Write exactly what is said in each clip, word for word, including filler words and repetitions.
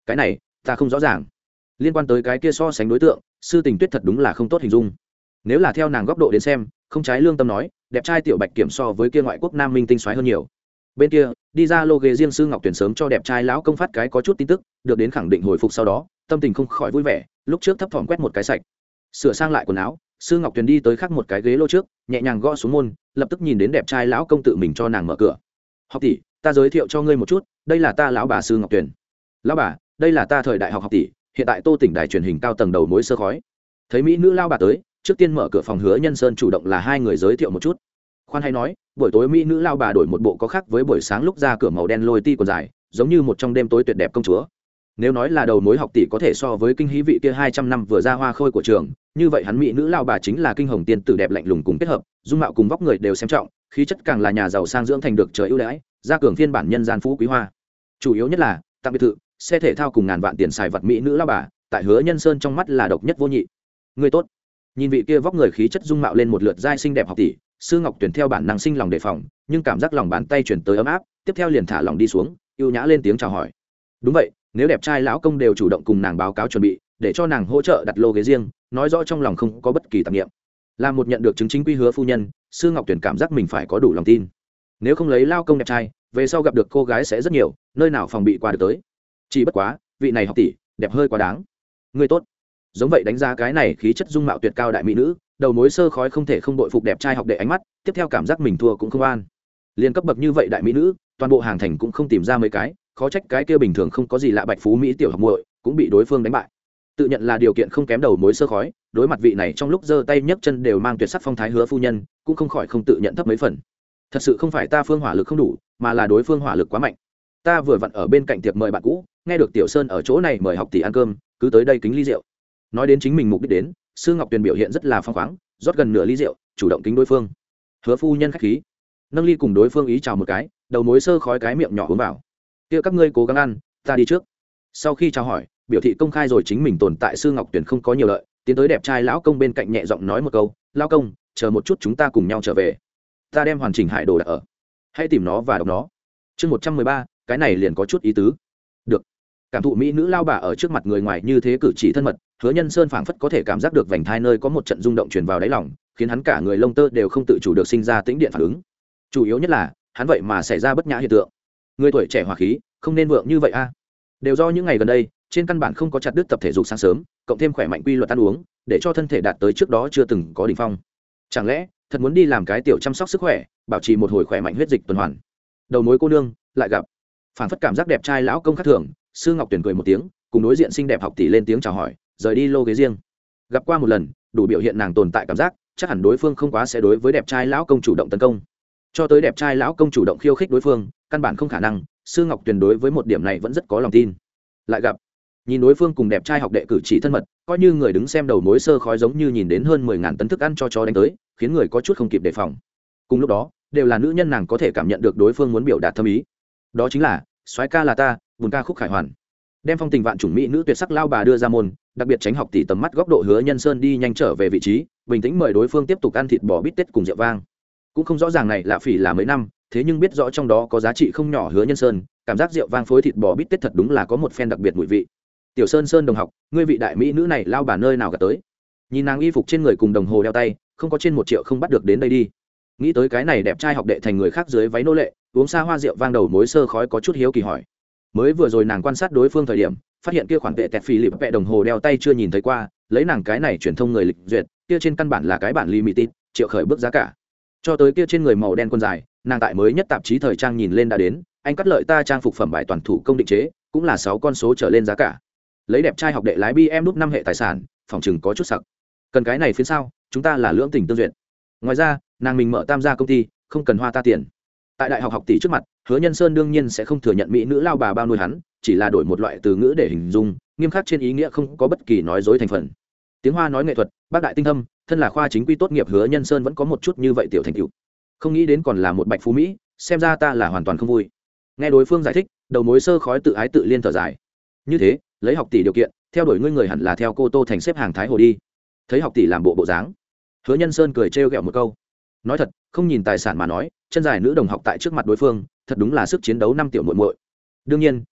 cái này ta không rõ ràng. Liên quan tới cái kia so sánh đối tượng, sư tình tuyết thật đúng là không tốt hình dung. Nếu là theo nàng góc độ đến xem, không trái lương tâm nói, đẹp trai tiểu bạch kiểm so với kia ngoại quốc nam minh tinh xoáy hơn nhiều. Bên kia đi ra lô ghế riêng, sư ngọc tuyển sớm cho đẹp trai lão công phát cái có chút tin tức, được đến khẳng định hồi phục sau đó tâm tình không khỏi vui vẻ, lúc trước thấp thỏm quét một cái sạch, sửa sang lại quần áo, sư ngọc tuyền đi tới khác một cái ghế lô trước, nhẹ nhàng gõ xuống môn, lập tức nhìn đến đẹp trai lão công tự mình cho nàng mở cửa. Học tỷ, ta giới thiệu cho ngươi một chút, đây là ta lão bà sư ngọc tuyền. Lão bà, đây là ta thời đại học học tỷ, hiện tại Tô tỉnh đài truyền hình cao tầng đầu mối sơ khói. Thấy mỹ nữ lao bà tới, trước tiên mở cửa phòng Hứa Nhân Sơn chủ động là hai người giới thiệu một chút. Khoan hay nói, buổi tối mỹ nữ lao bà đổi một bộ có khác với buổi sáng lúc ra cửa màu đen lôi ti quần dài, giống như một trong đêm tối tuyệt đẹp công chúa. Nếu nói là đầu mối học tỷ có thể so với kinh hí vị kia hai trăm năm vừa ra hoa khôi của trường, như vậy hắn mỹ nữ lao bà chính là kinh hồng tiên tử đẹp lạnh lùng cùng kết hợp, dung mạo cùng vóc người đều xem trọng, khí chất càng là nhà giàu sang dưỡng thành được trời ưu đãi, gia cường phiên bản nhân gian phú quý hoa. Chủ yếu nhất là tặng biệt thự, xe thể thao cùng ngàn vạn tiền xài vật mỹ nữ lao bà, tại Hứa Nhân Sơn trong mắt là độc nhất vô nhị. Người tốt. Nhìn vị kia vóc người khí chất dung mạo lên một lượt giai xinh đẹp học tỷ, sư ngọc tuyển theo bản năng sinh lòng đề phòng, nhưng cảm giác lòng bàn tay chuyển tới ấm áp, tiếp theo liền thả lòng đi xuống, ưu nhã lên tiếng chào hỏi. Đúng vậy, nếu đẹp trai lão công đều chủ động cùng nàng báo cáo chuẩn bị để cho nàng hỗ trợ đặt lô ghế riêng, nói rõ trong lòng không có bất kỳ tạp nghiệm. Là một nhận được chứng chính quy hứa phu nhân, sư ngọc tuyển cảm giác mình phải có đủ lòng tin. Nếu không lấy lao công đẹp trai, về sau gặp được cô gái sẽ rất nhiều, nơi nào phòng bị qua được tới. Chỉ bất quá, vị này học tỷ đẹp hơi quá đáng. Người tốt. Giống vậy đánh giá cái này khí chất dung mạo tuyệt cao đại mỹ nữ, đầu mối sơ khói không thể không đội phục đẹp trai học đệ ánh mắt, tiếp theo cảm giác mình thua cũng không an. Liên cấp bậc như vậy đại mỹ nữ, toàn bộ hàng thành cũng không tìm ra mấy cái, khó trách cái kia bình thường không có gì lạ bạch phú mỹ tiểu học muội cũng bị đối phương đánh bại. Tự nhận là điều kiện không kém đầu mối sơ khói, đối mặt vị này trong lúc giơ tay nhấc chân đều mang tuyệt sắc phong thái Hứa phu nhân, cũng không khỏi không tự nhận thấp mấy phần. Thật sự không phải ta phương hỏa lực không đủ, mà là đối phương hỏa lực quá mạnh. Ta vừa vặn ở bên cạnh tiệc mời bạn cũ, nghe được Tiểu Sơn ở chỗ này mời học tỷ ăn cơm, cứ tới đây kính ly rượu. Nói đến chính mình mục đích đến, sư ngọc tuyền biểu hiện rất là phong khoáng, rót gần nửa ly rượu, chủ động kính đối phương. Hứa phu nhân khách khí, nâng ly cùng đối phương ý chào một cái, đầu mối sơ khói cái miệng nhỏ uống vào. Kia các ngươi cố gắng ăn, ta đi trước. Sau khi chào hỏi, biểu thị công khai rồi chính mình tồn tại, sư ngọc tuyền không có nhiều lợi, tiến tới đẹp trai lão công bên cạnh nhẹ giọng nói một câu, lão công, chờ một chút chúng ta cùng nhau trở về, ta đem hoàn chỉnh hải đồ đặt ở, hãy tìm nó và đọc nó. Chương một trăm mười ba, cái này liền có chút ý tứ. Được. Cảm thụ mỹ nữ lao bà ở trước mặt người ngoài như thế cử chỉ thân mật, Hứa Nhân Sơn phảng phất có thể cảm giác được vành thai nơi có một trận rung động truyền vào đáy lòng, khiến hắn cả người lông tơ đều không tự chủ được sinh ra tĩnh điện phản ứng. Chủ yếu nhất là, hắn vậy mà xảy ra bất nhã hiện tượng. Người tuổi trẻ hòa khí, không nên vượng như vậy a. Đều do những ngày gần đây, trên căn bản không có chặt đứt tập thể dục sáng sớm, cộng thêm khỏe mạnh quy luật ăn uống, để cho thân thể đạt tới trước đó chưa từng có đỉnh phong. Chẳng lẽ, thật muốn đi làm cái tiểu chăm sóc sức khỏe, bảo trì một hồi khỏe mạnh huyết dịch tuần hoàn. Đầu mối cô nương lại gặp, phảng phất cảm giác đẹp trai lão công khác thường, sư ngọc tuyển cười một tiếng, cùng đối diện xinh đẹp học tỷ lên tiếng chào hỏi, rời đi lô ghế riêng. Gặp qua một lần, đủ biểu hiện nàng tồn tại cảm giác, chắc hẳn đối phương không quá sẽ đối với đẹp trai lão công chủ động tấn công. Cho tới đẹp trai lão công chủ động khiêu khích đối phương, căn bản không khả năng, sư ngọc tuyền đối với một điểm này vẫn rất có lòng tin. Lại gặp, nhìn đối phương cùng đẹp trai học đệ cử chỉ thân mật, coi như người đứng xem đầu mối sơ khói giống như nhìn đến hơn mười ngàn tấn thức ăn cho chó đánh tới, khiến người có chút không kịp đề phòng. Cùng lúc đó, đều là nữ nhân, nàng có thể cảm nhận được đối phương muốn biểu đạt thâm ý. Đó chính là, soái ca là ta, buồn ca khúc khải hoàn. Đem phong tình vạn chủng mỹ nữ tuyệt sắc lao bà đưa ra môn, đặc biệt tránh học tỷ tầm mắt góc độ, Hứa Nhân Sơn đi nhanh trở về vị trí, bình tĩnh mời đối phương tiếp tục ăn thịt bò bít tết cùng rượu vang. Cũng không rõ ràng này là phỉ là mấy năm, thế nhưng biết rõ trong đó có giá trị không nhỏ. Hứa Nhân Sơn cảm giác rượu vang phối thịt bò bít tết thật đúng là có một phen đặc biệt mùi vị. Tiểu Sơn Sơn đồng học, ngươi vị đại mỹ nữ này lao bà nơi nào cả tới? Nhìn nàng y phục trên người cùng đồng hồ đeo tay, không có trên một triệu không bắt được đến đây đi. Nghĩ tới cái này đẹp trai học đệ thành người khác dưới váy nô lệ, uống xa hoa rượu vang, đầu mối sơ khói có chút hiếu kỳ hỏi. Mới vừa rồi nàng quan sát đối phương thời điểm, phát hiện kia khoản vệ tẹt phi lịp vẹ đồng hồ đeo tay chưa nhìn thấy qua, lấy nàng cái này truyền thông người lịch duyệt, kia trên căn bản là cái bản limited, triệu khởi bước giá cả. Cho tới kia trên người màu đen quần dài, nàng tại mới nhất tạp chí thời trang nhìn lên đã đến, anh cắt lợi ta trang phục phẩm bài toàn thủ công định chế, cũng là sáu con số trở lên giá cả. Lấy đẹp trai học đệ lái bê em đúc năm hệ tài sản, phòng chừng có chút sặc. Cần cái này phía sau, chúng ta là lưỡng tình tương duyệt. Ngoài ra, nàng mình mở tam gia công ty, không cần hoa ta tiền. Tại đại học học tỷ trước mặt, Hứa Nhân Sơn đương nhiên sẽ không thừa nhận mỹ nữ lao bà bao nuôi hắn, chỉ là đổi một loại từ ngữ để hình dung, nghiêm khắc trên ý nghĩa, không có bất kỳ nói dối thành phần. Tiếng Hoa nói nghệ thuật, bác đại tinh thâm, thân là khoa chính quy tốt nghiệp Hứa Nhân Sơn vẫn có một chút như vậy tiểu thành tựu. Không nghĩ đến còn là một bạch phú mỹ, xem ra ta là hoàn toàn không vui. Nghe đối phương giải thích, đầu mối sơ khói tự ái tự liên thở dài. Như thế, lấy học tỷ điều kiện, theo đuổi ngươi người hẳn là theo cô Tô Thành xếp hàng Thái Hồ đi. Thấy học tỷ làm bộ bộ dáng, Hứa Nhân Sơn cười trêu ghẹo một câu. Nói thật, không nhìn tài sản mà nói, chân dài nữ đồng học tại trước mặt đối phương, thật đúng là sức chiến đấu năm tiểu muội muội. Đương nhiên,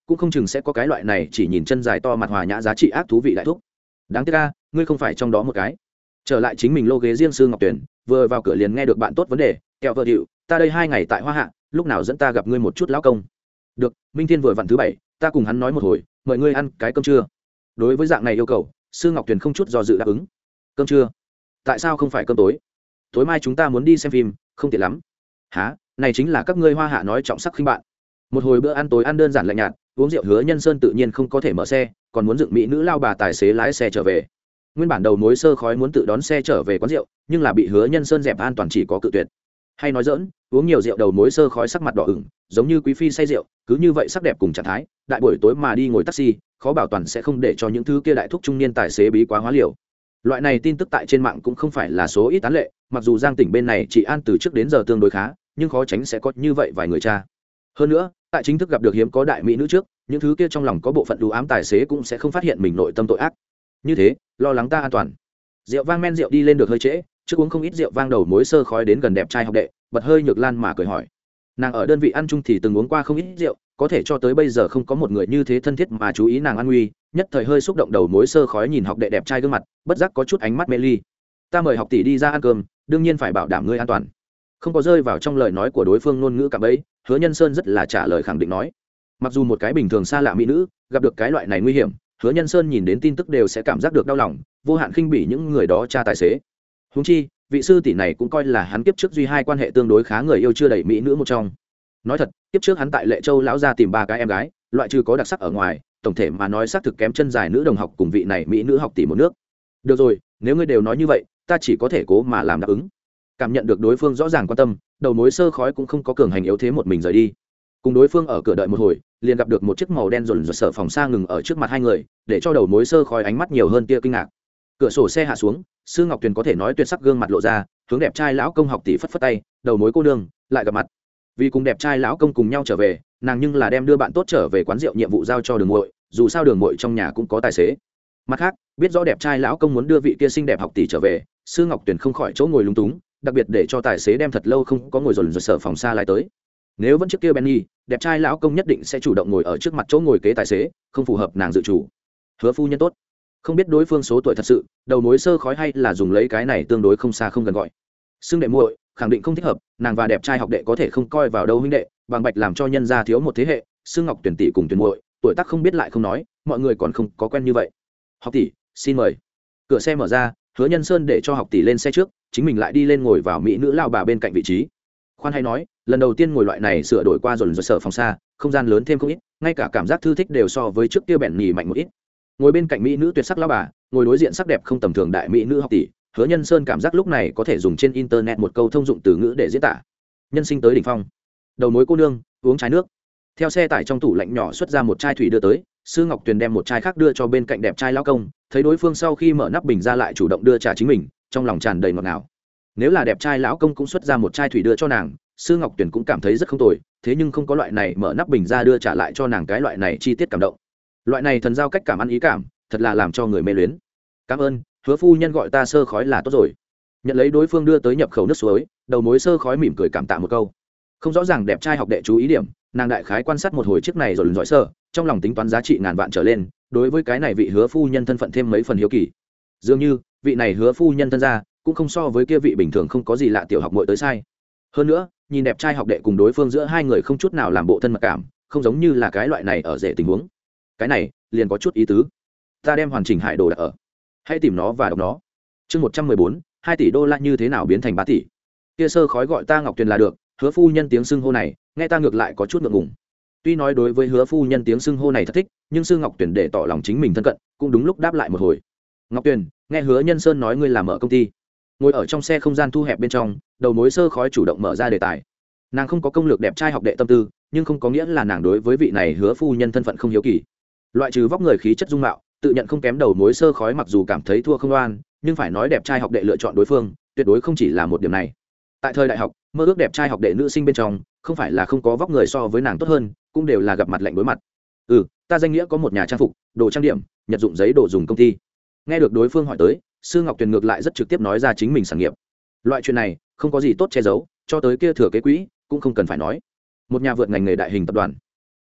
cũng không chừng sẽ có cái loại này chỉ nhìn chân dài to mặt hòa nhã giá trị ác thú vị đại thúc. Đáng tiếc ca, ngươi không phải trong đó một cái. Trở lại chính mình lô ghế riêng Sư Ngọc Tuyển, vừa vào cửa liền nghe được bạn tốt vấn đề, kẹo vợ điệu, ta đây hai ngày tại Hoa Hạ, lúc nào dẫn ta gặp ngươi một chút lão công. Được, Minh Thiên vừa vặn thứ bảy, ta cùng hắn nói một hồi, mời ngươi ăn cái cơm trưa. Đối với dạng này yêu cầu, Sư Ngọc Tuyền không chút do dự đáp ứng. Cơm trưa? Tại sao không phải cơm tối? Tối mai chúng ta muốn đi xem phim, không tiện lắm. Hả? Này chính là các ngươi Hoa Hạ nói trọng sắc khinh bạn. Một hồi bữa ăn tối ăn đơn giản lạnh nhạt, uống rượu Hứa Nhân Sơn tự nhiên không có thể mở xe, còn muốn dựng mỹ nữ lao bà tài xế lái xe trở về. Nguyên bản đầu mối Sơ Khói muốn tự đón xe trở về quán rượu, nhưng là bị Hứa Nhân Sơn dẹp an toàn chỉ có cự tuyệt. Hay nói dỡn, uống nhiều rượu đầu mối Sơ Khói sắc mặt đỏ ửng, giống như quý phi say rượu, cứ như vậy sắc đẹp cùng trạng thái, đại buổi tối mà đi ngồi taxi, khó bảo toàn sẽ không để cho những thứ kia đại thúc trung niên tài xế bí quá hóa liều. Loại này tin tức tại trên mạng cũng không phải là số ít tán lệ, mặc dù Giang tỉnh bên này chị an từ trước đến giờ tương đối khá, nhưng khó tránh sẽ có như vậy vài người cha. Hơn nữa, tại chính thức gặp được hiếm có đại mỹ nữ trước, những thứ kia trong lòng có bộ phận đủ ám tài xế cũng sẽ không phát hiện mình nội tâm tội ác. Như thế, lo lắng ta an toàn. Rượu vang men rượu đi lên được hơi trễ, trước uống không ít rượu vang đầu mối Sơ Khói đến gần đẹp trai học đệ, bật hơi nhược lan mà cười hỏi. Nàng ở đơn vị ăn chung thì từng uống qua không ít rượu, có thể cho tới bây giờ không có một người như thế thân thiết mà chú ý nàng an nguy, nhất thời hơi xúc động đầu mối Sơ Khói nhìn học đệ đẹp trai gương mặt, bất giác có chút ánh mắt mê ly. Ta mời học tỷ đi ra ăn cơm, đương nhiên phải bảo đảm ngươi an toàn. Không có rơi vào trong lời nói của đối phương ngôn ngữ cạm bẫy, Hứa Nhân Sơn rất là trả lời khẳng định nói. Mặc dù một cái bình thường xa lạ mỹ nữ gặp được cái loại này nguy hiểm, Hứa Nhân Sơn nhìn đến tin tức đều sẽ cảm giác được đau lòng, vô hạn khinh bỉ những người đó cha tài xế. Huống chi, vị sư tỷ này cũng coi là hắn kiếp trước duy hai quan hệ tương đối khá người yêu chưa đầy mỹ nữ một trong. Nói thật, kiếp trước hắn tại Lệ Châu lão gia tìm ba cái em gái, loại trừ có đặc sắc ở ngoài, tổng thể mà nói xác thực kém chân dài nữ đồng học cùng vị này mỹ nữ học tỷ một nước. Được rồi, nếu ngươi đều nói như vậy, ta chỉ có thể cố mà làm đáp ứng. Cảm nhận được đối phương rõ ràng quan tâm, đầu mối Sơ Khói cũng không có cường hành yếu thế một mình rời đi. Cùng đối phương ở cửa đợi một hồi, liền gặp được một chiếc màu đen rồn rợn sở phòng xa ngừng ở trước mặt hai người, để cho đầu mối Sơ Khói ánh mắt nhiều hơn tia kinh ngạc. Cửa sổ xe hạ xuống, Sư Ngọc Tuyền có thể nói tuyệt sắc gương mặt lộ ra, hướng đẹp trai lão công học tỷ phất phất tay, đầu mối cô nương lại gặp mặt. Vì cùng đẹp trai lão công cùng nhau trở về, nàng nhưng là đem đưa bạn tốt trở về quán rượu nhiệm vụ giao cho Đường Muội, dù sao Đường Muội trong nhà cũng có tài xế. Mặt khác, biết rõ đẹp trai lão công muốn đưa vị kia xinh đẹp học tỷ trở về, Sư Ngọc Tuyền không khỏi chỗ ngồi lúng túng, đặc biệt để cho tài xế đem thật lâu không có ngồi dồn dồn sở phòng xa lái tới. Nếu vẫn trước kia Benny, đẹp trai lão công nhất định sẽ chủ động ngồi ở trước mặt chỗ ngồi kế tài xế, không phù hợp nàng dự chủ. Hứa phu nhân tốt. Không biết đối phương số tuổi thật sự, đầu mối Sơ Khói hay là dùng lấy cái này tương đối không xa không gần gọi. Xưng đệ muội, khẳng định không thích hợp, nàng và đẹp trai học đệ có thể không coi vào đâu huynh đệ, bằng bạch làm cho nhân gia thiếu một thế hệ, Xưng Ngọc Tuyển tỷ cùng Tuyển muội, tuổi tác không biết lại không nói, mọi người còn không có quen như vậy. Học tỷ, xin mời. Cửa xe mở ra, Hứa Nhân Sơn để cho học tỷ lên xe trước, chính mình lại đi lên ngồi vào mỹ nữ lao bà bên cạnh vị trí. Khoan hay nói, lần đầu tiên ngồi loại này sửa đổi qua rồi rồi sở phòng xa, không gian lớn thêm không ít, ngay cả cảm giác thư thích đều so với trước kia bèn nhì mạnh một ít. Ngồi bên cạnh mỹ nữ tuyệt sắc lao bà, ngồi đối diện sắc đẹp không tầm thường đại mỹ nữ học tỷ, Hứa Nhân Sơn cảm giác lúc này có thể dùng trên internet một câu thông dụng từ ngữ để diễn tả. Nhân sinh tới đỉnh phong. Đầu mối cô nương, uống trái nước. Theo xe tải trong tủ lạnh nhỏ xuất ra một chai thủy đưa tới, Sư Ngọc Tuyền đem một chai khác đưa cho bên cạnh đẹp trai lão công, thấy đối phương sau khi mở nắp bình ra lại chủ động đưa trả chính mình, trong lòng tràn đầy ngọt ngào. Nếu là đẹp trai lão công cũng xuất ra một chai thủy đưa cho nàng, Sư Ngọc Tuyền cũng cảm thấy rất không tồi, thế nhưng không có loại này mở nắp bình ra đưa trả lại cho nàng cái loại này chi tiết cảm động. Loại này thần giao cách cảm ăn ý cảm, thật là làm cho người mê luyến. Cảm ơn, Hứa phu nhân gọi ta Sơ Khói là tốt rồi. Nhận lấy đối phương đưa tới nhập khẩu nước suối, đầu mối Sơ Khói mỉm cười cảm tạ một câu. Không rõ ràng đẹp trai học đệ chú ý điểm, nàng đại khái quan sát một hồi chiếc này rồi giỏi sơ, trong lòng tính toán giá trị ngàn vạn trở lên, đối với cái này vị Hứa phu nhân thân phận thêm mấy phần hiếu kỳ. Dường như vị này Hứa phu nhân thân gia cũng không so với kia vị bình thường không có gì lạ tiểu học muội tới sai. Hơn nữa, nhìn đẹp trai học đệ cùng đối phương giữa hai người không chút nào làm bộ thân mật cảm, không giống như là cái loại này ở rể tình huống. Cái này liền có chút ý tứ. Ta đem hoàn chỉnh hải đồ đặt ở, hãy tìm nó và đọc nó. Chương một trăm mười bốn, hai tỷ đô la như thế nào biến thành ba tỷ? Kia Sơ Khói gọi ta Ngọc Tuyền là được, Hứa phu nhân tiếng xưng hô này, nghe ta ngược lại có chút ngượng ngùng. Tuy nói đối với Hứa phu nhân tiếng xưng hô này thật thích, nhưng Sư Ngọc Tuyền để tỏ lòng chính mình thân cận, cũng đúng lúc đáp lại một hồi. Ngọc Tuyền, nghe Hứa Nhân Sơn nói ngươi làm ở công ty. Ngồi ở trong xe không gian thu hẹp bên trong, đầu mối Sơ Khói chủ động mở ra đề tài. Nàng không có công lược đẹp trai học đệ tâm tư, nhưng không có nghĩa là nàng đối với vị này Hứa phu nhân thân phận không hiếu kỳ. Loại trừ vóc người khí chất dung mạo, tự nhận không kém đầu mối Sơ Khói mặc dù cảm thấy thua không oan, nhưng phải nói đẹp trai học đệ lựa chọn đối phương, tuyệt đối không chỉ là một điểm này. Tại thời đại học, mơ ước đẹp trai học đệ nữ sinh bên trong, không phải là không có vóc người so với nàng tốt hơn, cũng đều là gặp mặt lạnh đối mặt. Ừ, ta danh nghĩa có một nhà trang phục, đồ trang điểm, nhật dụng giấy đồ dùng công ty. Nghe được đối phương hỏi tới, Sư Ngọc Tuyền ngược lại rất trực tiếp nói ra chính mình sản nghiệp. Loại chuyện này không có gì tốt che giấu, cho tới kia thừa kế quỹ cũng không cần phải nói. Một nhà vượt ngành nghề đại hình tập đoàn.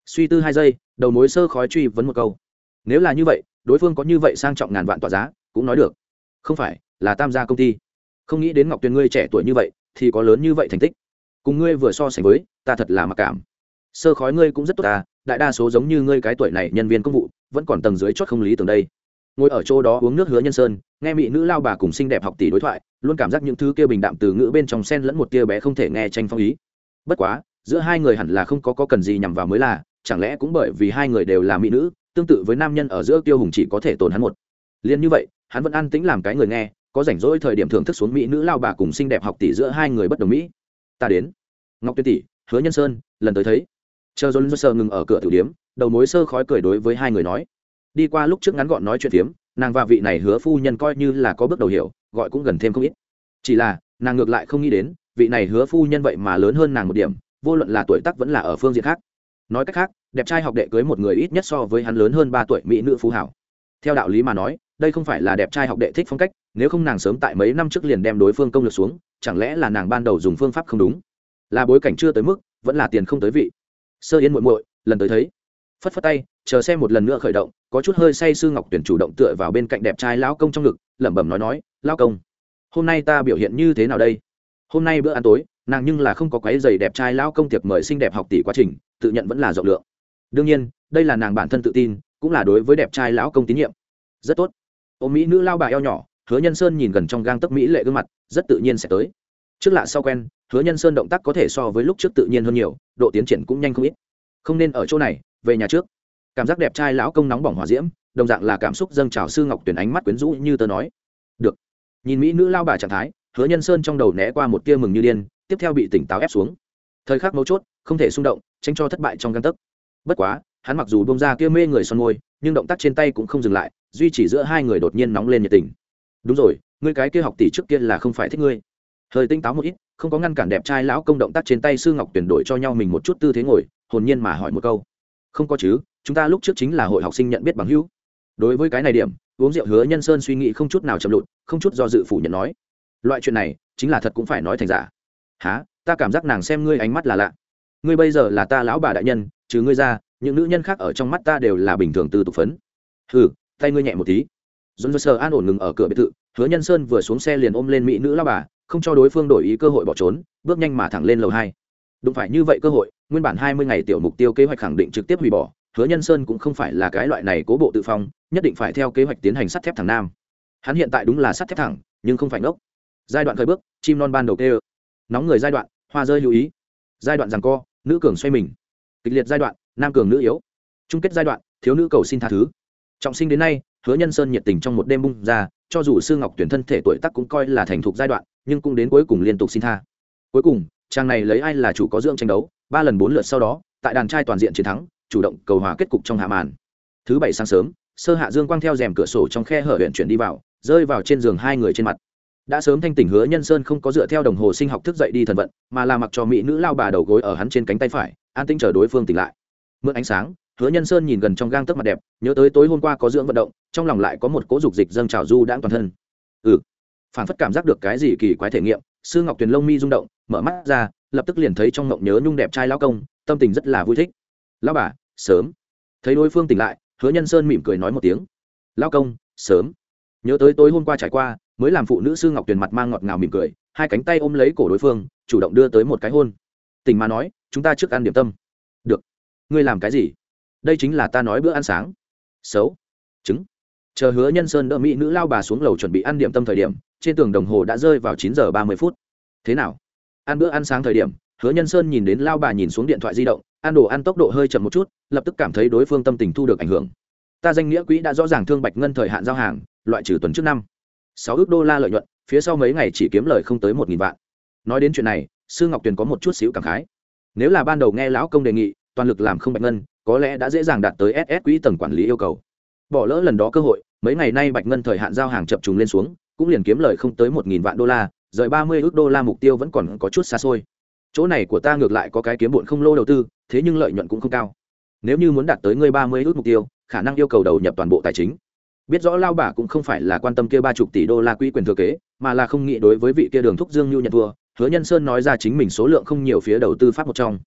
Suy tư hai giây, đầu mối sơ khói truy vấn một câu. Nếu là như vậy, đối phương có như vậy sang trọng ngàn vạn tọa giá cũng nói được. Không phải là tam gia công ty. Không nghĩ đến Ngọc Tuyền ngươi trẻ tuổi như vậy thì có lớn như vậy thành tích, cùng ngươi vừa so sánh với ta thật là mặc cảm. Sơ khói ngươi cũng rất tốt ta, đại đa số giống như ngươi cái tuổi này nhân viên công vụ vẫn còn tầng dưới chót không lý tưởng đây. Ngồi ở chỗ đó uống nước Hứa Nhân Sơn, nghe mỹ nữ lao bà cùng xinh đẹp học tỷ đối thoại, luôn cảm giác những thứ kia bình đạm từ ngữ bên trong xen lẫn một tia bé không thể nghe tranh phong ý. Bất quá giữa hai người hẳn là không có, có cần gì nhằm vào mới là, chẳng lẽ cũng bởi vì hai người đều là mỹ nữ, tương tự với nam nhân ở giữa tiêu hùng chỉ có thể tồn hắn một. Liên như vậy hắn vẫn an tĩnh làm cái người nghe, có rảnh rỗi thời điểm thưởng thức xuống mỹ nữ lao bà cùng xinh đẹp học tỷ giữa hai người bất đồng mỹ. Ta đến. Ngọc Tuyên tỷ, Hứa Nhân Sơn, lần tới thấy. Chờ John sơ ngừng ở cửa tiểu điếm, đầu mối sơ khói cười đối với hai người nói. Đi qua lúc trước ngắn gọn nói chuyện phiếm, nàng và vị này Hứa phu nhân coi như là có bước đầu hiểu, gọi cũng gần thêm không ít. Chỉ là nàng ngược lại không nghĩ đến, vị này Hứa phu nhân vậy mà lớn hơn nàng một điểm, vô luận là tuổi tác vẫn là ở phương diện khác. Nói cách khác, đẹp trai học đệ cưới một người ít nhất so với hắn lớn hơn ba tuổi mỹ nữ phú hảo. Theo đạo lý mà nói, đây không phải là đẹp trai học đệ thích phong cách, nếu không nàng sớm tại mấy năm trước liền đem đối phương công lược xuống, chẳng lẽ là nàng ban đầu dùng phương pháp không đúng, là bối cảnh chưa tới mức, vẫn là tiền không tới vị. Sơ Yến muội muội, lần tới thấy. Phất phất tay, chờ xem một lần nữa khởi động, có chút hơi say sưa Ngọc Tuyển chủ động tựa vào bên cạnh đẹp trai lão công trong ngực, lẩm bẩm nói nói, lão công, hôm nay ta biểu hiện như thế nào đây? Hôm nay bữa ăn tối, nàng nhưng là không có quấy giày đẹp trai lão công tiệc mời xinh đẹp học tỷ quá trình, tự nhận vẫn là rộng lượng. Đương nhiên, đây là nàng bản thân tự tin, cũng là đối với đẹp trai lão công tín nhiệm. Rất tốt. Ôm mỹ nữ lao bà eo nhỏ, Hứa Nhân Sơn nhìn gần trong gang tấc mỹ lệ gương mặt, rất tự nhiên sẽ tới. Trước lạ sau quen, Hứa Nhân Sơn động tác có thể so với lúc trước tự nhiên hơn nhiều, độ tiến triển cũng nhanh không ít. Không nên ở chỗ này, về nhà trước. Cảm giác đẹp trai lão công nóng bỏng hỏa diễm, đồng dạng là cảm xúc dâng trào sư Ngọc Tuyển ánh mắt quyến rũ như tớ nói. Được. Nhìn mỹ nữ lao bà trạng thái, Hứa Nhân Sơn trong đầu né qua một tia mừng như điên, tiếp theo bị tỉnh táo ép xuống. Thời khắc mấu chốt, không thể xung động, tránh cho thất bại trong gang tấc. Bất quá, hắn mặc dù bông ra kia mê người son môi, nhưng động tác trên tay cũng không dừng lại, duy trì giữa hai người đột nhiên nóng lên nhiệt tình. Đúng rồi, ngươi cái kia học tỷ trước kia là không phải thích ngươi. Hơi tinh táo một ít, không có ngăn cản đẹp trai lão công động tác trên tay sư Ngọc Tuyển đổi cho nhau mình một chút tư thế ngồi, hồn nhiên mà hỏi một câu. Không có chứ, chúng ta lúc trước chính là hội học sinh nhận biết bằng hữu. Đối với cái này điểm, uống rượu Hứa Nhân Sơn suy nghĩ không chút nào chậm lụt, không chút do dự phủ nhận nói. Loại chuyện này, chính là thật cũng phải nói thành giả. Hả? Ta cảm giác nàng xem ngươi ánh mắt là lạ. Ngươi bây giờ là ta lão bà đại nhân, trừ ngươi ra, những nữ nhân khác ở trong mắt ta đều là bình thường từ tục phấn. Hừ, tay ngươi nhẹ một tí. Dồn sờ an ổn ngừng ở cửa biệt thự, Hứa Nhân Sơn vừa xuống xe liền ôm lên mỹ nữ lão bà, không cho đối phương đổi ý cơ hội bỏ trốn, bước nhanh mà thẳng lên lầu hai. Đúng phải như vậy cơ hội, nguyên bản hai mươi ngày tiểu mục tiêu kế hoạch khẳng định trực tiếp hủy bỏ, Hứa Nhân Sơn cũng không phải là cái loại này cố bộ tự phong, nhất định phải theo kế hoạch tiến hành sắt thép thẳng nam. Hắn hiện tại đúng là sắt thép thẳng, nhưng không phải ngốc. Giai đoạn khởi bước, chim non ban đầu kêu. Nóng người giai đoạn, hoa rơi lưu ý. Giai đoạn giằng co, nữ cường xoay mình. Kịch liệt giai đoạn, nam cường nữ yếu. Chung kết giai đoạn, thiếu nữ cầu xin tha thứ. Trọng sinh đến nay, Hứa Nhân Sơn nhiệt tình trong một đêm bung ra, cho dù sư Ngọc Tuyển thân thể tuổi tác cũng coi là thành thục giai đoạn, nhưng cũng đến cuối cùng liên tục xin tha. Cuối cùng, chàng này lấy ai là chủ có dưỡng tranh đấu, ba lần bốn lượt sau đó, tại đàn trai toàn diện chiến thắng, chủ động cầu hòa kết cục trong hạ màn. Thứ bảy sáng sớm, sơ hạ dương quang theo rèm cửa sổ trong khe hở huyện chuyển đi vào, rơi vào trên giường hai người trên mặt. Đã sớm thanh tỉnh Hứa Nhân Sơn không có dựa theo đồng hồ sinh học thức dậy đi thần vận, mà là mặc cho mỹ nữ lao bà đầu gối ở hắn trên cánh tay phải, an tĩnh chờ đối phương tỉnh lại. Mượn ánh sáng, Hứa Nhân Sơn nhìn gần trong gang tấc mặt đẹp, nhớ tới tối hôm qua có dưỡng vận động, trong lòng lại có một cỗ dục dịch dâng trào du đãng toàn thân. Ừ, phản phất cảm giác được cái gì kỳ quái thể nghiệm, sư Ngọc Tuyền lông mi rung động, mở mắt ra, lập tức liền thấy trong ngộng nhớ nhung đẹp trai lão công, tâm tình rất là vui thích. Lão bà, sớm. Thấy đối phương tỉnh lại, Hứa Nhân Sơn mỉm cười nói một tiếng. Lão công, sớm. Nhớ tới tối hôm qua trải qua, mới làm phụ nữ sư Ngọc Tuyền mặt mang ngọt ngào mỉm cười, hai cánh tay ôm lấy cổ đối phương, chủ động đưa tới một cái hôn. Tỉnh mà nói, chúng ta trước ăn điểm tâm. Được. Ngươi làm cái gì? Đây chính là ta nói bữa ăn sáng. Xấu. Trứng. Chờ Hứa Nhân Sơn đỡ mỹ nữ lao bà xuống lầu chuẩn bị ăn điểm tâm thời điểm, trên tường đồng hồ đã rơi vào chín giờ ba mươi phút. Thế nào? Ăn bữa ăn sáng thời điểm, Hứa Nhân Sơn nhìn đến lao bà nhìn xuống điện thoại di động, ăn đồ ăn tốc độ hơi chậm một chút, lập tức cảm thấy đối phương tâm tình thu được ảnh hưởng. Ta danh nghĩa quỹ đã rõ ràng thương Bạch Ngân thời hạn giao hàng, loại trừ tuần trước năm sáu ước đô la lợi nhuận, phía sau mấy ngày chỉ kiếm lời không tới một nghìn vạn. Nói đến chuyện này, sư Ngọc Tuyền có một chút xíu cảm khái. Nếu là ban đầu nghe lão công đề nghị toàn lực làm không Bạch Ngân, có lẽ đã dễ dàng đạt tới ét ét quỹ tầng quản lý yêu cầu. Bỏ lỡ lần đó cơ hội, mấy ngày nay Bạch Ngân thời hạn giao hàng chập trùng lên xuống, cũng liền kiếm lời không tới một nghìn vạn đô la, rời ba mươi ước đô la mục tiêu vẫn còn có chút xa xôi. Chỗ này của ta ngược lại có cái kiếm bộn không lô đầu tư, thế nhưng lợi nhuận cũng không cao. Nếu như muốn đạt tới ngươi ba mươi ước mục tiêu, khả năng yêu cầu đầu nhập toàn bộ tài chính. Biết rõ lao bà cũng không phải là quan tâm kia ba chục tỷ đô la quỹ quyền thừa kế, mà là không nghĩ đối với vị kia Đường Thúc Dương Nhu nhận thua. Hứa Nhân Sơn nói ra chính mình số lượng không nhiều phía đầu tư pháp một trong.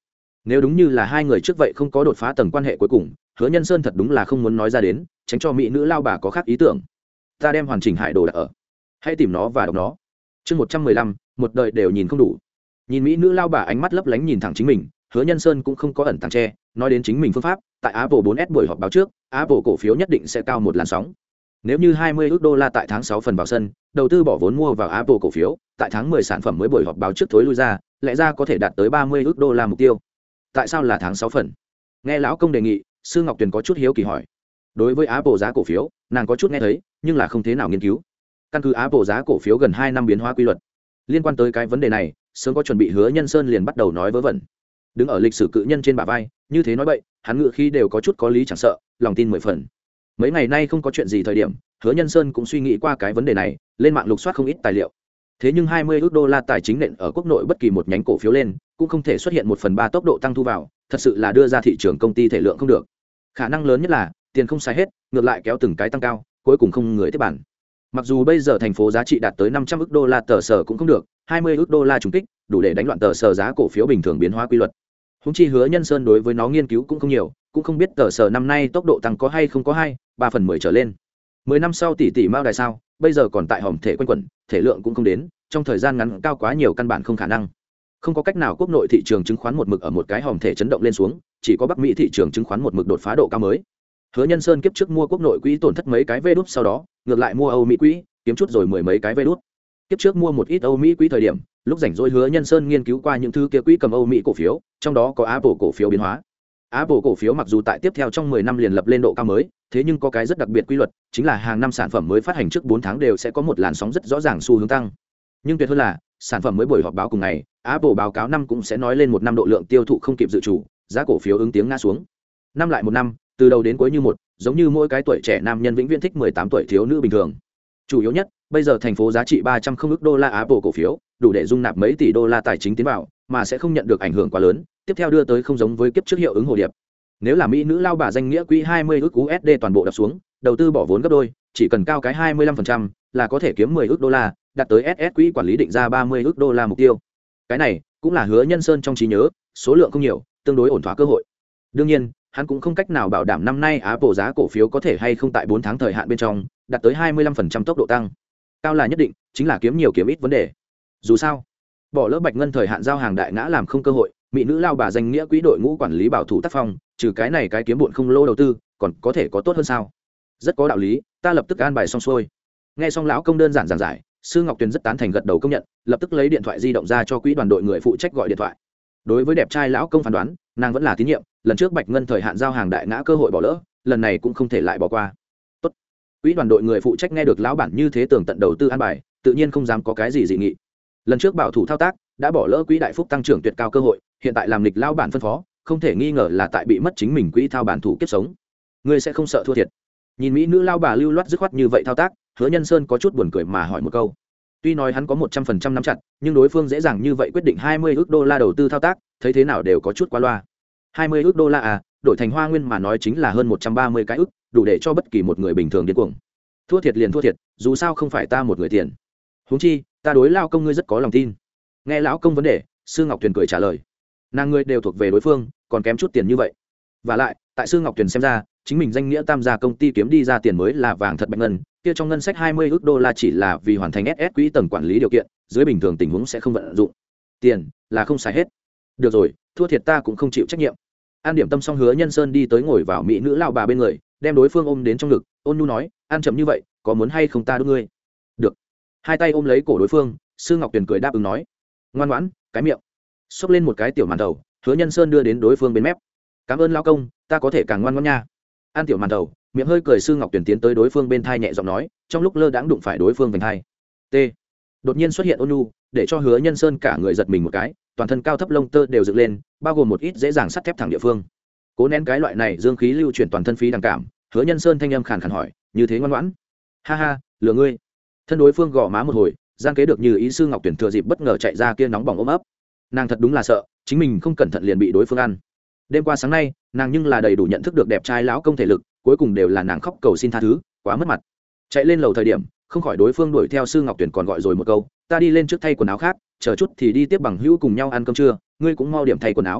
nếu đúng như là hai người trước vậy không có đột phá tầng quan hệ cuối cùng, Hứa Nhân Sơn thật đúng là không muốn nói ra đến, tránh cho mỹ nữ lao bà có khác ý tưởng. Ta đem hoàn chỉnh hải đồ đặt ở, hãy tìm nó và đọc nó. Chương một trăm mười lăm, một đời đều nhìn không đủ. Nhìn mỹ nữ lao bà ánh mắt lấp lánh nhìn thẳng chính mình, Hứa Nhân Sơn cũng không có ẩn tàng che, nói đến chính mình phương pháp, tại Apple bốn S buổi họp báo trước, Apple cổ phiếu nhất định sẽ cao một làn sóng. Nếu như hai mươi ức đô la tại tháng sáu phần vào sân, đầu tư bỏ vốn mua vào Apple cổ phiếu, tại tháng mười sản phẩm mới buổi họp báo trước thối lui ra, lẽ ra có thể đạt tới ba mươi ức đô la mục tiêu. Tại sao là tháng sáu phần? Nghe lão công đề nghị, Sư Ngọc Tuyền có chút hiếu kỳ hỏi. Đối với Apple giá cổ phiếu, nàng có chút nghe thấy, nhưng là không thế nào nghiên cứu. Căn cứ Apple giá cổ phiếu gần hai năm biến hóa quy luật. Liên quan tới cái vấn đề này, sớm có chuẩn bị Hứa Nhân Sơn liền bắt đầu nói vớ vẩn. Đứng ở lịch sử cự nhân trên bả vai, như thế nói bậy, hắn ngự khí đều có chút có lý chẳng sợ, lòng tin mười phần. Mấy ngày nay không có chuyện gì thời điểm, Hứa Nhân Sơn cũng suy nghĩ qua cái vấn đề này, lên mạng lục soát không ít tài liệu. Thế nhưng hai mươi ức đô la tài chính nện ở quốc nội bất kỳ một nhánh cổ phiếu lên, cũng không thể xuất hiện một phần ba tốc độ tăng thu vào, thật sự là đưa ra thị trường công ty thể lượng không được. Khả năng lớn nhất là tiền không xài hết, ngược lại kéo từng cái tăng cao, cuối cùng không người tiếp bản. Mặc dù bây giờ thành phố giá trị đạt tới năm trăm ức đô la tờ sở cũng không được, hai mươi ức đô la trùng kích, đủ để đánh loạn tờ sở giá cổ phiếu bình thường biến hóa quy luật. Húng chi Hứa Nhân Sơn đối với nó nghiên cứu cũng không nhiều, cũng không biết tờ sở năm nay tốc độ tăng có hay không có hai, ba phần mười trở lên. Mười năm sau tỷ tỷ mao đài sao, bây giờ còn tại hòm thể quanh quẩn, thể lượng cũng không đến, trong thời gian ngắn cao quá nhiều căn bản không khả năng. Không có cách nào quốc nội thị trường chứng khoán một mực ở một cái hòm thể chấn động lên xuống, chỉ có Bắc Mỹ thị trường chứng khoán một mực đột phá độ cao mới. Hứa Nhân Sơn kiếp trước mua quốc nội quỹ tổn thất mấy cái vê đút sau đó, ngược lại mua Âu Mỹ quỹ, kiếm chút rồi mười mấy cái vê đút. Kiếp trước mua một ít Âu Mỹ quỹ thời điểm, lúc rảnh rỗi Hứa Nhân Sơn nghiên cứu qua những thứ kia quỹ cầm Âu Mỹ cổ phiếu, trong đó có Apple cổ phiếu biến hóa. Apple cổ phiếu mặc dù tại tiếp theo trong mười năm liền lập lên độ cao mới, thế nhưng có cái rất đặc biệt quy luật, chính là hàng năm sản phẩm mới phát hành trước bốn tháng đều sẽ có một làn sóng rất rõ ràng xu hướng tăng. Nhưng tuyệt hơn là, sản phẩm mới buổi họp báo cùng ngày, Apple báo cáo năm cũng sẽ nói lên một năm độ lượng tiêu thụ không kịp dự chủ, giá cổ phiếu ứng tiếng ngã xuống. Năm lại một năm, từ đầu đến cuối như một, giống như mỗi cái tuổi trẻ nam nhân vĩnh viễn thích mười tám tuổi thiếu nữ bình thường. Chủ yếu nhất, bây giờ thành phố giá trị ba trăm không ức đô la Apple cổ phiếu, đủ để dung nạp mấy tỷ đô la tài chính tiến vào, mà sẽ không nhận được ảnh hưởng quá lớn, tiếp theo đưa tới không giống với kiếp trước hiệu ứng hồ điệp. Nếu là mỹ nữ lao bà danh nghĩa quỹ hai mươi ức u ét đê toàn bộ đập xuống, đầu tư bỏ vốn gấp đôi, chỉ cần cao cái hai mươi lăm phần trăm là có thể kiếm mười ức đô la, đạt tới ét ét quỹ quản lý định ra ba mươi ức đô la mục tiêu. Cái này cũng là Hứa Nhân Sơn trong trí nhớ, số lượng không nhiều, tương đối ổn thỏa cơ hội. Đương nhiên, hắn cũng không cách nào bảo đảm năm nay Apple giá cổ phiếu có thể hay không tại bốn tháng thời hạn bên trong, đạt tới hai mươi lăm phần trăm tốc độ tăng. Cao là nhất định, chính là kiếm nhiều kiếm ít vấn đề. Dù sao, bỏ lỡ bạch ngân thời hạn giao hàng đại ngã làm không cơ hội, mỹ nữ lao bà danh nghĩa quỹ đội ngũ quản lý bảo thủ tác phong, trừ cái này cái kiếm bộn không lô đầu tư, còn có thể có tốt hơn sao? Rất có đạo lý, ta lập tức an bài xong xuôi. Nghe xong lão công đơn giản giảng giải, Sư Ngọc Tuyền rất tán thành gật đầu công nhận, lập tức lấy điện thoại di động ra cho quỹ đoàn đội người phụ trách gọi điện thoại. Đối với đẹp trai lão công phán đoán, nàng vẫn là tín nhiệm, lần trước bạch ngân thời hạn giao hàng đại ngã cơ hội bỏ lỡ, lần này cũng không thể lại bỏ qua. Tốt. Quỹ đoàn đội người phụ trách nghe được lão bản như thế tường tận đầu tư an bài, tự nhiên không dám có cái gì dị nghị. Lần trước bảo thủ thao tác, đã bỏ lỡ quỹ đại phúc tăng trưởng tuyệt cao cơ hội, hiện tại làm lịch lão bản phân phó, không thể nghi ngờ là tại bị mất chính mình quỹ thao bản thủ kiếp sống. Ngươi sẽ không sợ thua thiệt? Nhìn mỹ nữ lao bà lưu loát dứt khoát như vậy thao tác, Hứa Nhân Sơn có chút buồn cười mà hỏi một câu. Tuy nói hắn có một trăm phần trăm nắm chặt, nhưng đối phương dễ dàng như vậy quyết định hai mươi ức đô la đầu tư thao tác, thấy thế nào đều có chút quá loa. hai mươi ức đô la à, đổi thành hoa nguyên mà nói chính là hơn một trăm ba mươi cái ức, đủ để cho bất kỳ một người bình thường điên cuồng. Thua thiệt liền thua thiệt, dù sao không phải ta một người tiền. Huống chi, ta đối lao công ngươi rất có lòng tin. Nghe lão công vấn đề, Sư Ngọc Tuyền cười trả lời. Nàng ngươi đều thuộc về đối phương, còn kém chút tiền như vậy. Và lại, tại Sư Ngọc Tuyền xem ra, chính mình danh nghĩa tam gia công ty kiếm đi ra tiền mới là vàng thật bạch ngân, kia trong ngân sách hai mươi ức đô la chỉ là vì hoàn thành ét ét quỹ tầng quản lý điều kiện, dưới bình thường tình huống sẽ không vận dụng. Tiền là không xài hết. Được rồi, thua thiệt ta cũng không chịu trách nhiệm. An điểm tâm xong, Hứa Nhân Sơn đi tới ngồi vào mỹ nữ lão bà bên người, đem đối phương ôm đến trong ngực, ôn nhu nói, ăn chậm như vậy, có muốn hay không ta đỡ ngươi? Được. Hai tay ôm lấy cổ đối phương, Sư Ngọc Tuyền cười đáp ứng nói. Ngoan ngoãn, cái miệng. Xốc lên một cái tiểu màn đầu, Hứa Nhân Sơn đưa đến đối phương bên mép. Cảm ơn lão công, ta có thể càng ngoan ngoãn nha. Ăn tiểu màn đầu, miệng hơi cười, Sư Ngọc Tuyền tiến tới đối phương bên thai nhẹ giọng nói, trong lúc lơ đãng đụng phải đối phương vành thai. T. Đột nhiên xuất hiện ôn nhu, để cho Hứa Nhân Sơn cả người giật mình một cái, toàn thân cao thấp lông tơ đều dựng lên, bao gồm một ít dễ dàng sắt thép thẳng địa phương. Cố nén cái loại này dương khí lưu chuyển toàn thân phí đằng cảm, Hứa Nhân Sơn thanh âm khàn khàn hỏi, như thế ngoan ngoãn? Ha ha, lừa ngươi. Thân đối phương gõ má một hồi, gian kế được như ý, Sư Ngọc Tuyền thừa dịp bất ngờ chạy ra kia nóng bỏng ôm ấp. Nàng thật đúng là sợ chính mình không cẩn thận liền bị đối phương ăn. Đêm qua sáng nay, nàng nhưng là đầy đủ nhận thức được đẹp trai lão công thể lực, cuối cùng đều là nàng khóc cầu xin tha thứ, quá mất mặt. Chạy lên lầu thời điểm, không khỏi đối phương đuổi theo, Sư Ngọc Tuyền còn gọi rồi một câu, ta đi lên trước thay quần áo khác, chờ chút thì đi tiếp bằng hữu cùng nhau ăn cơm trưa, ngươi cũng mau điểm thay quần áo.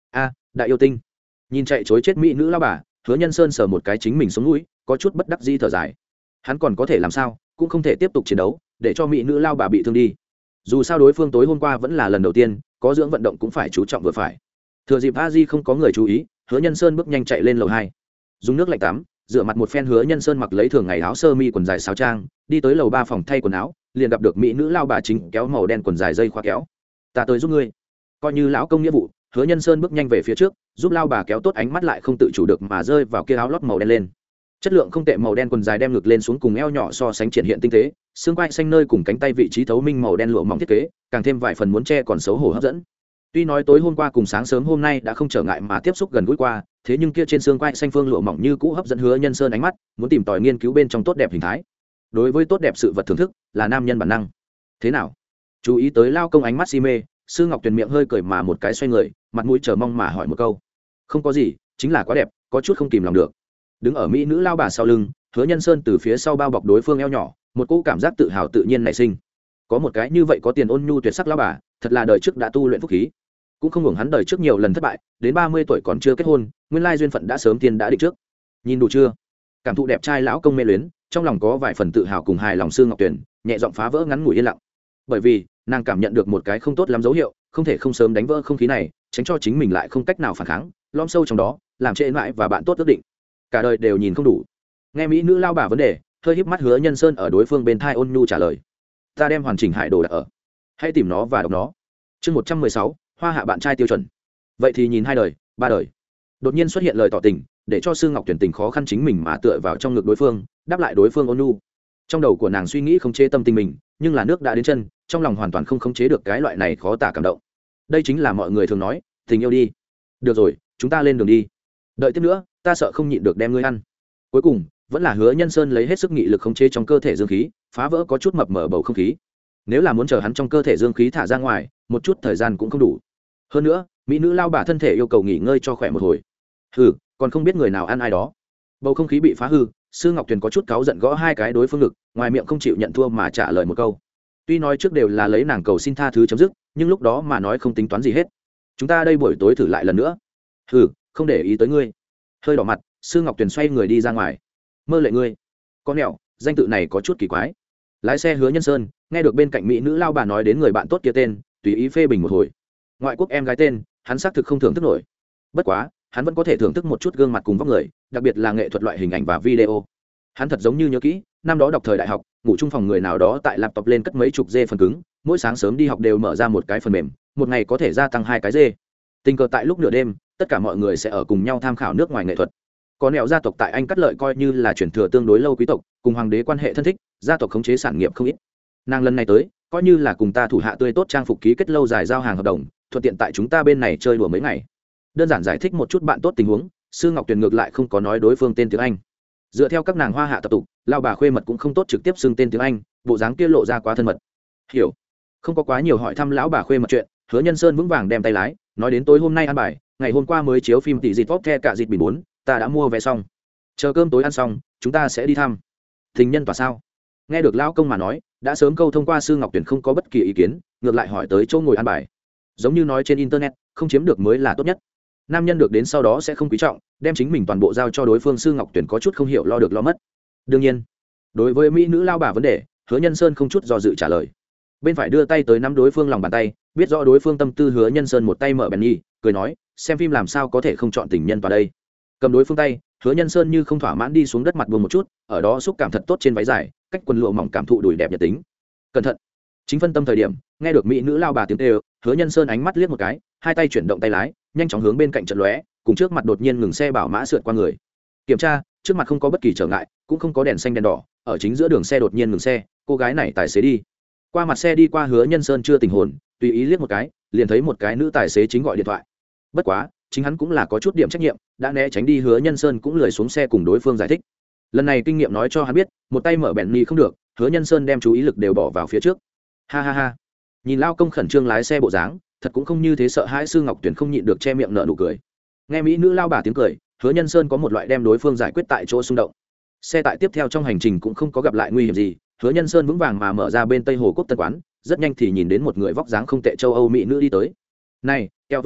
a đại yêu tinh. Nhìn chạy chối chết mỹ nữ lao bà, Hứa Nhân Sơn sờ một cái chính mình sống mũi, có chút bất đắc dĩ thở dài. Hắn còn có thể làm sao, cũng không thể tiếp tục chiến đấu để cho mỹ nữ lao bà bị thương đi. Dù sao đối phương tối hôm qua vẫn là lần đầu tiên, có dưỡng vận động cũng phải chú trọng vừa phải. Thừa dịp a di không có người chú ý, Hứa Nhân Sơn bước nhanh chạy lên lầu hai, dùng nước lạnh tắm, rửa mặt một phen. Hứa Nhân Sơn mặc lấy thường ngày áo sơ mi quần dài sáo trang, đi tới lầu ba phòng thay quần áo, liền gặp được mỹ nữ lao bà chính kéo màu đen quần dài dây khóa kéo. Ta tới giúp ngươi. Coi như lão công nghĩa vụ, Hứa Nhân Sơn bước nhanh về phía trước, giúp lao bà kéo tốt, ánh mắt lại không tự chủ được mà rơi vào kia áo lót màu đen lên. Chất lượng không tệ màu đen quần dài đem ngực lên xuống cùng eo nhỏ so sánh triển hiện tinh tế, xương quai xanh nơi cùng cánh tay vị trí thấu minh màu đen lụa mỏng thiết kế, càng thêm vài phần muốn che còn xấu hổ hấp dẫn. Tuy nói tối hôm qua cùng sáng sớm hôm nay đã không trở ngại mà tiếp xúc gần gũi qua, thế nhưng kia trên xương quai xanh phương lụa mỏng như cũ hấp dẫn Hứa Nhân Sơn ánh mắt, muốn tìm tòi nghiên cứu bên trong tốt đẹp hình thái. Đối với tốt đẹp sự vật thưởng thức là nam nhân bản năng. Thế nào? Chú ý tới lao công ánh mắt si mê, Sư Ngọc Tuyền miệng hơi cười mà một cái xoay người, mặt mũi chờ mong mà hỏi một câu. Không có gì, chính là quá đẹp, có chút không kìm lòng được. Đứng ở mỹ nữ lao bà sau lưng, Hứa Nhân Sơn từ phía sau bao bọc đối phương eo nhỏ, một cỗ cảm giác tự hào tự nhiên nảy sinh. Có một cái như vậy có tiền ôn nhu tuyệt sắc lao bà, thật là đời trước đã tu luyện phúc khí. Cũng không hưởng hắn đời trước nhiều lần thất bại, đến ba mươi tuổi còn chưa kết hôn, nguyên lai duyên phận đã sớm tiên đã định trước. Nhìn đủ chưa? Cảm thụ đẹp trai lão công mê luyến, trong lòng có vài phần tự hào cùng hài lòng. Sư Ngọc Tuyền nhẹ giọng phá vỡ ngắn ngủi yên lặng, bởi vì nàng cảm nhận được một cái không tốt lắm dấu hiệu, không thể không sớm đánh vỡ không khí này, tránh cho chính mình lại không cách nào phản kháng, lom sâu trong đó, làm trễ mãi và bạn tốt ước định cả đời đều nhìn không đủ. Nghe mỹ nữ lao bà vấn đề, hơi híp mắt Hứa Nhân Sơn ở đối phương bên thai ôn nhu trả lời. Ta đem hoàn chỉnh hải đồ đặt ở, hãy tìm nó và đọc nó. Chương một trăm mười sáu, hoa hạ bạn trai tiêu chuẩn. Vậy thì nhìn hai đời ba đời. Đột nhiên xuất hiện lời tỏ tình, để cho Sư Ngọc Tuyển tình khó khăn chính mình mà tựa vào trong ngực đối phương, đáp lại đối phương ôn nhu. Trong đầu của nàng suy nghĩ không chế tâm tình mình, nhưng là nước đã đến chân, trong lòng hoàn toàn không khống chế được cái loại này khó tả cảm động. Đây chính là mọi người thường nói, tình yêu đi. Được rồi, chúng ta lên đường đi. Đợi tiếp nữa, ta sợ không nhịn được đem ngươi ăn. Cuối cùng, vẫn là Hứa Nhân Sơn lấy hết sức nghị lực khống chế trong cơ thể dương khí, phá vỡ có chút mập mờ bầu không khí. Nếu là muốn chờ hắn trong cơ thể dương khí thả ra ngoài, một chút thời gian cũng không đủ. Hơn nữa, mỹ nữ lao bà thân thể yêu cầu nghỉ ngơi cho khỏe một hồi. Hừ, còn không biết người nào ăn ai đó. Bầu không khí bị phá hư, Sư Ngọc Tuyền có chút cáu giận gõ hai cái đối phương ngực, ngoài miệng không chịu nhận thua mà trả lời một câu. Tuy nói trước đều là lấy nàng cầu xin tha thứ chấm dứt, nhưng lúc đó mà nói không tính toán gì hết. Chúng ta đây buổi tối thử lại lần nữa. Hừ, không để ý tới ngươi. Hơi đỏ mặt, Sư Ngọc Tuyền xoay người đi ra ngoài. Mơ lệ ngươi. Con mẹo, danh tự này có chút kỳ quái. Lái xe Hứa Nhân Sơn nghe được bên cạnh mỹ nữ lao bà nói đến người bạn tốt kia tên, tùy ý phê bình một hồi. Ngoại quốc em gái tên, hắn xác thực không thưởng thức nổi. Bất quá, hắn vẫn có thể thưởng thức một chút gương mặt cùng vóc người, đặc biệt là nghệ thuật loại hình ảnh và video. Hắn thật giống như nhớ kỹ, năm đó đọc thời đại học, ngủ chung phòng người nào đó tại laptop lên cất mấy chục dê phần cứng, mỗi sáng sớm đi học đều mở ra một cái phần mềm, một ngày có thể gia tăng hai cái dê. Tình cờ tại lúc nửa đêm, tất cả mọi người sẽ ở cùng nhau tham khảo nước ngoài nghệ thuật. Có nẻo gia tộc tại Anh cắt lợi coi như là chuyển thừa tương đối lâu quý tộc, cùng hoàng đế quan hệ thân thích, gia tộc khống chế sản nghiệp không ít. Nàng lần này tới, coi như là cùng ta thủ hạ tươi tốt trang phục ký kết lâu dài giao hàng hợp đồng, thuận tiện tại chúng ta bên này chơi đùa mấy ngày. Đơn giản giải thích một chút bạn tốt tình huống, Sư Ngọc Tuyền ngược lại không có nói đối phương tên tiếng Anh. Dựa theo các nàng hoa hạ tập tục, lao bà khuê mật cũng không tốt trực tiếp xưng tên tiếng Anh, bộ dáng kia lộ ra quá thân mật. Hiểu. Không có quá nhiều hỏi thăm lão bà khuê mật chuyện, Hứa Nhân Sơn vững vàng đem tay lái, nói đến tối hôm nay ăn bài, ngày hôm qua mới chiếu phim tỷ dịt pop the cả dịt bình bốn, ta đã mua vé xong. Chờ cơm tối ăn xong, chúng ta sẽ đi thăm. Tình nhân tòa sao? Nghe được lão công mà nói, đã sớm câu thông qua Sư Ngọc Tuyền không có bất kỳ ý kiến, ngược lại hỏi tới chỗ ngồi ăn bài. Giống như nói trên internet, không chiếm được mới là tốt nhất. Nam nhân được đến sau đó sẽ không quý trọng, đem chính mình toàn bộ giao cho đối phương. Sư Ngọc Tuyền có chút không hiểu lo được lo mất. Đương nhiên, đối với mỹ nữ lao bà vấn đề, Hứa Nhân Sơn không chút do dự trả lời. Bên phải đưa tay tới nắm đối phương lòng bàn tay, biết rõ đối phương tâm tư. Hứa Nhân Sơn một tay mở bèn nhi, cười nói, xem phim làm sao có thể không chọn tình nhân vào đây. Cầm đối phương tay, Hứa Nhân Sơn như không thỏa mãn đi xuống đất mặt buông một chút, ở đó xúc cảm thật tốt trên váy dài, cách quần lụa mỏng cảm thụ đùi đẹp nhật tính. Cẩn thận. Chính phân tâm thời điểm, nghe được mỹ nữ lao bà tiếng kêu, Hứa Nhân Sơn ánh mắt liếc một cái, hai tay chuyển động tay lái, nhanh chóng hướng bên cạnh chợt lóe, cùng trước mặt đột nhiên ngừng xe bảo mã sượt qua người. Kiểm tra, trước mặt không có bất kỳ trở ngại, cũng không có đèn xanh đèn đỏ, ở chính giữa đường xe đột nhiên ngừng xe, cô gái này tài xế đi. Qua mặt xe đi qua Hứa Nhân Sơn chưa tình hồn, tùy ý liếc một cái, liền thấy một cái nữ tài xế chính gọi điện thoại. Bất quá, chính hắn cũng là có chút điểm trách nhiệm, đã né tránh đi. Hứa Nhân Sơn cũng lười xuống xe cùng đối phương giải thích. Lần này kinh nghiệm nói cho hắn biết, một tay mở bẹn ni không được, Hứa Nhân Sơn đem chú ý lực đều bỏ vào phía trước. Ha ha ha. Nhìn lao công khẩn trương lái xe bộ dáng, thật cũng không như thế sợ hãi. Sư Ngọc Tuyền không nhịn được che miệng nở nụ cười. Nghe mỹ nữ lao bà tiếng cười, Hứa Nhân Sơn có một loại đem đối phương giải quyết tại chỗ xung động. Xe tại tiếp theo trong hành trình cũng không có gặp lại nguy hiểm gì, Hứa Nhân Sơn vững vàng mà mở ra bên Tây Hồ Quốc Tân quán, rất nhanh thì nhìn đến một người vóc dáng không tệ châu Âu mỹ nữ đi tới. Này, keo vợ điệu,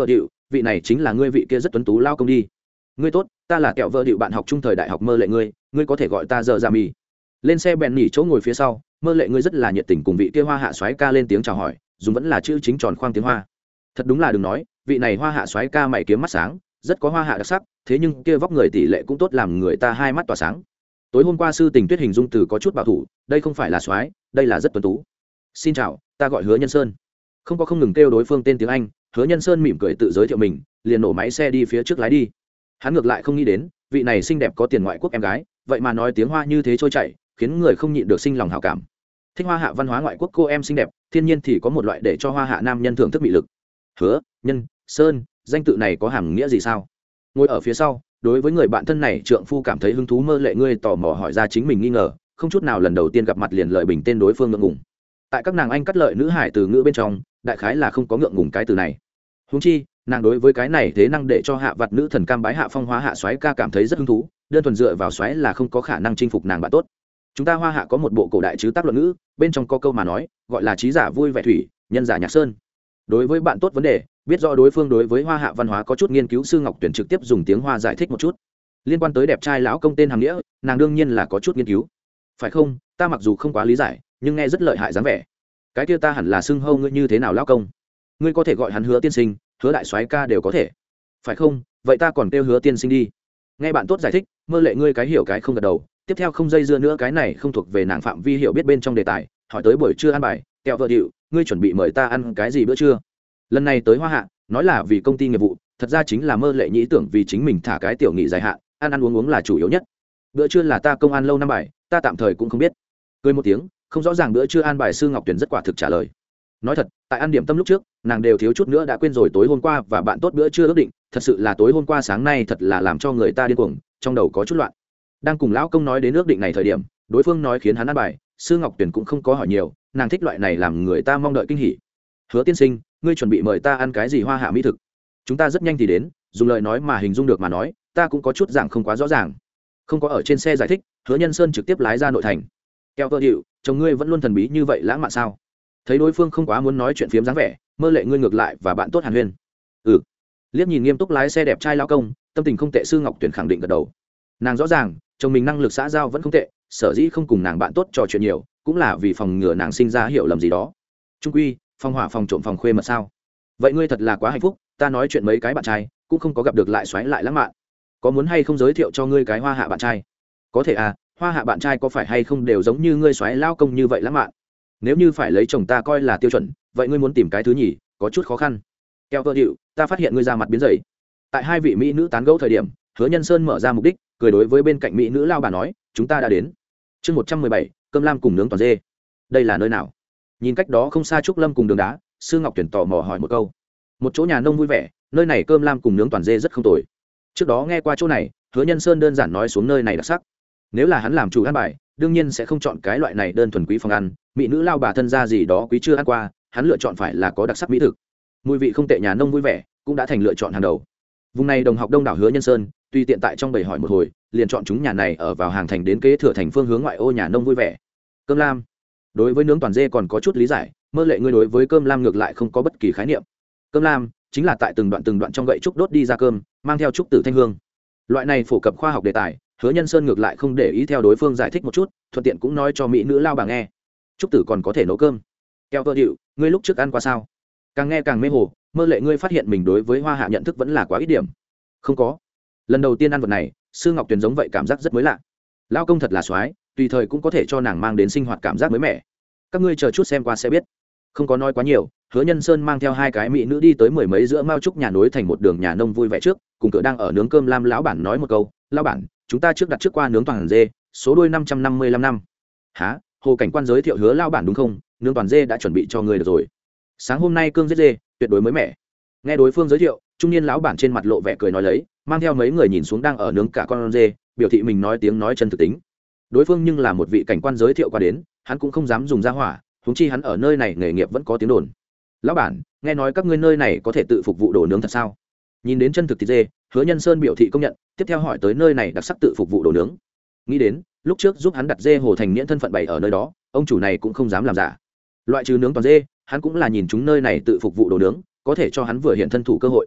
vị này chính là ngươi vị kia rất tuấn tú lao công đi. Ngươi tốt, ta là kẹo vợ điệu bạn học trung thời đại học Mơ Lệ ngươi, ngươi có thể gọi ta giờ ra mì. Lên xe bèn nỉ chỗ ngồi phía sau, Mơ Lệ ngươi rất là nhiệt tình cùng vị kia hoa hạ soái ca lên tiếng chào hỏi, dùng vẫn là chữ chính tròn khoang tiếng hoa. Thật đúng là đừng nói, vị này hoa hạ soái ca mày kiếm mắt sáng, rất có hoa hạ đặc sắc, thế nhưng kia vóc người tỷ lệ cũng tốt làm người ta hai mắt tỏa sáng. Tối hôm qua sư tình tuyết hình dung từ có chút bảo thủ, đây không phải là soái, đây là rất tuấn tú. Xin chào, ta gọi Hứa Nhân Sơn. Không có không ngừng kêu đối phương tên tiếng Anh, Hứa Nhân Sơn mỉm cười tự giới thiệu mình, liền nổ máy xe đi phía trước lái đi. Hắn ngược lại không nghĩ đến, vị này xinh đẹp có tiền ngoại quốc em gái, vậy mà nói tiếng hoa như thế trôi chảy, khiến người không nhịn được sinh lòng hảo cảm. Thích hoa hạ văn hóa ngoại quốc cô em xinh đẹp, thiên nhiên thì có một loại để cho hoa hạ nam nhân thưởng thức mị lực. Hứa Nhân Sơn, danh tự này có hàm nghĩa gì sao? Ngồi ở phía sau, đối với người bạn thân này trượng phu cảm thấy hứng thú. Mơ Lệ ngươi tò mò hỏi ra chính mình nghi ngờ, không chút nào lần đầu tiên gặp mặt liền lợi bình tên đối phương ngượng ngùng. Tại các nàng anh cắt lợi nữ hải từ ngữ bên trong, đại khái là không có ngượng ngùng cái từ này. Huống chi, nàng đối với cái này thế năng để cho hạ vặt nữ thần cam bái hạ phong hóa hạ soái ca cảm thấy rất hứng thú, đơn thuần dựa vào soái là không có khả năng chinh phục nàng bạn tốt. Chúng ta hoa hạ có một bộ cổ đại chứ tác luận ngữ, bên trong có câu mà nói, gọi là trí giả vui vẻ thủy, nhân giả nhạc sơn. Đối với bạn tốt vấn đề, biết rõ đối phương đối với hoa hạ văn hóa có chút nghiên cứu, sư Ngọc Tuyển trực tiếp dùng tiếng hoa giải thích một chút. Liên quan tới đẹp trai lão công tên hàm nghĩa, nàng đương nhiên là có chút nghiên cứu. Phải không? Ta mặc dù không quá lý giải, nhưng nghe rất lợi hại dáng vẻ. Cái kia ta hẳn là xưng hâu ngươi như thế nào lão công? Ngươi có thể gọi hắn Hứa tiên sinh, Hứa đại soái ca đều có thể. Phải không? Vậy ta còn kêu Hứa tiên sinh đi. Nghe bạn tốt giải thích, Mơ Lệ ngươi cái hiểu cái không gật đầu, tiếp theo không dây dưa nữa, cái này không thuộc về nàng phạm vi hiểu biết bên trong đề tài, hỏi tới buổi trưa ăn bài, kẹo vợ điệu, ngươi chuẩn bị mời ta ăn cái gì bữa trưa? Lần này tới hoa hạ, nói là vì công ty nghiệp vụ, thật ra chính là Mơ Lệ nhĩ tưởng vì chính mình thả cái tiểu nghị dài hạn, ăn ăn uống uống là chủ yếu nhất. Bữa trưa là ta công an lâu năm bài, ta tạm thời cũng không biết. Cười một tiếng, không rõ ràng bữa trưa an bài, sư Ngọc Tuyển rất quả thực trả lời. Nói thật, tại ăn điểm tâm lúc trước, nàng đều thiếu chút nữa đã quên rồi tối hôm qua và bạn tốt bữa trưa ước định, thật sự là tối hôm qua sáng nay thật là làm cho người ta điên cuồng, trong đầu có chút loạn. Đang cùng lão công nói đến ước định này thời điểm, đối phương nói khiến hắn ăn bài, sư Ngọc Tuyển cũng không có hỏi nhiều, nàng thích loại này làm người ta mong đợi kinh hỉ. Hứa tiên sinh, ngươi chuẩn bị mời ta ăn cái gì hoa hạ mỹ thực? Chúng ta rất nhanh thì đến, dùng lời nói mà hình dung được mà nói, ta cũng có chút dạng không quá rõ ràng. Không có ở trên xe giải thích, Hứa Nhân Sơn trực tiếp lái ra nội thành. Keo Tơ Điệu, chồng ngươi vẫn luôn thần bí như vậy lãng mạn sao? Thấy đối phương không quá muốn nói chuyện phiếm dáng vẻ, Mơ Lệ ngươi ngược lại và bạn tốt hàn huyên. Ừ. Liếc nhìn nghiêm túc lái xe đẹp trai lão công, tâm tình không tệ, sư Ngọc Tuyển khẳng định gật đầu. Nàng rõ ràng, chồng mình năng lực xã giao vẫn không tệ, sở dĩ không cùng nàng bạn tốt trò chuyện nhiều, cũng là vì phòng ngừa nàng sinh ra hiểu lầm gì đó. Trung quy, phòng hỏa phòng trộm phòng khuê mật sao? Vậy ngươi thật là quá hạnh phúc, ta nói chuyện mấy cái bạn trai, cũng không có gặp được lại xoáy lại lãng mạn. Có muốn hay không giới thiệu cho ngươi cái hoa hạ bạn trai? Có thể à, hoa hạ bạn trai có phải hay không đều giống như ngươi xoáy lao công như vậy lãng mạn? Nếu như phải lấy chồng ta coi là tiêu chuẩn, vậy ngươi muốn tìm cái thứ nhì, có chút khó khăn. Keo Tơ Điệu, ta phát hiện ngươi ra mặt biến dày. Tại hai vị mỹ nữ tán gẫu thời điểm, Hứa Nhân Sơn mở ra mục đích, cười đối với bên cạnh mỹ nữ lao bà nói, chúng ta đã đến. Chương một trăm mười bảy, cơm lam cùng nướng toàn dê. Đây là nơi nào? Nhìn cách đó không xa trúc lâm cùng đường đá, sư Ngọc Tuyển tò mò hỏi một câu. Một chỗ nhà nông vui vẻ, nơi này cơm lam cùng nướng toàn dê rất không tồi. Trước đó nghe qua chỗ này, Hứa Nhân Sơn đơn giản nói xuống nơi này đặc sắc. Nếu là hắn làm chủ ăn bài, đương nhiên sẽ không chọn cái loại này đơn thuần quý phòng ăn, mỹ nữ lao bà thân gia gì đó quý chưa ăn qua, hắn lựa chọn phải là có đặc sắc mỹ thực. Mùi vị không tệ nhà nông vui vẻ, cũng đã thành lựa chọn hàng đầu. Vùng này đồng học đông đảo Hứa Nhân Sơn, tuy tiện tại trong bầy hỏi một hồi, liền chọn chúng nhà này ở vào hàng thành đến kế thừa thành phương hướng ngoại ô nhà nông vui vẻ. Cơm lam. Đối với nướng toàn dê còn có chút lý giải, Mơ Lệ ngươi đối với cơm lam ngược lại không có bất kỳ khái niệm. Cơm lam chính là tại từng đoạn từng đoạn trong gậy trúc đốt đi ra cơm, mang theo trúc tử thanh hương. Loại này phổ cập khoa học đề tài, Hứa Nhân Sơn ngược lại không để ý theo đối phương giải thích một chút, thuận tiện cũng nói cho mỹ nữ lao bà nghe. Trúc tử còn có thể nấu cơm. Keo Tơ Điệu, ngươi lúc trước ăn qua sao? Càng nghe càng mê hồ, Mơ Lệ ngươi phát hiện mình đối với hoa hạ nhận thức vẫn là quá ít điểm. Không có. Lần đầu tiên ăn vật này, sư Ngọc Tuyền giống vậy cảm giác rất mới lạ. Lao công thật là soái, tùy thời cũng có thể cho nàng mang đến sinh hoạt cảm giác mới mẻ. Các ngươi chờ chút xem qua sẽ biết. Không có nói quá nhiều, Hứa Nhân Sơn mang theo hai cái mỹ nữ đi tới mười mấy giữa mao trúc nhà nối thành một đường nhà nông vui vẻ trước, cùng cửa đang ở nướng cơm lam lão bản nói một câu, lão bản, chúng ta trước đặt trước qua nướng toàn dê, số đôi năm trăm năm mươi lăm năm. Hả? Hồ cảnh quan giới thiệu Hứa lão bản đúng không? Nướng toàn dê đã chuẩn bị cho người được rồi. Sáng hôm nay cương giết dê, tuyệt đối mới mẻ. Nghe đối phương giới thiệu, trung niên lão bản trên mặt lộ vẻ cười nói lấy, mang theo mấy người nhìn xuống đang ở nướng cả con dê, biểu thị mình nói tiếng nói chân thực tính. Đối phương nhưng là một vị cảnh quan giới thiệu qua đến, hắn cũng không dám dùng ra hỏa, huống chi hắn ở nơi này nghề nghiệp vẫn có tiếng đồn. Lão bản, nghe nói các ngươi nơi này có thể tự phục vụ đồ nướng thật sao? Nhìn đến chân thực thịt dê, Hứa Nhân Sơn biểu thị công nhận, tiếp theo hỏi tới nơi này đặc sắc tự phục vụ đồ nướng. Nghĩ đến, lúc trước giúp hắn đặt dê hồ thành niễn thân phận bày ở nơi đó, ông chủ này cũng không dám làm giả. Loại trừ nướng toàn dê, hắn cũng là nhìn chúng nơi này tự phục vụ đồ nướng, có thể cho hắn vừa hiện thân thủ cơ hội.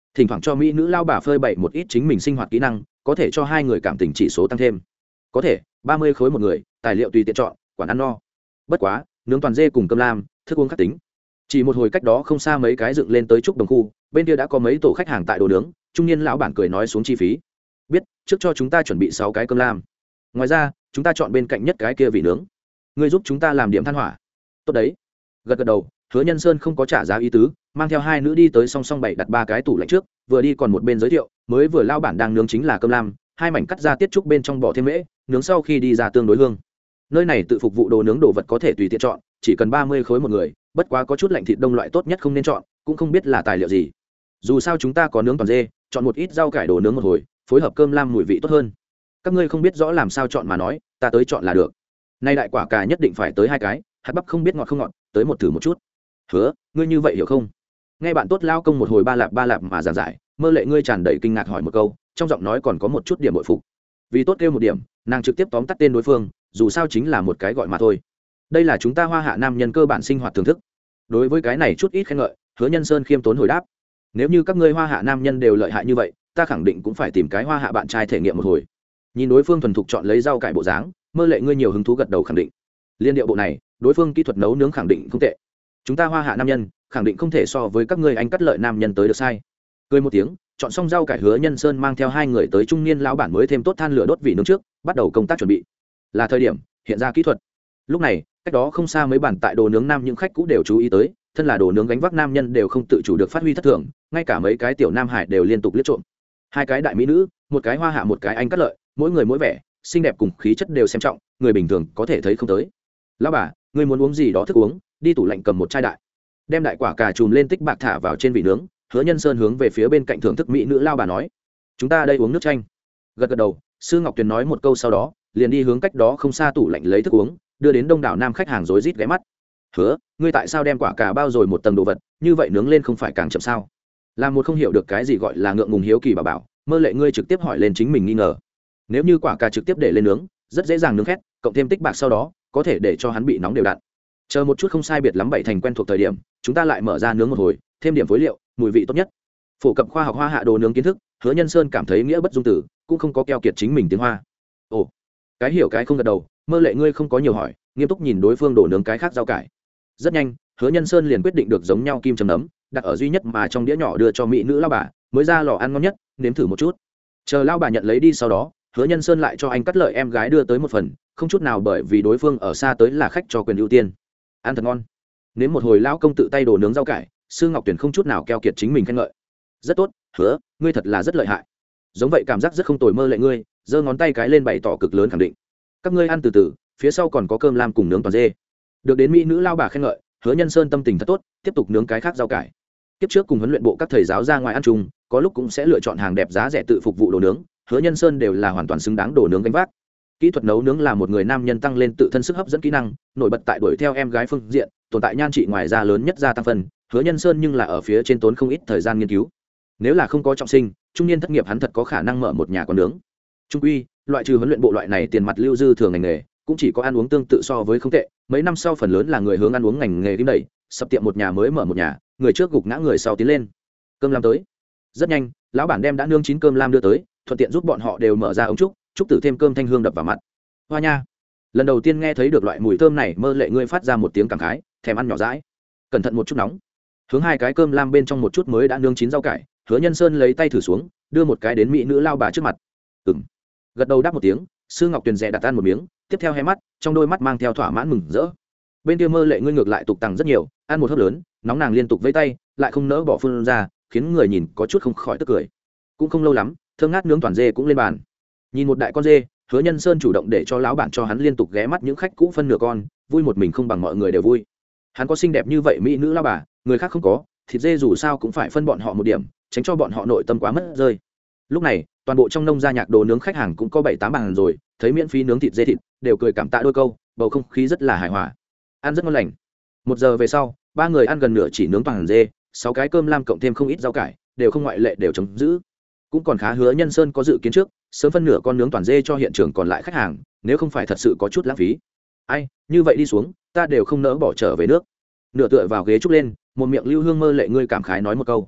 thỉnh thoảng cho mỹ nữ lao bà phơi bày một ít chính mình sinh hoạt kỹ năng, có thể cho hai người cảm tình chỉ số tăng thêm. Có thể ba mươi khối một người, tài liệu tùy tiện chọn, quản ăn no. Bất quá nướng toàn dê cùng cơm lam, thức uống khắc tính. Chỉ một hồi cách đó không xa mấy cái dựng lên tới trúc đồng khu, bên kia đã có mấy tổ khách hàng tại đồ nướng. Trung niên lão bản cười nói xuống chi phí. Biết, trước cho chúng ta chuẩn bị sáu cái cơm lam. Ngoài ra chúng ta chọn bên cạnh nhất cái kia vị nướng, ngươi giúp chúng ta làm điểm than hỏa. Tốt đấy. Gật gật đầu, Hứa Nhân Sơn không có trả giá ý tứ, mang theo hai nữ đi tới song song bảy đặt ba cái tủ lạnh trước, vừa đi còn một bên giới thiệu, mới vừa lao bản đang nướng chính là cơm lam, hai mảnh cắt ra tiết trúc bên trong bỏ thêm mễ, nướng sau khi đi ra tương đối hương. Nơi này tự phục vụ đồ nướng đồ vật có thể tùy tiện chọn, chỉ cần ba mươi khối một người, bất quá có chút lạnh thịt đông loại tốt nhất không nên chọn, cũng không biết là tài liệu gì. Dù sao chúng ta có nướng toàn dê, chọn một ít rau cải đồ nướng một hồi, phối hợp cơm lam mùi vị tốt hơn. Các ngươi không biết rõ làm sao chọn mà nói, ta tới chọn là được. Nay đại quả cà nhất định phải tới hai cái, hạt bắp không biết ngọt không ngọt, tới một thử một chút. Hứa, ngươi như vậy hiểu không? Nghe bạn tốt lao công một hồi ba lạp ba lạp mà giảng giải, Mơ Lệ ngươi tràn đầy kinh ngạc hỏi một câu, trong giọng nói còn có một chút điểm bội phục. Vì tốt kêu một điểm, nàng trực tiếp tóm tắt tên đối phương, dù sao chính là một cái gọi mà thôi. Đây là chúng ta Hoa Hạ nam nhân cơ bản sinh hoạt thưởng thức. Đối với cái này chút ít khen ngợi, Hứa Nhân Sơn khiêm tốn hồi đáp, nếu như các ngươi Hoa Hạ nam nhân đều lợi hại như vậy, ta khẳng định cũng phải tìm cái Hoa Hạ bạn trai thể nghiệm một hồi. Nhìn đối phương thuần thục chọn lấy rau cải bộ dáng, Mơ Lệ ngươi nhiều hứng thú gật đầu khẳng định. Liên điệu bộ này, đối phương kỹ thuật nấu nướng khẳng định không tệ. Chúng ta Hoa Hạ nam nhân khẳng định không thể so với các ngươi anh cắt lợi nam nhân tới được sai. Cười một tiếng, chọn xong rau cải, Hứa Nhân Sơn mang theo hai người tới trung niên lão bản mới thêm tốt than lửa đốt vị nướng trước, bắt đầu công tác chuẩn bị. Là thời điểm hiện ra kỹ thuật. Lúc này, cách đó không xa mấy bản tại đồ nướng nam những khách cũ đều chú ý tới, thân là đồ nướng gánh vác nam nhân đều không tự chủ được phát huy thất thường, ngay cả mấy cái tiểu nam hải đều liên tục liếc trộm. Hai cái đại mỹ nữ, một cái Hoa Hạ một cái anh cắt lợi, mỗi người mỗi vẻ, xinh đẹp cùng khí chất đều xem trọng, người bình thường có thể thấy không tới. Lão bà, ngươi muốn uống gì đó thức uống, đi tủ lạnh cầm một chai đại. Đem đại quả cà chùm lên tích bạc thả vào trên vị nướng, Hứa Nhân Sơn hướng về phía bên cạnh thưởng thức mỹ nữ lao bà nói, chúng ta đây uống nước chanh. Gật gật đầu, Sư Ngọc Tuyền nói một câu sau đó, liền đi hướng cách đó không xa tủ lạnh lấy thức uống, đưa đến đông đảo nam khách hàng rối rít ghé mắt. Hứa, ngươi tại sao đem quả cà bao rồi một tầng đồ vật, như vậy nướng lên không phải càng chậm sao? Là một không hiểu được cái gì gọi là ngượng ngùng hiếu kỳ bà bảo, Mơ Lệ ngươi trực tiếp hỏi lên chính mình nghi ngờ. Nếu như quả cà trực tiếp để lên nướng, rất dễ dàng nướng khét, cộng thêm tích bạc sau đó, có thể để cho hắn bị nóng đều đặn. Chờ một chút không sai biệt lắm bảy thành quen thuộc thời điểm, chúng ta lại mở ra nướng một hồi, thêm điểm phối liệu, mùi vị tốt nhất. Phổ cập khoa học Hoa Hạ đồ nướng kiến thức, Hứa Nhân Sơn cảm thấy nghĩa bất dung tử, cũng không có keo kiệt chính mình tiếng Hoa. Ồ, cái hiểu cái không gật đầu, Mơ Lệ ngươi không có nhiều hỏi, nghiêm túc nhìn đối phương đổ nướng cái khác rau cải. Rất nhanh, Hứa Nhân Sơn liền quyết định được giống nhau kim chấm nấm, đặt ở duy nhất mà trong đĩa nhỏ đưa cho mỹ nữ lao bà, mới ra lò ăn ngon nhất, nếm thử một chút. Chờ lao bà nhận lấy đi sau đó, Hứa Nhân Sơn lại cho anh cắt lợi em gái đưa tới một phần, không chút nào bởi vì đối phương ở xa tới là khách cho quyền ưu tiên. Ăn thật ngon. Nếm một hồi lão công tự tay đồ nướng rau cải, Sư Ngọc Tuyển không chút nào keo kiệt chính mình khen ngợi. Rất tốt, Hứa, ngươi thật là rất lợi hại. Giống vậy cảm giác rất không tồi. Mơ Lệ ngươi, giơ ngón tay cái lên bày tỏ cực lớn khẳng định. Các ngươi ăn từ từ, phía sau còn có cơm lam cùng nướng toàn dê. Được đến mỹ nữ lao bà khen ngợi, Hứa Nhân Sơn tâm tình thật tốt, tiếp tục nướng cái khác rau cải. Kiếp trước cùng huấn luyện bộ các thầy giáo ra ngoài ăn chung, có lúc cũng sẽ lựa chọn hàng đẹp giá rẻ tự phục vụ đồ nướng, Hứa Nhân Sơn đều là hoàn toàn xứng đáng đồ nướng gánh vác. Kỹ thuật nấu nướng là một người nam nhân tăng lên tự thân sức hấp dẫn kỹ năng, nổi bật tại đuổi theo em gái phương diện, tồn tại nhan trị ngoài ra lớn nhất gia tăng phần, Hứa Nhân Sơn nhưng là ở phía trên tốn không ít thời gian nghiên cứu. Nếu là không có trọng sinh, trung niên thất nghiệp hắn thật có khả năng mở một nhà quán nướng. Trung quy, loại trừ huấn luyện bộ loại này tiền mặt lưu dư thường ngành nghề, cũng chỉ có ăn uống tương tự so với không tệ, mấy năm sau phần lớn là người hướng ăn uống ngành nghề đi đẩy, sập tiệm một nhà mới mở một nhà, người trước gục ngã người sau tiến lên. Cơm lam tới. Rất nhanh, lão bản đem đã nướng chín cơm lam đưa tới, thuận tiện giúp bọn họ đều mở ra ống trúc, trúc tử thêm cơm thanh hương đập vào mặt. Hoa nha. Lần đầu tiên nghe thấy được loại mùi thơm này, Mơ Lệ ngươi phát ra một tiếng cảm khái, thèm ăn nhỏ dãi. Cẩn thận một chút nóng. Hướng hai cái cơm lam bên trong một chút mới đã nướng chín rau cải, Hứa Nhân Sơn lấy tay thử xuống, đưa một cái đến mỹ nữ lao bà trước mặt. Ừm. Gật đầu đáp một tiếng, Sư Ngọc Tuyền dè đặt ăn một miếng, tiếp theo hé mắt, trong đôi mắt mang theo thỏa mãn mừng rỡ. Bên kia Mơ Lệ ngươi ngược lại tục tằng rất nhiều, ăn một hớp lớn, nóng nàng liên tục vẫy tay, lại không nỡ bỏ phun ra, khiến người nhìn có chút không khỏi tức cười. Cũng không lâu lắm, thơm ngát nướng toàn dê cũng lên bàn. Nhìn một đại con dê, Hứa Nhân Sơn chủ động để cho lão bản cho hắn liên tục ghé mắt những khách cũ phân nửa con, vui một mình không bằng mọi người đều vui. Hắn có xinh đẹp như vậy mỹ nữ lão bà, người khác không có, thịt dê dù sao cũng phải phân bọn họ một điểm, tránh cho bọn họ nội tâm quá mất rơi. Lúc này, toàn bộ trong nông gia nhạc đồ nướng khách hàng cũng có bảy tám bàn rồi, thấy miễn phí nướng thịt dê thịt, đều cười cảm tạ đôi câu, bầu không khí rất là hài hòa. Ăn rất ngon lành. Một giờ về sau, ba người ăn gần nửa chỉ nướng toàn dê, sáu cái cơm lam cộng thêm không ít rau cải, đều không ngoại lệ đều chống giữ. Cũng còn khá. Hứa Nhân Sơn có dự kiến trước, sớm phân nửa con nướng toàn dê cho hiện trường còn lại khách hàng, nếu không phải thật sự có chút lãng phí. Ai, như vậy đi xuống, ta đều không nỡ bỏ trở về nước. Nửa tựa vào ghế trúc lên, một miệng lưu hương Mơ Lệ ngươi cảm khái nói một câu.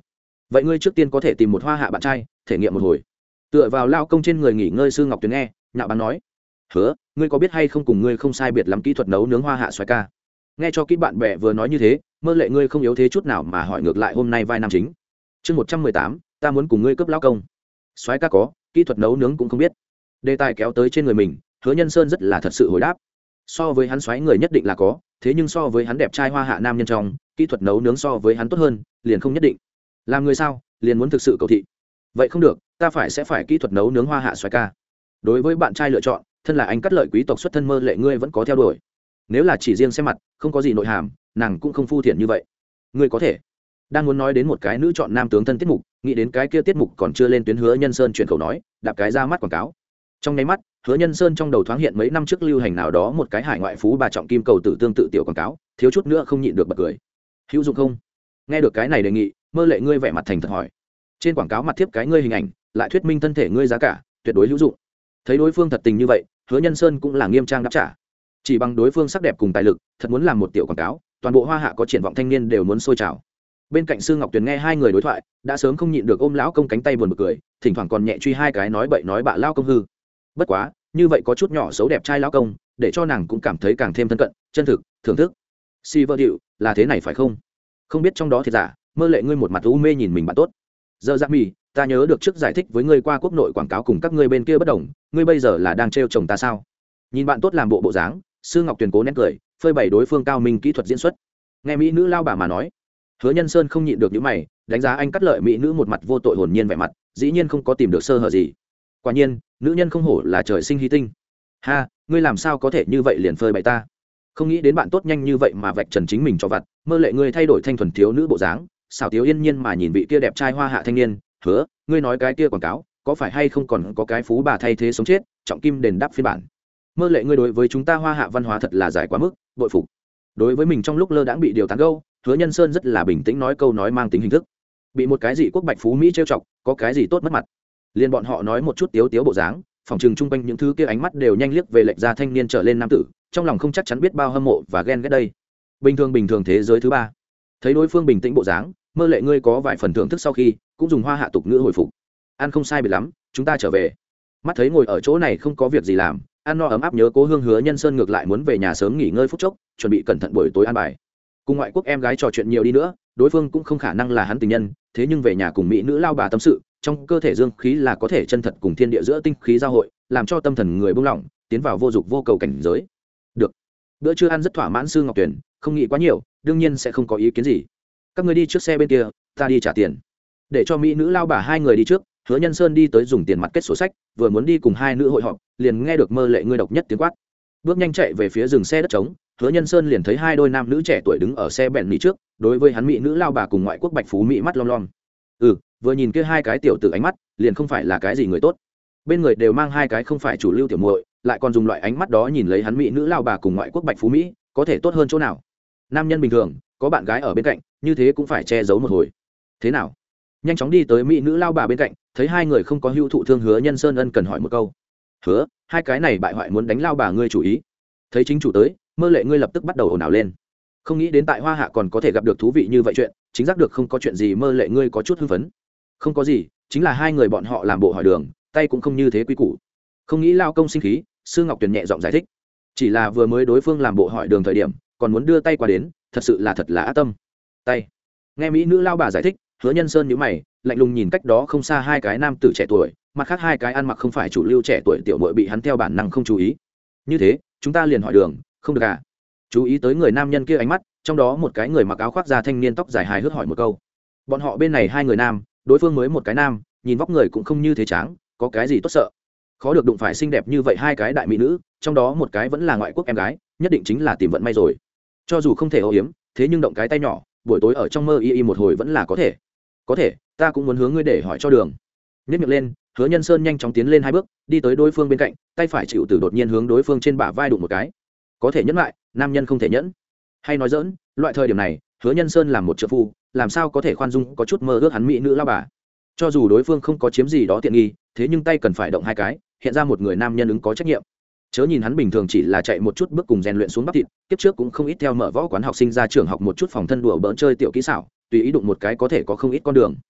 vậy ngươi trước tiên có thể tìm một hoa hạ bạn trai thể nghiệm một hồi. Tựa vào lao công trên người nghỉ ngơi, Sư Ngọc Tuyền nghe nhạo báng nói, hứa ngươi có biết hay không, cùng ngươi không sai biệt lắm kỹ thuật nấu nướng hoa hạ xoài ca. Nghe cho kỹ bạn bè vừa nói như thế, Mơ Lệ ngươi không yếu thế chút nào mà hỏi ngược lại hôm nay vai nam chính. Chương một trăm mười tám, ta muốn cùng ngươi cướp lão công. Xoái ca có, kỹ thuật nấu nướng cũng không biết. Đề tài kéo tới trên người mình, Hứa Nhân Sơn rất là thật sự hồi đáp. So với hắn xoáy người nhất định là có, thế nhưng so với hắn đẹp trai hoa hạ nam nhân trong, kỹ thuật nấu nướng so với hắn tốt hơn, liền không nhất định. Làm người sao, liền muốn thực sự cầu thị. Vậy không được, ta phải sẽ phải kỹ thuật nấu nướng hoa hạ xoáy ca. Đối với bạn trai lựa chọn, thân là anh cắt lợi quý tộc xuất thân Mơ Lệ ngươi vẫn có theo đuổi. Nếu là chỉ riêng xem mặt, không có gì nội hàm, nàng cũng không phu thiện như vậy. Ngươi có thể. Đang muốn nói đến một cái nữ chọn nam tướng thân tiết mục, nghĩ đến cái kia tiết mục còn chưa lên tuyến, Hứa Nhân Sơn chuyển khẩu nói, đạp cái ra mắt quảng cáo. Trong nháy mắt, Hứa Nhân Sơn trong đầu thoáng hiện mấy năm trước lưu hành nào đó một cái hải ngoại phú bà trọng kim cầu tử tương tự tiểu quảng cáo, thiếu chút nữa không nhịn được bật cười. Hữu dụng không? Nghe được cái này đề nghị, Mơ Lệ ngươi vẻ mặt thành thật hỏi. Trên quảng cáo mặt thiếp cái ngươi hình ảnh, lại thuyết minh thân thể ngươi giá cả, tuyệt đối hữu dụng. Thấy đối phương thật tình như vậy, Hứa Nhân Sơn cũng là nghiêm trang đáp trả. Chỉ bằng đối phương sắc đẹp cùng tài lực, thật muốn làm một tiểu quảng cáo, toàn bộ hoa hạ có triển vọng thanh niên đều muốn sôi trào. Bên cạnh Sư Ngọc Tuyền nghe hai người đối thoại, đã sớm không nhịn được ôm lão công cánh tay buồn bực cười, thỉnh thoảng còn nhẹ truy hai cái nói bậy nói bạ lao công hư. Bất quá, như vậy có chút nhỏ xấu đẹp trai lão công, để cho nàng cũng cảm thấy càng thêm thân cận, chân thực, thưởng thức. Si vợ điệu, là thế này phải không? Không biết trong đó thiệt giả, Mơ Lệ ngươi một mặt u mê nhìn mình bạn tốt. Giờ Giác Mì, ta nhớ được trước giải thích với ngươi qua quốc nội quảng cáo cùng các ngươi bên kia bất đồng, ngươi bây giờ là đang trêu chồng ta sao? Nhìn bạn tốt làm bộ bộ dáng, Sư Ngọc Tuyền cố nén cười, phơi bày đối phương cao minh kỹ thuật diễn xuất. Nghe mỹ nữ lao bà mà nói, Hứa Nhân Sơn không nhịn được những mày, đánh giá anh cắt lợi mỹ nữ một mặt vô tội hồn nhiên vẻ mặt, dĩ nhiên không có tìm được sơ hở gì. Quả nhiên, nữ nhân không hổ là trời sinh hy tinh. Ha, ngươi làm sao có thể như vậy liền phơi bày ta? Không nghĩ đến bạn tốt nhanh như vậy mà vạch trần chính mình cho vặt, Mơ Lệ ngươi thay đổi thanh thuần thiếu nữ bộ dáng, xảo tiếu yên nhiên mà nhìn vị kia đẹp trai hoa hạ thanh niên, hứa, ngươi nói cái kia quảng cáo, có phải hay không còn có cái phú bà thay thế sống chết, trọng kim đền đáp phiên bản. Mơ Lệ ngươi đối với chúng ta hoa hạ văn hóa thật là giải quá mức, bội phục. Đối với mình trong lúc lơ đãng bị điều tán gẫu, Hứa Nhân Sơn rất là bình tĩnh nói câu nói mang tính hình thức. Bị một cái gì quốc bạch phú mỹ trêu chọc, có cái gì tốt mất mặt. Liên bọn họ nói một chút tiếu tiếu bộ dáng, phòng trường chung quanh những thứ kia ánh mắt đều nhanh liếc về lệch ra thanh niên trở lên nam tử, trong lòng không chắc chắn biết bao hâm mộ và ghen ghét đây. Bình thường bình thường thế giới thứ ba. Thấy đối phương bình tĩnh bộ dáng, Mơ Lệ ngươi có vài phần thưởng thức sau khi, cũng dùng hoa hạ tục ngữ hồi phục. Ăn không sai biệt lắm, chúng ta trở về. Mắt thấy ngồi ở chỗ này không có việc gì làm, ăn no ấm áp nhớ cố hương Hứa Nhân Sơn ngược lại muốn về nhà sớm nghỉ ngơi phút chốc, chuẩn bị cẩn thận buổi tối ăn bài. Cùng ngoại quốc em gái trò chuyện nhiều đi nữa, đối phương cũng không khả năng là hắn tình nhân, thế nhưng về nhà cùng mỹ nữ lao bà tâm sự, trong cơ thể dương khí là có thể chân thật cùng thiên địa giữa tinh khí giao hội, làm cho tâm thần người buông lỏng, tiến vào vô dục vô cầu cảnh giới. Được. Bữa trưa ăn rất thỏa mãn, Sư Ngọc Tuyền không nghĩ quá nhiều, đương nhiên sẽ không có ý kiến gì. Các người đi trước xe bên kia, ta đi trả tiền. Để cho mỹ nữ lao bà hai người đi trước, Hứa Nhân Sơn đi tới dùng tiền mặt kết sổ sách, vừa muốn đi cùng hai nữ hội họp, liền nghe được Mơ Lệ ngươi độc nhất tiếng quát. Bước nhanh chạy về phía dừng xe đất trống, Hứa Nhân Sơn liền thấy hai đôi nam nữ trẻ tuổi đứng ở xe bẹn nỉ trước, đối với hắn mỹ nữ lao bà cùng ngoại quốc bạch phú mỹ mắt lom lom. Ừ, vừa nhìn kia hai cái tiểu tử ánh mắt, liền không phải là cái gì người tốt. Bên người đều mang hai cái không phải chủ lưu tiểu muội, lại còn dùng loại ánh mắt đó nhìn lấy hắn mỹ nữ lao bà cùng ngoại quốc bạch phú mỹ, có thể tốt hơn chỗ nào? Nam nhân bình thường, có bạn gái ở bên cạnh, như thế cũng phải che giấu một hồi. Thế nào? Nhanh chóng đi tới mỹ nữ lao bà bên cạnh, thấy hai người không có hữu thụ thương, Hứa Nhân Sơn ân cần hỏi một câu. Hứa, hai cái này bại hoại muốn đánh lao bà ngươi chủ ý. Thấy chính chủ tới, Mơ Lệ ngươi lập tức bắt đầu ồn ào lên. Không nghĩ đến tại hoa hạ còn có thể gặp được thú vị như vậy chuyện, chính xác được không có chuyện gì. Mơ Lệ ngươi có chút hưng phấn. Không có gì, chính là hai người bọn họ làm bộ hỏi đường, tay cũng không như thế quý củ. Không nghĩ lao công sinh khí, Sư Ngọc Tuyền nhẹ giọng giải thích. Chỉ là vừa mới đối phương làm bộ hỏi đường thời điểm, còn muốn đưa tay qua đến, thật sự là thật là ác tâm. Tay. Nghe mỹ nữ lao bà giải thích, Hứa Nhân Sơn nhíu mày, lạnh lùng nhìn cách đó không xa hai cái nam tử trẻ tuổi, mặt khác hai cái ăn mặc không phải chủ lưu trẻ tuổi tiểu muội bị hắn theo bản năng không chú ý. Như thế, chúng ta liền hỏi đường, không được à? Chú ý tới người nam nhân kia ánh mắt, trong đó một cái người mặc áo khoác da thanh niên tóc dài hài hước hỏi một câu. Bọn họ bên này hai người nam, đối phương mới một cái nam, nhìn vóc người cũng không như thế tráng, có cái gì tốt sợ? Khó được đụng phải xinh đẹp như vậy hai cái đại mỹ nữ, trong đó một cái vẫn là ngoại quốc em gái, nhất định chính là tìm vận may rồi. Cho dù không thể ô hiếm, thế nhưng động cái tay nhỏ, buổi tối ở trong mơ y y một hồi vẫn là có thể. Có thể, ta cũng muốn hướng ngươi để hỏi cho đường. Nhếch miệng lên, Hứa Nhân Sơn nhanh chóng tiến lên hai bước, đi tới đối phương bên cạnh, tay phải chịu từ đột nhiên hướng đối phương trên bả vai đụng một cái. Có thể nhẫn lại, nam nhân không thể nhẫn. Hay nói dỡn, loại thời điểm này, Hứa Nhân Sơn làm một trợ phu, làm sao có thể khoan dung có chút mơ ước hắn mỹ nữ lao bà. Cho dù đối phương không có chiếm gì đó tiện nghi, thế nhưng tay cần phải động hai cái, hiện ra một người nam nhân ứng có trách nhiệm. Chớ nhìn hắn bình thường chỉ là chạy một chút bước cùng rèn luyện xuống bắp thịt, kiếp trước cũng không ít theo mở võ quán học sinh ra trường học một chút phòng thân đùa bỡn chơi tiểu kỹ xảo, tùy ý đụng một cái có thể có không ít con đường.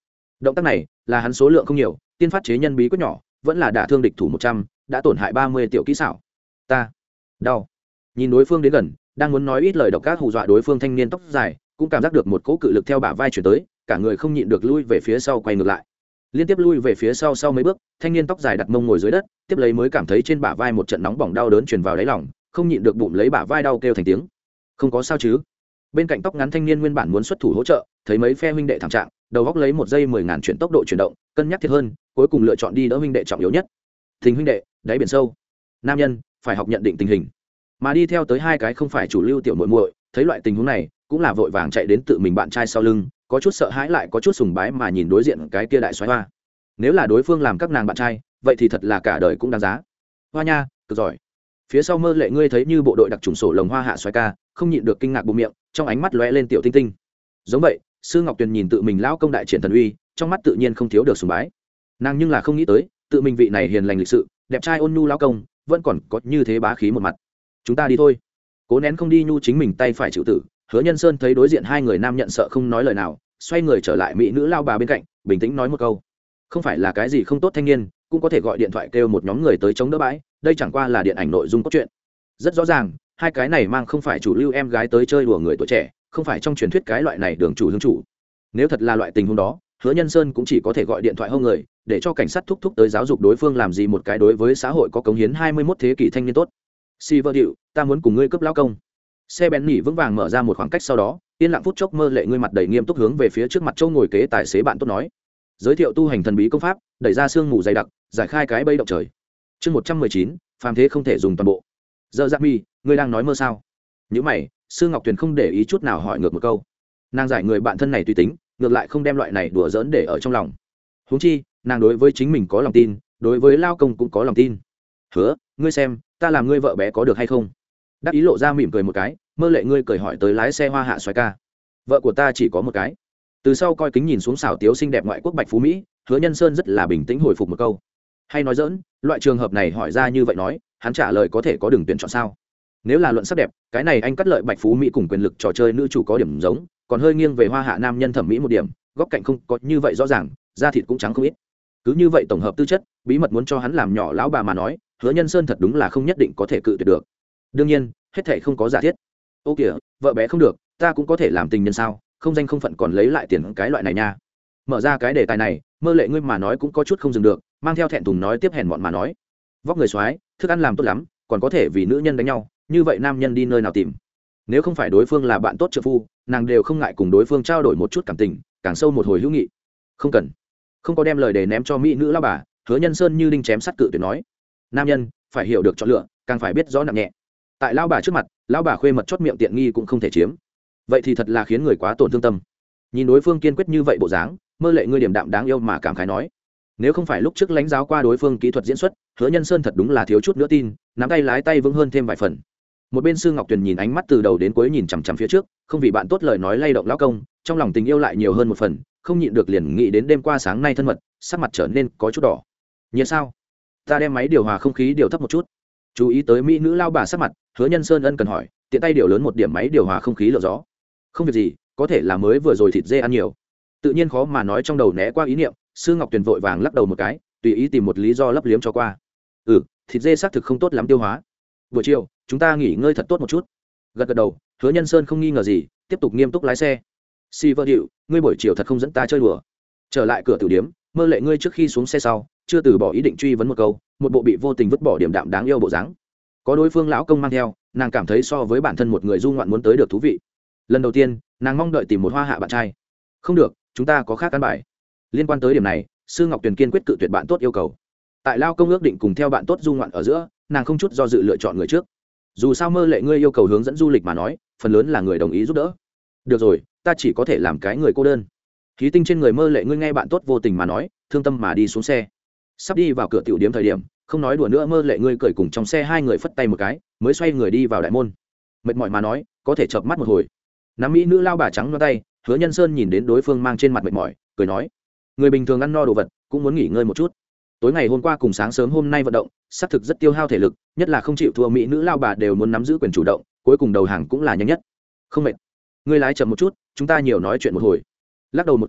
động tác này là hắn số lượng không nhiều tiên phát chế nhân bí quyết nhỏ, vẫn là đả thương địch thủ một trăm, đã tổn hại ba mươi tiểu kỹ xảo. Ta đau. Nhìn đối phương đến gần, đang muốn nói ít lời độc ác hù dọa đối phương thanh niên tóc dài, cũng cảm giác được một cỗ cự lực theo bả vai chuyển tới, cả người không nhịn được lui về phía sau quay ngược lại. Liên tiếp lui về phía sau sau mấy bước, thanh niên tóc dài đặt mông ngồi dưới đất, tiếp lấy mới cảm thấy trên bả vai một trận nóng bỏng đau đớn truyền vào đáy lòng, không nhịn được bụng lấy bả vai đau kêu thành tiếng. Không có sao chứ? Bên cạnh tóc ngắn thanh niên nguyên bản muốn xuất thủ hỗ trợ, thấy mấy phe huynh đệ thảm trạng, đầu góc lấy một giây mười ngàn chuyển tốc độ chuyển động, cân nhắc thiệt hơn, cuối cùng lựa chọn đi đỡ huynh đệ trọng yếu nhất. Tình huynh đệ, đáy biển sâu. Nam nhân phải học nhận định tình hình. Mà đi theo tới hai cái không phải chủ lưu tiểu muội muội, thấy loại tình huống này, cũng là vội vàng chạy đến tự mình bạn trai sau lưng, có chút sợ hãi lại có chút sùng bái mà nhìn đối diện cái kia đại soái hoa. Nếu là đối phương làm các nàng bạn trai, vậy thì thật là cả đời cũng đáng giá. Hoa nha, cực giỏi. Phía sau Mơ Lệ ngươi thấy như bộ đội đặc trùng sổ lồng hoa hạ soái ca, không nhịn được kinh ngạc bụng miệng, trong ánh mắt lóe lên tiểu tinh tinh. Giống vậy, Sư Ngọc Tuyền nhìn tự mình lão công đại triển thần uy, trong mắt tự nhiên không thiếu được sùng bái. Nàng nhưng là không nghĩ tới, tự mình vị này hiền lành lịch sự, đẹp trai ôn nhu lão công, vẫn còn có như thế bá khí một mặt. Chúng ta đi thôi. Cố nén không đi nhu chính mình tay phải chịu tử, Hứa Nhân Sơn thấy đối diện hai người nam nhận sợ không nói lời nào, xoay người trở lại mỹ nữ lao bà bên cạnh, bình tĩnh nói một câu. Không phải là cái gì không tốt thanh niên, cũng có thể gọi điện thoại kêu một nhóm người tới chống đỡ bãi, đây chẳng qua là điện ảnh nội dung cốt truyện. Rất rõ ràng, hai cái này mang không phải chủ lưu em gái tới chơi đùa người tuổi trẻ, không phải trong truyền thuyết cái loại này đường chủ hướng chủ. Nếu thật là loại tình huống đó, Hứa Nhân Sơn cũng chỉ có thể gọi điện thoại hô người, để cho cảnh sát thúc thúc tới giáo dục đối phương làm gì một cái đối với xã hội có cống hiến hai mươi mốt thế kỷ thanh niên tốt. Silver Điệu, ta muốn cùng ngươi cướp lão công. Xe bén nỉ vững vàng mở ra một khoảng cách sau đó, yên lặng phút chốc Mơ Lệ ngươi mặt đầy nghiêm túc hướng về phía trước mặt châu ngồi kế tài xế bạn tốt nói, giới thiệu tu hành thần bí công pháp, đẩy ra xương mù dày đặc, giải khai cái bẫy động trời. Chương một trăm mười chín, phàm thế không thể dùng toàn bộ. Giờ Giáp Mi, ngươi đang nói mơ sao? Những mày, Sư Ngọc Tuyền không để ý chút nào hỏi ngược một câu. Nàng giải người bạn thân này tùy tính, ngược lại không đem loại này đùa giỡn để ở trong lòng. Huống chi, nàng đối với chính mình có lòng tin, đối với lao công cũng có lòng tin. Hứa, ngươi xem, ta làm ngươi vợ bé có được hay không? Đắc ý lộ ra mỉm cười một cái, Mơ Lệ ngươi cười hỏi tới lái xe hoa hạ soái ca. Vợ của ta chỉ có một cái. Từ sau coi kính nhìn xuống xảo tiếu xinh đẹp ngoại quốc bạch phú mỹ, Hứa Nhân Sơn rất là bình tĩnh hồi phục một câu. Hay nói dỡn, loại trường hợp này hỏi ra như vậy nói, hắn trả lời có thể có đường tuyển chọn sao? Nếu là luận sắc đẹp, cái này anh cắt lợi bạch phú mỹ cùng quyền lực trò chơi nữ chủ có điểm giống, còn hơi nghiêng về hoa hạ nam nhân thẩm mỹ một điểm, góc cạnh không có như vậy rõ ràng, da thịt cũng trắng không ít. Cứ như vậy tổng hợp tư chất, bí mật muốn cho hắn làm nhỏ lão bà mà nói, Hứa Nhân Sơn thật đúng là không nhất định có thể cự tuyệt được. Đương nhiên, hết thảy không có giả thiết. Ô kìa, vợ bé không được, ta cũng có thể làm tình nhân sao? Không danh không phận còn lấy lại tiền cái loại này nha. Mở ra cái đề tài này, Mơ Lệ ngươi mà nói cũng có chút không dừng được, mang theo thẹn thùng nói tiếp hèn mọn mà nói, vóc người xoái, thức ăn làm tốt lắm, còn có thể vì nữ nhân đánh nhau, như vậy nam nhân đi nơi nào tìm? Nếu không phải đối phương là bạn tốt trợ phu, nàng đều không ngại cùng đối phương trao đổi một chút cảm tình, càng sâu một hồi hữu nghị. Không cần. Không có đem lời để ném cho mỹ nữ lão bà, Hứa Nhân Sơn như đinh chém sắt cự tuyệt nói, nam nhân phải hiểu được chọn lựa, càng phải biết rõ nặng nhẹ. Tại lão bà trước mặt, lão bà khuê mật chót miệng tiện nghi cũng không thể chiếm, vậy thì thật là khiến người quá tổn thương tâm. Nhìn đối phương kiên quyết như vậy bộ dáng, Mơ Lệ ngươi điểm đạm đáng yêu mà cảm khái nói, nếu không phải lúc trước lãnh giáo qua đối phương kỹ thuật diễn xuất, Hứa Nhân Sơn thật đúng là thiếu chút nữa tin, nắm tay lái tay vững hơn thêm vài phần. Một bên Sư Ngọc Tuyền nhìn ánh mắt từ đầu đến cuối nhìn chằm chằm phía trước, không vì bạn tốt lời nói lay động lão công, trong lòng tình yêu lại nhiều hơn một phần, không nhịn được liền nghĩ đến đêm qua sáng nay thân mật, sắc mặt trở nên có chút đỏ. Nhiệt sao? Ta đem máy điều hòa không khí điều thấp một chút. Chú ý tới mỹ nữ lao bà sắc mặt, Hứa Nhân Sơn ân cần hỏi, tiện tay điều lớn một điểm máy điều hòa không khí lượng gió. Không việc gì, có thể là mới vừa rồi thịt dê ăn nhiều. Tự nhiên khó mà nói trong đầu né qua ý niệm, Sư Ngọc Tuyền vội vàng lắc đầu một cái, tùy ý tìm một lý do lấp liếm cho qua. Ừ, thịt dê xác thực không tốt lắm tiêu hóa. Buổi chiều, chúng ta nghỉ ngơi thật tốt một chút. Gật gật đầu, Hứa Nhân Sơn không nghi ngờ gì, tiếp tục nghiêm túc lái xe. Silver Điệu, ngươi buổi chiều thật không dẫn ta chơi đùa. Trở lại cửa tử điếm, Mơ Lệ ngươi trước khi xuống xe sau, chưa từ bỏ ý định truy vấn một câu, một bộ bị vô tình vứt bỏ điểm đạm đáng yêu bộ dáng. Có đối phương lão công mang theo, nàng cảm thấy so với bản thân một người du ngoạn muốn tới được thú vị. Lần đầu tiên, nàng mong đợi tìm một hoa hạ bạn trai. Không được, chúng ta có khác căn bài. Liên quan tới điểm này, Sư Ngọc Tuyền kiên quyết cự tuyệt bạn tốt yêu cầu. Tại lao công ước định cùng theo bạn tốt du ngoạn ở giữa, nàng không chút do dự lựa chọn người trước. Dù sao Mơ Lệ ngươi yêu cầu hướng dẫn du lịch mà nói, phần lớn là người đồng ý giúp đỡ. Được rồi, ta chỉ có thể làm cái người cô đơn. Khí tinh trên người Mơ Lệ ngươi nghe bạn tốt vô tình mà nói, thương tâm mà đi xuống xe. Sắp đi vào cửa tiểu điếm thời điểm, không nói đùa nữa, Mơ Lệ ngươi cởi cùng trong xe hai người phất tay một cái, mới xoay người đi vào đại môn. Mệt mỏi mà nói, có thể chợp mắt một hồi. Nắm mỹ nữ lao bà trắng loa tay, Hứa Nhân Sơn nhìn đến đối phương mang trên mặt mệt mỏi, cười nói, người bình thường ăn no đồ vật, cũng muốn nghỉ ngơi một chút. Tối ngày hôm qua cùng sáng sớm hôm nay vận động, xác thực rất tiêu hao thể lực, nhất là không chịu thua mỹ nữ lao bà đều muốn nắm giữ quyền chủ động, cuối cùng đầu hàng cũng là nhanh nhất. Không mệt, ngươi lái chậm một chút, chúng ta nhiều nói chuyện một hồi. Lắc đầu một cái,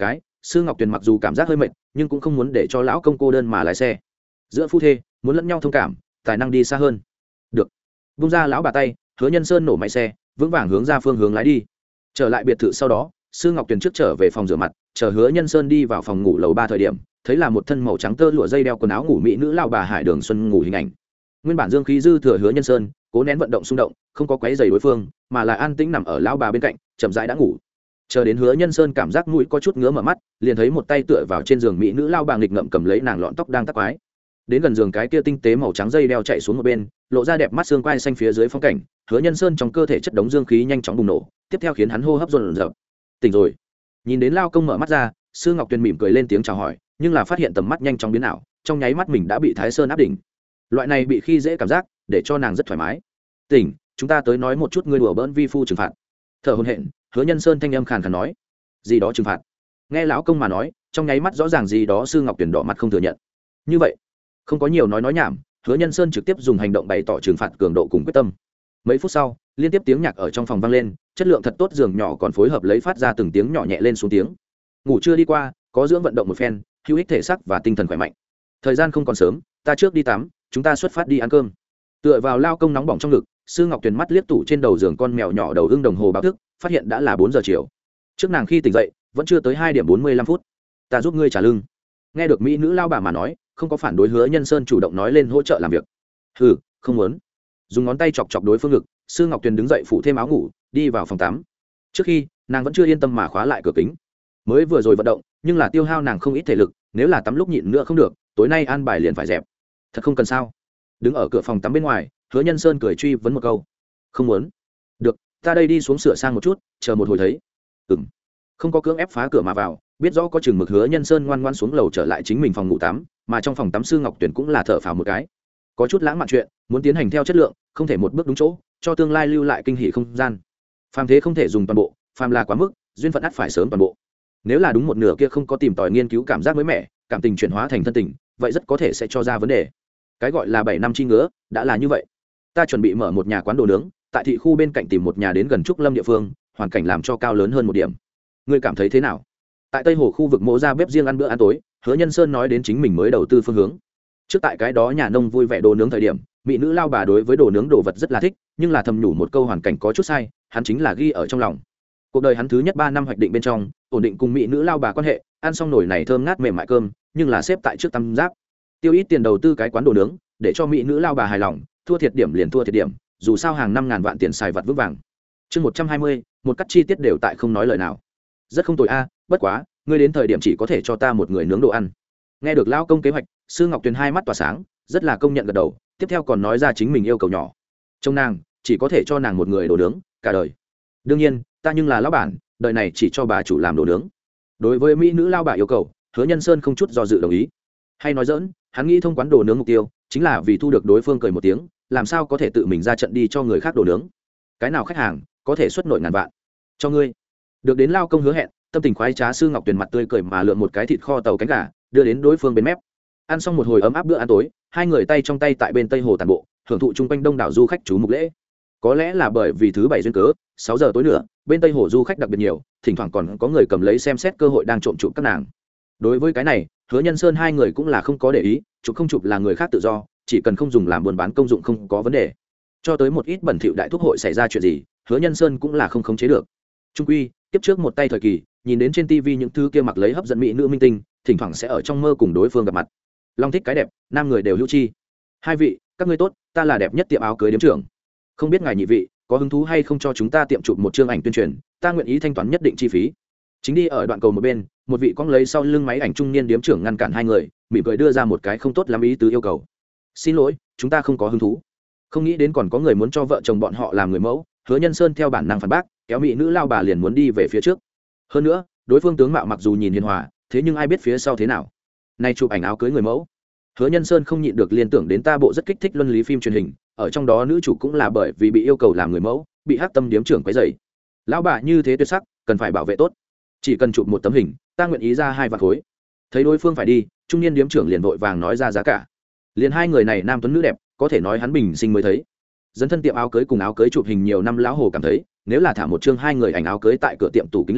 sư ngọc tuyền mặc dù cảm giác hơi mệt nhưng cũng không muốn để cho lão công cô đơn mà lái xe. Giữa phu thê muốn lẫn nhau thông cảm, tài năng đi xa hơn. Được. Vung ra lão bà tay, Hứa Nhân Sơn nổ máy xe vững vàng hướng ra phương hướng lái đi. Trở lại biệt thự sau đó, sư ngọc tuyền trước trở về phòng rửa mặt, chờ Hứa Nhân Sơn đi vào phòng ngủ lầu ba thời điểm, thấy là một thân màu trắng tơ lụa dây đeo quần áo ngủ mỹ nữ lão bà Hải Đường Xuân ngủ hình ảnh. Nguyên bản dương khí dư thừa Hứa Nhân Sơn cố nén vận động xung động, không có quấy rầy đối phương, mà là an tĩnh nằm ở lão bà bên cạnh, chậm rãi đã ngủ. Chờ đến Hứa Nhân Sơn cảm giác mũi có chút ngứa mở mắt, liền thấy một tay tựa vào trên giường mỹ nữ lão bà nghịch ngợm cầm lấy nàng lọn tóc đang tắc quái. Đến gần giường cái kia tinh tế màu trắng dây đeo chạy xuống một bên, lộ ra đẹp mắt xương quai xanh phía dưới phong cảnh. Hứa Nhân Sơn trong cơ thể chất đống dương khí nhanh chóng bùng nổ, tiếp theo khiến hắn hô hấp dồn dập. Tỉnh rồi. Nhìn đến lao công mở mắt ra, sư ngọc tuyền mỉm cười lên tiếng chào hỏi, nhưng là phát hiện tầm mắt nhanh chóng biến ảo, trong nháy mắt mình đã bị Thái Sơn áp đỉnh. Loại này bị khi dễ cảm giác để cho nàng rất thoải mái. Tỉnh, chúng ta tới nói một chút ngươi đùa bỡn vi phu trừng phạt. Thở hổn hển, Hứa Nhân Sơn thanh âm khàn khàn nói, gì đó trừng phạt. Nghe lão công mà nói, trong nháy mắt rõ ràng gì đó sư ngọc tuyền đỏ mặt không thừa nhận. Như vậy, không có nhiều nói nói nhảm, Hứa Nhân Sơn trực tiếp dùng hành động bày tỏ trừng phạt cường độ cùng quyết tâm. Mấy phút sau, liên tiếp tiếng nhạc ở trong phòng vang lên, chất lượng thật tốt giường nhỏ còn phối hợp lấy phát ra từng tiếng nhỏ nhẹ lên xuống tiếng. Ngủ chưa đi qua, có dưỡng vận động một phen, hữu ích thể xác và tinh thần khỏe mạnh. Thời gian không còn sớm, ta trước đi tắm, chúng ta xuất phát đi ăn cơm. Tựa vào lao công nóng bỏng trong ngực, sư ngọc tuyền mắt liếc tủ trên đầu giường con mèo nhỏ đầu ưng đồng hồ báo thức, phát hiện đã là bốn giờ chiều. Trước nàng khi tỉnh dậy, vẫn chưa tới hai điểm bốn mươi lăm phút. Ta giúp ngươi trả lưng. Nghe được mỹ nữ lao bà mà nói, không có phản đối Hứa Nhân Sơn chủ động nói lên hỗ trợ làm việc. Hừ, không muốn. Dùng ngón tay chọc chọc đối phương ngực, sư ngọc tuyền đứng dậy phủ thêm áo ngủ, đi vào phòng tắm. Trước khi, nàng vẫn chưa yên tâm mà khóa lại cửa kính. Mới vừa rồi vận động, nhưng là tiêu hao nàng không ít thể lực, nếu là tắm lúc nhịn nữa không được, tối nay an bài liền phải dẹp. Thật không cần sao? Đứng ở cửa phòng tắm bên ngoài, Hứa Nhân Sơn cười truy vấn một câu. Không muốn. Được, ta đây đi xuống sửa sang một chút, chờ một hồi thấy. Ừm. Không có cưỡng ép phá cửa mà vào, biết rõ có chừng mực Hứa Nhân Sơn ngoan ngoãn xuống lầu trở lại chính mình phòng ngủ tắm, mà trong phòng tắm sư ngọc tuyển cũng là thở phào một cái. Có chút lãng mạn chuyện, muốn tiến hành theo chất lượng, không thể một bước đúng chỗ, cho tương lai lưu lại kinh hỉ không gian. Phàm thế không thể dùng toàn bộ, phàm là quá mức, duyên phận ắt phải sớm toàn bộ. Nếu là đúng một nửa kia không có tìm tòi nghiên cứu cảm giác mới mẻ, cảm tình chuyển hóa thành thân tình, vậy rất có thể sẽ cho ra vấn đề. Cái gọi là bảy năm chi ngứa, đã là như vậy. Ta chuẩn bị mở một nhà quán đồ nướng, tại thị khu bên cạnh tìm một nhà đến gần Trúc Lâm địa phương, hoàn cảnh làm cho cao lớn hơn một điểm. Ngươi cảm thấy thế nào? Tại Tây Hồ khu vực mỗ ra bếp riêng ăn bữa ăn tối, Hứa Nhân Sơn nói đến chính mình mới đầu tư phương hướng. Trước tại cái đó nhà nông vui vẻ đồ nướng thời điểm, mỹ nữ lao bà đối với đồ nướng đồ vật rất là thích, nhưng là thầm nhủ một câu hoàn cảnh có chút sai, hắn chính là ghi ở trong lòng. Cuộc đời hắn thứ nhất ba năm hoạch định bên trong, ổn định cùng mỹ nữ lao bà quan hệ, ăn xong nồi này thơm ngát mềm mại cơm, nhưng là xếp tại trước tam giáp. Tiêu ít tiền đầu tư cái quán đồ nướng, để cho mỹ nữ lao bà hài lòng, thua thiệt điểm liền thua thiệt điểm, dù sao hàng năm ngàn vạn tiền xài vặt vững vàng. Chương một trăm hai mươi, một cắt chi tiết đều tại không nói lời nào. Rất không tồi a, bất quá, ngươi đến thời điểm chỉ có thể cho ta một người nướng đồ ăn. Nghe được lao công kế hoạch, sư ngọc tuyền hai mắt tỏa sáng, rất là công nhận gật đầu, tiếp theo còn nói ra chính mình yêu cầu nhỏ. Trong nàng, chỉ có thể cho nàng một người đồ nướng cả đời. Đương nhiên, ta nhưng là lão bản, đời này chỉ cho bà chủ làm đồ nướng. Đối với mỹ nữ lao bà yêu cầu, Hứa Nhân Sơn không chút do dự đồng ý. Hay nói dỡn, hắn nghĩ thông quán đồ nướng mục tiêu chính là vì thu được đối phương cười một tiếng, làm sao có thể tự mình ra trận đi cho người khác đồ nướng. Cái nào khách hàng có thể xuất nội ngàn vạn cho ngươi. Được đến lao công hứa hẹn, tâm tình khoái trá sư ngọc tuyền mặt tươi cười mà lượm một cái thịt kho tàu cánh gà đưa đến đối phương bên mép. Ăn xong một hồi ấm áp bữa ăn tối, hai người tay trong tay tại bên Tây Hồ tản bộ, hưởng thụ chung quanh đông đảo du khách chú mục lễ. Có lẽ là bởi vì thứ bảy duyên cớ, sáu giờ tối nữa, bên Tây Hồ du khách đặc biệt nhiều, thỉnh thoảng còn có người cầm lấy xem xét cơ hội đang trộm chụp các nàng. Đối với cái này, Hứa Nhân Sơn hai người cũng là không có để ý, chụp không chụp là người khác tự do, chỉ cần không dùng làm buôn bán công dụng không có vấn đề. Cho tới một ít bẩn thỉu đại thuốc hội xảy ra chuyện gì, Hứa Nhân Sơn cũng là không khống chế được. Trung quy, tiếp trước một tay thời kỳ, nhìn đến trên tivi những thứ kia mặc lấy hấp dẫn mỹ nữ minh tinh, thỉnh thoảng sẽ ở trong mơ cùng đối phương gặp mặt. Long thích cái đẹp, nam người đều hữu chi. Hai vị, các ngươi tốt, ta là đẹp nhất tiệm áo cưới điếm trưởng. Không biết ngài nhị vị có hứng thú hay không cho chúng ta tiệm chụp một chương ảnh tuyên truyền, ta nguyện ý thanh toán nhất định chi phí. Chính đi ở đoạn cầu một bên, một vị cong lấy sau lưng máy ảnh trung niên điếm trưởng ngăn cản hai người, mỉm cười đưa ra một cái không tốt lắm ý tứ yêu cầu. Xin lỗi, chúng ta không có hứng thú. Không nghĩ đến còn có người muốn cho vợ chồng bọn họ làm người mẫu. Hứa Nhân Sơn theo bản năng phản bác, kéo mỹ nữ lao bà liền muốn đi về phía trước. Hơn nữa, đối phương tướng mạo mặc dù nhìn hiền hòa, thế nhưng ai biết phía sau thế nào. Nay chụp ảnh áo cưới người mẫu. Hứa Nhân Sơn không nhịn được liên tưởng đến ta bộ rất kích thích luân lý phim truyền hình, ở trong đó nữ chủ cũng là bởi vì bị yêu cầu làm người mẫu, bị hắc tâm điếm trưởng quấy rầy. Lão bà như thế tuyệt sắc, cần phải bảo vệ tốt. Chỉ cần chụp một tấm hình, ta nguyện ý ra hai vạn khối. Thấy đối phương phải đi, trung niên điếm trưởng liền vội vàng nói ra giá cả. Liền hai người này nam tuấn nữ đẹp, có thể nói hắn bình sinh mới thấy. Dấn thân tiệm áo cưới cùng áo cưới chụp hình nhiều năm lão hồ cảm thấy, nếu là thả một chương hai người ảnh áo cưới tại cửa tiệm tủ kính lên,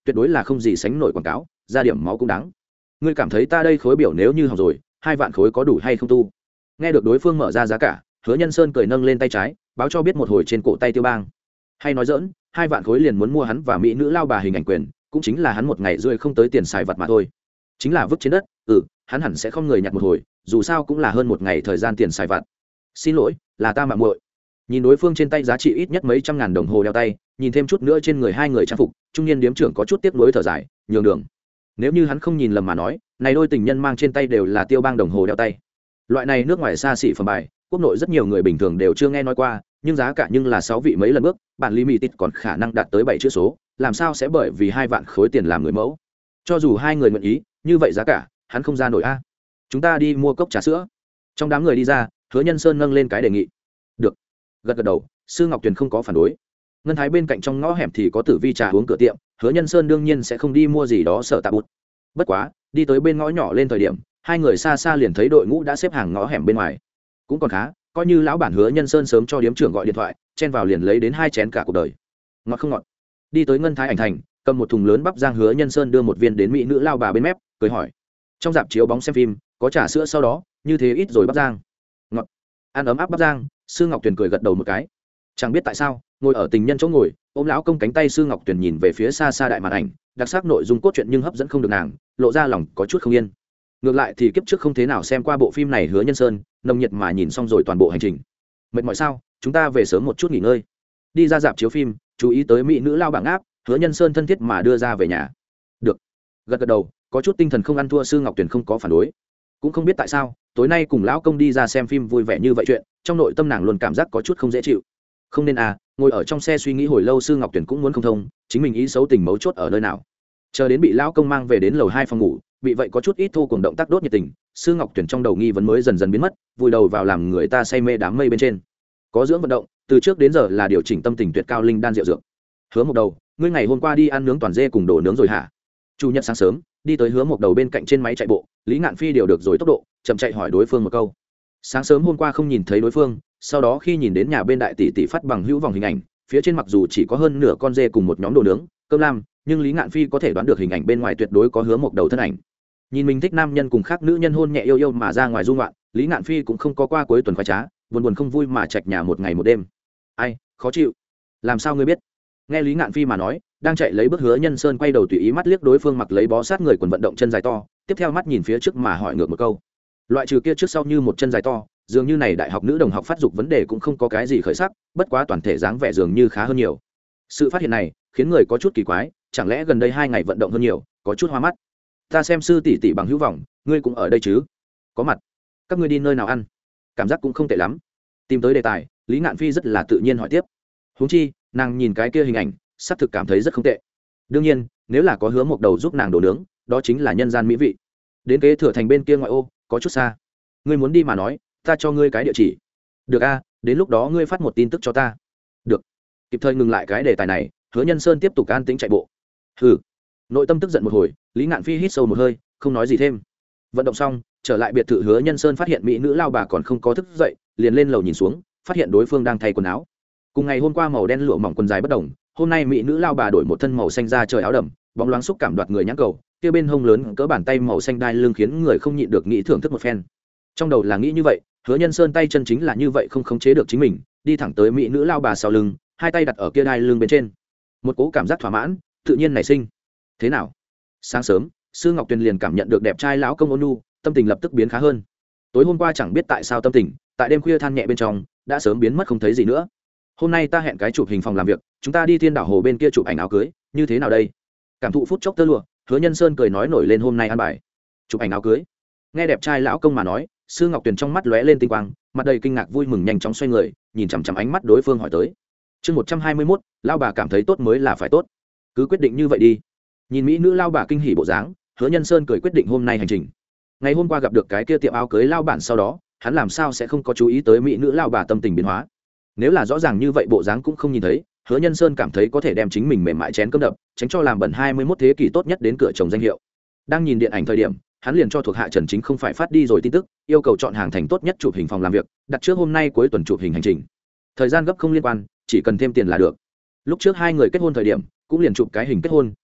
tuyệt đối là không gì sánh nổi quảng cáo, ra điểm máu cũng đáng. Ngươi cảm thấy ta đây khối biểu nếu như hỏng rồi, hai vạn khối có đủ hay không tu? Nghe được đối phương mở ra giá cả, Hứa Nhân Sơn cười nâng lên tay trái, báo cho biết một hồi trên cổ tay Tiêu Bang. Hay nói dỡn, hai vạn khối liền muốn mua hắn và mỹ nữ lao bà hình ảnh quyền, cũng chính là hắn một ngày rưỡi không tới tiền xài vật mà thôi. Chính là vứt trên đất, ừ, hắn hẳn sẽ không người nhặt một hồi, dù sao cũng là hơn một ngày thời gian tiền xài vặt. Xin lỗi, là ta mạo muội. Nhìn đối phương trên tay giá trị ít nhất mấy trăm ngàn đồng hồ đeo tay, nhìn thêm chút nữa trên người hai người trang phục, trung niên điếm trưởng có chút tiếc nuối thở dài, nhường đường. Nếu như hắn không nhìn lầm mà nói, này đôi tình nhân mang trên tay đều là Tiêu Bang đồng hồ đeo tay. Loại này nước ngoài xa xỉ phẩm bài, quốc nội rất nhiều người bình thường đều chưa nghe nói qua, nhưng giá cả nhưng là sáu vị mấy lần bước, bản limited còn khả năng đạt tới bảy chữ số, làm sao sẽ bởi vì hai vạn khối tiền làm người mẫu? Cho dù hai người nguyện ý, như vậy giá cả, hắn không ra nổi a. Chúng ta đi mua cốc trà sữa. Trong đám người đi ra, Hứa Nhân Sơn nâng lên cái đề nghị. Được. Gật gật đầu, Sư Ngọc Tuyền không có phản đối. Ngân Thái bên cạnh trong ngõ hẻm thì có Tử Vi trà uống cửa tiệm, Hứa Nhân Sơn đương nhiên sẽ không đi mua gì đó sợ tạ bụt. Bất quá, đi tới bên ngõ nhỏ lên thời điểm, hai người xa xa liền thấy đội ngũ đã xếp hàng ngõ hẻm bên ngoài. Cũng còn khá, coi như lão bản Hứa Nhân Sơn sớm cho điếm trưởng gọi điện thoại, chen vào liền lấy đến hai chén cả cuộc đời. Ngọt không ngọt. Đi tới Ngân Thái ảnh thành, cầm một thùng lớn bắp rang, Hứa Nhân Sơn đưa một viên đến mỹ nữ lao bà bên mép, cười hỏi. Trong dạp chiếu bóng xem phim, có trà sữa sau đó, như thế ít rồi bắp rang. Ngọt. Ăn ấm áp bắp rang, Sư Ngọc Tuyền cười gật đầu một cái. Chẳng biết tại sao, ngồi ở tình nhân chỗ ngồi, ôm lão công cánh tay, Sư Ngọc Tuyền nhìn về phía xa xa đại màn ảnh, đặc sắc nội dung cốt truyện nhưng hấp dẫn không được nàng, lộ ra lòng có chút không yên. Ngược lại thì kiếp trước không thế nào xem qua bộ phim này, Hứa Nhân Sơn nồng nhiệt mà nhìn xong rồi toàn bộ hành trình. Mệt mỏi sao? Chúng ta về sớm một chút nghỉ ngơi. Đi ra dạp chiếu phim, chú ý tới mỹ nữ lao bảng áp, Hứa Nhân Sơn thân thiết mà đưa ra về nhà. Được. Gật gật đầu, có chút tinh thần không ăn thua, Sư Ngọc Tuyền không có phản đối. Cũng không biết tại sao, tối nay cùng lão công đi ra xem phim vui vẻ như vậy chuyện, trong nội tâm nàng luôn cảm giác có chút không dễ chịu. Không nên à, ngồi ở trong xe suy nghĩ hồi lâu, Sư Ngọc Tuyền cũng muốn không thông, chính mình ý xấu tình mấu chốt ở nơi nào. Chờ đến bị lão công mang về đến lầu hai phòng ngủ, bị vậy có chút ít thô cùng động tác đốt nhiệt tình, Sư Ngọc Tuyền trong đầu nghi vấn mới dần dần biến mất, vùi đầu vào làm người ta say mê đám mây bên trên. Có dưỡng vận động, từ trước đến giờ là điều chỉnh tâm tình tuyệt cao linh đan rượu dược. Hứa Mộc Đầu, ngươi ngày hôm qua đi ăn nướng toàn dê cùng đồ nướng rồi hả? Chủ nhật sáng sớm, đi tới Hứa Mộc Đầu bên cạnh trên máy chạy bộ, Lý Ngạn Phi điều được rồi tốc độ, chậm chạy hỏi đối phương một câu. Sáng sớm hôm qua không nhìn thấy đối phương, sau đó khi nhìn đến nhà bên đại tỷ tỷ phát bằng hữu vòng hình ảnh, phía trên mặc dù chỉ có hơn nửa con dê cùng một nhóm đồ nướng, cơm lam, nhưng Lý Ngạn Phi có thể đoán được hình ảnh bên ngoài tuyệt đối có Hứa Mộc Đầu thân ảnh. Nhìn mình thích nam nhân cùng khác nữ nhân hôn nhẹ yêu yêu mà ra ngoài du ngoạn, Lý Ngạn Phi cũng không có qua cuối tuần khoái trá, buồn buồn không vui mà chạch nhà một ngày một đêm. Ai, khó chịu. Làm sao ngươi biết? Nghe Lý Ngạn Phi mà nói, đang chạy lấy bước, Hứa Nhân Sơn quay đầu tùy ý mắt liếc đối phương mặc lấy bó sát người quần vận động chân dài to, tiếp theo mắt nhìn phía trước mà hỏi ngược một câu. Loại trừ kia trước sau như một chân dài to, dường như này đại học nữ đồng học phát dục vấn đề cũng không có cái gì khởi sắc, bất quá toàn thể dáng vẻ dường như khá hơn nhiều. Sự phát hiện này khiến người có chút kỳ quái, chẳng lẽ gần đây hai ngày vận động hơn nhiều, có chút hoa mắt. Ta xem sư tỷ tỷ bằng hữu vọng, ngươi cũng ở đây chứ? Có mặt. Các ngươi đi nơi nào ăn? Cảm giác cũng không tệ lắm. Tìm tới đề tài, Lý Ngạn Phi rất là tự nhiên hỏi tiếp. Huống chi, nàng nhìn cái kia hình ảnh, xác thực cảm thấy rất không tệ. Đương nhiên, nếu là có Hứa Mộc Đầu giúp nàng đồ nướng, đó chính là nhân gian mỹ vị. Đến kế Thừa Thành bên kia ngoại ô, có chút xa. Ngươi muốn đi mà nói, ta cho ngươi cái địa chỉ. Được a, đến lúc đó ngươi phát một tin tức cho ta. Được. Kịp thời ngừng lại cái đề tài này, Hứa Nhân Sơn tiếp tục an tĩnh chạy bộ. Hừ. Nội tâm tức giận một hồi, Lý Ngạn Phi hít sâu một hơi, không nói gì thêm. Vận động xong, trở lại biệt thự, Hứa Nhân Sơn phát hiện mỹ nữ lao bà còn không có thức dậy, liền lên lầu nhìn xuống, phát hiện đối phương đang thay quần áo. Cùng ngày hôm qua màu đen lụa mỏng quần dài bất đồng, hôm nay mỹ nữ lao bà đổi một thân màu xanh da trời áo đầm, bóng loáng xúc cảm đoạt người nhãn cầu, kia bên hông lớn cỡ bàn tay màu xanh đai lưng khiến người không nhịn được nghĩ thưởng thức một phen. Trong đầu là nghĩ như vậy, Hứa Nhân Sơn tay chân chính là như vậy không khống chế được chính mình, đi thẳng tới mỹ nữ lao bà sau lưng, hai tay đặt ở kia đai lưng bên trên. Một cố cảm giác thỏa mãn tự nhiên nảy sinh. Thế nào? Sáng sớm, Sư Ngọc Tuyền liền cảm nhận được đẹp trai lão công ôn nhu, tâm tình lập tức biến khá hơn. Tối hôm qua chẳng biết tại sao tâm tình, tại đêm khuya than nhẹ bên trong, đã sớm biến mất không thấy gì nữa. Hôm nay ta hẹn cái chụp hình phòng làm việc, chúng ta đi Thiên Đảo Hồ bên kia chụp ảnh áo cưới, như thế nào đây? Cảm thụ phút chốc tơ lụa, Hứa Nhân Sơn cười nói nổi lên hôm nay ăn bài. Chụp ảnh áo cưới. Nghe đẹp trai lão công mà nói, Sư Ngọc Tuyền trong mắt lóe lên tinh quang, mặt đầy kinh ngạc vui mừng, nhanh chóng xoay người, nhìn chằm chằm ánh mắt đối phương hỏi tới. Chương một trăm hai mươi mốt, lao bà cảm thấy tốt mới là phải tốt. Cứ quyết định như vậy đi. Nhìn mỹ nữ lao bà kinh hỉ bộ dáng, Hứa Nhân Sơn cười quyết định hôm nay hành trình. Ngày hôm qua gặp được cái kia tiệm áo cưới lao bản sau đó, hắn làm sao sẽ không có chú ý tới mỹ nữ lao bà tâm tình biến hóa. Nếu là rõ ràng như vậy bộ dáng cũng không nhìn thấy, Hứa Nhân Sơn cảm thấy có thể đem chính mình mềm mại chén cơm đập, tránh cho làm bẩn hai mươi mốt thế kỷ tốt nhất đến cửa chồng danh hiệu. Đang nhìn điện ảnh thời điểm, hắn liền cho thuộc hạ Trần Chính không phải phát đi rồi tin tức, yêu cầu chọn hàng thành tốt nhất chụp hình phòng làm việc, đặt trước hôm nay cuối tuần chụp hình hành trình. Thời gian gấp không liên quan, chỉ cần thêm tiền là được. Lúc trước hai người kết hôn thời điểm, cũng liền chụp cái hình kết hôn,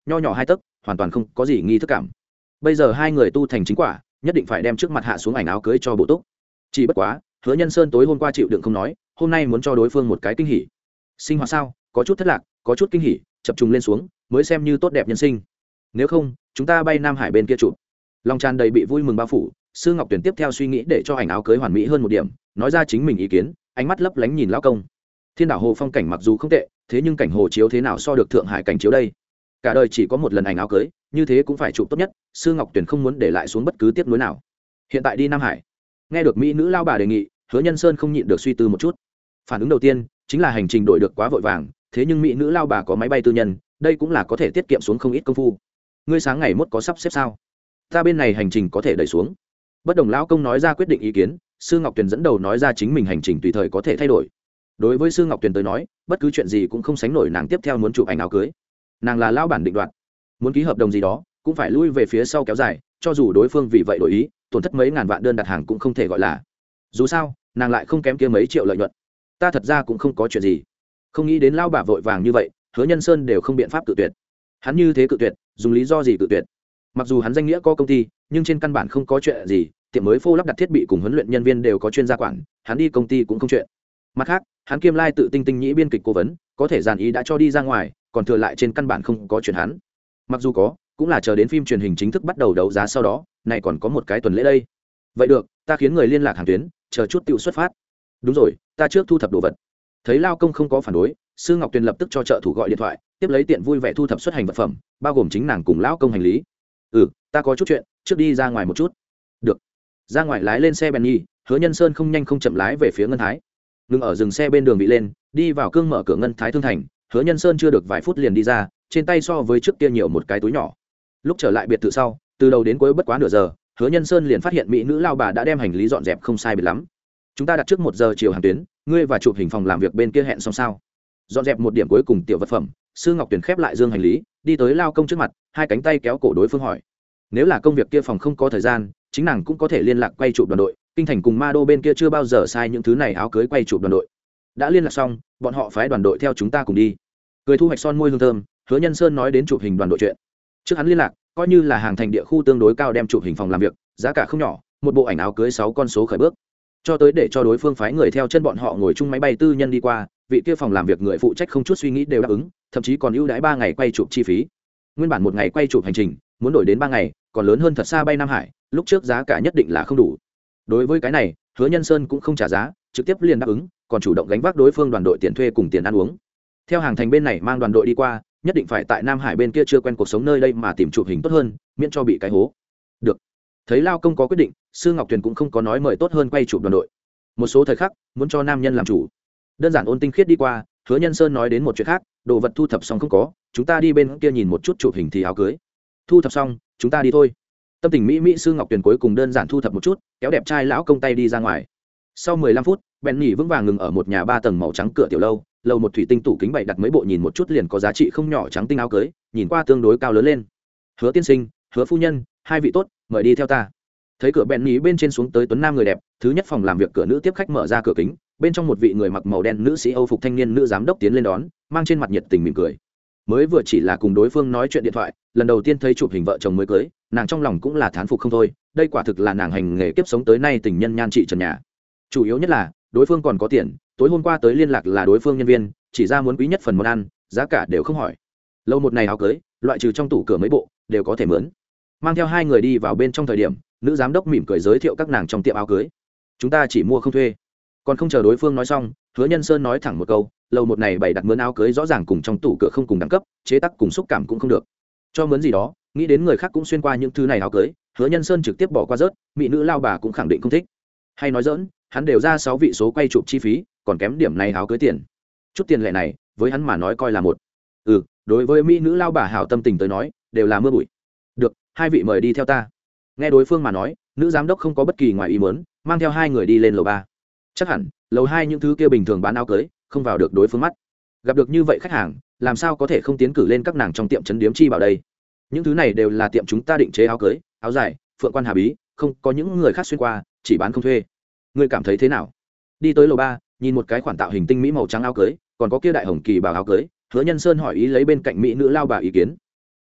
nho nhỏ hai tấc hoàn toàn không có gì nghi thức cảm. Bây giờ hai người tu thành chính quả, nhất định phải đem trước mặt hạ xuống ảnh áo cưới cho bộ túc. Chỉ bất quá Hứa Nhân Sơn tối hôm qua chịu đựng không nói, hôm nay muốn cho đối phương một cái kinh hỉ. Sinh hoạt sao, có chút thất lạc, có chút kinh hỉ, chập trùng lên xuống mới xem như tốt đẹp nhân sinh. Nếu không chúng ta bay Nam Hải bên kia chụp. Long tràn đầy bị vui mừng bao phủ. Sư Ngọc Tuyền tiếp theo suy nghĩ để cho ảnh áo cưới hoàn mỹ hơn một điểm, nói ra chính mình ý kiến, ánh mắt lấp lánh nhìn lão công. Thiên đảo hồ phong cảnh mặc dù không tệ, thế nhưng cảnh hồ chiếu thế nào so được Thượng Hải cảnh chiếu đây? Cả đời chỉ có một lần ảnh áo cưới, như thế cũng phải chụp tốt nhất. Sư Ngọc Tuyền không muốn để lại xuống bất cứ tiếc nuối nào. Hiện tại đi Nam Hải. Nghe được mỹ nữ lao bà đề nghị, Hứa Nhân Sơn không nhịn được suy tư một chút. Phản ứng đầu tiên chính là hành trình đổi được quá vội vàng, thế nhưng mỹ nữ lao bà có máy bay tư nhân, đây cũng là có thể tiết kiệm xuống không ít công phu. Ngươi sáng ngày mốt có sắp xếp sao? Ta bên này hành trình có thể đẩy xuống. Bất đồng lão công nói ra quyết định ý kiến, Sư Ngọc Tuyền dẫn đầu nói ra chính mình hành trình tùy thời có thể thay đổi. Đối với Sư Ngọc Tuyền tới nói, bất cứ chuyện gì cũng không sánh nổi nàng tiếp theo muốn chụp ảnh áo cưới. Nàng là lao bản định đoạt, muốn ký hợp đồng gì đó cũng phải lui về phía sau kéo dài, cho dù đối phương vì vậy đổi ý, tổn thất mấy ngàn vạn đơn đặt hàng cũng không thể gọi là. Dù sao nàng lại không kém kia mấy triệu lợi nhuận. Ta thật ra cũng không có chuyện gì. Không nghĩ đến lao bà vội vàng như vậy, Hứa Nhân Sơn đều không biện pháp cự tuyệt. Hắn như thế cự tuyệt, dùng lý do gì cự tuyệt? Mặc dù hắn danh nghĩa có công ty, nhưng trên căn bản không có chuyện gì, tiệm mới phô lắp đặt thiết bị cùng huấn luyện nhân viên đều có chuyên gia quản, hắn đi công ty cũng không chuyện. Mặt khác hắn kiêm lai tự tinh tinh nhĩ biên kịch cố vấn, có thể dàn ý đã cho đi ra ngoài, còn thừa lại trên căn bản không có chuyện hắn. Mặc dù có, cũng là chờ đến phim truyền hình chính thức bắt đầu đấu giá sau đó, này còn có một cái tuần lễ đây. Vậy được, ta khiến người liên lạc hàng tuyến, chờ chút tự xuất phát. Đúng rồi, ta trước thu thập đồ vật. Thấy lao công không có phản đối, Sư Ngọc Tuyền lập tức cho trợ thủ gọi điện thoại, tiếp lấy tiện vui vẻ thu thập xuất hành vật phẩm, bao gồm chính nàng cùng lão công hành lý. Ừ, ta có chút chuyện, trước đi ra ngoài một chút. Được. Ra ngoài lái lên xe Benny, Hứa Nhân Sơn không nhanh không chậm lái về phía Ngân Thái. Ngừng ở dừng xe bên đường bị lên, đi vào cương mở cửa Ngân Thái thương thành, Hứa Nhân Sơn chưa được vài phút liền đi ra, trên tay so với trước kia nhiều một cái túi nhỏ. Lúc trở lại biệt thự sau, từ đầu đến cuối bất quá nửa giờ, Hứa Nhân Sơn liền phát hiện mỹ nữ lao bà đã đem hành lý dọn dẹp không sai biệt lắm. Chúng ta đặt trước một giờ chiều hàng tuyến, ngươi và chụp hình phòng làm việc bên kia hẹn xong sao? Dọn dẹp một điểm cuối cùng tiểu vật phẩm, Sư Ngọc Tuyền khép lại dương hành lý, đi tới lao công trước mặt, hai cánh tay kéo cổ đối phương hỏi. Nếu là công việc kia phòng không có thời gian, chính nàng cũng có thể liên lạc quay chụp đoàn đội, kinh thành cùng ma đô bên kia chưa bao giờ sai những thứ này áo cưới quay chụp đoàn đội. Đã liên lạc xong, bọn họ phái đoàn đội theo chúng ta cùng đi. Cười thu hoạch son môi hương thơm, Hứa Nhân Sơn nói đến chụp hình đoàn đội chuyện. Trước hắn liên lạc, coi như là hàng thành địa khu tương đối cao đem chụp hình phòng làm việc, giá cả không nhỏ, một bộ ảnh áo cưới sáu con số khởi bước. Cho tới để cho đối phương phái người theo chân bọn họ ngồi chung máy bay tư nhân đi qua, vị kia phòng làm việc người phụ trách không chút suy nghĩ đều đáp ứng, thậm chí còn ưu đãi ba ngày quay chụp chi phí. Nguyên bản một ngày quay chụp hành trình, muốn đổi đến ba ngày, còn lớn hơn thật xa bay Nam Hải, lúc trước giá cả nhất định là không đủ. Đối với cái này, Hứa Nhân Sơn cũng không trả giá, trực tiếp liền đáp ứng, còn chủ động gánh vác đối phương đoàn đội tiền thuê cùng tiền ăn uống. Theo hàng thành bên này mang đoàn đội đi qua, nhất định phải tại Nam Hải bên kia chưa quen cuộc sống nơi đây mà tìm chụp hình tốt hơn, miễn cho bị cái hố. Được. Thấy lao công có quyết định, Sư Ngọc Tuyền cũng không có nói mời tốt hơn quay chụp đoàn đội. Một số thời khắc, muốn cho nam nhân làm chủ. Đơn giản ôn tinh khiết đi qua, Hứa Nhân Sơn nói đến một chuyện khác, đồ vật thu thập xong không có, chúng ta đi bên kia nhìn một chút chụp hình thì áo cưới. Thu thập xong, chúng ta đi thôi. Tâm tình mỹ mỹ Sư Ngọc Tuyền cuối cùng đơn giản thu thập một chút, kéo đẹp trai lão công tay đi ra ngoài. Sau mười lăm phút, Benny vững vàng ngừng ở một nhà ba tầng màu trắng cửa tiểu lâu, lầu một thủy tinh tủ kính bày đặt mấy bộ nhìn một chút liền có giá trị không nhỏ trắng tinh áo cưới, nhìn qua tương đối cao lớn lên. Hứa tiên sinh, Hứa phu nhân, hai vị tốt, mời đi theo ta. Thấy cửa Benny bên trên xuống tới tuấn nam người đẹp, thứ nhất phòng làm việc cửa nữ tiếp khách mở ra cửa kính, bên trong một vị người mặc màu đen nữ sĩ Âu phục thanh niên nữ giám đốc tiến lên đón, mang trên mặt nhiệt tình mỉm cười. Mới vừa chỉ là cùng đối phương nói chuyện điện thoại, lần đầu tiên thấy chụp hình vợ chồng mới cưới, nàng trong lòng cũng là thán phục không thôi, đây quả thực là nàng hành nghề kiếp sống tới nay tình nhân nhan trị trần nhà. Chủ yếu nhất là đối phương còn có tiền, tối hôm qua tới liên lạc là đối phương nhân viên, chỉ ra muốn quý nhất phần món ăn, giá cả đều không hỏi. Lâu một này áo cưới, loại trừ trong tủ cửa mấy bộ, đều có thể mướn. Mang theo hai người đi vào bên trong thời điểm, nữ giám đốc mỉm cười giới thiệu các nàng trong tiệm áo cưới. Chúng ta chỉ mua không thuê. Còn không chờ đối phương nói xong, Hứa Nhân Sơn nói thẳng một câu, lầu một này bày đặt mướn áo cưới rõ ràng cùng trong tủ cửa không cùng đẳng cấp, chế tác cùng xúc cảm cũng không được. Cho mướn gì đó, nghĩ đến người khác cũng xuyên qua những thứ này áo cưới, Hứa Nhân Sơn trực tiếp bỏ qua rớt, mỹ nữ lao bà cũng khẳng định không thích. Hay nói dỡn, hắn đều ra sáu vị số quay chụp chi phí, còn kém điểm này áo cưới tiền. Chút tiền lệ này, với hắn mà nói coi là một. Ừ, đối với mỹ nữ lao bà hảo tâm tình tới nói, đều là mưa bụi. Được, hai vị mời đi theo ta. Nghe đối phương mà nói, nữ giám đốc không có bất kỳ ngoài ý muốn, mang theo hai người đi lên lầu ba. Chắc hẳn lầu hai những thứ kia bình thường bán áo cưới không vào được đối phương mắt. Gặp được như vậy khách hàng, làm sao có thể không tiến cử lên các nàng trong tiệm trấn điếm chi bảo đây. Những thứ này đều là tiệm chúng ta định chế áo cưới, áo dài, phượng quan hà bí, không có những người khác xuyên qua, chỉ bán không thuê. Ngươi cảm thấy thế nào? Đi tới lầu ba, nhìn một cái khoản tạo hình tinh mỹ màu trắng áo cưới, còn có kia đại hồng kỳ bảo áo cưới, Hứa Nhân Sơn hỏi ý lấy bên cạnh mỹ nữ lao bà ý kiến.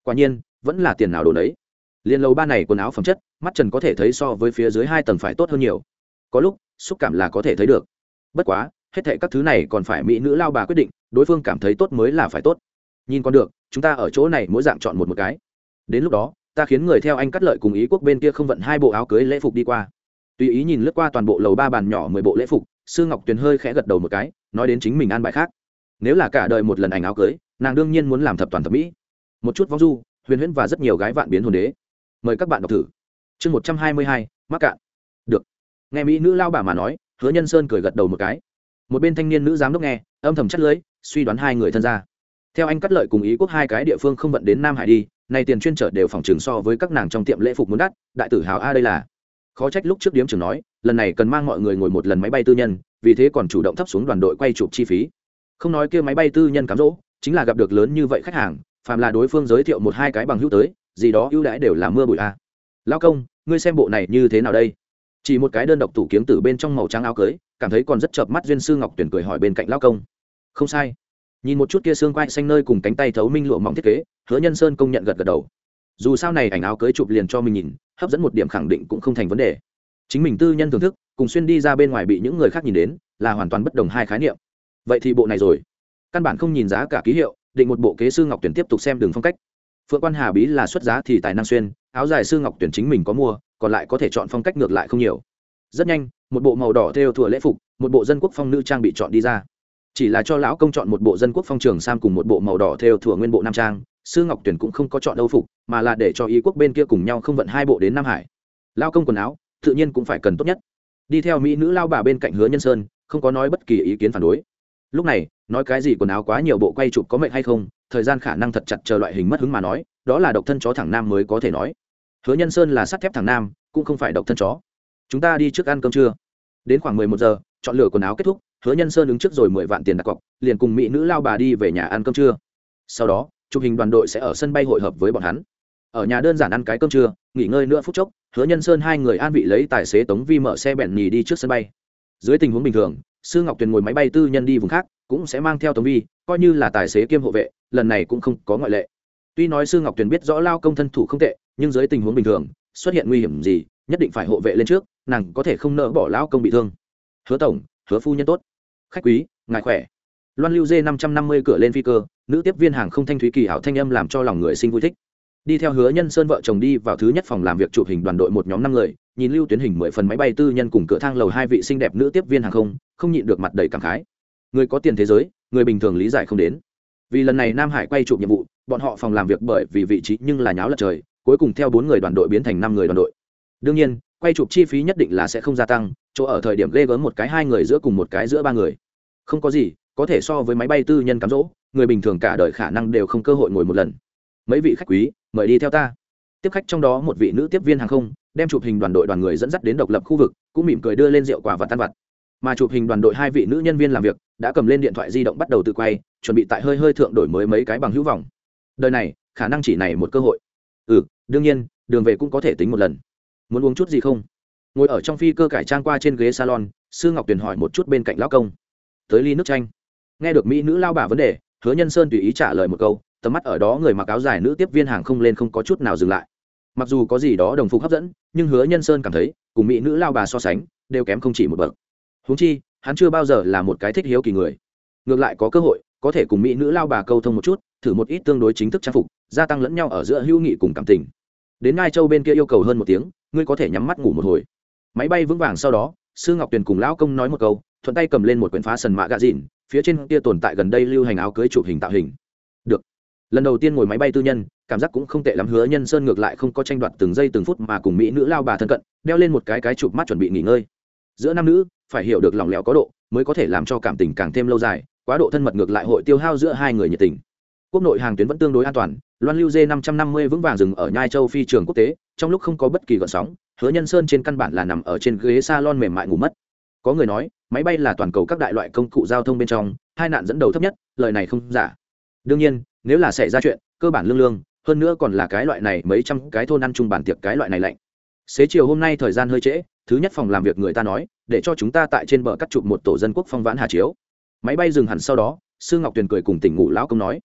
quả nhiên vẫn là tiền nào đồ đấy. Liên lầu ba này quần áo phẩm chất, mắt trần có thể thấy so với phía dưới hai tầng phải tốt hơn nhiều, có lúc xúc cảm là có thể thấy được. Bất quá hết thệ các thứ này còn phải mỹ nữ lao bà quyết định, đối phương cảm thấy tốt mới là phải tốt. Nhìn con được, chúng ta ở chỗ này mỗi dạng chọn một một cái. Đến lúc đó ta khiến người theo anh cắt lợi cùng ý quốc bên kia không vận hai bộ áo cưới lễ phục đi qua. Tùy ý nhìn lướt qua toàn bộ lầu ba bàn nhỏ mười bộ lễ phục, Sư Ngọc Tuyền hơi khẽ gật đầu một cái, nói đến chính mình an bài khác. Nếu là cả đời một lần ảnh áo cưới, nàng đương nhiên muốn làm thập toàn thập mỹ. Một chút vong du, huyền huyễn và rất nhiều gái vạn biến hồn đế. Mời các bạn đọc thử. Chương một trăm hai mươi hai, mắc cạn. Được. Nghe mỹ nữ lao bà mà nói, Hứa Nhân Sơn cười gật đầu một cái. Một bên thanh niên nữ giám đốc nghe, âm thầm chắt lưỡi, suy đoán hai người thân ra. Theo anh cắt lợi cùng ý quốc hai cái địa phương không vận đến Nam Hải đi, này tiền chuyên trở đều phòng trường so với các nàng trong tiệm lễ phục muốn đắt, đại tử hào a đây là. Khó trách lúc trước điếm trưởng nói, lần này cần mang mọi người ngồi một lần máy bay tư nhân, vì thế còn chủ động thấp xuống đoàn đội quay chụp chi phí. Không nói kia máy bay tư nhân cám dỗ, chính là gặp được lớn như vậy khách hàng, phàm là đối phương giới thiệu một hai cái bằng hữu tới, gì đó ưu đãi đều là mưa bụi a. Lão công, ngươi xem bộ này như thế nào đây? Chỉ một cái đơn độc tủ kiếng tử bên trong màu trắng áo cưới, cảm thấy còn rất chợp mắt. Duyên Sư Ngọc Tuyển cười hỏi bên cạnh lão công. Không sai. Nhìn một chút kia xương quai xanh nơi cùng cánh tay thấu minh lụa mỏng thiết kế, Hứa Nhân Sơn công nhận gật gật đầu. Dù sao này ảnh áo cưới chụp liền cho mình nhìn, hấp dẫn một điểm khẳng định cũng không thành vấn đề. Chính mình tư nhân thưởng thức, cùng xuyên đi ra bên ngoài bị những người khác nhìn đến, là hoàn toàn bất đồng hai khái niệm. Vậy thì bộ này rồi, căn bản không nhìn giá cả ký hiệu, định một bộ kế Sư Ngọc Tuyển tiếp tục xem đường phong cách. Phượng Quan Hà Bí là xuất giá thì tài năng xuyên, áo dài Sư Ngọc Tuyển chính mình có mua, còn lại có thể chọn phong cách ngược lại không nhiều. Rất nhanh, một bộ màu đỏ thêu thủa lễ phục, một bộ dân quốc phong nữ trang bị chọn đi ra. Chỉ là cho lão công chọn một bộ dân quốc phong trường sam cùng một bộ màu đỏ thêu thủa nguyên bộ nam trang, Sư Ngọc Tuyển cũng không có chọn âu phục, mà là để cho ý quốc bên kia cùng nhau không vận hai bộ đến Nam Hải. Lão công quần áo tự nhiên cũng phải cần tốt nhất. Đi theo mỹ nữ lao bà bên cạnh Hứa Nhân Sơn, không có nói bất kỳ ý kiến phản đối. Lúc này nói cái gì quần áo quá nhiều bộ quay chụp có mệnh hay không, thời gian khả năng thật chặt chờ loại hình mất hứng mà nói, đó là độc thân chó thẳng nam mới có thể nói. Hứa Nhân Sơn là sắt thép thẳng nam, cũng không phải độc thân chó. Chúng ta đi trước ăn cơm trưa. Đến khoảng mười một giờ, chọn lựa quần áo kết thúc, Hứa Nhân Sơn ứng trước rồi mười vạn tiền đặt cọc, liền cùng mỹ nữ lao bà đi về nhà ăn cơm trưa. Sau đó chụp hình đoàn đội sẽ ở sân bay hội hợp với bọn hắn. Ở nhà đơn giản ăn cái cơm trưa, nghỉ ngơi nữa phút chốc, Hứa Nhân Sơn hai người an vị lấy tài xế Tống Vi mở xe bẹn nhì đi trước sân bay. Dưới tình huống bình thường, Sư Ngọc Tuyền ngồi máy bay tư nhân đi vùng khác, cũng sẽ mang theo Tống Vi, coi như là tài xế kiêm hộ vệ, lần này cũng không có ngoại lệ. Tuy nói Sư Ngọc Tuyền biết rõ lao công thân thủ không tệ, nhưng dưới tình huống bình thường, xuất hiện nguy hiểm gì, nhất định phải hộ vệ lên trước, nàng có thể không nỡ bỏ lao công bị thương. Hứa tổng, Hứa phu nhân tốt. Khách quý, ngài khỏe. Loan Lưu Dê năm trăm năm mươi cửa lên phi cơ, nữ tiếp viên hàng không thanh thúy kỳ ảo thanh âm làm cho lòng người sinh vui thích. Đi theo Hứa Nhân Sơn vợ chồng đi vào thứ nhất phòng làm việc chụp hình đoàn đội một nhóm năm người, nhìn lưu tuyến hình mười phần máy bay tư nhân cùng cửa thang lầu hai vị xinh đẹp nữ tiếp viên hàng không, không nhịn được mặt đầy cảm khái. Người có tiền thế giới, người bình thường lý giải không đến. Vì lần này Nam Hải quay chụp nhiệm vụ, bọn họ phòng làm việc bởi vì vị trí nhưng là nháo lật trời, cuối cùng theo bốn người đoàn đội biến thành năm người đoàn đội. Đương nhiên, quay chụp chi phí nhất định là sẽ không gia tăng, chỗ ở thời điểm ghê gớm một cái hai người giữa cùng một cái giữa ba người. Không có gì, có thể so với máy bay tư nhân cám dỗ, người bình thường cả đời khả năng đều không cơ hội ngồi một lần. Mấy vị khách quý, mời đi theo ta. Tiếp khách trong đó một vị nữ tiếp viên hàng không, đem chụp hình đoàn đội đoàn người dẫn dắt đến độc lập khu vực, cũng mỉm cười đưa lên rượu quà và tan vặt. Mà chụp hình đoàn đội hai vị nữ nhân viên làm việc đã cầm lên điện thoại di động bắt đầu tự quay, chuẩn bị tại hơi hơi thượng đổi mới mấy cái bằng hữu vọng. Đời này, khả năng chỉ này một cơ hội. Ừ, đương nhiên, đường về cũng có thể tính một lần. Muốn uống chút gì không? Ngồi ở trong phi cơ cải trang qua trên ghế salon, Sư Ngọc Tuyền hỏi một chút bên cạnh lão công. Tới ly nước chanh. Nghe được mỹ nữ lao bà vấn đề, Hứa Nhân Sơn tùy ý trả lời một câu, tầm mắt ở đó người mặc áo dài nữ tiếp viên hàng không lên không có chút nào dừng lại. Mặc dù có gì đó đồng phục hấp dẫn, nhưng Hứa Nhân Sơn cảm thấy cùng mỹ nữ lao bà so sánh đều kém không chỉ một bậc. Huống chi hắn chưa bao giờ là một cái thích hiếu kỳ người, ngược lại có cơ hội có thể cùng mỹ nữ lao bà câu thông một chút, thử một ít tương đối chính thức trang phục, gia tăng lẫn nhau ở giữa hữu nghị cùng cảm tình. Đến Ngai Châu bên kia yêu cầu hơn một tiếng, ngươi có thể nhắm mắt ngủ một hồi. Máy bay vững vàng sau đó, Sư Ngọc Tuyền cùng lão công nói một câu, thuận tay cầm lên một quyển phá sần mạ gạ dịn, phía trên kia tồn tại gần đây lưu hành áo cưới chụp hình tạo hình. Được. Lần đầu tiên ngồi máy bay tư nhân, cảm giác cũng không tệ lắm. Hứa Nhân Sơn ngược lại không có tranh đoạt từng giây từng phút mà cùng mỹ nữ lao bà thân cận, đeo lên một cái cái chụp mắt chuẩn bị nghỉ ngơi. Giữa nam nữ phải hiểu được lòng lẻo có độ, mới có thể làm cho cảm tình càng thêm lâu dài, quá độ thân mật ngược lại hội tiêu hao giữa hai người nhiệt tình. Quốc nội hàng tuyến vẫn tương đối an toàn, Loan Lưu Dê năm trăm năm mươi vững vàng dừng ở Nhai Châu phi trường quốc tế, trong lúc không có bất kỳ gợn sóng, Hứa Nhân Sơn trên căn bản là nằm ở trên ghế salon mềm mại ngủ mất. Có người nói, máy bay là toàn cầu các đại loại công cụ giao thông bên trong hai nạn dẫn đầu thấp nhất, lời này không giả. Đương nhiên, nếu là xảy ra chuyện, cơ bản lương lương, hơn nữa còn là cái loại này mấy trăm cái thôn ăn chung bàn tiệc cái loại này lạnh. Xế chiều hôm nay thời gian hơi trễ, thứ nhất phòng làm việc người ta nói, để cho chúng ta tại trên bờ cắt chụp một tổ dân quốc phong vãn hà chiếu. Máy bay dừng hẳn sau đó, Sư Ngọc Tuyền cười cùng tỉnh ngủ lão công nói,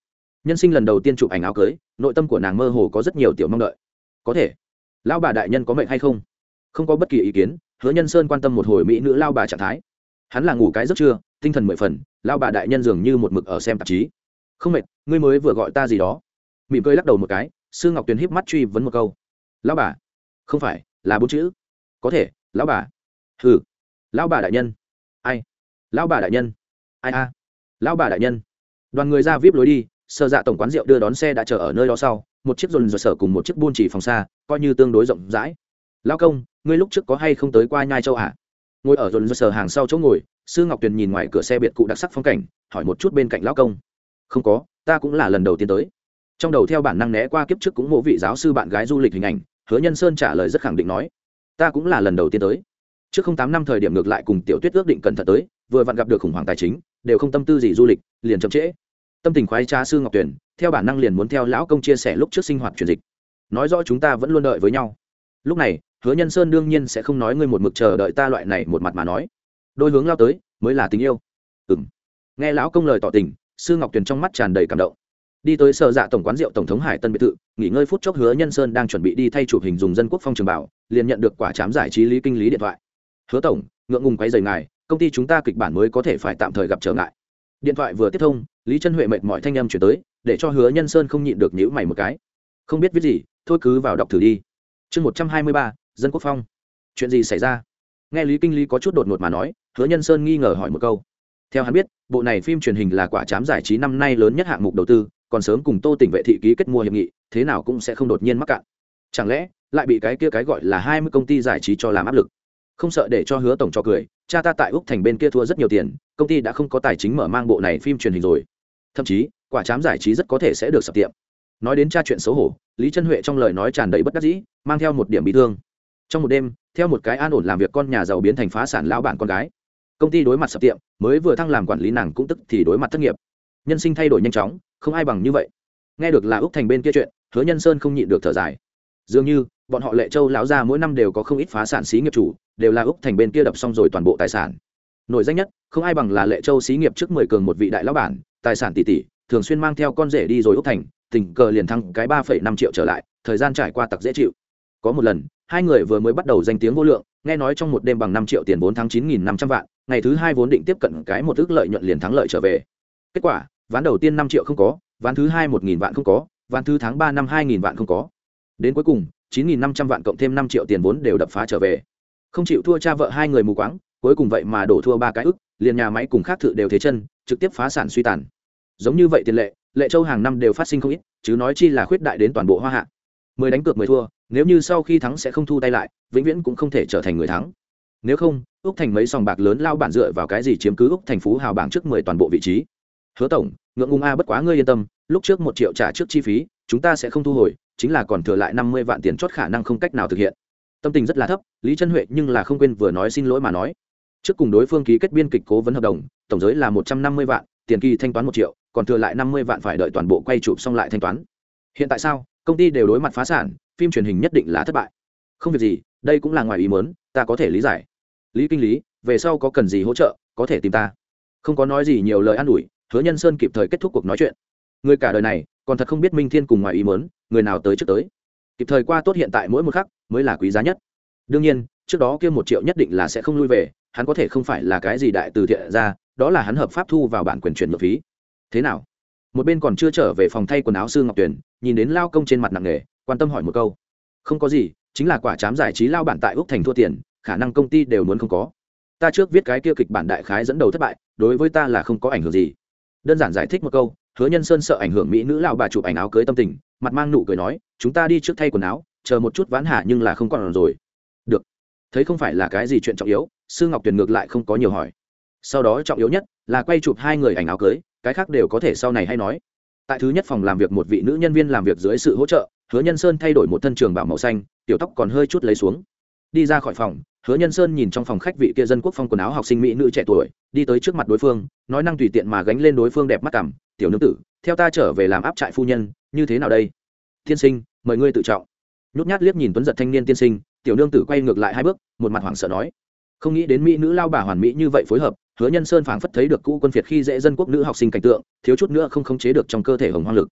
nhân sinh lần đầu tiên chụp ảnh áo cưới, nội tâm của nàng mơ hồ có rất nhiều tiểu mong đợi. Có thể lão bà đại nhân có mệnh hay không? Không có bất kỳ ý kiến. Hứa Nhân Sơn quan tâm một hồi mỹ nữ lao bà trạng thái. Hắn là ngủ cái giấc trưa, tinh thần mười phần. Lao bà đại nhân dường như một mực ở xem tạp chí. Không mệt, ngươi mới vừa gọi ta gì đó? Mỉm cười lắc đầu một cái. Sư Ngọc Tuyền híp mắt truy vấn một câu. Lão bà? Không phải, là bốn chữ. Có thể, lão bà. Hừ. Lão bà đại nhân. Ai? Lão bà đại nhân. Ai a? Lão bà đại nhân. Đoàn người ra vip lối đi. Sở Dạ tổng quán rượu đưa đón xe đã chờ ở nơi đó sau, một chiếc dồn dồn sở cùng một chiếc buôn chỉ phòng xa, coi như tương đối rộng rãi. Lão công, ngươi lúc trước có hay không tới qua Nhai Châu hả? Ngồi ở dồn dồn sở hàng sau chỗ ngồi, Sư Ngọc Tuyền nhìn ngoài cửa xe biệt cụ đặc sắc phong cảnh, hỏi một chút bên cạnh lão công. Không có, ta cũng là lần đầu tiên tới. Trong đầu theo bản năng né qua kiếp trước cũng mộ vị giáo sư bạn gái du lịch hình ảnh, Hứa Nhân Sơn trả lời rất khẳng định nói, ta cũng là lần đầu tiên tới. Trước không tám năm thời điểm ngược lại cùng Tiểu Tuyết ước định cẩn thận tới, vừa vặn gặp được khủng hoảng tài chính, đều không tâm tư gì du lịch, liền chậm trễ. Tâm tình khoái trá Sư Ngọc Tuyền, theo bản năng liền muốn theo lão công chia sẻ lúc trước sinh hoạt chuyển dịch. Nói rõ chúng ta vẫn luôn đợi với nhau. Lúc này, Hứa Nhân Sơn đương nhiên sẽ không nói ngươi một mực chờ đợi ta loại này một mặt mà nói. Đôi hướng lao tới, mới là tình yêu. Ừm. Nghe lão công lời tỏ tình, Sư Ngọc Tuyền trong mắt tràn đầy cảm động. Đi tới Sở Dạ tổng quán rượu tổng thống Hải Tân biệt thự, nghỉ ngơi phút chốc, Hứa Nhân Sơn đang chuẩn bị đi thay chụp hình dùng dân quốc phong trường bảo, liền nhận được quả trám giải trí Lý Kinh Lý điện thoại. Hứa tổng, ngượng ngùng quấy rầy ngài, công ty chúng ta kịch bản mới có thể phải tạm thời gặp trở ngại. Điện thoại vừa tiếp thông, Lý Chân Huệ mệt mỏi thanh âm chuyển tới, để cho Hứa Nhân Sơn không nhịn được nhíu mày một cái. Không biết viết gì, thôi cứ vào đọc thử đi. Chương một trăm hai mươi ba, dân quốc phong. Chuyện gì xảy ra? Nghe Lý Kinh Lý có chút đột ngột mà nói, Hứa Nhân Sơn nghi ngờ hỏi một câu. Theo hắn biết, bộ này phim truyền hình là quả trám giải trí năm nay lớn nhất hạng mục đầu tư, còn sớm cùng Tô Tỉnh vệ thị ký kết mua hiệp nghị, thế nào cũng sẽ không đột nhiên mắc cạn. Chẳng lẽ lại bị cái kia cái gọi là hai mươi công ty giải trí cho làm áp lực? Không sợ để cho Hứa tổng cho cười, cha ta tại Úc Thành bên kia thua rất nhiều tiền, công ty đã không có tài chính mở mang bộ này phim truyền hình rồi. Thậm chí, quả trám giải trí rất có thể sẽ được sập tiệm. Nói đến cha chuyện xấu hổ, Lý Chân Huệ trong lời nói tràn đầy bất đắc dĩ, mang theo một điểm bi thương. Trong một đêm, theo một cái an ổn làm việc con nhà giàu biến thành phá sản lão bản con gái. Công ty đối mặt sập tiệm, mới vừa thăng làm quản lý nàng cũng tức thì đối mặt thất nghiệp. Nhân sinh thay đổi nhanh chóng, không ai bằng như vậy. Nghe được là Úc Thành bên kia chuyện, Hứa Nhân Sơn không nhịn được thở dài. Dường như, bọn họ Lệ Châu lão gia mỗi năm đều có không ít phá sản xí nghiệp chủ, đều là Úc Thành bên kia đập xong rồi toàn bộ tài sản. Nổi danh nhất, không ai bằng là Lệ Châu xí nghiệp trước mười cường một vị đại lão bản, tài sản tỷ tỷ, thường xuyên mang theo con rể đi rồi Úc Thành, tình cờ liền thăng cái ba phẩy năm triệu trở lại, thời gian trải qua tặc dễ chịu. Có một lần, hai người vừa mới bắt đầu danh tiếng vô lượng, nghe nói trong một đêm bằng năm triệu tiền vốn thắng chín nghìn năm trăm vạn, ngày thứ hai vốn định tiếp cận cái một ức lợi nhuận liền thắng lợi trở về. Kết quả, ván đầu tiên năm triệu không có, ván thứ hai một nghìn vạn không có, ván thứ tháng ba năm hai nghìn vạn không có. Đến cuối cùng, chín nghìn năm trăm vạn cộng thêm năm triệu tiền vốn đều đập phá trở về. Không chịu thua cha vợ hai người mù quáng, cuối cùng vậy mà đổ thua ba cái ức, liền nhà máy cùng khác thự đều thế chân, trực tiếp phá sản suy tàn. Giống như vậy tiền lệ, Lệ Châu hàng năm đều phát sinh không ít, chứ nói chi là khuyết đại đến toàn bộ Hoa Hạ. Mười đánh cược mười thua, nếu như sau khi thắng sẽ không thu tay lại, vĩnh viễn cũng không thể trở thành người thắng. Nếu không, Úc Thành mấy sòng bạc lớn lao bản dựa vào cái gì chiếm cứ Úc Thành phú hào bảng trước mười toàn bộ vị trí. Hứa tổng, ngượng ngùng a, bất quá ngươi yên tâm, lúc trước một triệu trả trước chi phí, chúng ta sẽ không thu hồi, chính là còn thừa lại năm mươi vạn tiền chót khả năng không cách nào thực hiện. Tâm tình rất là thấp, Lý Chân Huệ nhưng là không quên vừa nói xin lỗi mà nói. Trước cùng đối phương ký kết biên kịch cố vấn hợp đồng, tổng giới là một trăm năm mươi vạn, tiền kỳ thanh toán một triệu, còn thừa lại năm mươi vạn phải đợi toàn bộ quay chụp xong lại thanh toán. Hiện tại sao? Công ty đều đối mặt phá sản, phim truyền hình nhất định là thất bại. Không việc gì, đây cũng là ngoài ý muốn, ta có thể lý giải. Lý Kinh Lý, về sau có cần gì hỗ trợ, có thể tìm ta. Không có nói gì nhiều lời an ủi, Hứa Nhân Sơn kịp thời kết thúc cuộc nói chuyện. Người cả đời này, còn thật không biết minh thiên cùng ngoài ý muốn, người nào tới trước tới. Kịp thời qua tốt hiện tại mỗi một khắc mới là quý giá nhất. Đương nhiên, trước đó kia một triệu nhất định là sẽ không lui về, hắn có thể không phải là cái gì đại từ thiện ra, đó là hắn hợp pháp thu vào bản quyền chuyển nhượng phí. Thế nào? Một bên còn chưa trở về phòng thay quần áo Sư Ngọc Tuyền, nhìn đến lao công trên mặt nặng nề, quan tâm hỏi một câu. Không có gì, chính là quả trám giải trí lao bản tại Úc Thành thua tiền, khả năng công ty đều muốn không có. Ta trước viết cái kia kịch bản đại khái dẫn đầu thất bại, đối với ta là không có ảnh hưởng gì. Đơn giản giải thích một câu, Hứa Nhân Sơn sợ ảnh hưởng mỹ nữ lão bà chụp ảnh áo cưới tâm tình, mặt mang nụ cười nói, chúng ta đi trước thay quần áo, chờ một chút vãn hạ nhưng là không còn rồi. Được. Thấy không phải là cái gì chuyện trọng yếu, Sư Ngọc Tuyền ngược lại không có nhiều hỏi. Sau đó trọng yếu nhất là quay chụp hai người ảnh áo cưới, cái khác đều có thể sau này hay nói. Tại thứ nhất phòng làm việc một vị nữ nhân viên làm việc dưới sự hỗ trợ, Hứa Nhân Sơn thay đổi một thân trường bảo màu xanh, tiểu tóc còn hơi chút lấy xuống. Đi ra khỏi phòng, Hứa Nhân Sơn nhìn trong phòng khách vị kia dân quốc phong quần áo học sinh mỹ nữ trẻ tuổi, đi tới trước mặt đối phương, nói năng tùy tiện mà gánh lên đối phương đẹp mắt cằm, "Tiểu nương tử, theo ta trở về làm áp trại phu nhân, như thế nào đây?" "Tiên sinh, mời ngươi tự trọng." Nhút nhát liếc nhìn tuấn giật thanh niên tiên sinh, tiểu nương tử quay ngược lại hai bước, một mặt hoảng sợ nói. Không nghĩ đến mỹ nữ lao bà hoàn mỹ như vậy phối hợp, Hứa Nhân Sơn phảng phất thấy được cũ quân phiệt khi dễ dân quốc nữ học sinh cảnh tượng, thiếu chút nữa không khống chế được trong cơ thể hồng hoang lực.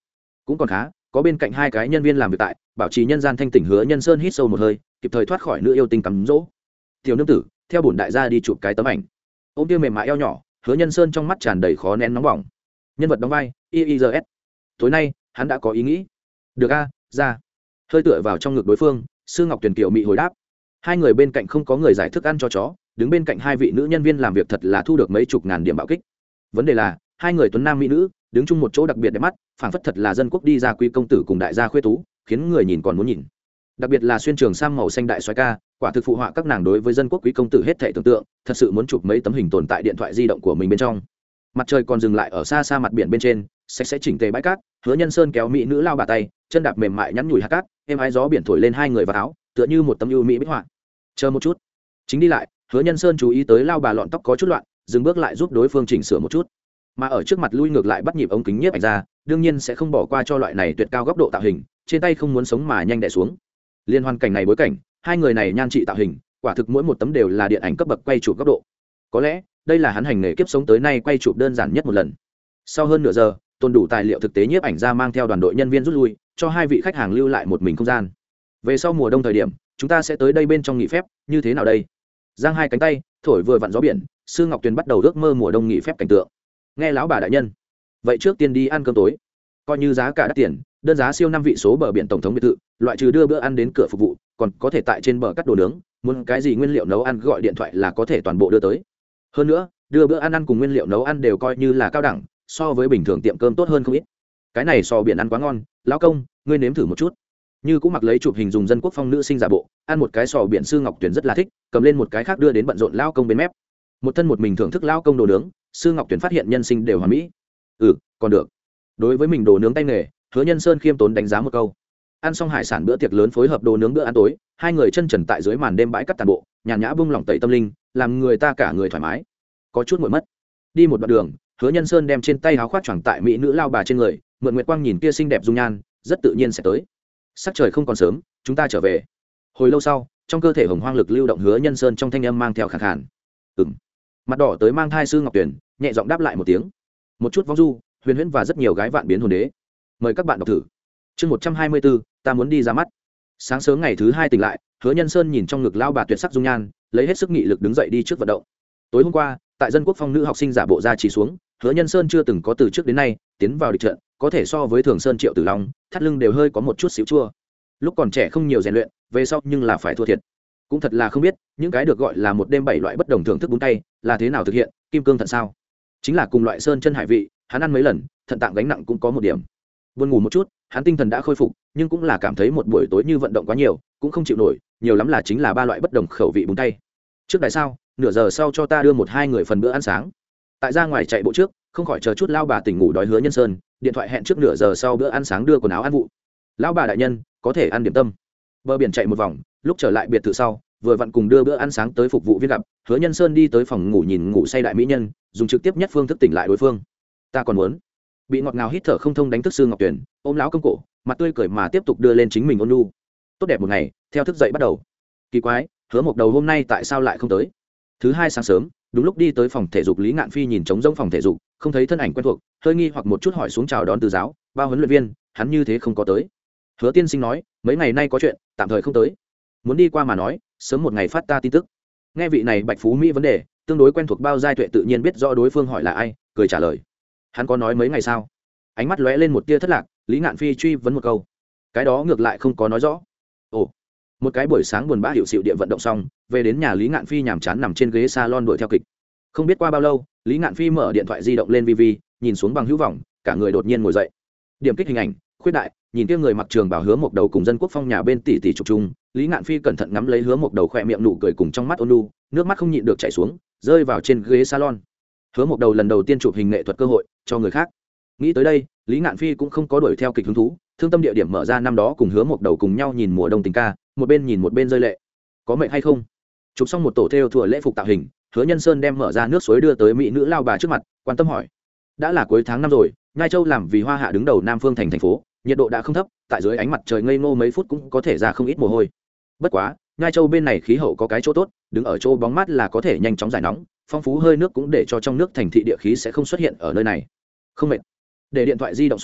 cũng còn khá, có bên cạnh hai cái nhân viên làm việc tại, bảo trì nhân gian thanh tỉnh. Hứa Nhân Sơn hít sâu một hơi, kịp thời thoát khỏi nữ yêu tinh cắm dỗ. Tiểu nương tử, theo bổn đại gia đi chụp cái tấm ảnh. Ôm tiêu mềm mại eo nhỏ, Hứa Nhân Sơn trong mắt tràn đầy khó nén nóng bỏng. Nhân vật đóng vai i i giê ét. Tối nay hắn đã có ý nghĩ. Được a, ra. Hơi tựa vào trong ngực đối phương, Sư Ngọc Tuyền kiều mị hồi đáp. Hai người bên cạnh không có người giải thức ăn cho chó, đứng bên cạnh hai vị nữ nhân viên làm việc thật là thu được mấy chục ngàn điểm bạo kích. Vấn đề là hai người tuấn nam mỹ nữ đứng chung một chỗ đặc biệt đẹp mắt, phảng phất thật là dân quốc đi ra quý công tử cùng đại gia khuê tú, khiến người nhìn còn muốn nhìn. Đặc biệt là xuyên trường sam màu xanh đại soái ca, quả thực phụ họa các nàng đối với dân quốc quý công tử hết thảy tưởng tượng, thật sự muốn chụp mấy tấm hình tồn tại điện thoại di động của mình bên trong. Mặt trời còn dừng lại ở xa xa mặt biển bên trên, sạch sẽ chỉnh tề bãi cát. Hứa Nhân Sơn kéo mỹ nữ lao bà tay, chân đạp mềm mại nhắn nhủi hạt cát, êm ái gió biển thổi lên hai người vào áo, tựa như một tấm ưu mỹ bích họa. Chờ một chút. Chính đi lại, Hứa Nhân Sơn chú ý tới lao bà lọn tóc có chút loạn, dừng bước lại giúp đối phương chỉnh sửa một chút. Mà ở trước mặt lui ngược lại bắt nhịp ống kính nhiếp ảnh ra, đương nhiên sẽ không bỏ qua cho loại này tuyệt cao góc độ tạo hình, trên tay không muốn sống mà nhanh đè xuống. Liên hoàn cảnh này bối cảnh, hai người này nhan trị tạo hình, quả thực mỗi một tấm đều là điện ảnh cấp bậc quay chụp góc độ. Có lẽ, đây là hắn hành nghề kiếp sống tới nay quay chụp đơn giản nhất một lần. Sau hơn nửa giờ, tồn đủ tài liệu thực tế nhiếp ảnh ra mang theo đoàn đội nhân viên rút lui, cho hai vị khách hàng lưu lại một mình không gian. Về sau mùa đông thời điểm, chúng ta sẽ tới đây bên trong nghỉ phép, như thế nào đây? Giang hai cánh tay, thổi vừa vặn gió biển, Sư Ngọc Tuyền bắt đầu ước mơ mùa đông nghỉ phép cảnh tượng. Nghe lão bà đại nhân, vậy trước tiên đi ăn cơm tối, coi như giá cả đắt tiền, đơn giá siêu năm vị số bờ biển tổng thống biệt thự, loại trừ đưa bữa ăn đến cửa phục vụ, còn có thể tại trên bờ cắt đồ nướng, muốn cái gì nguyên liệu nấu ăn gọi điện thoại là có thể toàn bộ đưa tới. Hơn nữa, đưa bữa ăn ăn cùng nguyên liệu nấu ăn đều coi như là cao đẳng, so với bình thường tiệm cơm tốt hơn không ít. Cái này sò biển ăn quá ngon, lão công, ngươi nếm thử một chút. Như cũng mặc lấy chụp hình dùng dân quốc phong nữ sinh giả bộ, ăn một cái sò biển. Sư Ngọc Tuyền rất là thích, cầm lên một cái khác đưa đến bận rộn lão công bên mép. Một thân một mình thưởng thức lão công đồ nướng, Sư Ngọc Tuyền phát hiện nhân sinh đều hoàn mỹ. Ừ, còn được. Đối với mình đồ nướng tay nghề, Hứa Nhân Sơn khiêm tốn đánh giá một câu. Ăn xong hải sản bữa tiệc lớn phối hợp đồ nướng bữa ăn tối, hai người chân trần tại dưới màn đêm bãi cắt tàn bộ, nhàn nhã bung lỏng tẩy tâm linh, làm người ta cả người thoải mái. Có chút muộn mất. Đi một đoạn đường, Hứa Nhân Sơn đem trên tay áo khoác choàng tại mỹ nữ lao bà trên người, mượn nguyệt quang nhìn kia xinh đẹp dung nhan, rất tự nhiên sẽ tới. Sắc trời không còn sớm, chúng ta trở về. Hồi lâu sau, trong cơ thể hồng hoang lực lưu động, Hứa Nhân Sơn trong thanh âm mang theo khàn khàn. Ừm. Mặt đỏ tới mang thai Sư Ngọc Tuyền, nhẹ giọng đáp lại một tiếng. Một chút vong du, huyền huyễn và rất nhiều gái vạn biến hồn đế. Mời các bạn đọc thử. Chương một trăm hai mươi bốn, ta muốn đi ra mắt. Sáng sớm ngày thứ hai tỉnh lại, Hứa Nhân Sơn nhìn trong ngực lao bà tuyệt sắc dung nhan, lấy hết sức nghị lực đứng dậy đi trước vận động. Tối hôm qua, tại dân quốc phong nữ học sinh giả bộ ra chỉ xuống, Hứa Nhân Sơn chưa từng có từ trước đến nay tiến vào địch trận, có thể so với Thường Sơn Triệu Tử Long, thắt lưng đều hơi có một chút xíu chua. Lúc còn trẻ không nhiều rèn luyện, về sau nhưng là phải thua thiệt. Cũng thật là không biết, những cái được gọi là một đêm bảy loại bất đồng thưởng thức bún tay, là thế nào thực hiện, kim cương thận sao? Chính là cùng loại sơn chân hải vị, hắn ăn mấy lần, thận tạng gánh nặng cũng có một điểm. Buồn ngủ một chút, hắn tinh thần đã khôi phục, nhưng cũng là cảm thấy một buổi tối như vận động quá nhiều, cũng không chịu nổi, nhiều lắm là chính là ba loại bất đồng khẩu vị bún tay. Trước đại sao, nửa giờ sau cho ta đưa một hai người phần bữa ăn sáng. Tại ra ngoài chạy bộ trước, không khỏi chờ chút lao bà tỉnh ngủ đói Hứa Nhân Sơn, điện thoại hẹn trước nửa giờ sau bữa ăn sáng đưa quần áo ăn vụ. Lão bà đại nhân, có thể ăn điểm tâm. Bờ biển chạy một vòng, lúc trở lại biệt thự sau, vừa vặn cùng đưa bữa ăn sáng tới phục vụ viên gặp, Hứa Nhân Sơn đi tới phòng ngủ nhìn ngủ say đại mỹ nhân, dùng trực tiếp nhất phương thức tỉnh lại đối phương. Ta còn muốn. Bị ngọt ngào hít thở không thông đánh thức Sư Ngọc Tuyền, ôm lão công cổ, mặt tươi cười mà tiếp tục đưa lên chính mình ôn nhu. Tốt đẹp một ngày, theo thức dậy bắt đầu. Kỳ quái, Hứa Mộc Đầu hôm nay tại sao lại không tới? Thứ hai sáng sớm, đúng lúc đi tới phòng thể dục, Lý Ngạn Phi nhìn trống rỗng phòng thể dục, không thấy thân ảnh quen thuộc, hơi nghi hoặc một chút hỏi xuống chào đón từ giáo, bao huấn luyện viên, hắn như thế không có tới. Hứa tiên sinh nói, mấy ngày nay có chuyện, tạm thời không tới. Muốn đi qua mà nói, sớm một ngày phát ta tin tức. Nghe vị này Bạch Phú Mỹ vấn đề, tương đối quen thuộc bao giai tuệ tự nhiên biết rõ đối phương hỏi là ai, cười trả lời. Hắn có nói mấy ngày sao? Ánh mắt lóe lên một tia thất lạc, Lý Ngạn Phi truy vấn một câu. Cái đó ngược lại không có nói rõ. Ồ, một cái buổi sáng buồn bã hiệu xịu địa vận động xong, về đến nhà Lý Ngạn Phi nhàm chán nằm trên ghế salon đuổi theo kịch. Không biết qua bao lâu, Lý Ngạn Phi mở điện thoại di động lên vi vi, nhìn xuống bằng hữu vọng, cả người đột nhiên ngồi dậy. Điểm kích hình ảnh, khuyết đại, nhìn kia người mặc trường bảo Hứa Mộc Đầu cùng dân quốc phong nhà bên tỷ tỷ chụp chung, Lý Ngạn Phi cẩn thận ngắm lấy Hứa Mộc Đầu khỏe miệng nụ cười cùng trong mắt ôn nhu, nước mắt không nhịn được chảy xuống, rơi vào trên ghế salon. Hứa Mộc Đầu lần đầu tiên chụp hình nghệ thuật cơ hội cho người khác. Nghĩ tới đây, Lý Ngạn Phi cũng không có đuổi theo kịch hứng thú, thương tâm địa điểm mở ra năm đó cùng Hứa Mộc Đầu cùng nhau nhìn mùa đông tình ca, một bên nhìn một bên rơi lệ. Có mệnh hay không? Chụp xong một tổ theo thừa lễ phục tạo hình, Hứa Nhân Sơn đem mở ra nước suối đưa tới mỹ nữ lao bà trước mặt, quan tâm hỏi: đã là cuối tháng năm rồi, Nhai Châu làm vì hoa hạ đứng đầu Nam Phương thành thành phố, nhiệt độ đã không thấp, tại dưới ánh mặt trời ngây ngô mấy phút cũng có thể ra không ít mồ hôi. Bất quá, Nhai Châu bên này khí hậu có cái chỗ tốt, đứng ở chỗ bóng mát là có thể nhanh chóng giải nóng, phong phú hơi nước cũng để cho trong nước thành thị địa khí sẽ không xuất hiện ở nơi này. Không mệt. Để điện thoại di động xuống,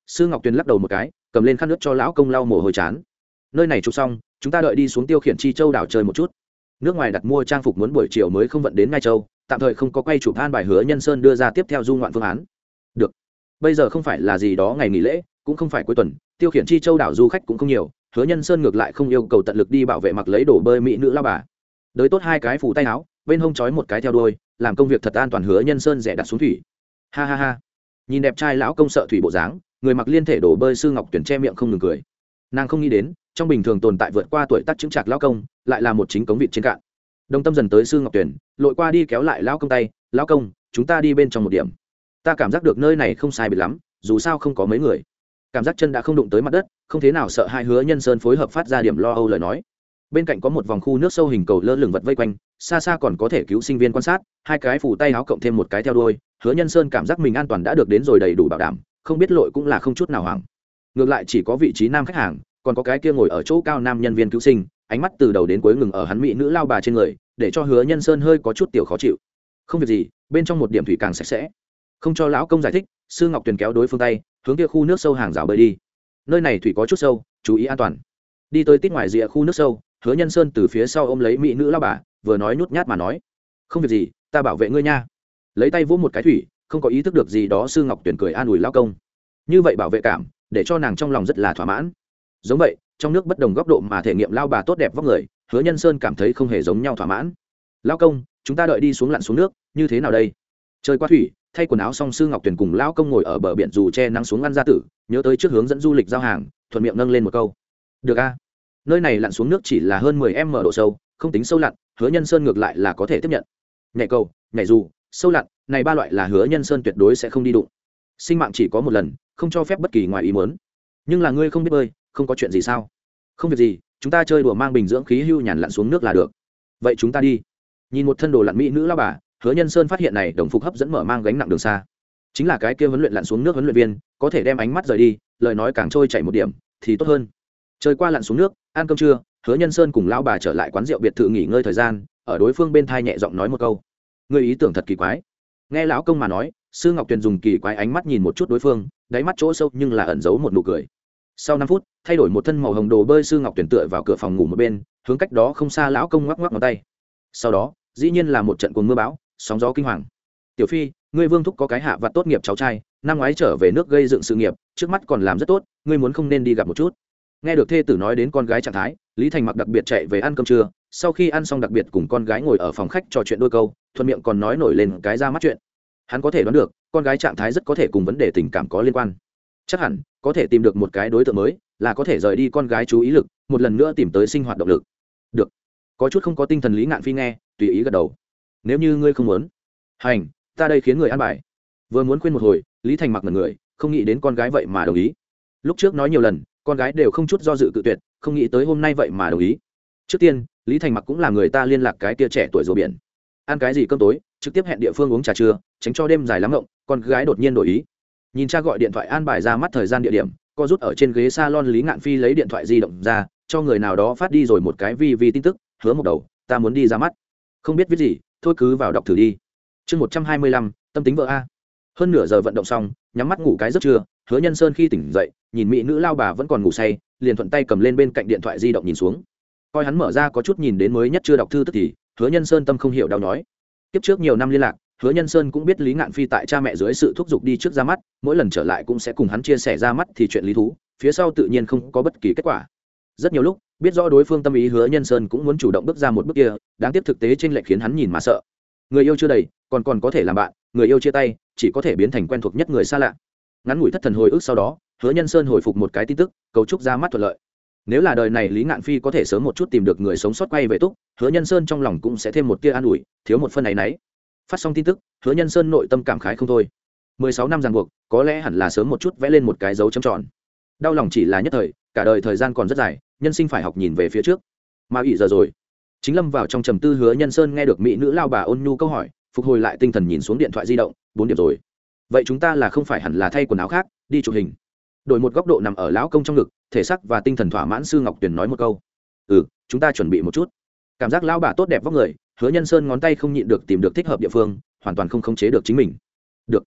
sư ngọc tuyền lắc đầu một cái, cầm lên khăn nước cho lão công lau mồ hôi chán. Nơi này chụp xong, chúng ta đợi đi xuống Tiêu Khiển Chi Châu đảo chơi một chút. Nước ngoài đặt mua trang phục muốn buổi chiều mới không vận đến Ngai Châu, tạm thời không có quay chụp an bài Hứa Nhân Sơn đưa ra tiếp theo du ngoạn phương án. Được. Bây giờ không phải là gì đó ngày nghỉ lễ, cũng không phải cuối tuần, Tiêu Khiển Chi Châu đảo du khách cũng không nhiều, Hứa Nhân Sơn ngược lại không yêu cầu tận lực đi bảo vệ mặc lấy đồ bơi mỹ nữ lao bà. Đới tốt hai cái phủ tay áo, bên hông trói một cái theo đuôi, làm công việc thật an toàn. Hứa Nhân Sơn rẽ đặt xuống thủy. Ha ha ha. Nhìn đẹp trai lão công sợ thủy bộ dáng, người mặc liên thể đồ bơi sư Ngọc Tuyển che miệng không ngừng cười. Nàng không nghĩ đến, trong bình thường tồn tại vượt qua tuổi tác chứng trạc lão công, lại là một chính cống vịt trên cạn. Đồng tâm dần tới sư Ngọc Tuyển, lội qua đi kéo lại lão công tay, "Lão công, chúng ta đi bên trong một điểm. Ta cảm giác được nơi này không sai biệt lắm, dù sao không có mấy người." Cảm giác chân đã không đụng tới mặt đất, không thế nào sợ hai. Hứa Nhân Sơn phối hợp phát ra điểm lo âu lời nói. Bên cạnh có một vòng khu nước sâu hình cầu lơ lửng vật vây quanh, xa xa còn có thể cứu sinh viên quan sát, hai cái phủ tay áo cộng thêm một cái theo đuôi, Hứa Nhân Sơn cảm giác mình an toàn đã được đến rồi, đầy đủ bảo đảm, không biết lội cũng là không chút nào hoảng. Ngược lại chỉ có vị trí nam khách hàng, còn có cái kia ngồi ở chỗ cao nam nhân viên cứu sinh, ánh mắt từ đầu đến cuối ngừng ở hắn mỹ nữ lao bà trên người, để cho Hứa Nhân Sơn hơi có chút tiểu khó chịu. Không việc gì, bên trong một điểm thủy càng sạch sẽ. Không cho lão công giải thích, sư Ngọc Tuyền kéo đối phương tay, hướng kia khu nước sâu hàng rào bơi đi. Nơi này thủy có chút sâu, chú ý an toàn. Đi tới tít ngoài rìa khu nước sâu, Hứa Nhân Sơn từ phía sau ôm lấy mỹ nữ lao bà, vừa nói nhút nhát mà nói: "Không việc gì, ta bảo vệ ngươi nha." Lấy tay vỗ một cái thủy, không có ý thức được gì đó, sư Ngọc Tuyền cười an ủi lao công. Như vậy bảo vệ cảm, để cho nàng trong lòng rất là thỏa mãn. Giống vậy, trong nước bất đồng góc độ mà thể nghiệm lao bà tốt đẹp vóc người, Hứa Nhân Sơn cảm thấy không hề giống nhau thỏa mãn. "Lao công, chúng ta đợi đi xuống lặn xuống nước, như thế nào đây?" Chơi qua thủy, thay quần áo xong, sư Ngọc Tuyền cùng lao công ngồi ở bờ biển dù che nắng xuống ăn ra tử, nhớ tới trước hướng dẫn du lịch giao hàng, thuận miệng nâng lên một câu: "Được a." Nơi này lặn xuống nước chỉ là hơn mười mét độ sâu, không tính sâu lặn, Hứa Nhân Sơn ngược lại là có thể tiếp nhận. Nhảy cầu, nhảy dù, sâu lặn, này ba loại là Hứa Nhân Sơn tuyệt đối sẽ không đi đụng. Sinh mạng chỉ có một lần, không cho phép bất kỳ ngoài ý muốn. Nhưng là ngươi không biết bơi, không có chuyện gì sao? Không việc gì, chúng ta chơi đùa mang bình dưỡng khí hưu nhàn lặn xuống nước là được. Vậy chúng ta đi. Nhìn một thân đồ lặn mỹ nữ lao bà, Hứa Nhân Sơn phát hiện này đồng phục hấp dẫn mở mang gánh nặng đường xa. Chính là cái kia huấn luyện lặn xuống nước huấn luyện viên, có thể đem ánh mắt rời đi, lời nói càng trôi chảy một điểm thì tốt hơn. Chơi qua lặn xuống nước, ăn cơm trưa, Hứa Nhân Sơn cùng lão bà trở lại quán rượu biệt thự nghỉ ngơi thời gian, ở đối phương bên thai nhẹ giọng nói một câu: "Ngươi ý tưởng thật kỳ quái." Nghe lão công mà nói, sư Ngọc Tuyền dùng kỳ quái ánh mắt nhìn một chút đối phương, đáy mắt chỗ sâu nhưng là ẩn giấu một nụ cười. Sau năm phút, thay đổi một thân màu hồng đồ bơi, sư Ngọc Tuyền tựa vào cửa phòng ngủ một bên, hướng cách đó không xa lão công ngoắc ngoắc ngón tay. Sau đó, dĩ nhiên là một trận cuồng mưa bão, sóng gió kinh hoàng. "Tiểu Phi, ngươi Vương thúc có cái hạ vặt tốt nghiệp cháu trai, năm ngoái trở về nước gây dựng sự nghiệp, trước mắt còn làm rất tốt, ngươi muốn không nên đi gặp một chút?" Nghe được thê tử nói đến con gái trạng thái, Lý Thành Mặc đặc biệt chạy về ăn cơm trưa, sau khi ăn xong đặc biệt cùng con gái ngồi ở phòng khách trò chuyện đôi câu, thuận miệng còn nói nổi lên cái ra mắt chuyện. Hắn có thể đoán được, con gái trạng thái rất có thể cùng vấn đề tình cảm có liên quan. Chắc hẳn có thể tìm được một cái đối tượng mới, là có thể rời đi con gái chú ý lực, một lần nữa tìm tới sinh hoạt động lực. Được. Có chút không có tinh thần Lý Ngạn Phi nghe, tùy ý gật đầu. "Nếu như ngươi không muốn." "Hành, ta đây khiến người ăn bài." Vừa muốn khuyên một hồi, Lý Thành Mặc ngẩn người, không nghĩ đến con gái vậy mà đồng ý. Lúc trước nói nhiều lần, con gái đều không chút do dự cự tuyệt, không nghĩ tới hôm nay vậy mà đồng ý. Trước tiên, Lý Thành Mặc cũng là người ta liên lạc cái tia trẻ tuổi rùa biển. Ăn cái gì cơm tối, trực tiếp hẹn địa phương uống trà trưa, tránh cho đêm dài lắm ngộng. Con gái đột nhiên đổi ý. Nhìn cha gọi điện thoại an bài ra mắt thời gian địa điểm, co rút ở trên ghế salon, Lý Ngạn Phi lấy điện thoại di động ra, cho người nào đó phát đi rồi một cái vi vi tin tức: "Hứa một đầu, ta muốn đi ra mắt." Không biết viết gì, thôi cứ vào đọc thử đi. Chương một trăm hai mươi lăm, tâm tính vợ a. Hơn nửa giờ vận động xong, nhắm mắt ngủ cái giấc trưa, Hứa Nhân Sơn khi tỉnh dậy, nhìn mỹ nữ lao bà vẫn còn ngủ say, liền thuận tay cầm lên bên cạnh điện thoại di động nhìn xuống. Coi hắn mở ra có chút nhìn đến mới nhất chưa đọc thư tức thì, Hứa Nhân Sơn tâm không hiểu đau nhói. Kiếp trước nhiều năm liên lạc, Hứa Nhân Sơn cũng biết Lý Ngạn Phi tại cha mẹ dưới sự thúc giục đi trước ra mắt, mỗi lần trở lại cũng sẽ cùng hắn chia sẻ ra mắt thì chuyện lý thú, phía sau tự nhiên không có bất kỳ kết quả. Rất nhiều lúc, biết rõ đối phương tâm ý, Hứa Nhân Sơn cũng muốn chủ động bước ra một bước kia, đáng tiếc thực tế trên lệch khiến hắn nhìn mà sợ. Người yêu chưa đầy, còn còn có thể làm bạn, người yêu chia tay, chỉ có thể biến thành quen thuộc nhất người xa lạ. Ngắn ngủi thất thần hồi ức sau đó, Hứa Nhân Sơn hồi phục một cái tin tức, cấu trúc ra mắt thuận lợi. Nếu là đời này Lý Ngạn Phi có thể sớm một chút tìm được người sống sót quay về túc, Hứa Nhân Sơn trong lòng cũng sẽ thêm một tia an ủi, thiếu một phân ấy nấy. Phát xong tin tức, Hứa Nhân Sơn nội tâm cảm khái không thôi. mười sáu năm ràng buộc, có lẽ hẳn là sớm một chút vẽ lên một cái dấu chấm tròn. Đau lòng chỉ là nhất thời, cả đời thời gian còn rất dài, nhân sinh phải học nhìn về phía trước. Mà ỷ giờ rồi. Chính lâm vào trong trầm tư, Hứa Nhân Sơn nghe được mỹ nữ lao bà ôn nhu câu hỏi, phục hồi lại tinh thần nhìn xuống điện thoại di động, bốn điểm rồi. Vậy chúng ta là không phải hẳn là thay quần áo khác, đi chụp hình. Đổi một góc độ nằm ở lão công trong ngực, thể xác và tinh thần thỏa mãn, sư Ngọc Tuyền nói một câu. "Ừ, chúng ta chuẩn bị một chút." Cảm giác lão bà tốt đẹp vóc người, Hứa Nhân Sơn ngón tay không nhịn được tìm được thích hợp địa phương, hoàn toàn không khống chế được chính mình. "Được."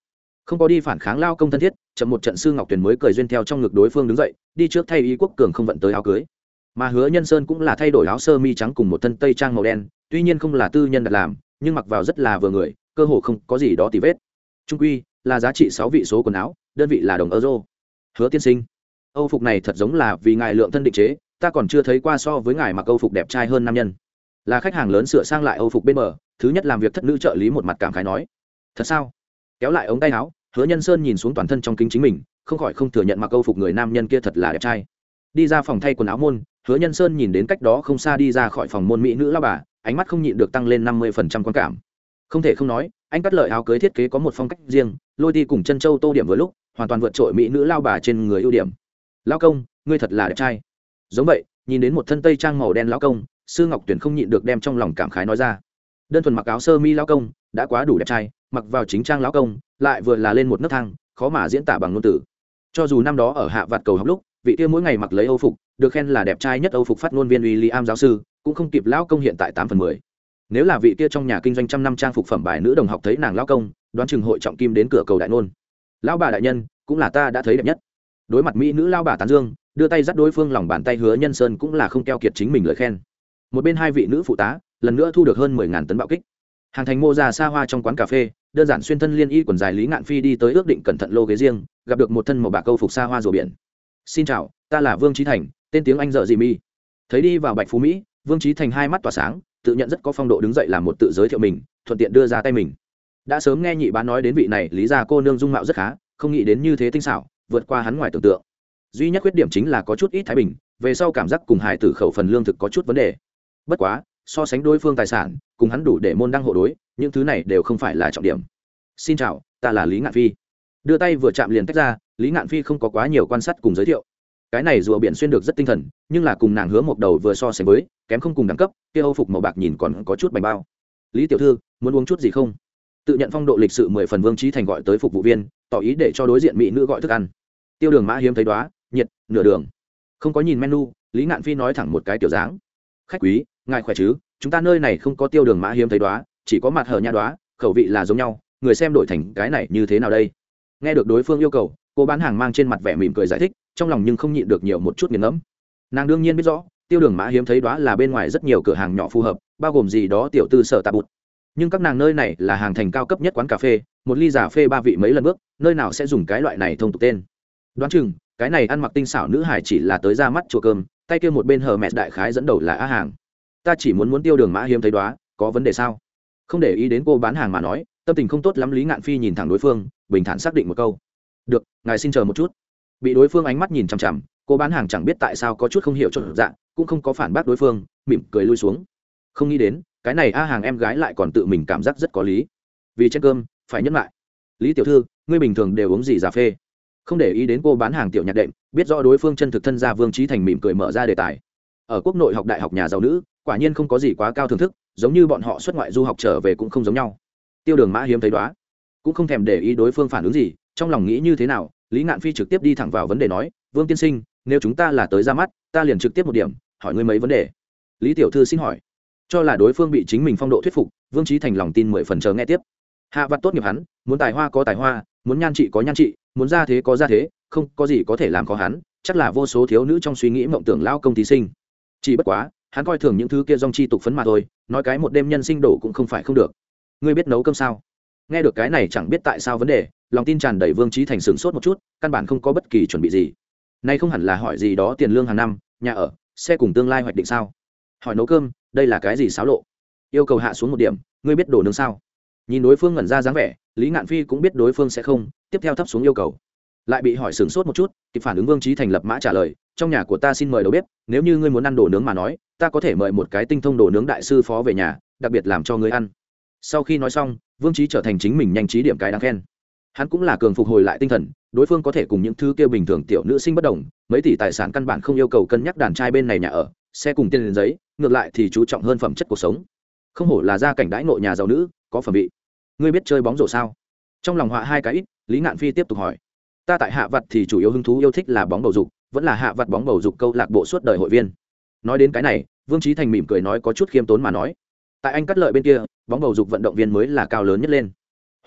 không có đi phản kháng lao công thân thiết, chậm một trận sư ngọc tuyền mới cười duyên theo trong ngực đối phương đứng dậy đi trước thay y quốc cường không vận tới áo cưới. Mà Hứa Nhân Sơn cũng là thay đổi áo sơ mi trắng cùng một thân tây trang màu đen, tuy nhiên không là tư nhân đặt làm, nhưng mặc vào rất là vừa người, cơ hồ không có gì đó tì vết. Trung quy là giá trị sáu vị số quần áo, đơn vị là đồng euro. Hứa tiên sinh, Âu phục này thật giống là vì ngài lượng thân định chế, ta còn chưa thấy qua so với ngài mặc Âu phục đẹp trai hơn nam nhân. Là khách hàng lớn sửa sang lại Âu phục bên bờ, thứ nhất làm việc thất nữ trợ lý một mặt cảm khái nói. Thật sao? Kéo lại ống tay áo, Hứa Nhân Sơn nhìn xuống toàn thân trong kính chính mình, không khỏi không thừa nhận mặc Âu phục người nam nhân kia thật là đẹp trai. Đi ra phòng thay quần áo môn, Hứa Nhân Sơn nhìn đến cách đó không xa đi ra khỏi phòng môn mỹ nữ lao bà, ánh mắt không nhịn được tăng lên năm mươi phần trăm quan cảm. Không thể không nói, anh cắt lợi áo cưới thiết kế có một phong cách riêng, lôi ti cùng chân châu tô điểm vừa lúc, hoàn toàn vượt trội mỹ nữ lao bà trên người ưu điểm. Lão công, ngươi thật là đẹp trai. Giống vậy, nhìn đến một thân tây trang màu đen lão công, Sư Ngọc Tuyển không nhịn được đem trong lòng cảm khái nói ra. Đơn thuần mặc áo sơ mi lão công, đã quá đủ đẹp trai, mặc vào chính trang lão công, lại vừa là lên một nấc thang, khó mà diễn tả bằng ngôn từ. Cho dù năm đó ở Hạ Vạt Cầu học lúc, vị kia mỗi ngày mặc lấy Âu phục, được khen là đẹp trai nhất Âu phục phát ngôn viên William giáo sư, cũng không kịp lão công hiện tại tám phần mười. Nếu là vị kia trong nhà kinh doanh trăm năm trang phục phẩm bài nữ đồng học thấy nàng lão công, đoán chừng hội trọng kim đến cửa cầu đại ngôn. Lão bà đại nhân, cũng là ta đã thấy đẹp nhất. Đối mặt mỹ nữ lão bà tán dương, đưa tay dắt đối phương lòng bàn tay Hứa Nhân Sơn cũng là không keo kiệt chính mình lời khen. Một bên hai vị nữ phụ tá, lần nữa thu được hơn mười ngàn tấn bạo kích. Hàng thành mô ra xa hoa trong quán cà phê, đơn giản xuyên thân liên y quần dài Lý Ngạn Phi đi tới ước định cẩn thận lô ghế riêng, gặp được một thân màu bạc câu phục xa hoa rùa biển. Xin chào, ta là Vương Chí Thành, tên tiếng Anh dở gì mi. Thấy đi vào Bạch Phú Mỹ, Vương Chí Thành hai mắt tỏa sáng, tự nhận rất có phong độ đứng dậy làm một tự giới thiệu mình, thuận tiện đưa ra tay mình. Đã sớm nghe nhị bá nói đến vị này Lý gia cô nương dung mạo rất khá, không nghĩ đến như thế tinh xảo, vượt qua hắn ngoài tưởng tượng. Duy nhất khuyết điểm chính là có chút ít thái bình, về sau cảm giác cùng hài tử khẩu phần lương thực có chút vấn đề. Bất quá, so sánh đối phương tài sản, cùng hắn đủ để môn đăng hộ đối, những thứ này đều không phải là trọng điểm. Xin chào, ta là Lý Ngạn Phi. Đưa tay vừa chạm liền tách ra, Lý Ngạn Phi không có quá nhiều quan sát cùng giới thiệu. Cái này rùa biển xuyên được rất tinh thần, nhưng là cùng nàng Hứa một đầu vừa so sánh với, kém không cùng đẳng cấp, kia Âu phục màu bạc nhìn còn có chút bành bao. Lý tiểu thư, muốn uống chút gì không? Tự nhận phong độ lịch sự mười phần Vương Chí Thành gọi tới phục vụ viên, tỏ ý để cho đối diện mỹ nữ gọi thức ăn. Tiêu đường mã hiếm thấy đóa, nhiệt, nửa đường. Không có nhìn menu, Lý Ngạn Phi nói thẳng một cái tiểu dáng. Khách quý, ngài khỏe chứ? Chúng ta nơi này không có tiêu đường mã hiếm thấy đóa, chỉ có mặt hở nha đóa, khẩu vị là giống nhau, người xem đổi thành cái này như thế nào đây? Nghe được đối phương yêu cầu, cô bán hàng mang trên mặt vẻ mỉm cười giải thích, trong lòng nhưng không nhịn được nhiều một chút nghiền ngẫm. Nàng đương nhiên biết rõ, tiêu đường mã hiếm thấy đóa là bên ngoài rất nhiều cửa hàng nhỏ phù hợp, bao gồm gì đó tiểu tư sở tạp bụt. Nhưng các nàng nơi này là hàng thành cao cấp nhất quán cà phê, một ly giả phê ba vị mấy lần bước, nơi nào sẽ dùng cái loại này thông tục tên. Đoán chừng, cái này ăn mặc tinh xảo nữ hải chỉ là tới ra mắt chùa cơm, tay kia một bên hờ mẹ đại khái dẫn đầu là á hàng. Ta chỉ muốn muốn tiêu đường mã hiếm thấy đóa, có vấn đề sao? Không để ý đến cô bán hàng mà nói, tâm tình không tốt lắm. Lý Ngạn Phi nhìn thẳng đối phương, bình thản xác định một câu. Được, ngài xin chờ một chút. Bị đối phương ánh mắt nhìn chằm chằm, cô bán hàng chẳng biết tại sao có chút không hiểu trộn dạng, cũng không có phản bác đối phương, mỉm cười lui xuống. Không nghĩ đến, cái này a hàng em gái lại còn tự mình cảm giác rất có lý. Vì trên cơm, phải nhẫn lại. Lý tiểu thư, ngươi bình thường đều uống gì cà phê? Không để ý đến cô bán hàng tiểu nhạc đệm, biết rõ đối phương chân thực thân gia Vương Chí Thành mỉm cười mở ra đề tài. Ở quốc nội học đại học nhà giàu nữ, quả nhiên không có gì quá cao thưởng thức, giống như bọn họ xuất ngoại du học trở về cũng không giống nhau. Tiêu đường mã hiếm thấy đóa, cũng không thèm để ý đối phương phản ứng gì, trong lòng nghĩ như thế nào, Lý Ngạn Phi trực tiếp đi thẳng vào vấn đề nói, Vương tiên sinh, nếu chúng ta là tới ra mắt, ta liền trực tiếp một điểm, hỏi ngươi mấy vấn đề. Lý tiểu thư xin hỏi. Cho là đối phương bị chính mình phong độ thuyết phục, Vương Chí Thành lòng tin mười phần chờ nghe tiếp. Hạ vặt tốt nghiệp hắn, muốn tài hoa có tài hoa, muốn nhan trị có nhan trị, muốn gia thế có gia thế, không có gì có thể làm khó hắn, chắc là vô số thiếu nữ trong suy nghĩ mộng tưởng lao công thí sinh. Chỉ bất quá, hắn coi thường những thứ kia dòng chi tục phấn mà thôi, nói cái một đêm nhân sinh đổ cũng không phải không được. Ngươi biết nấu cơm sao? Nghe được cái này chẳng biết tại sao vấn đề, lòng tin tràn đầy Vương Chí Thành sửng sốt một chút, căn bản không có bất kỳ chuẩn bị gì. Nay không hẳn là hỏi gì đó tiền lương hàng năm, nhà ở, xe cùng tương lai hoạch định sao? Hỏi nấu cơm, đây là cái gì xáo lộ? Yêu cầu hạ xuống một điểm, ngươi biết đồ nướng sao? Nhìn đối phương ngẩn ra dáng vẻ, Lý Ngạn Phi cũng biết đối phương sẽ không, tiếp theo thấp xuống yêu cầu. Lại bị hỏi sửng sốt một chút, kịp phản ứng Vương Chí Thành lập mã trả lời, trong nhà của ta xin mời đầu bếp, nếu như ngươi muốn ăn đồ nướng mà nói, ta có thể mời một cái tinh thông đồ nướng đại sư phó về nhà, đặc biệt làm cho ngươi ăn. Sau khi nói xong, Vương Chí trở thành chính mình nhanh trí điểm cái đáng khen. Hắn cũng là cường phục hồi lại tinh thần, đối phương có thể cùng những thứ kia bình thường tiểu nữ sinh bất đồng, mấy tỷ tài sản căn bản không yêu cầu cân nhắc đàn trai bên này nhà ở, xe cùng tiền giấy, ngược lại thì chú trọng hơn phẩm chất cuộc sống. Không hổ là gia cảnh đãi ngộ nhà giàu nữ, có phẩm vị. Ngươi biết chơi bóng rổ sao? Trong lòng họa hai cái ít, Lý Ngạn Phi tiếp tục hỏi. Ta tại Hạ Vặt thì chủ yếu hứng thú yêu thích là bóng bầu dục, vẫn là Hạ Vặt bóng bầu dục câu lạc bộ suốt đời hội viên. Nói đến cái này, Vương Chí Thành mỉm cười nói có chút khiêm tốn mà nói, tại anh cắt lợi bên kia, bóng bầu dục vận động viên mới là cao lớn nhất lên. Huống chi,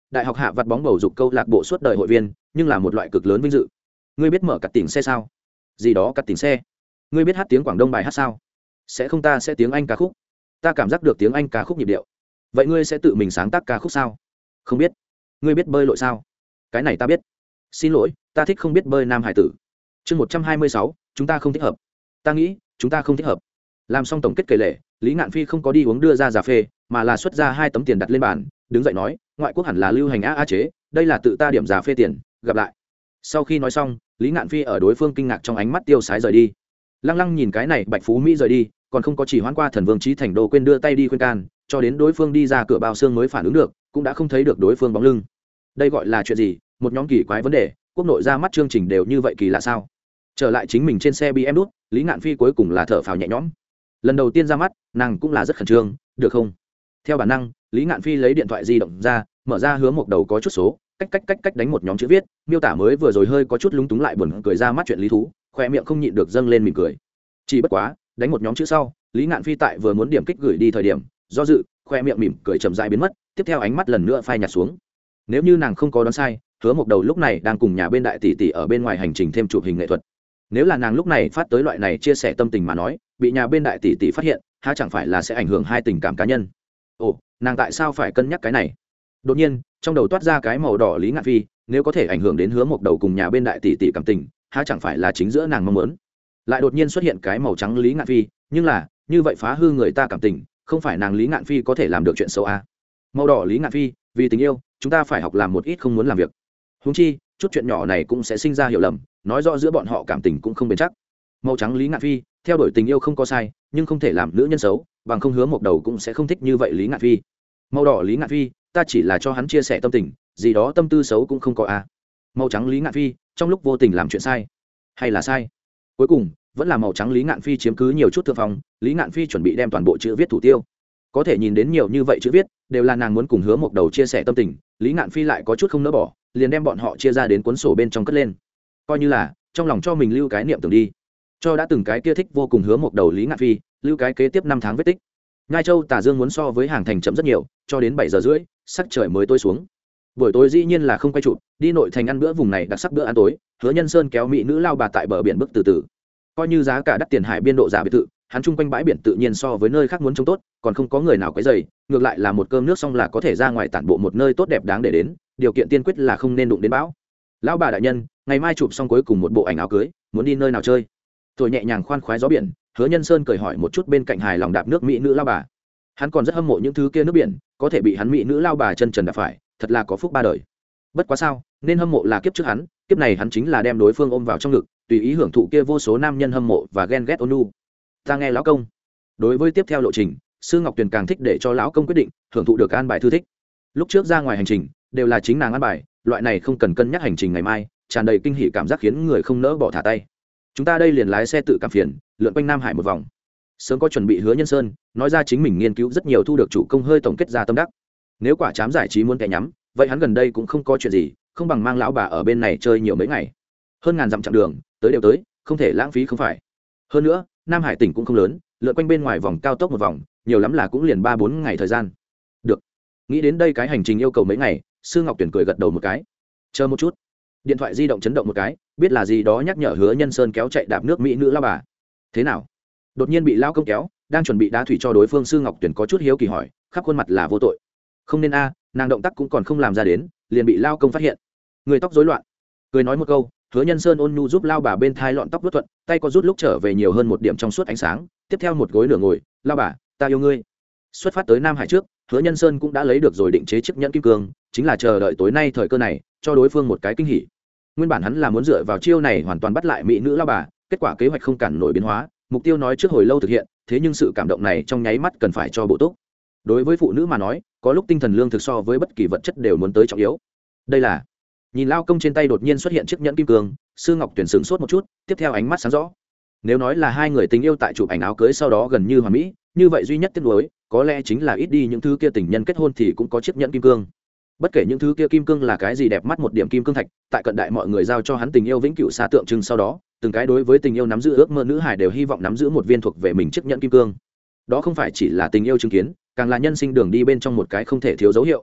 đại học hạ vặt bóng bầu dục câu lạc bộ suốt đời hội viên nhưng là một loại cực lớn vinh dự. Ngươi biết mở cặt tỉnh xe sao? Gì đó cặt tỉnh xe? Ngươi biết hát tiếng Quảng Đông bài hát sao? Sẽ không, ta sẽ tiếng Anh ca khúc. Ta cảm giác được tiếng Anh ca khúc nhịp điệu. Vậy ngươi sẽ tự mình sáng tác ca khúc sao? Không biết. Ngươi biết bơi lội sao? Cái này ta biết. Xin lỗi, ta thích không biết bơi nam hải tử. Chương một trăm hai mươi sáu, chúng ta không thích hợp. Ta nghĩ chúng ta không thích hợp. Làm xong tổng kết kể lể, Lý Ngạn Phi không có đi uống đưa ra cà phê, mà là xuất ra hai tấm tiền đặt lên bàn, đứng dậy nói, ngoại quốc hẳn là lưu hành a a chế, đây là tự ta điểm cà phê tiền, gặp lại. Sau khi nói xong, Lý Ngạn Phi ở đối phương kinh ngạc trong ánh mắt tiêu sái rời đi. Lăng Lăng nhìn cái này Bạch Phú Mỹ rời đi, còn không có chỉ hoãn qua Thần Vương Chí Thành Đô quên đưa tay đi khuyên can, cho đến đối phương đi ra cửa bao xương mới phản ứng được, cũng đã không thấy được đối phương bóng lưng. Đây gọi là chuyện gì? Một nhóm kỳ quái vấn đề, quốc nội ra mắt chương trình đều như vậy kỳ lạ sao? Trở lại chính mình trên xe bê em đút, Lý Ngạn Phi cuối cùng là thở phào nhẹ nhõm. Lần đầu tiên ra mắt, nàng cũng là rất khẩn trương, được không? Theo bản năng, Lý Ngạn Phi lấy điện thoại di động ra, mở ra hướng một đầu có chút số, cách cách cách cách đánh một nhóm chữ viết, miêu tả mới vừa rồi hơi có chút lúng túng lại buồn cười ra mắt chuyện lý thú, khoe miệng không nhịn được dâng lên mỉm cười. Chỉ bất quá, đánh một nhóm chữ sau, Lý Ngạn Phi tại vừa muốn điểm kích gửi đi thời điểm, do dự, khoe miệng mỉm cười chậm rãi biến mất, tiếp theo ánh mắt lần nữa phai nhạt xuống. Nếu như nàng không có đoán sai, hứa một đầu lúc này đang cùng nhà bên đại tỷ tỷ ở bên ngoài hành trình thêm chụp hình nghệ thuật. Nếu là nàng lúc này phát tới loại này chia sẻ tâm tình mà nói, bị nhà bên đại tỷ tỷ phát hiện, há chẳng phải là sẽ ảnh hưởng hai tình cảm cá nhân. Ồ, nàng tại sao phải cân nhắc cái này? Đột nhiên, trong đầu toát ra cái màu đỏ Lý Ngạn Phi, nếu có thể ảnh hưởng đến hứa một đầu cùng nhà bên đại tỷ tỷ cảm tình, há chẳng phải là chính giữa nàng mong muốn. Lại đột nhiên xuất hiện cái màu trắng Lý Ngạn Phi, nhưng là, như vậy phá hư người ta cảm tình, không phải nàng Lý Ngạn Phi có thể làm được chuyện xấu à? Màu đỏ Lý Ngạn Phi, vì tình yêu, chúng ta phải học làm một ít không muốn làm việc. Huống chi, chút chuyện nhỏ này cũng sẽ sinh ra hiểu lầm, nói rõ giữa bọn họ cảm tình cũng không bền chắc. Màu trắng Lý Ngạn Phi, theo đuổi tình yêu không có sai, nhưng không thể làm nữ nhân xấu, bằng không hứa một đầu cũng sẽ không thích như vậy Lý Ngạn Phi. Màu đỏ Lý Ngạn Phi, ta chỉ là cho hắn chia sẻ tâm tình, gì đó tâm tư xấu cũng không có à. Màu trắng Lý Ngạn Phi, trong lúc vô tình làm chuyện sai, hay là sai. Cuối cùng, vẫn là màu trắng Lý Ngạn Phi chiếm cứ nhiều chút thượng phong, Lý Ngạn Phi chuẩn bị đem toàn bộ chữ viết thủ tiêu. Có thể nhìn đến nhiều như vậy chữ viết, đều là nàng muốn cùng hứa một đầu chia sẻ tâm tình, Lý Ngạn Phi lại có chút không nỡ bỏ, liền đem bọn họ chia ra đến cuốn sổ bên trong cất lên. Coi như là trong lòng cho mình lưu cái niệm tưởng đi, cho đã từng cái kia thích vô cùng hứa một đầu Lý Ngạn Phi lưu cái kế tiếp năm tháng vết tích. Ngai Châu Tả Dương muốn so với hàng thành chậm rất nhiều, cho đến bảy giờ rưỡi, sắc trời mới tối xuống. Buổi tối dĩ nhiên là không quay chụp, đi nội thành ăn bữa vùng này đặc sắc bữa ăn tối, Hứa Nhân Sơn kéo mỹ nữ lao bà tại bờ biển bước từ từ. Coi như giá cả đắt tiền hải biên độ giả biệt thự, hắn chung quanh bãi biển tự nhiên so với nơi khác muốn trông tốt, còn không có người nào quấy rầy, ngược lại là một cơm nước xong là có thể ra ngoài tản bộ một nơi tốt đẹp đáng để đến, điều kiện tiên quyết là không nên đụng đến bão. Lão bà đại nhân, ngày mai chụp xong cuối cùng một bộ ảnh áo cưới, muốn đi nơi nào chơi? Rồi nhẹ nhàng khoan khoái gió biển, Hứa Nhân Sơn cười hỏi một chút bên cạnh hài lòng đạp nước mỹ nữ lao bà. Hắn còn rất hâm mộ những thứ kia nước biển, có thể bị hắn mỹ nữ lao bà chân trần đạp phải, thật là có phúc ba đời. Bất quá sao, nên hâm mộ là kiếp trước hắn, kiếp này hắn chính là đem đối phương ôm vào trong ngực, tùy ý hưởng thụ kia vô số nam nhân hâm mộ và ghen ghét ôn nhu. Ta nghe lão công. Đối với tiếp theo lộ trình, Sư Ngọc Tuyền càng thích để cho lão công quyết định, hưởng thụ được an bài thư thích. Lúc trước ra ngoài hành trình, đều là chính nàng an bài, loại này không cần cân nhắc hành trình ngày mai, tràn đầy kinh hỉ cảm giác khiến người không nỡ bỏ thả tay. Chúng ta đây liền lái xe tự cảm phiền, lượn quanh Nam Hải một vòng. Sớm có chuẩn bị Hứa Nhân Sơn, nói ra chính mình nghiên cứu rất nhiều thu được chủ công hơi tổng kết ra tâm đắc. Nếu quả chám giải trí muốn kẻ nhắm, vậy hắn gần đây cũng không có chuyện gì, không bằng mang lão bà ở bên này chơi nhiều mấy ngày. Hơn ngàn dặm chặng đường, tới đều tới, không thể lãng phí không phải. Hơn nữa, Nam Hải tỉnh cũng không lớn, lượn quanh bên ngoài vòng cao tốc một vòng, nhiều lắm là cũng liền ba bốn ngày thời gian. Được. Nghĩ đến đây cái hành trình yêu cầu mấy ngày, Sư Ngọc Tuyển cười gật đầu một cái. Chờ một chút. Điện thoại di động chấn động một cái, biết là gì đó nhắc nhở Hứa Nhân Sơn kéo chạy đạp nước mỹ nữ lao bà. Thế nào? Đột nhiên bị lao công kéo, đang chuẩn bị đá thủy cho đối phương, Sư Ngọc Tuyển có chút hiếu kỳ hỏi, khắp khuôn mặt là vô tội. Không nên a, nàng động tác cũng còn không làm ra đến, liền bị lao công phát hiện. Người tóc rối loạn. Cười nói một câu, Hứa Nhân Sơn ôn nhu giúp lao bà bên thai lọn tóc vuốt thuận, tay có rút lúc trở về nhiều hơn một điểm trong suốt ánh sáng, tiếp theo một gối nửa ngồi, lao bà, ta yêu ngươi. Xuất phát tới Nam Hải trước, Hứa Nhân Sơn cũng đã lấy được rồi định chế chiếc nhẫn kim cương, chính là chờ đợi tối nay thời cơ này, cho đối phương một cái kinh hỉ. Nguyên bản hắn là muốn dựa vào chiêu này hoàn toàn bắt lại mỹ nữ lao bà, kết quả kế hoạch không cản nổi biến hóa, mục tiêu nói trước hồi lâu thực hiện, thế nhưng sự cảm động này trong nháy mắt cần phải cho bổ túc. Đối với phụ nữ mà nói, có lúc tinh thần lương thực so với bất kỳ vật chất đều muốn tới trọng yếu. Đây là nhìn lao công trên tay đột nhiên xuất hiện chiếc nhẫn kim cương, Sư Ngọc Tuyển sửng sốt một chút, tiếp theo ánh mắt sáng rõ. Nếu nói là hai người tình yêu tại chụp ảnh áo cưới sau đó gần như hoàn mỹ, như vậy duy nhất tiếc nuối có lẽ chính là ít đi những thứ kia tình nhân kết hôn thì cũng có chiếc nhẫn kim cương. Bất kể những thứ kia kim cương là cái gì đẹp mắt một điểm kim cương thạch, tại cận đại mọi người giao cho hắn tình yêu vĩnh cửu xa tượng trưng sau đó, từng cái đối với tình yêu nắm giữ ước mơ nữ hải đều hy vọng nắm giữ một viên thuộc về mình chiếc nhẫn kim cương. Đó không phải chỉ là tình yêu chứng kiến, càng là nhân sinh đường đi bên trong một cái không thể thiếu dấu hiệu.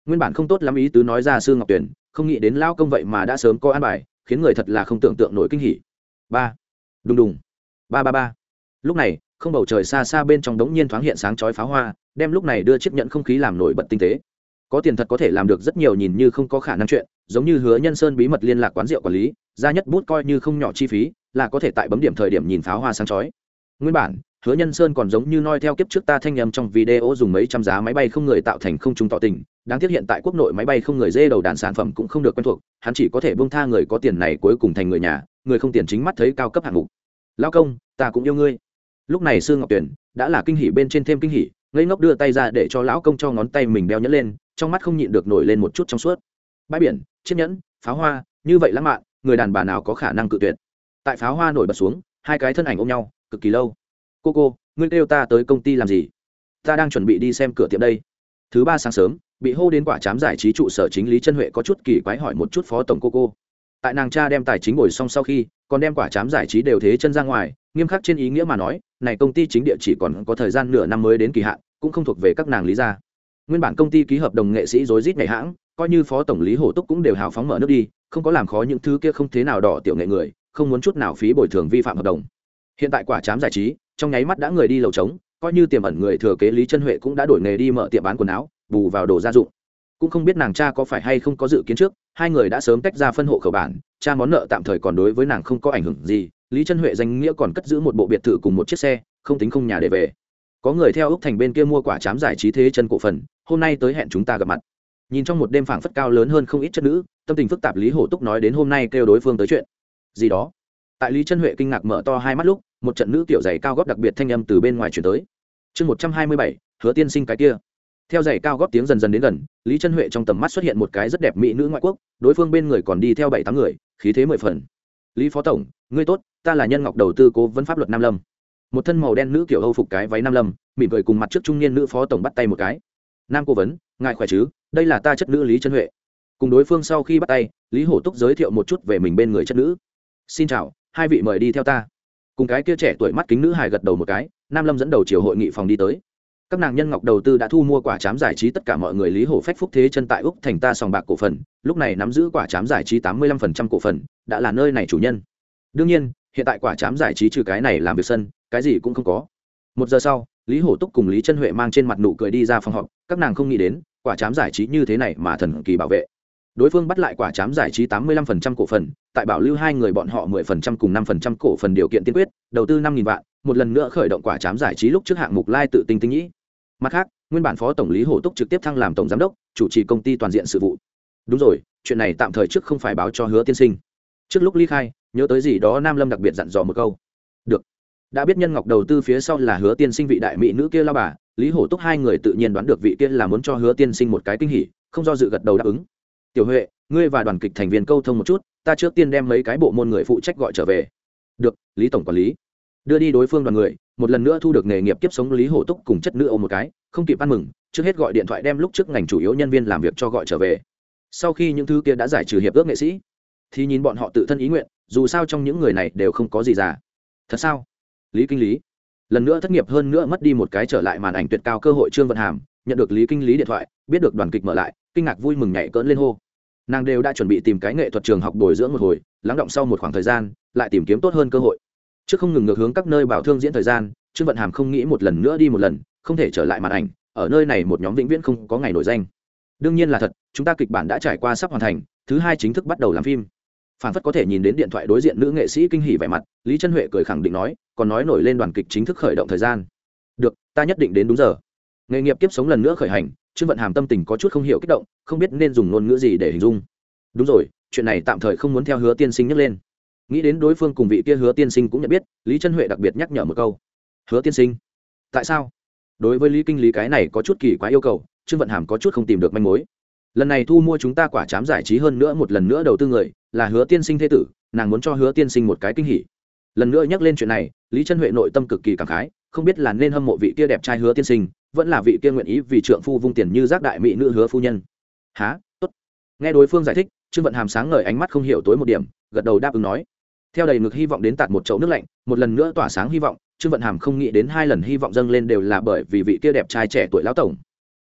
Nguyên bản không tốt lắm ý tứ nói ra Sư Ngọc Tuyển, không nghĩ đến lao công vậy mà đã sớm có an bài, khiến người thật là không tưởng tượng nổi kinh hỉ. Ba, đùng đùng, ba ba ba. Lúc này, không bầu trời xa xa bên trong đống nhiên thoáng hiện sáng chói pháo hoa, đem lúc này đưa chiếc nhẫn không khí làm nổi bật tinh tế. Có tiền thật có thể làm được rất nhiều nhìn như không có khả năng chuyện, giống như Hứa Nhân Sơn bí mật liên lạc quán rượu quản lý, ra nhất bút coi như không nhỏ chi phí, là có thể tại bấm điểm thời điểm nhìn pháo hoa sáng chói. Nguyên bản, Hứa Nhân Sơn còn giống như noi theo kiếp trước ta thanh nhầm trong video dùng mấy trăm giá máy bay không người tạo thành không trung tỏ tình, đáng tiếc hiện tại quốc nội máy bay không người dê đầu đàn sản phẩm cũng không được quen thuộc, hắn chỉ có thể buông tha người có tiền này cuối cùng thành người nhà, người không tiền chính mắt thấy cao cấp hạng mục. Lão công, ta cũng yêu ngươi. Lúc này Sư Ngọc Tuyển đã là kinh hỉ bên trên thêm kinh hỉ, ngây ngốc đưa tay ra để cho lão công cho ngón tay mình đeo nhẫn lên, trong mắt không nhịn được nổi lên một chút trong suốt. Bãi biển, chiếc nhẫn, pháo hoa, như vậy lãng mạn, người đàn bà nào có khả năng cự tuyệt. Tại pháo hoa nổi bật xuống, hai cái thân ảnh ôm nhau, cực kỳ lâu. Cô cô, ngươi kêu ta tới công ty làm gì? Ta đang chuẩn bị đi xem cửa tiệm đây. Thứ ba sáng sớm, bị hô đến quả trám giải trí trụ sở chính Lý Chân Huệ có chút kỳ quái hỏi một chút phó tổng cô cô. Tại nàng cha đem tài chính ngồi xong sau khi, còn đem quả trám giải trí đều thế chân ra ngoài, nghiêm khắc trên ý nghĩa mà nói, này công ty chính địa chỉ còn có thời gian nửa năm mới đến kỳ hạn, cũng không thuộc về các nàng Lý gia. Nguyên bản công ty ký hợp đồng nghệ sĩ rối rít ngày hãng, coi như phó tổng Lý Hổ Túc cũng đều hào phóng mở nước đi, không có làm khó những thứ kia không thế nào đỏ tiểu nghệ người, không muốn chút nào phí bồi thường vi phạm hợp đồng. Hiện tại quả trám giải trí, trong nháy mắt đã người đi lầu trống, coi như tiềm ẩn người thừa kế Lý Chân Huệ cũng đã đổi nghề đi mở tiệm bán quần áo, bù vào đồ gia dụng. Cũng không biết nàng cha có phải hay không có dự kiến trước, hai người đã sớm tách ra phân hộ khẩu bản, cha món nợ tạm thời còn đối với nàng không có ảnh hưởng gì, Lý Chân Huệ danh nghĩa còn cất giữ một bộ biệt thự cùng một chiếc xe, không tính không nhà để về. Có người theo Úc Thành bên kia mua quả trám giải trí thế chân cổ phần, hôm nay tới hẹn chúng ta gặp mặt. Nhìn trong một đêm phảng phất cao lớn hơn không ít chất nữ, tâm tình phức tạp Lý Hổ Túc nói đến hôm nay kêu đối phương tới chuyện gì đó. Tại Lý Chân Huệ kinh ngạc mở to hai mắt lúc, một trận nữ tiểu giày cao gót đặc biệt thanh âm từ bên ngoài truyền tới. Chương một trăm hai mươi bảy, Hứa tiên sinh cái kia. Theo giày cao gót tiếng dần dần đến gần, Lý Chân Huệ trong tầm mắt xuất hiện một cái rất đẹp mỹ nữ ngoại quốc, đối phương bên người còn đi theo bảy tám người, khí thế mười phần. Lý phó tổng, ngươi tốt, ta là Nhân Ngọc đầu tư cố vấn pháp luật Nam Lâm. Một thân màu đen nữ kiểu Âu phục cái váy Nam Lâm, mỉm cười cùng mặt trước trung niên nữ phó tổng bắt tay một cái. Nam cố vấn, ngài khỏe chứ? Đây là ta chất nữ Lý Chân Huệ. Cùng đối phương sau khi bắt tay, Lý Hổ Túc giới thiệu một chút về mình bên người chất nữ. Xin chào, hai vị mời đi theo ta. Cùng cái kia trẻ tuổi mắt kính nữ hài gật đầu một cái, Nam Lâm dẫn đầu chiều hội nghị phòng đi tới. Các nàng Nhân Ngọc đầu tư đã thu mua quả trám giải trí tất cả mọi người Lý Hổ phách phúc thế chân tại Úc Thành ta sòng bạc cổ phần, lúc này nắm giữ quả trám giải trí tám mươi lăm phần trăm cổ phần, đã là nơi này chủ nhân. Đương nhiên, hiện tại quả trám giải trí trừ cái này làm việc sân, cái gì cũng không có. Một giờ sau, Lý Hổ Túc cùng Lý Chân Huệ mang trên mặt nụ cười đi ra phòng họp, các nàng không nghĩ đến, quả trám giải trí như thế này mà thần kỳ bảo vệ. Đối phương bắt lại quả trám giải trí tám mươi lăm phần trăm cổ phần, tại bảo lưu hai người bọn họ mười phần trăm cùng năm phần trăm cổ phần điều kiện tiên quyết, đầu tư năm nghìn vạn, một lần nữa khởi động quả trám giải trí lúc trước hạng mục lai tự tinh tinh nhĩ. Mặt khác, nguyên bản phó tổng Lý Hổ Túc trực tiếp thăng làm tổng giám đốc, chủ trì công ty toàn diện sự vụ. Đúng rồi, chuyện này tạm thời trước không phải báo cho Hứa tiên sinh. Trước lúc ly khai, nhớ tới gì đó Nam Lâm đặc biệt dặn dò một câu. Được. Đã biết Nhân Ngọc đầu tư phía sau là Hứa tiên sinh vị đại mỹ nữ kia lao bà, Lý Hổ Túc hai người tự nhiên đoán được vị kia là muốn cho Hứa tiên sinh một cái kinh hỉ, không do dự gật đầu đáp ứng. Tiểu Huệ, ngươi và đoàn kịch thành viên câu thông một chút, ta trước tiên đem mấy cái bộ môn người phụ trách gọi trở về. Được, Lý tổng quản lý. Đưa đi đối phương đoàn người, một lần nữa thu được nghề nghiệp kiếp sống Lý Hổ Túc cùng chất nữ ôm một cái, không kịp ăn mừng, trước hết gọi điện thoại đem lúc trước ngành chủ yếu nhân viên làm việc cho gọi trở về. Sau khi những thứ kia đã giải trừ hiệp ước nghệ sĩ, thì nhìn bọn họ tự thân ý nguyện, dù sao trong những người này đều không có gì già. Thật sao? Lý kinh lý. Lần nữa thất nghiệp hơn nữa mất đi một cái trở lại màn ảnh tuyệt cao cơ hội Trương Vận Hàm, nhận được Lý kinh lý điện thoại, biết được đoàn kịch mở lại, kinh ngạc vui mừng nhảy cỡn lên hô. Nàng đều đã chuẩn bị tìm cái nghệ thuật trường học bồi dưỡng một hồi, lắng động sau một khoảng thời gian, lại tìm kiếm tốt hơn cơ hội. Trước không ngừng ngược hướng các nơi bảo thương diễn thời gian, Trương Vận Hàm không nghĩ một lần nữa đi một lần, không thể trở lại màn ảnh, ở nơi này một nhóm vĩnh viễn không có ngày nổi danh. Đương nhiên là thật, chúng ta kịch bản đã trải qua sắp hoàn thành, thứ hai chính thức bắt đầu làm phim. Phản phất có thể nhìn đến điện thoại đối diện nữ nghệ sĩ kinh hỉ vẻ mặt, Lý Chân Huệ cười khẳng định nói, còn nói nổi lên đoàn kịch chính thức khởi động thời gian. Được, ta nhất định đến đúng giờ. Nghề nghiệp kiếp sống lần nữa khởi hành, Trương Vận Hàm tâm tình có chút không hiểu kích động, không biết nên dùng ngôn ngữ gì để hình dung. Đúng rồi, chuyện này tạm thời không muốn theo Hứa tiên sinh nhắc lên. Nghĩ đến đối phương cùng vị kia Hứa tiên sinh cũng nhận biết, Lý Chân Huệ đặc biệt nhắc nhở một câu. Hứa tiên sinh? Tại sao? Đối với Lý kinh lý cái này có chút kỳ quái yêu cầu, Trương Vận Hàm có chút không tìm được manh mối. Lần này thu mua chúng ta quả trám giải trí hơn nữa một lần nữa đầu tư người, là Hứa tiên sinh thế tử, nàng muốn cho Hứa tiên sinh một cái kinh hỉ. Lần nữa nhắc lên chuyện này, Lý Chân Huệ nội tâm cực kỳ cảm khái, không biết là nên hâm mộ vị kia đẹp trai Hứa tiên sinh, vẫn là vị kia nguyện ý vì trượng phu vung tiền như giác đại mỹ nữ Hứa phu nhân. Hả? Tốt. Nghe đối phương giải thích, Trương Vận Hàm sáng ngời ánh mắt không hiểu tối một điểm, gật đầu đáp ứng nói. Theo đầy ngực hy vọng đến tạt một chậu nước lạnh, một lần nữa tỏa sáng hy vọng, Trương Vận Hàm không nghĩ đến hai lần hy vọng dâng lên đều là bởi vì vị kia đẹp trai trẻ tuổi lão tổng.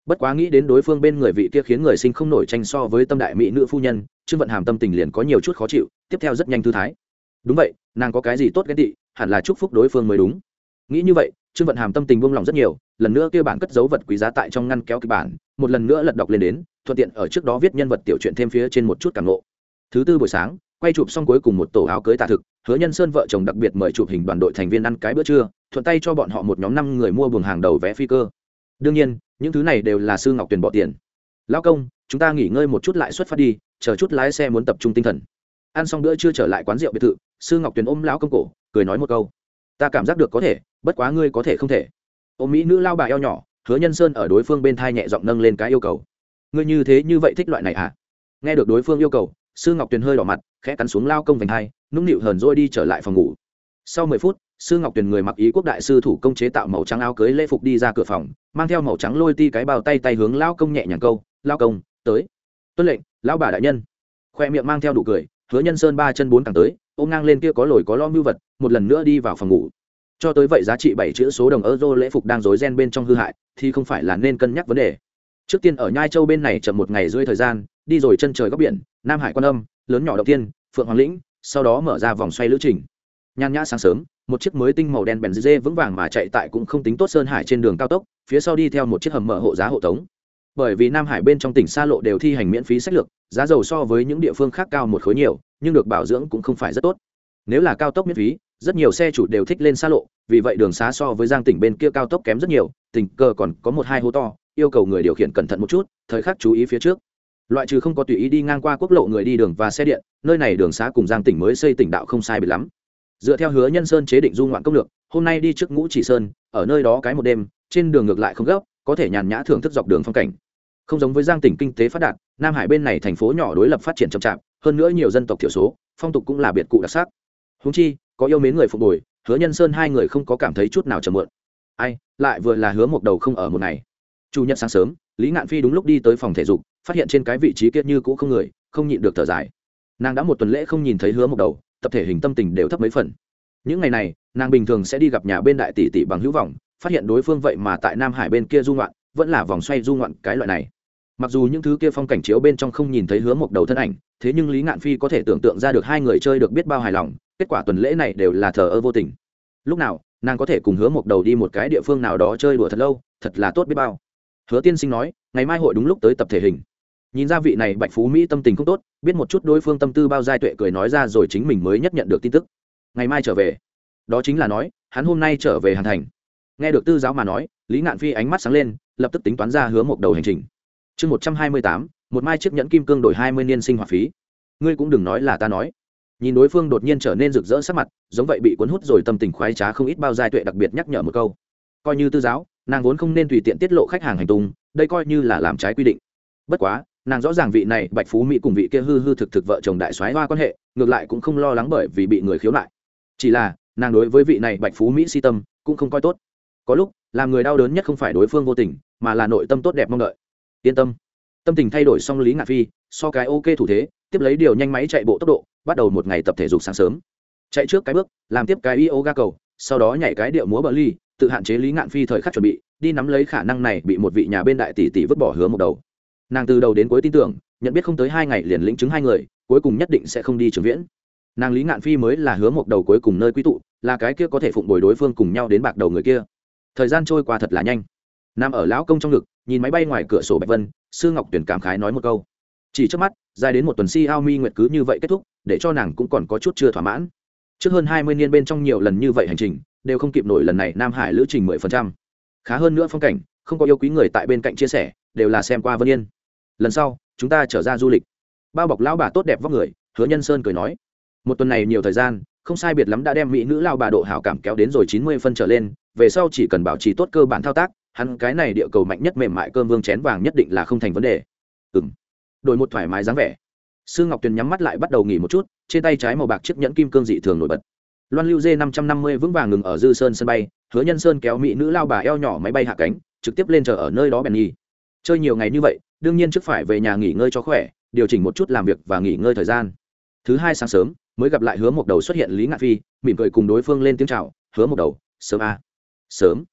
bất quá nghĩ đến đối phương bên người vị kia khiến người sinh không nổi tranh so với tâm đại mỹ nữ phu nhân, Trương Vận Hàm tâm tình liền có nhiều chút khó chịu, tiếp theo rất nhanh thư thái. Đúng vậy, nàng có cái gì tốt ghen tị, hẳn là chúc phúc đối phương mới đúng. Nghĩ như vậy, Trương Vận Hàm tâm tình buông lòng rất nhiều, lần nữa kia bản cất dấu vật quý giá tại trong ngăn kéo kịch bản, một lần nữa lật đọc lên đến, thuận tiện ở trước đó viết nhân vật tiểu truyện thêm phía trên một chút cảm ngộ. Thứ tư buổi sáng, quay chụp xong cuối cùng một tổ áo cưới tả thực, Hứa Nhân Sơn vợ chồng đặc biệt mời chụp hình đoàn đội thành viên ăn cái bữa trưa, thuận tay cho bọn họ một nhóm năm người mua buồng hàng đầu vé phi cơ. Đương nhiên, những thứ này đều là Sư Ngọc Tuyền bỏ tiền. Lão công, chúng ta nghỉ ngơi một chút lại xuất phát đi, chờ chút lái xe muốn tập trung tinh thần. Ăn xong bữa trưa trở lại quán rượu biệt thự, Sư Ngọc Tuyền ôm lão công cổ, cười nói một câu: "Ta cảm giác được có thể, bất quá ngươi có thể không thể." Ôm mỹ nữ lao bà eo nhỏ, Hứa Nhân Sơn ở đối phương bên thai nhẹ giọng nâng lên cái yêu cầu: "Ngươi như thế như vậy thích loại này à?" Nghe được đối phương yêu cầu, Sư Ngọc Tuyền hơi đỏ mặt, khẽ cắn xuống lao công vành hai, nũng nịu hờn dỗi đi trở lại phòng ngủ. Sau mười phút, Sư Ngọc Tuyền người mặc ý quốc đại sư thủ công chế tạo màu trắng áo cưới lễ phục đi ra cửa phòng, mang theo màu trắng lôi ti cái bao tay tay hướng lao công nhẹ nhàng câu: "Lao công, tới." "Tuân lệnh, lão bà đại nhân." Khoe miệng mang theo đủ cười, Hứa Nhân Sơn ba chân bốn cẳng tới, ôm ngang lên kia có lồi có lõm mưu vật, một lần nữa đi vào phòng ngủ. Cho tới vậy giá trị bảy chữ số đồng euro lễ phục đang rối ren bên trong hư hại, thì không phải là nên cân nhắc vấn đề. Trước tiên ở Nhai Châu bên này chậm một ngày rưỡi thời gian, đi rồi chân trời góc biển, Nam Hải Quan Âm, lớn nhỏ đầu tiên, Phượng Hoàng Lĩnh, sau đó mở ra vòng xoay lữ trình. Nhan nhã sáng sớm, một chiếc mới tinh màu đen bèn dê vững vàng mà chạy tại cũng không tính tốt sơn hải trên đường cao tốc, phía sau đi theo một chiếc hầm mở hộ giá hộ tống. Bởi vì Nam Hải bên trong tỉnh xa lộ đều thi hành miễn phí sách lược, giá dầu so với những địa phương khác cao một khối nhiều, nhưng được bảo dưỡng cũng không phải rất tốt. Nếu là cao tốc miễn phí, rất nhiều xe chủ đều thích lên xa lộ, vì vậy đường xá so với Giang tỉnh bên kia cao tốc kém rất nhiều, tình cờ còn có một hai hố to, yêu cầu người điều khiển cẩn thận một chút, thời khắc chú ý phía trước. Loại trừ không có tùy ý đi ngang qua quốc lộ người đi đường và xe điện, nơi này đường xá cùng Giang tỉnh mới xây tỉnh đạo không sai biệt lắm. Dựa theo Hứa Nhân Sơn chế định du ngoạn công lược, hôm nay đi trước Ngũ Chỉ Sơn, ở nơi đó cái một đêm, trên đường ngược lại không gấp, có thể nhàn nhã thưởng thức dọc đường phong cảnh. Không giống với Giang tỉnh kinh tế phát đạt, Nam Hải bên này thành phố nhỏ đối lập phát triển chậm chạp, hơn nữa nhiều dân tộc thiểu số, phong tục cũng là biệt cụ đặc sắc. Huống chi, có yêu mến người phục bồi, Hứa Nhân Sơn hai người không có cảm thấy chút nào trầm muộn. Ai, lại vừa là Hứa Mộc Đầu không ở một ngày. Chủ nhật sáng sớm, Lý Ngạn Phi đúng lúc đi tới phòng thể dục, phát hiện trên cái vị trí kia như cũ không người, không nhịn được thở dài. Nàng đã một tuần lễ không nhìn thấy Hứa Mộc Đầu, tập thể hình tâm tình đều thấp mấy phần. Những ngày này, nàng bình thường sẽ đi gặp nhà bên đại tỷ tỷ bằng hữu vọng, phát hiện đối phương vậy mà tại Nam Hải bên kia du ngoạn, vẫn là vòng xoay du ngoạn cái loại này. Mặc dù những thứ kia phong cảnh chiếu bên trong không nhìn thấy Hứa Mộc Đầu thân ảnh, thế nhưng Lý Ngạn Phi có thể tưởng tượng ra được hai người chơi được biết bao hài lòng, kết quả tuần lễ này đều là thờ ơ vô tình. Lúc nào nàng có thể cùng Hứa Mộc Đầu đi một cái địa phương nào đó chơi đùa thật lâu, thật là tốt biết bao. Hứa tiên sinh nói, ngày mai hội đúng lúc tới tập thể hình. Nhìn ra vị này Bạch Phú Mỹ tâm tình không tốt, biết một chút đối phương tâm tư bao giai tuệ cười nói ra rồi chính mình mới nhất nhận được tin tức. Ngày mai trở về. Đó chính là nói, hắn hôm nay trở về Hàn Thành. Nghe được tư giáo mà nói, Lý Ngạn Phi ánh mắt sáng lên, lập tức tính toán ra Hứa Mộc Đầu hành trình. Chương một trăm hai mươi tám, một mai chiếc nhẫn kim cương đổi hai mươi niên sinh hoạt phí. Ngươi cũng đừng nói là ta nói. Nhìn đối phương đột nhiên trở nên rực rỡ sắc mặt, giống vậy bị cuốn hút rồi tâm tình khoái trá không ít bao giai tuệ đặc biệt nhắc nhở một câu. Coi như tư giáo, nàng vốn không nên tùy tiện tiết lộ khách hàng hành tung, đây coi như là làm trái quy định. Bất quá, nàng rõ ràng vị này Bạch Phú Mỹ cùng vị kia hư hư thực thực vợ chồng đại soái hoa quan hệ, ngược lại cũng không lo lắng bởi vì bị người khiếu nại. Chỉ là, nàng đối với vị này Bạch Phú Mỹ si tâm, cũng không coi tốt. Có lúc, làm người đau đớn nhất không phải đối phương vô tình, mà là nội tâm tốt đẹp mong đợi. Yên tâm. Tâm tình thay đổi xong Lý Ngạn Phi, so cái ok thủ thế, tiếp lấy điều nhanh máy chạy bộ tốc độ, bắt đầu một ngày tập thể dục sáng sớm. Chạy trước cái bước, làm tiếp cái yoga cầu, sau đó nhảy cái điệu múa bờ ly, tự hạn chế Lý Ngạn Phi thời khắc chuẩn bị, đi nắm lấy khả năng này bị một vị nhà bên đại tỷ tỷ vứt bỏ Hứa Mộc Đầu. Nàng từ đầu đến cuối tin tưởng, nhận biết không tới hai ngày liền lĩnh chứng hai người, cuối cùng nhất định sẽ không đi Trường Viễn. Nàng Lý Ngạn Phi mới là Hứa Mộc Đầu cuối cùng nơi quy tụ, là cái kia có thể phụng bồi đối phương cùng nhau đến bạc đầu người kia. Thời gian trôi qua thật là nhanh. Nam ở lão công trong ngực, nhìn máy bay ngoài cửa sổ Bạch Vân, Sư Ngọc Tuyển cảm khái nói một câu. Chỉ trước mắt, dài đến một tuần si ao mi nguyệt cứ như vậy kết thúc, để cho nàng cũng còn có chút chưa thỏa mãn. Trước hơn hai mươi niên bên trong nhiều lần như vậy hành trình, đều không kịp nổi lần này Nam Hải lữ trình mười phần trăm. Khá hơn nữa phong cảnh, không có yêu quý người tại bên cạnh chia sẻ, đều là xem qua Vân Yên. Lần sau, chúng ta trở ra du lịch. Bao bọc lão bà tốt đẹp vóc người, Hứa Nhân Sơn cười nói. Một tuần này nhiều thời gian, không sai biệt lắm đã đem mỹ nữ lao bà độ hảo cảm kéo đến rồi chín mươi phân trở lên, về sau chỉ cần bảo trì tốt cơ bản thao tác, hắn cái này địa cầu mạnh nhất mềm mại cơm vương chén vàng nhất định là không thành vấn đề. Ừm. Đổi một thoải mái dáng vẻ. Sư Ngọc Tuyền nhắm mắt lại bắt đầu nghỉ một chút, trên tay trái màu bạc chiếc nhẫn kim cương dị thường nổi bật. Loan Lưu D năm trăm năm mươi vững vàng ngừng ở Dư Sơn sân bay, Hứa Nhân Sơn kéo mỹ nữ lao bà eo nhỏ máy bay hạ cánh, trực tiếp lên chờ ở nơi đó bèn nhì. Chơi nhiều ngày như vậy, đương nhiên trước phải về nhà nghỉ ngơi cho khỏe, điều chỉnh một chút làm việc và nghỉ ngơi thời gian. Thứ hai sáng sớm, mới gặp lại Hứa Mộc Đầu xuất hiện Lý Ngạn Phi, mỉm cười cùng đối phương lên tiếng chào, "Hứa Mộc Đầu, sớm a." "Sớm."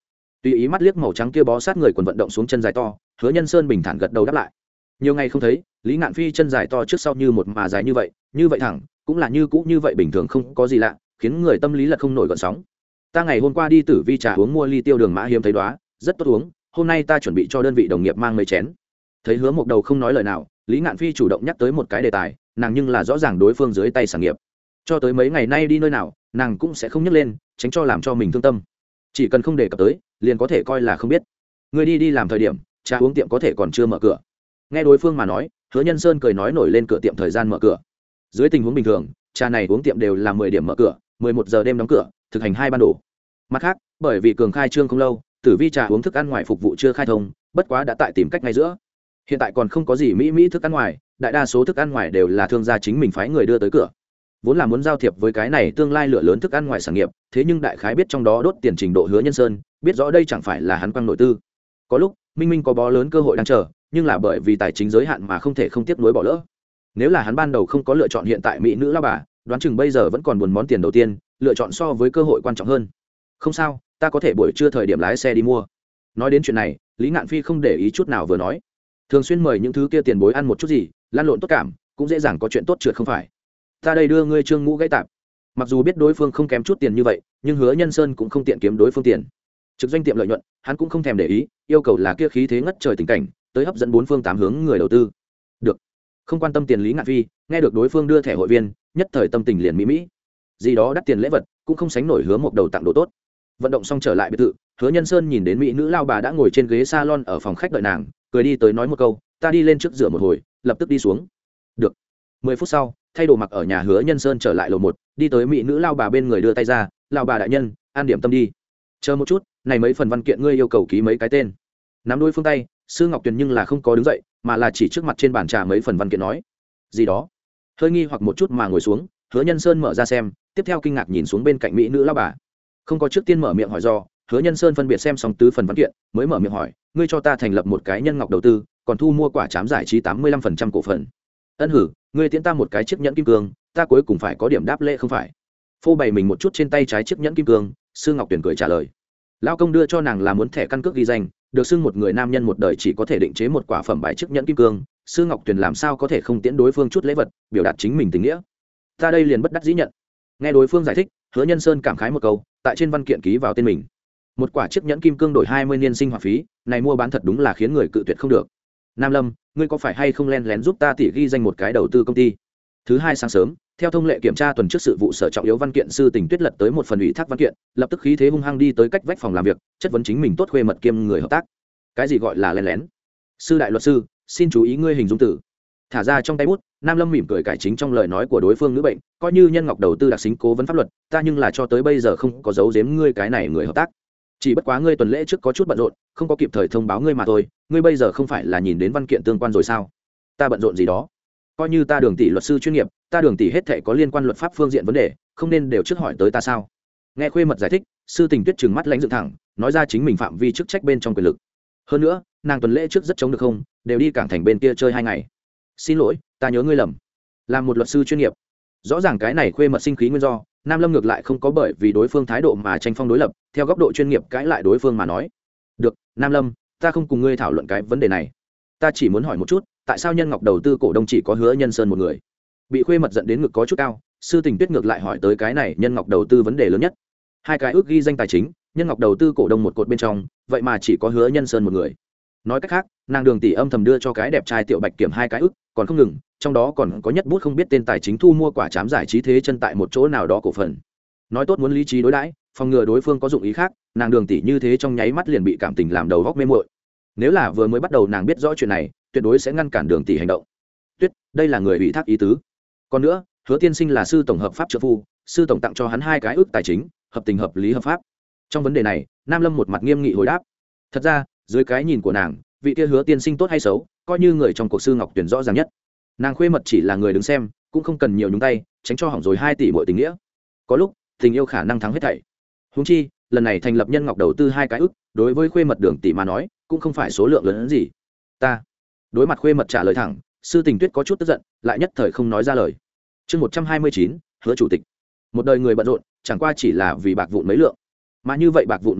tùy ý mắt liếc màu trắng kia bó sát người quần vận động xuống chân dài to, Hứa Nhân Sơn bình thản gật đầu đáp lại. Nhiều ngày không thấy, Lý Ngạn Phi chân dài to trước sau như một mà dài như vậy, như vậy thẳng, cũng là như cũ như vậy bình thường không có gì lạ, khiến người tâm lý lật không nổi gợn sóng. Ta ngày hôm qua đi Tử Vi trà uống mua ly tiêu đường mã hiếm thấy đóa, rất tốt uống, hôm nay ta chuẩn bị cho đơn vị đồng nghiệp mang mấy chén. Thấy Hứa Mộc Đầu không nói lời nào, Lý Ngạn Phi chủ động nhắc tới một cái đề tài, nàng nhưng là rõ ràng đối phương dưới tay sản nghiệp. Cho tới mấy ngày nay đi nơi nào, nàng cũng sẽ không nhắc lên, tránh cho làm cho mình thương tâm. Chỉ cần không đề cập tới, liền có thể coi là không biết. Người đi đi làm thời điểm, trà uống tiệm có thể còn chưa mở cửa. Nghe đối phương mà nói, Hứa Nhân Sơn cười nói nổi lên cửa tiệm thời gian mở cửa. Dưới tình huống bình thường, trà này uống tiệm đều là mười điểm mở cửa, mười một giờ đêm đóng cửa, thực hành hai ban đổ. Mặt khác, bởi vì cường khai trương không lâu, Tử Vi trà uống thức ăn ngoài phục vụ chưa khai thông, bất quá đã tại tìm cách ngay giữa. Hiện tại còn không có gì mỹ mỹ thức ăn ngoài, đại đa số thức ăn ngoài đều là thương gia chính mình phái người đưa tới cửa. Vốn là muốn giao thiệp với cái này tương lai lửa lớn thức ăn ngoài sản nghiệp, thế nhưng đại khái biết trong đó đốt tiền trình độ Hứa Nhân Sơn, biết rõ đây chẳng phải là hắn quang nội tư. Có lúc, minh minh có bó lớn cơ hội đang chờ, nhưng là bởi vì tài chính giới hạn mà không thể không tiếp nối bỏ lỡ. Nếu là hắn ban đầu không có lựa chọn hiện tại mỹ nữ lao bà, đoán chừng bây giờ vẫn còn buồn món tiền đầu tiên, lựa chọn so với cơ hội quan trọng hơn. Không sao, ta có thể buổi trưa thời điểm lái xe đi mua. Nói đến chuyện này, Lý Ngạn Phi không để ý chút nào vừa nói, thường xuyên mời những thứ kia tiền bối ăn một chút gì, lan lộn tốt cảm, cũng dễ dàng có chuyện tốt trượt không phải. Ta đây đưa ngươi trương ngũ gãy tạp. Mặc dù biết đối phương không kém chút tiền như vậy, nhưng Hứa Nhân Sơn cũng không tiện kiếm đối phương tiền. Trực doanh tiệm lợi nhuận, hắn cũng không thèm để ý, yêu cầu là kia khí thế ngất trời tình cảnh, tới hấp dẫn bốn phương tám hướng người đầu tư. Được. Không quan tâm tiền Lý Ngạn Phi, nghe được đối phương đưa thẻ hội viên, nhất thời tâm tình liền mỹ mỹ. Gì đó đắt tiền lễ vật, cũng không sánh nổi Hứa Mộc Đầu tặng đồ tốt. Vận động xong trở lại biệt thự, Hứa Nhân Sơn nhìn đến mỹ nữ lao bà đã ngồi trên ghế salon ở phòng khách đợi nàng, cười đi tới nói một câu, ta đi lên trước rửa một hồi, lập tức đi xuống. Được. Mười phút sau, thay đồ mặc ở nhà Hứa Nhân Sơn trở lại lầu một, đi tới mỹ nữ lao bà bên người đưa tay ra, lao bà đại nhân, an điểm tâm đi. Chờ một chút, này mấy phần văn kiện ngươi yêu cầu ký mấy cái tên. Nắm đôi phương tay, Sư Ngọc Tuyền nhưng là không có đứng dậy, mà là chỉ trước mặt trên bàn trà mấy phần văn kiện nói, gì đó. Hơi nghi hoặc một chút mà ngồi xuống, Hứa Nhân Sơn mở ra xem, tiếp theo kinh ngạc nhìn xuống bên cạnh mỹ nữ lao bà. Không có trước tiên mở miệng hỏi do, Hứa Nhân Sơn phân biệt xem xong tứ phần văn kiện, mới mở miệng hỏi, ngươi cho ta thành lập một cái nhân ngọc đầu tư, còn thu mua quả trám giải trí tám mươi lăm phần trăm cổ phần. Ân hử, ngươi tiễn ta một cái chiếc nhẫn kim cương, ta cuối cùng phải có điểm đáp lễ không phải? Phô bày mình một chút trên tay trái chiếc nhẫn kim cương, Sư Ngọc Tuyền cười trả lời. Lão công đưa cho nàng là muốn thẻ căn cước ghi danh, được xưng một người nam nhân một đời chỉ có thể định chế một quả phẩm bài chiếc nhẫn kim cương, Sư Ngọc Tuyền làm sao có thể không tiễn đối phương chút lễ vật, biểu đạt chính mình tình nghĩa. Ta đây liền bất đắc dĩ nhận. Nghe đối phương giải thích, Hứa Nhân Sơn cảm khái một câu, tại trên văn kiện ký vào tên mình. Một quả chiếc nhẫn kim cương đổi hai mươi niên sinh hoạt phí, này mua bán thật đúng là khiến người cự tuyệt không được. Nam Lâm, ngươi có phải hay không len lén giúp ta tỉ ghi danh một cái đầu tư công ty? Thứ hai sáng sớm, theo thông lệ kiểm tra tuần trước sự vụ sở trọng yếu văn kiện sư Tình Tuyết lật tới một phần ủy thác văn kiện, lập tức khí thế hung hăng đi tới cách vách phòng làm việc, chất vấn chính mình tốt khuê mật kiêm người hợp tác. Cái gì gọi là len lén? Sư đại luật sư, xin chú ý ngươi hình dung từ. Thả ra trong tay bút, Nam Lâm mỉm cười cải chính trong lời nói của đối phương nữ bệnh, coi như nhân ngọc đầu tư đặc xính cố vấn pháp luật, ta nhưng là cho tới bây giờ không có giấu giếm ngươi cái này người hợp tác. Chỉ bất quá ngươi tuần lễ trước có chút bận rộn, không có kịp thời thông báo ngươi mà thôi, ngươi bây giờ không phải là nhìn đến văn kiện tương quan rồi sao? Ta bận rộn gì đó? Coi như ta Đường tỷ luật sư chuyên nghiệp, ta Đường tỷ hết thảy có liên quan luật pháp phương diện vấn đề, không nên đều trước hỏi tới ta sao? Nghe khuê mật giải thích, sư Tình Tuyết trừng mắt lãnh dựng thẳng, nói ra chính mình phạm vi chức trách bên trong quyền lực. Hơn nữa, nàng tuần lễ trước rất chống được không, đều đi cảng thành bên kia chơi hai ngày. Xin lỗi, ta nhớ ngươi lầm. Làm một luật sư chuyên nghiệp, rõ ràng cái này khuê mật sinh khí nguyên do, Nam Lâm ngược lại không có bởi vì đối phương thái độ mà tranh phong đối lập, theo góc độ chuyên nghiệp cãi lại đối phương mà nói. Được, Nam Lâm, ta không cùng ngươi thảo luận cái vấn đề này. Ta chỉ muốn hỏi một chút, tại sao nhân ngọc đầu tư cổ đông chỉ có Hứa Nhân Sơn một người? Bị khuê mật giận đến ngực có chút cao, sư Tình Tuyết ngược lại hỏi tới cái này nhân ngọc đầu tư vấn đề lớn nhất. Hai cái ước ghi danh tài chính, nhân ngọc đầu tư cổ đông một cột bên trong, vậy mà chỉ có Hứa Nhân Sơn một người. Nói cách khác, nàng Đường tỷ âm thầm đưa cho cái đẹp trai Tiểu Bạch Kiểm hai cái ước, còn không ngừng, trong đó còn có nhất bút không biết tên tài chính thu mua quả trám giải trí thế chân tại một chỗ nào đó cổ phần. Nói tốt muốn lý trí đối đãi, phòng ngừa đối phương có dụng ý khác, nàng Đường tỷ như thế trong nháy mắt liền bị cảm tình làm đầu góc mê muội. Nếu là vừa mới bắt đầu nàng biết rõ chuyện này, tuyệt đối sẽ ngăn cản Đường tỷ hành động. Tuyết, đây là người ủy thác ý tứ. Còn nữa, Hứa tiên sinh là sư tổng hợp pháp trợ phu, sư tổng tặng cho hắn hai cái ước tài chính, hợp tình hợp lý hợp pháp. Trong vấn đề này, Nam Lâm một mặt nghiêm nghị hồi đáp. Thật ra, dưới cái nhìn của nàng, vị kia Hứa tiên sinh tốt hay xấu, coi như người trong cuộc sư Ngọc Tuyển rõ ràng nhất. Nàng khuê mật chỉ là người đứng xem, cũng không cần nhiều nhúng tay, tránh cho hỏng rồi hai tỷ mọi tình nghĩa. Có lúc, tình yêu khả năng thắng hết thảy. Huống chi, lần này thành lập nhân ngọc đầu tư hai cái ước, đối với khuê mật Đường tỷ mà nói, cũng không phải số lượng lớn hơn gì. Ta, đối mặt khuê mật trả lời thẳng, sư Tình Tuyết có chút tức giận, lại nhất thời không nói ra lời. Chương một trăm hai mươi chín, Hứa chủ tịch. Một đời người bận rộn, chẳng qua chỉ là vì bạc vụn mấy lượng. Mà như vậy bạc vụn mấy lượng,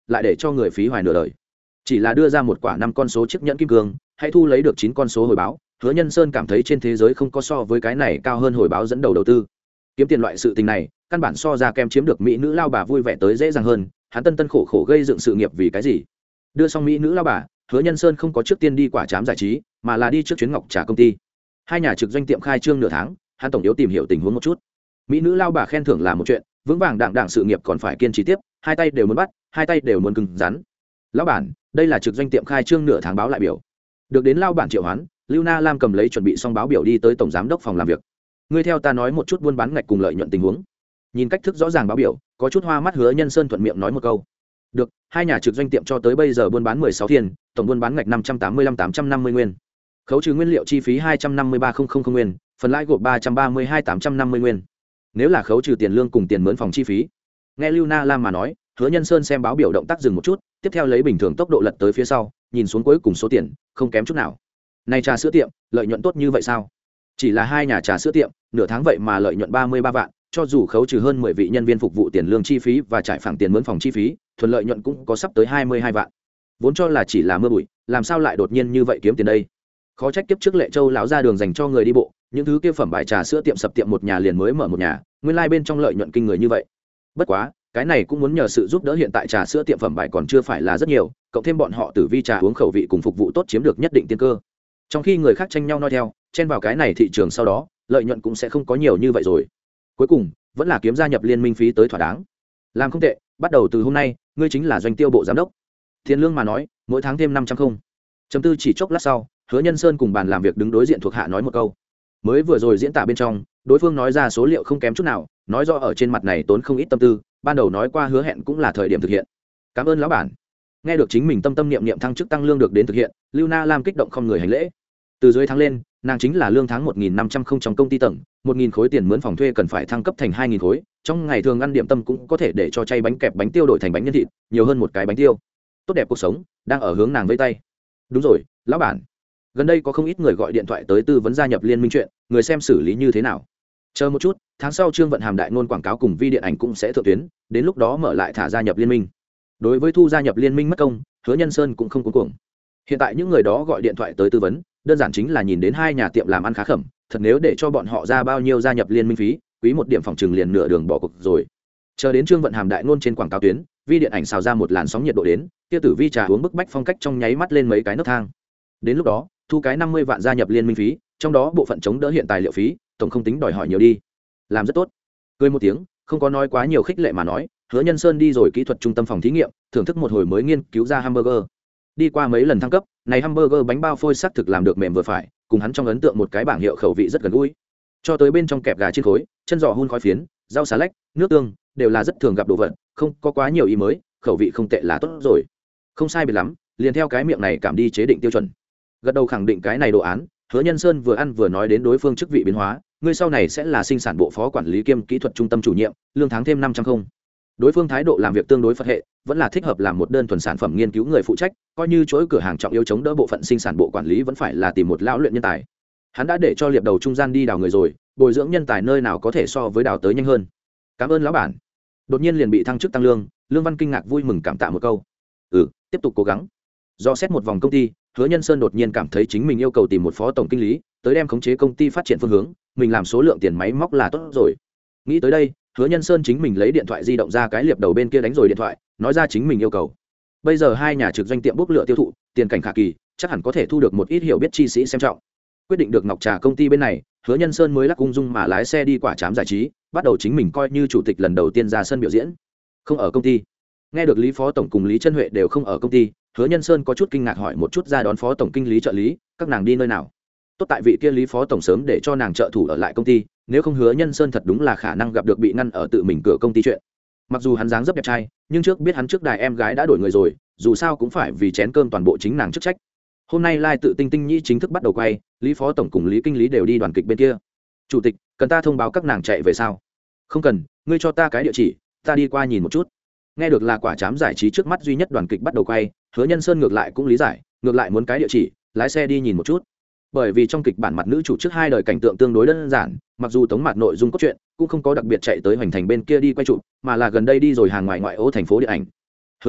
lại để cho người phí hoài nửa đời. Chỉ là đưa ra một quả năm con số chiếc nhẫn kim cương, hãy thu lấy được chín con số hồi báo, Hứa Nhân Sơn cảm thấy trên thế giới không có so với cái này cao hơn hồi báo dẫn đầu đầu tư. Kiếm tiền loại sự tình này, căn bản so ra kem chiếm được mỹ nữ lao bà vui vẻ tới dễ dàng hơn, hắn tân tân khổ khổ gây dựng sự nghiệp vì cái gì? Đưa xong mỹ nữ lao bà, Hứa Nhân Sơn không có trước tiên đi quả trám giải trí, mà là đi trước chuyến ngọc trà công ty. Hai nhà trực doanh tiệm khai trương nửa tháng, hắn tổng yếu tìm hiểu tình huống một chút. Mỹ nữ lao bà khen thưởng là một chuyện, vững vàng đặng đặng sự nghiệp còn phải kiên trì tiếp, hai tay đều muốn bắt, hai tay đều muốn cứng rắn. Lão bản, đây là trực doanh tiệm khai trương nửa tháng báo lại biểu. Được đến lao bản triệu hoán, Lưu Na Lam cầm lấy chuẩn bị xong báo biểu đi tới tổng giám đốc phòng làm việc. Ngươi theo ta nói một chút buôn bán ngạch cùng lợi nhuận tình huống. Nhìn cách thức rõ ràng báo biểu, có chút hoa mắt Hứa Nhân Sơn thuận miệng nói một câu. Được, hai nhà trực doanh tiệm cho tới bây giờ buôn bán mười sáu thiên, tổng buôn bán ngạch năm trăm tám mươi lăm tám trăm năm mươi nguyên. Khấu trừ nguyên liệu chi phí hai trăm năm mươi ba nghìn nguyên, phần lãi gộp ba trăm ba mươi hai nghìn tám trăm năm mươi nguyên. Nếu là khấu trừ tiền lương cùng tiền mướn phòng chi phí. Nghe Lưu Na Lam mà nói, Hứa Nhân Sơn xem báo biểu động tác dừng một chút, tiếp theo lấy bình thường tốc độ lật tới phía sau, nhìn xuống cuối cùng số tiền, không kém chút nào. Này trà sữa tiệm, lợi nhuận tốt như vậy sao? Chỉ là hai nhà trà sữa tiệm, nửa tháng vậy mà lợi nhuận ba mươi ba vạn, cho dù khấu trừ hơn mười vị nhân viên phục vụ tiền lương chi phí và trải phẳng tiền mướn phòng chi phí, thuần lợi nhuận cũng có sắp tới hai mươi hai vạn. Vốn cho là chỉ là mưa bụi, làm sao lại đột nhiên như vậy kiếm tiền đây? Khó trách kiếp trước Lệ Châu lão ra đường dành cho người đi bộ, những thứ kia phẩm bài trà sữa tiệm sập tiệm một nhà liền mới mở một nhà, nguyên lai like bên trong lợi nhuận kinh người như vậy. Bất quá, cái này cũng muốn nhờ sự giúp đỡ hiện tại trà sữa tiệm phẩm bài còn chưa phải là rất nhiều, cộng thêm bọn họ tử vi trà uống khẩu vị cùng phục vụ tốt chiếm được nhất định tiên cơ. Trong khi người khác tranh nhau nói theo, chen vào cái này thị trường sau đó, lợi nhuận cũng sẽ không có nhiều như vậy rồi. Cuối cùng, vẫn là kiếm gia nhập liên minh phí tới thỏa đáng. Làm không tệ, bắt đầu từ hôm nay, ngươi chính là doanh tiêu bộ giám đốc. Tiền lương mà nói, mỗi tháng thêm năm trăm không. Chấm tư chỉ chốc lát sau, Hứa Nhân Sơn cùng bàn làm việc đứng đối diện thuộc hạ nói một câu. Mới vừa rồi diễn tả bên trong, đối phương nói ra số liệu không kém chút nào, nói rõ ở trên mặt này tốn không ít tâm tư, ban đầu nói qua hứa hẹn cũng là thời điểm thực hiện. Cảm ơn lão bản. Nghe được chính mình tâm tâm niệm niệm thăng chức tăng lương được đến thực hiện, Lưu Na Lam kích động không người hành lễ. Từ dưới tháng lên, nàng chính là lương tháng một nghìn năm trăm không trong công ty tầng, một nghìn khối tiền mướn phòng thuê cần phải thăng cấp thành hai nghìn khối, trong ngày thường ăn điểm tâm cũng có thể để cho chay bánh kẹp bánh tiêu đổi thành bánh nhân thịt, nhiều hơn một cái bánh tiêu. Tốt đẹp cuộc sống đang ở hướng nàng vây tay. Đúng rồi, lão bản. Gần đây có không ít người gọi điện thoại tới tư vấn gia nhập liên minh chuyện, người xem xử lý như thế nào. Chờ một chút, tháng sau Trương Vận Hàm đại ngôn quảng cáo cùng vi điện ảnh cũng sẽ thượng tuyến, đến lúc đó mở lại thả gia nhập liên minh. Đối với thu gia nhập liên minh mất công, Hứa Nhân Sơn cũng không cuống cuồng. Hiện tại những người đó gọi điện thoại tới tư vấn, đơn giản chính là nhìn đến hai nhà tiệm làm ăn khá khẩm, thật nếu để cho bọn họ ra bao nhiêu gia nhập liên minh phí, quý một điểm phòng trừng liền nửa đường bỏ cuộc rồi. Chờ đến Trương Vận Hàm đại ngôn trên quảng cáo tuyến, vi điện ảnh xào ra một làn sóng nhiệt độ đến, tiêu tử vi trà uống bức bách phong cách trong nháy mắt lên mấy cái nấc thang. Đến lúc đó, thu cái năm mươi vạn gia nhập liên minh phí, trong đó bộ phận chống đỡ hiện tài liệu phí, tổng không tính đòi hỏi nhiều đi. Làm rất tốt. Cười một tiếng, không có nói quá nhiều khích lệ mà nói, Hứa Nhân Sơn đi rồi kỹ thuật trung tâm phòng thí nghiệm, thưởng thức một hồi mới nghiên cứu ra hamburger. Đi qua mấy lần thăng cấp, này hamburger bánh bao phôi sắc thực làm được mềm vừa phải, cùng hắn trong ấn tượng một cái bảng hiệu khẩu vị rất gần gũi. Cho tới bên trong kẹp gà chiên khối, chân giò hun khói phiến, rau xà lách, nước tương, đều là rất thường gặp đồ vật, không có quá nhiều ý mới, khẩu vị không tệ là tốt rồi. Không sai biệt lắm, liền theo cái miệng này cảm đi chế định tiêu chuẩn. Gật đầu khẳng định cái này đồ án, Hứa Nhân Sơn vừa ăn vừa nói đến đối phương chức vị biến hóa, ngươi sau này sẽ là sinh sản bộ phó quản lý kiêm kỹ thuật trung tâm chủ nhiệm, lương tháng thêm năm trăm không. Đối phương thái độ làm việc tương đối phật hệ, vẫn là thích hợp làm một đơn thuần sản phẩm nghiên cứu người phụ trách, coi như chuỗi cửa hàng trọng yếu chống đỡ bộ phận sinh sản bộ quản lý vẫn phải là tìm một lão luyện nhân tài. Hắn đã để cho liệp đầu trung gian đi đào người rồi, bồi dưỡng nhân tài nơi nào có thể so với đào tới nhanh hơn. Cảm ơn lão bản. Đột nhiên liền bị thăng chức tăng lương, Lương Văn kinh ngạc vui mừng cảm tạ một câu. Ừ, tiếp tục cố gắng. Do xét một vòng công ty, Hứa Nhân Sơn đột nhiên cảm thấy chính mình yêu cầu tìm một phó tổng kinh lý, tới đem khống chế công ty phát triển phương hướng, mình làm số lượng tiền máy móc là tốt rồi. Nghĩ tới đây, Hứa Nhân Sơn chính mình lấy điện thoại di động ra cái liệp đầu bên kia đánh rồi điện thoại, nói ra chính mình yêu cầu. Bây giờ hai nhà trực doanh tiệm bốc lửa tiêu thụ, tiền cảnh khả kỳ, chắc hẳn có thể thu được một ít hiểu biết chi sĩ xem trọng. Quyết định được Ngọc Trà công ty bên này, Hứa Nhân Sơn mới lắc ung dung mà lái xe đi quả trám giải trí, bắt đầu chính mình coi như chủ tịch lần đầu tiên ra sân biểu diễn. Không ở công ty. Nghe được Lý Phó tổng cùng Lý Chân Huệ đều không ở công ty, Hứa Nhân Sơn có chút kinh ngạc hỏi một chút ra đón Phó tổng kinh lý trợ lý, các nàng đi nơi nào? Tốt tại vị kia Lý Phó tổng sớm để cho nàng trợ thủ ở lại công ty, nếu không Hứa Nhân Sơn thật đúng là khả năng gặp được bị ngăn ở tự mình cửa công ty chuyện. Mặc dù hắn dáng dấp đẹp trai, nhưng trước biết hắn trước đài em gái đã đổi người rồi, dù sao cũng phải vì chén cơm toàn bộ chính nàng chức trách. Hôm nay Lai tự tinh tinh nhĩ chính thức bắt đầu quay, Lý Phó tổng cùng Lý kinh lý đều đi đoàn kịch bên kia. Chủ tịch, cần ta thông báo các nàng chạy về sao? Không cần, ngươi cho ta cái địa chỉ, ta đi qua nhìn một chút. Nghe được là quả trám giải trí trước mắt duy nhất đoàn kịch bắt đầu quay, Hứa Nhân Sơn ngược lại cũng lý giải, ngược lại muốn cái địa chỉ, lái xe đi nhìn một chút. Bởi vì trong kịch bản mặt nữ chủ trước hai đời cảnh tượng tương đối đơn giản, mặc dù tống mặt nội dung cốt truyện cũng không có đặc biệt chạy tới hoành thành bên kia đi quay chụp, mà là gần đây đi rồi hàng ngoài ngoại ô thành phố điện ảnh. Hứa Đồng,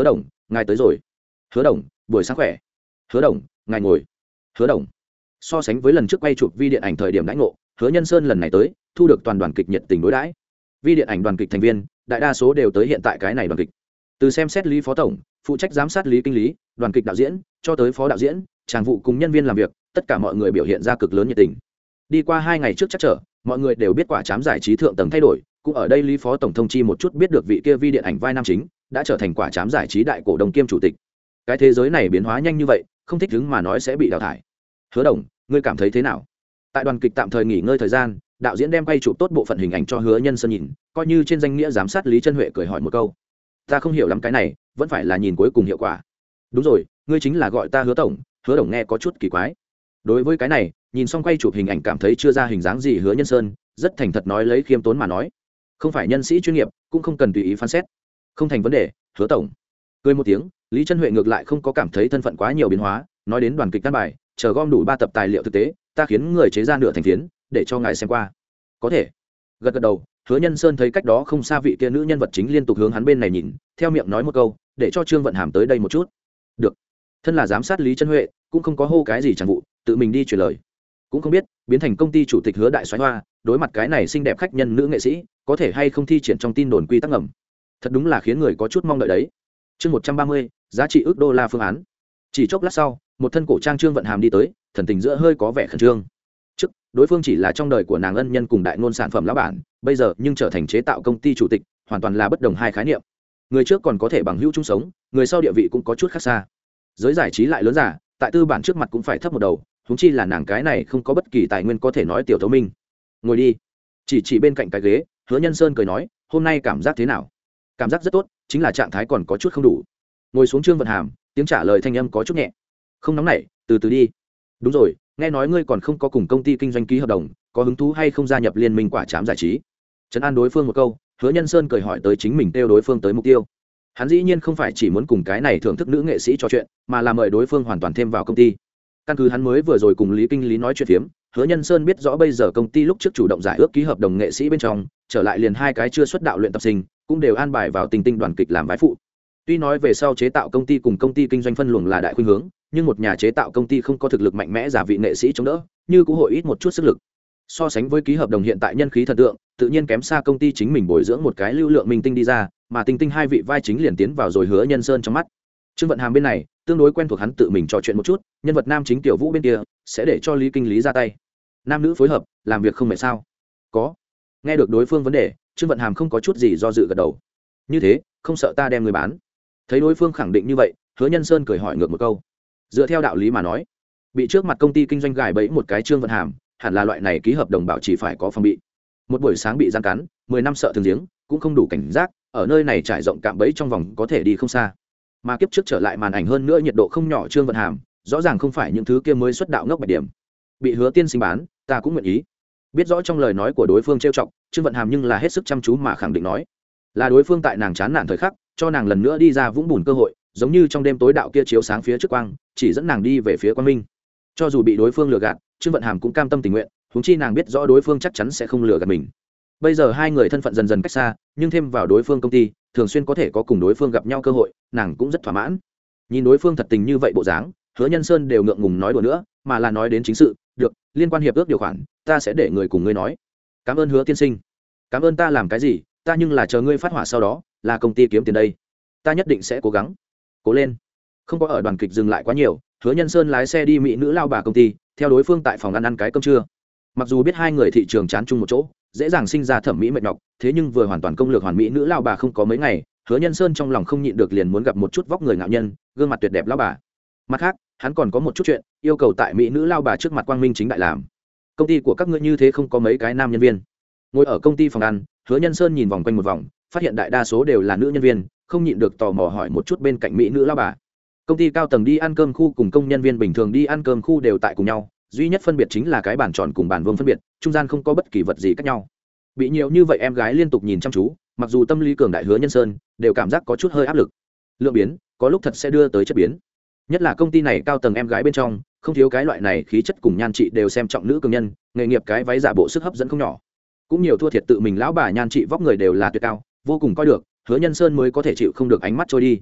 ngài tới rồi. Hứa Đồng, buổi sáng khỏe. Hứa Đồng, ngài ngồi. Hứa Đồng. So sánh với lần trước quay chụp vi điện ảnh thời điểm đãi ngộ, Hứa Nhân Sơn lần này tới thu được toàn đoàn kịch nhiệt tình đối đãi. Vi điện ảnh đoàn kịch thành viên đại đa số đều tới hiện tại cái này đoàn kịch, từ xem xét lý phó tổng, phụ trách giám sát lý kinh lý, đoàn kịch đạo diễn cho tới phó đạo diễn, tràng vụ cùng nhân viên làm việc, tất cả mọi người biểu hiện ra cực lớn nhiệt tình. Đi qua hai ngày trước chắc trở, mọi người đều biết quả trám giải trí thượng tầng thay đổi, cũng ở đây lý phó tổng thông chi một chút biết được vị kia vi điện ảnh vai nam chính đã trở thành quả trám giải trí đại cổ đông kiêm chủ tịch. Cái thế giới này biến hóa nhanh như vậy, không thích ứng mà nói sẽ bị đào thải. Hứa Đồng, ngươi cảm thấy thế nào? Tại đoàn kịch tạm thời nghỉ ngơi thời gian, đạo diễn đem quay chụp tốt bộ phận hình ảnh cho Hứa Nhân Sơn nhìn, coi như trên danh nghĩa giám sát Lý Chân Huệ cười hỏi một câu. Ta không hiểu lắm cái này, vẫn phải là nhìn cuối cùng hiệu quả. Đúng rồi, ngươi chính là gọi ta Hứa tổng. Hứa Đồng nghe có chút kỳ quái. Đối với cái này, nhìn xong quay chụp hình ảnh cảm thấy chưa ra hình dáng gì Hứa Nhân Sơn rất thành thật nói lấy khiêm tốn mà nói, không phải nhân sĩ chuyên nghiệp, cũng không cần tùy ý phán xét. Không thành vấn đề, Hứa tổng. Cười một tiếng, Lý Chân Huệ ngược lại không có cảm thấy thân phận quá nhiều biến hóa, nói đến đoàn kịch căn bài, chờ gom đủ ba tập tài liệu thực tế, ta khiến người chế ra nửa thành phiến để cho ngài xem qua. Có thể. Gật gật đầu, Hứa Nhân Sơn thấy cách đó không xa vị kia nữ nhân vật chính liên tục hướng hắn bên này nhìn, theo miệng nói một câu, để cho Trương Vận Hàm tới đây một chút. Được. Thân là giám sát Lý Chân Huệ, cũng không có hô cái gì chẳng vụ, tự mình đi truyền lời. Cũng không biết, biến thành công ty chủ tịch Hứa đại soái hoa, đối mặt cái này xinh đẹp khách nhân nữ nghệ sĩ, có thể hay không thi triển trong tin đồn quy tắc ngầm. Thật đúng là khiến người có chút mong đợi đấy. Chương một trăm ba mươi, giá trị ước đô la phương án. Chỉ chốc lát sau, một thân cổ trang Trương Vận Hàm đi tới, thần tình giữa hơi có vẻ khẩn trương. Trước, đối phương chỉ là trong đời của nàng ân nhân cùng đại ngôn sản phẩm lão bản, bây giờ nhưng trở thành chế tạo công ty chủ tịch, hoàn toàn là bất đồng hai khái niệm. Người trước còn có thể bằng hữu chung sống, người sau địa vị cũng có chút khác xa. Giới giải trí lại lớn giả, tại tư bản trước mặt cũng phải thấp một đầu, huống chi là nàng cái này không có bất kỳ tài nguyên có thể nói tiểu thấu minh. Ngồi đi. Chỉ chỉ bên cạnh cái ghế, Hứa Nhân Sơn cười nói, hôm nay cảm giác thế nào? Cảm giác rất tốt, chính là trạng thái còn có chút không đủ. Ngồi xuống Trương Vận Hàm, tiếng trả lời thanh âm có chút nhẹ. Không nóng nảy, từ từ đi. Đúng rồi, nghe nói ngươi còn không có cùng công ty kinh doanh ký hợp đồng, có hứng thú hay không gia nhập liên minh quả trám giải trí? Trấn an đối phương một câu, Hứa Nhân Sơn cười hỏi tới chính mình tiêu đối phương tới mục tiêu. Hắn dĩ nhiên không phải chỉ muốn cùng cái này thưởng thức nữ nghệ sĩ trò chuyện, mà là mời đối phương hoàn toàn thêm vào công ty. Căn cứ hắn mới vừa rồi cùng Lý kinh lý nói chuyện phiếm, Hứa Nhân Sơn biết rõ bây giờ công ty lúc trước chủ động giải ước ký hợp đồng nghệ sĩ bên trong, trở lại liền hai cái chưa xuất đạo luyện tập sinh, cũng đều an bài vào Tình Tinh đoàn kịch làm vai phụ. Tuy nói về sau chế tạo công ty cùng công ty kinh doanh phân luồng là đại khuynh hướng, nhưng một nhà chế tạo công ty không có thực lực mạnh mẽ giả vị nghệ sĩ chống đỡ, như cũng hội ít một chút sức lực. So sánh với ký hợp đồng hiện tại nhân khí thần tượng, tự nhiên kém xa công ty chính mình bồi dưỡng một cái lưu lượng minh tinh đi ra, mà Tinh Tinh hai vị vai chính liền tiến vào rồi Hứa Nhân Sơn trong mắt. Trương Vận Hàm bên này tương đối quen thuộc, hắn tự mình trò chuyện một chút, nhân vật nam chính Tiểu Vũ bên kia sẽ để cho Lý kinh lý ra tay. Nam nữ phối hợp, làm việc không mệt sao? Có. Nghe được đối phương vấn đề, Trương Vận Hàm không có chút gì do dự gật đầu. Như thế, không sợ ta đem người bán? Thấy đối phương khẳng định như vậy, Hứa Nhân Sơn cười hỏi ngược một câu. Dựa theo đạo lý mà nói, bị trước mặt công ty kinh doanh gài bẫy một cái Trương Vận Hàm, hẳn là loại này ký hợp đồng bảo chỉ phải có phòng bị. Một buổi sáng bị gian cắn, mười năm sợ thường giếng, cũng không đủ cảnh giác, ở nơi này trải rộng cạm bẫy trong vòng có thể đi không xa. Mà kiếp trước trở lại màn ảnh hơn nữa nhiệt độ không nhỏ Trương Vận Hàm, rõ ràng không phải những thứ kia mới xuất đạo ngốc bạch điểm. Bị Hứa tiên sinh bán, ta cũng nguyện ý. Biết rõ trong lời nói của đối phương trêu chọc, Trương Vận Hàm nhưng là hết sức chăm chú mà khẳng định nói, là đối phương tại nàng chán nản thời khắc, cho nàng lần nữa đi ra vũng bùn cơ hội, giống như trong đêm tối đạo kia chiếu sáng phía trước quang, chỉ dẫn nàng đi về phía quang minh. Cho dù bị đối phương lừa gạt, Trương Vận Hàm cũng cam tâm tình nguyện, huống chi nàng biết rõ đối phương chắc chắn sẽ không lừa gạt mình. Bây giờ hai người thân phận dần dần cách xa, nhưng thêm vào đối phương công ty, thường xuyên có thể có cùng đối phương gặp nhau cơ hội, nàng cũng rất thỏa mãn. Nhìn đối phương thật tình như vậy bộ dáng, Hứa Nhân Sơn đều ngượng ngùng nói đùa nữa, mà là nói đến chính sự. Được, liên quan hiệp ước điều khoản, ta sẽ để người cùng ngươi nói. Cảm ơn Hứa tiên sinh. Cảm ơn ta làm cái gì, ta nhưng là chờ ngươi phát hỏa sau đó, là công ty kiếm tiền đây. Ta nhất định sẽ cố gắng. Cố lên. Không có ở đoàn kịch dừng lại quá nhiều, Hứa Nhân Sơn lái xe đi mỹ nữ lao bà công ty, theo đối phương tại phòng ăn ăn cái cơm trưa. Mặc dù biết hai người thị trường chán chung một chỗ, dễ dàng sinh ra thẩm mỹ mệt nhọc, thế nhưng vừa hoàn toàn công lược hoàn mỹ nữ lao bà không có mấy ngày, Hứa Nhân Sơn trong lòng không nhịn được liền muốn gặp một chút vóc người ngạo nhân, gương mặt tuyệt đẹp lao bà. Mặt khác, hắn còn có một chút chuyện yêu cầu tại mỹ nữ lao bà trước mặt quang minh chính đại làm. Công ty của các ngươi như thế không có mấy cái nam nhân viên. Ngồi ở công ty phòng ăn, Hứa Nhân Sơn nhìn vòng quanh một vòng, phát hiện đại đa số đều là nữ nhân viên, không nhịn được tò mò hỏi một chút bên cạnh mỹ nữ lao bà. Công ty cao tầng đi ăn cơm khu cùng công nhân viên bình thường đi ăn cơm khu đều tại cùng nhau, duy nhất phân biệt chính là cái bàn tròn cùng bàn vuông phân biệt, trung gian không có bất kỳ vật gì cách nhau. Bị nhiều như vậy em gái liên tục nhìn chăm chú, mặc dù tâm lý cường đại Hứa Nhân Sơn đều cảm giác có chút hơi áp lực. Lượng biến có lúc thật sẽ đưa tới chất biến, nhất là công ty này cao tầng em gái bên trong không thiếu cái loại này khí chất cùng nhan trị đều xem trọng nữ cường nhân, nghề nghiệp cái váy giả bộ sức hấp dẫn không nhỏ, cũng nhiều thua thiệt tự mình lão bà nhan trị vóc người đều là tuyệt cao, vô cùng coi được, Hứa Nhân Sơn mới có thể chịu không được ánh mắt trôi đi.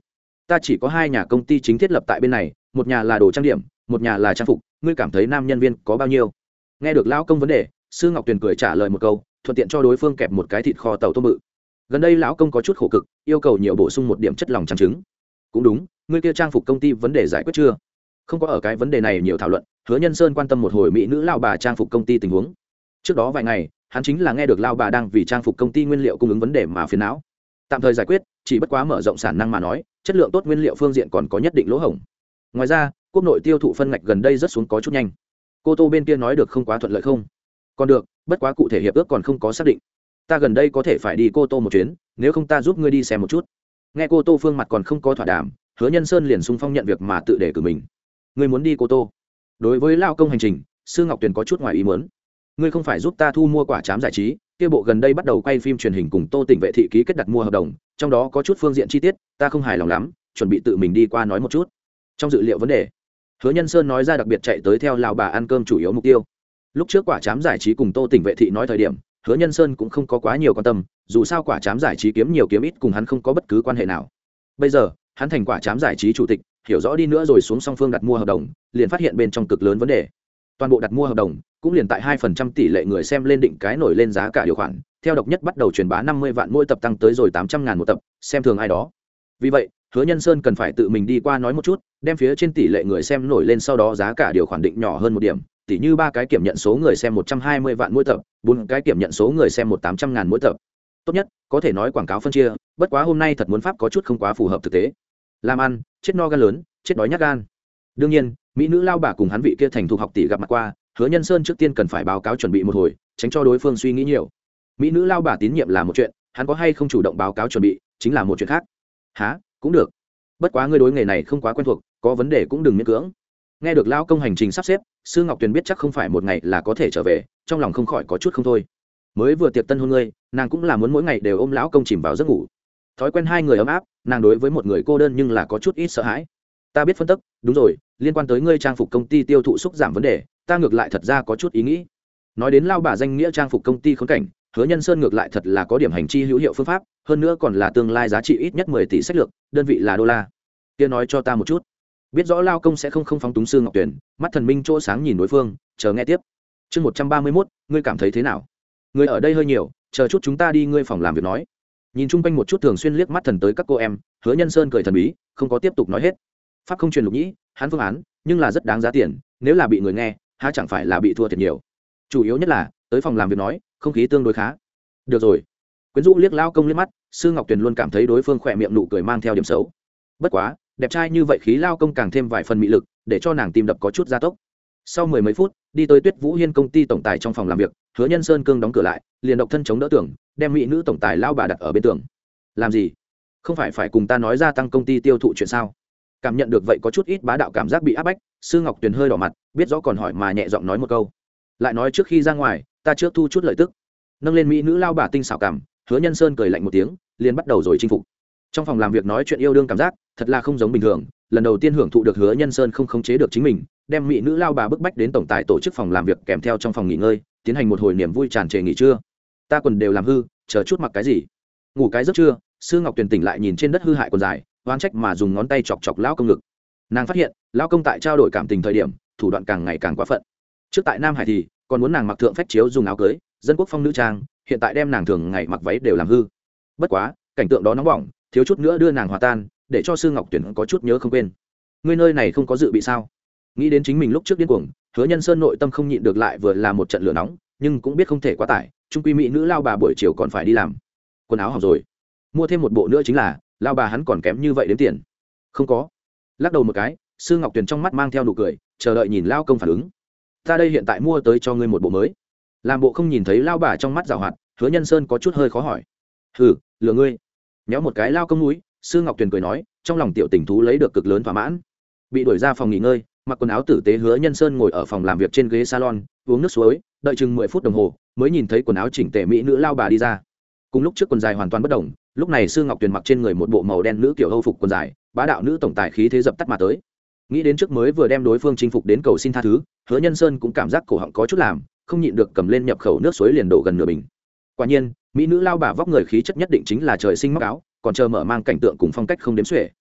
ta chỉ có hai nhà công ty chính thiết lập tại bên này, một nhà là đồ trang điểm, một nhà là trang phục, ngươi cảm thấy nam nhân viên có bao nhiêu? Nghe được lão công vấn đề, Sư Ngọc Tuyền cười trả lời một câu, thuận tiện cho đối phương kẹp một cái thịt kho tàu tôm bự. Gần đây lão công có chút khổ cực, yêu cầu nhiều bổ sung một điểm chất lòng trắng trứng. Cũng đúng, ngươi kia trang phục công ty vấn đề giải quyết chưa? Không có ở cái vấn đề này nhiều thảo luận, Hứa Nhân Sơn quan tâm một hồi mỹ nữ lão bà trang phục công ty tình huống. Trước đó vài ngày, hắn chính là nghe được lão bà đang vì trang phục công ty nguyên liệu cung ứng vấn đề mà phiền não. Tạm thời giải quyết, chỉ bất quá mở rộng sản năng mà nói, chất lượng tốt nguyên liệu phương diện còn có nhất định lỗ hổng. Ngoài ra, quốc nội tiêu thụ phân ngạch gần đây rất xuống có chút nhanh. Cô Tô bên kia nói được không quá thuận lợi không? Còn được, bất quá cụ thể hiệp ước còn không có xác định. Ta gần đây có thể phải đi Cô Tô một chuyến, nếu không ta giúp ngươi đi xem một chút. Nghe Cô Tô phương mặt còn không có thỏa đàm, Hứa Nhân Sơn liền xung phong nhận việc mà tự để cử mình. Ngươi muốn đi Cô Tô? Đối với lao công hành trình, Sư Ngọc Tuyền có chút ngoài ý muốn. Ngươi không phải giúp ta thu mua quả trám giải trí, kia bộ gần đây bắt đầu quay phim truyền hình cùng Tô Tỉnh Vệ thị ký kết đặt mua hợp đồng, trong đó có chút phương diện chi tiết, ta không hài lòng lắm, chuẩn bị tự mình đi qua nói một chút. Trong dự liệu vấn đề, Hứa Nhân Sơn nói ra đặc biệt chạy tới theo lão bà ăn cơm chủ yếu mục tiêu. Lúc trước quả trám giải trí cùng Tô Tỉnh Vệ thị nói thời điểm, Hứa Nhân Sơn cũng không có quá nhiều quan tâm, dù sao quả trám giải trí kiếm nhiều kiếm ít cùng hắn không có bất cứ quan hệ nào. Bây giờ, hắn thành quả trám giải trí chủ tịch, hiểu rõ đi nữa rồi xuống song phương đặt mua hợp đồng, liền phát hiện bên trong cực lớn vấn đề. Toàn bộ đặt mua hợp đồng cũng liền tại hai phần trăm tỷ lệ người xem lên định cái nổi lên giá cả điều khoản, theo độc nhất bắt đầu truyền bá năm mươi vạn mỗi tập tăng tới rồi tám trăm ngàn một tập, xem thường ai đó. Vì vậy, Hứa Nhân Sơn cần phải tự mình đi qua nói một chút, đem phía trên tỷ lệ người xem nổi lên, sau đó giá cả điều khoản định nhỏ hơn một điểm, tỷ như ba cái kiểm nhận số người xem một trăm hai mươi vạn mỗi tập, bốn cái kiểm nhận số người xem một tám trăm ngàn mỗi tập. Tốt nhất, có thể nói quảng cáo phân chia, bất quá hôm nay thật muốn pháp có chút không quá phù hợp thực tế. Làm ăn, chết no gan lớn, chết đói nhát gan. Đương nhiên, mỹ nữ lao bà cùng hắn vị kia thành thục học tỷ gặp mặt qua, Hứa Nhân Sơn trước tiên cần phải báo cáo chuẩn bị một hồi, tránh cho đối phương suy nghĩ nhiều. Mỹ nữ lao bà tín nhiệm là một chuyện, hắn có hay không chủ động báo cáo chuẩn bị chính là một chuyện khác. Hả, cũng được. Bất quá ngươi đối nghề này không quá quen thuộc, có vấn đề cũng đừng miễn cưỡng. Nghe được lao công hành trình sắp xếp, Sư Ngọc Tuyền biết chắc không phải một ngày là có thể trở về, trong lòng không khỏi có chút không thôi. Mới vừa tiệc tân hôn ngươi, nàng cũng là muốn mỗi ngày đều ôm lão công chìm vào giấc ngủ. Thói quen hai người ấm áp, nàng đối với một người cô đơn nhưng là có chút ít sợ hãi. Ta biết phân tích, đúng rồi, liên quan tới ngươi trang phục công ty tiêu thụ xúc giảm vấn đề, ta ngược lại thật ra có chút ý nghĩ. Nói đến lao bà danh nghĩa trang phục công ty khốn cảnh, Hứa Nhân Sơn ngược lại thật là có điểm hành chi hữu hiệu phương pháp, hơn nữa còn là tương lai giá trị ít nhất mười tỷ sách lược, đơn vị là đô la. Kia nói cho ta một chút. Biết rõ lao công sẽ không không phóng túng Sư Ngọc Tuyền, mắt thần minh chỗ sáng nhìn đối phương, chờ nghe tiếp. Chương một trăm ba mươi mốt, ngươi cảm thấy thế nào? Người ở đây hơi nhiều, chờ chút chúng ta đi ngươi phòng làm việc nói. Nhìn chung quanh một chút, thường xuyên liếc mắt thần tới các cô em, Hứa Nhân Sơn cười thần bí, không có tiếp tục nói hết. Pháp không truyền lục nhĩ, hắn phương án, nhưng là rất đáng giá tiền, nếu là bị người nghe, há chẳng phải là bị thua thiệt nhiều. Chủ yếu nhất là, tới phòng làm việc nói, không khí tương đối khá. Được rồi. Quyến rũ liếc lao công liếc mắt, Sư Ngọc Tuyền luôn cảm thấy đối phương khỏe miệng nụ cười mang theo điểm xấu. Bất quá, đẹp trai như vậy khí lao công càng thêm vài phần mị lực, để cho nàng tim đập có chút gia tốc. Sau mười mấy phút, đi tới Tuyết Vũ Hiên công ty tổng tài trong phòng làm việc, Hứa Nhân Sơn cương đóng cửa lại, liền độc thân chống đỡ tường, đem mỹ nữ tổng tài lao bà đặt ở bên tường. Làm gì? Không phải phải cùng ta nói gia tăng công ty tiêu thụ chuyện sao? Cảm nhận được vậy có chút ít bá đạo cảm giác bị áp bách, Sư Ngọc Tuyền hơi đỏ mặt, biết rõ còn hỏi mà nhẹ giọng nói một câu. Lại nói trước khi ra ngoài, ta trước thu chút lợi tức. Nâng lên mỹ nữ lao bà tinh xảo cảm, Hứa Nhân Sơn cười lạnh một tiếng, liền bắt đầu rồi chinh phục. Trong phòng làm việc nói chuyện yêu đương cảm giác, thật là không giống bình thường, lần đầu tiên hưởng thụ được Hứa Nhân Sơn không khống chế được chính mình, đem mỹ nữ lao bà bức bách đến tổng tài tổ chức phòng làm việc kèm theo trong phòng nghỉ ngơi, tiến hành một hồi niềm vui tràn trề nghỉ trưa. Ta quần đều làm hư, chờ chút mặc cái gì? Ngủ cái giấc trưa, Sư Ngọc Tuyền tỉnh lại nhìn trên đất hư hại quần dài, oán trách mà dùng ngón tay chọc chọc lão công ngực. Nàng phát hiện, lão công tại trao đổi cảm tình thời điểm, thủ đoạn càng ngày càng quá phận. Trước tại Nam Hải thì còn muốn nàng mặc thượng phách chiếu dùng áo cưới, dân quốc phong nữ trang, hiện tại đem nàng thường ngày mặc váy đều làm hư. Bất quá, cảnh tượng đó nóng bỏng, thiếu chút nữa đưa nàng hòa tan, để cho Sư Ngọc Tuyền có chút nhớ không quên. Ngươi nơi này không có dự bị sao? Nghĩ đến chính mình lúc trước điên cuồng, Hứa Nhân Sơn nội tâm không nhịn được lại vừa là một trận lửa nóng, nhưng cũng biết không thể quá tải, trung quy mỹ nữ lao bà buổi chiều còn phải đi làm. Quần áo hỏng rồi, mua thêm một bộ nữa chính là, lao bà hắn còn kém như vậy đến tiền. Không có. Lắc đầu một cái, Sư Ngọc Tuyền trong mắt mang theo nụ cười, chờ đợi nhìn lao công phản ứng. Ta đây hiện tại mua tới cho ngươi một bộ mới. Làm bộ không nhìn thấy lao bà trong mắt giảo hoạt, Hứa Nhân Sơn có chút hơi khó hỏi. Hừ, lừa ngươi. Nhéo một cái lao công núi, Sư Ngọc Tuyền cười nói, trong lòng tiểu tình thú lấy được cực lớn thỏa mãn. Bị đuổi ra phòng nghỉ ngơi, mặc quần áo tử tế, Hứa Nhân Sơn ngồi ở phòng làm việc trên ghế salon, uống nước suối, đợi chừng mười phút đồng hồ, mới nhìn thấy quần áo chỉnh tề mỹ nữ lao bà đi ra. Cùng lúc trước quần dài hoàn toàn bất đồng, lúc này Sư Ngọc Tuyền mặc trên người một bộ màu đen nữ kiểu Âu phục quần dài, bá đạo nữ tổng tài khí thế dập tắt mà tới. Nghĩ đến trước mới vừa đem đối phương chinh phục đến cầu xin tha thứ, Hứa Nhân Sơn cũng cảm giác cổ họng có chút làm, không nhịn được cầm lên nhập khẩu nước suối liền đổ gần nửa bình. Quả nhiên, mỹ nữ lao bà vóc người khí chất nhất định chính là trời sinh móc áo, còn chờ mở mang cảnh tượng cùng phong cách không đếm xuể.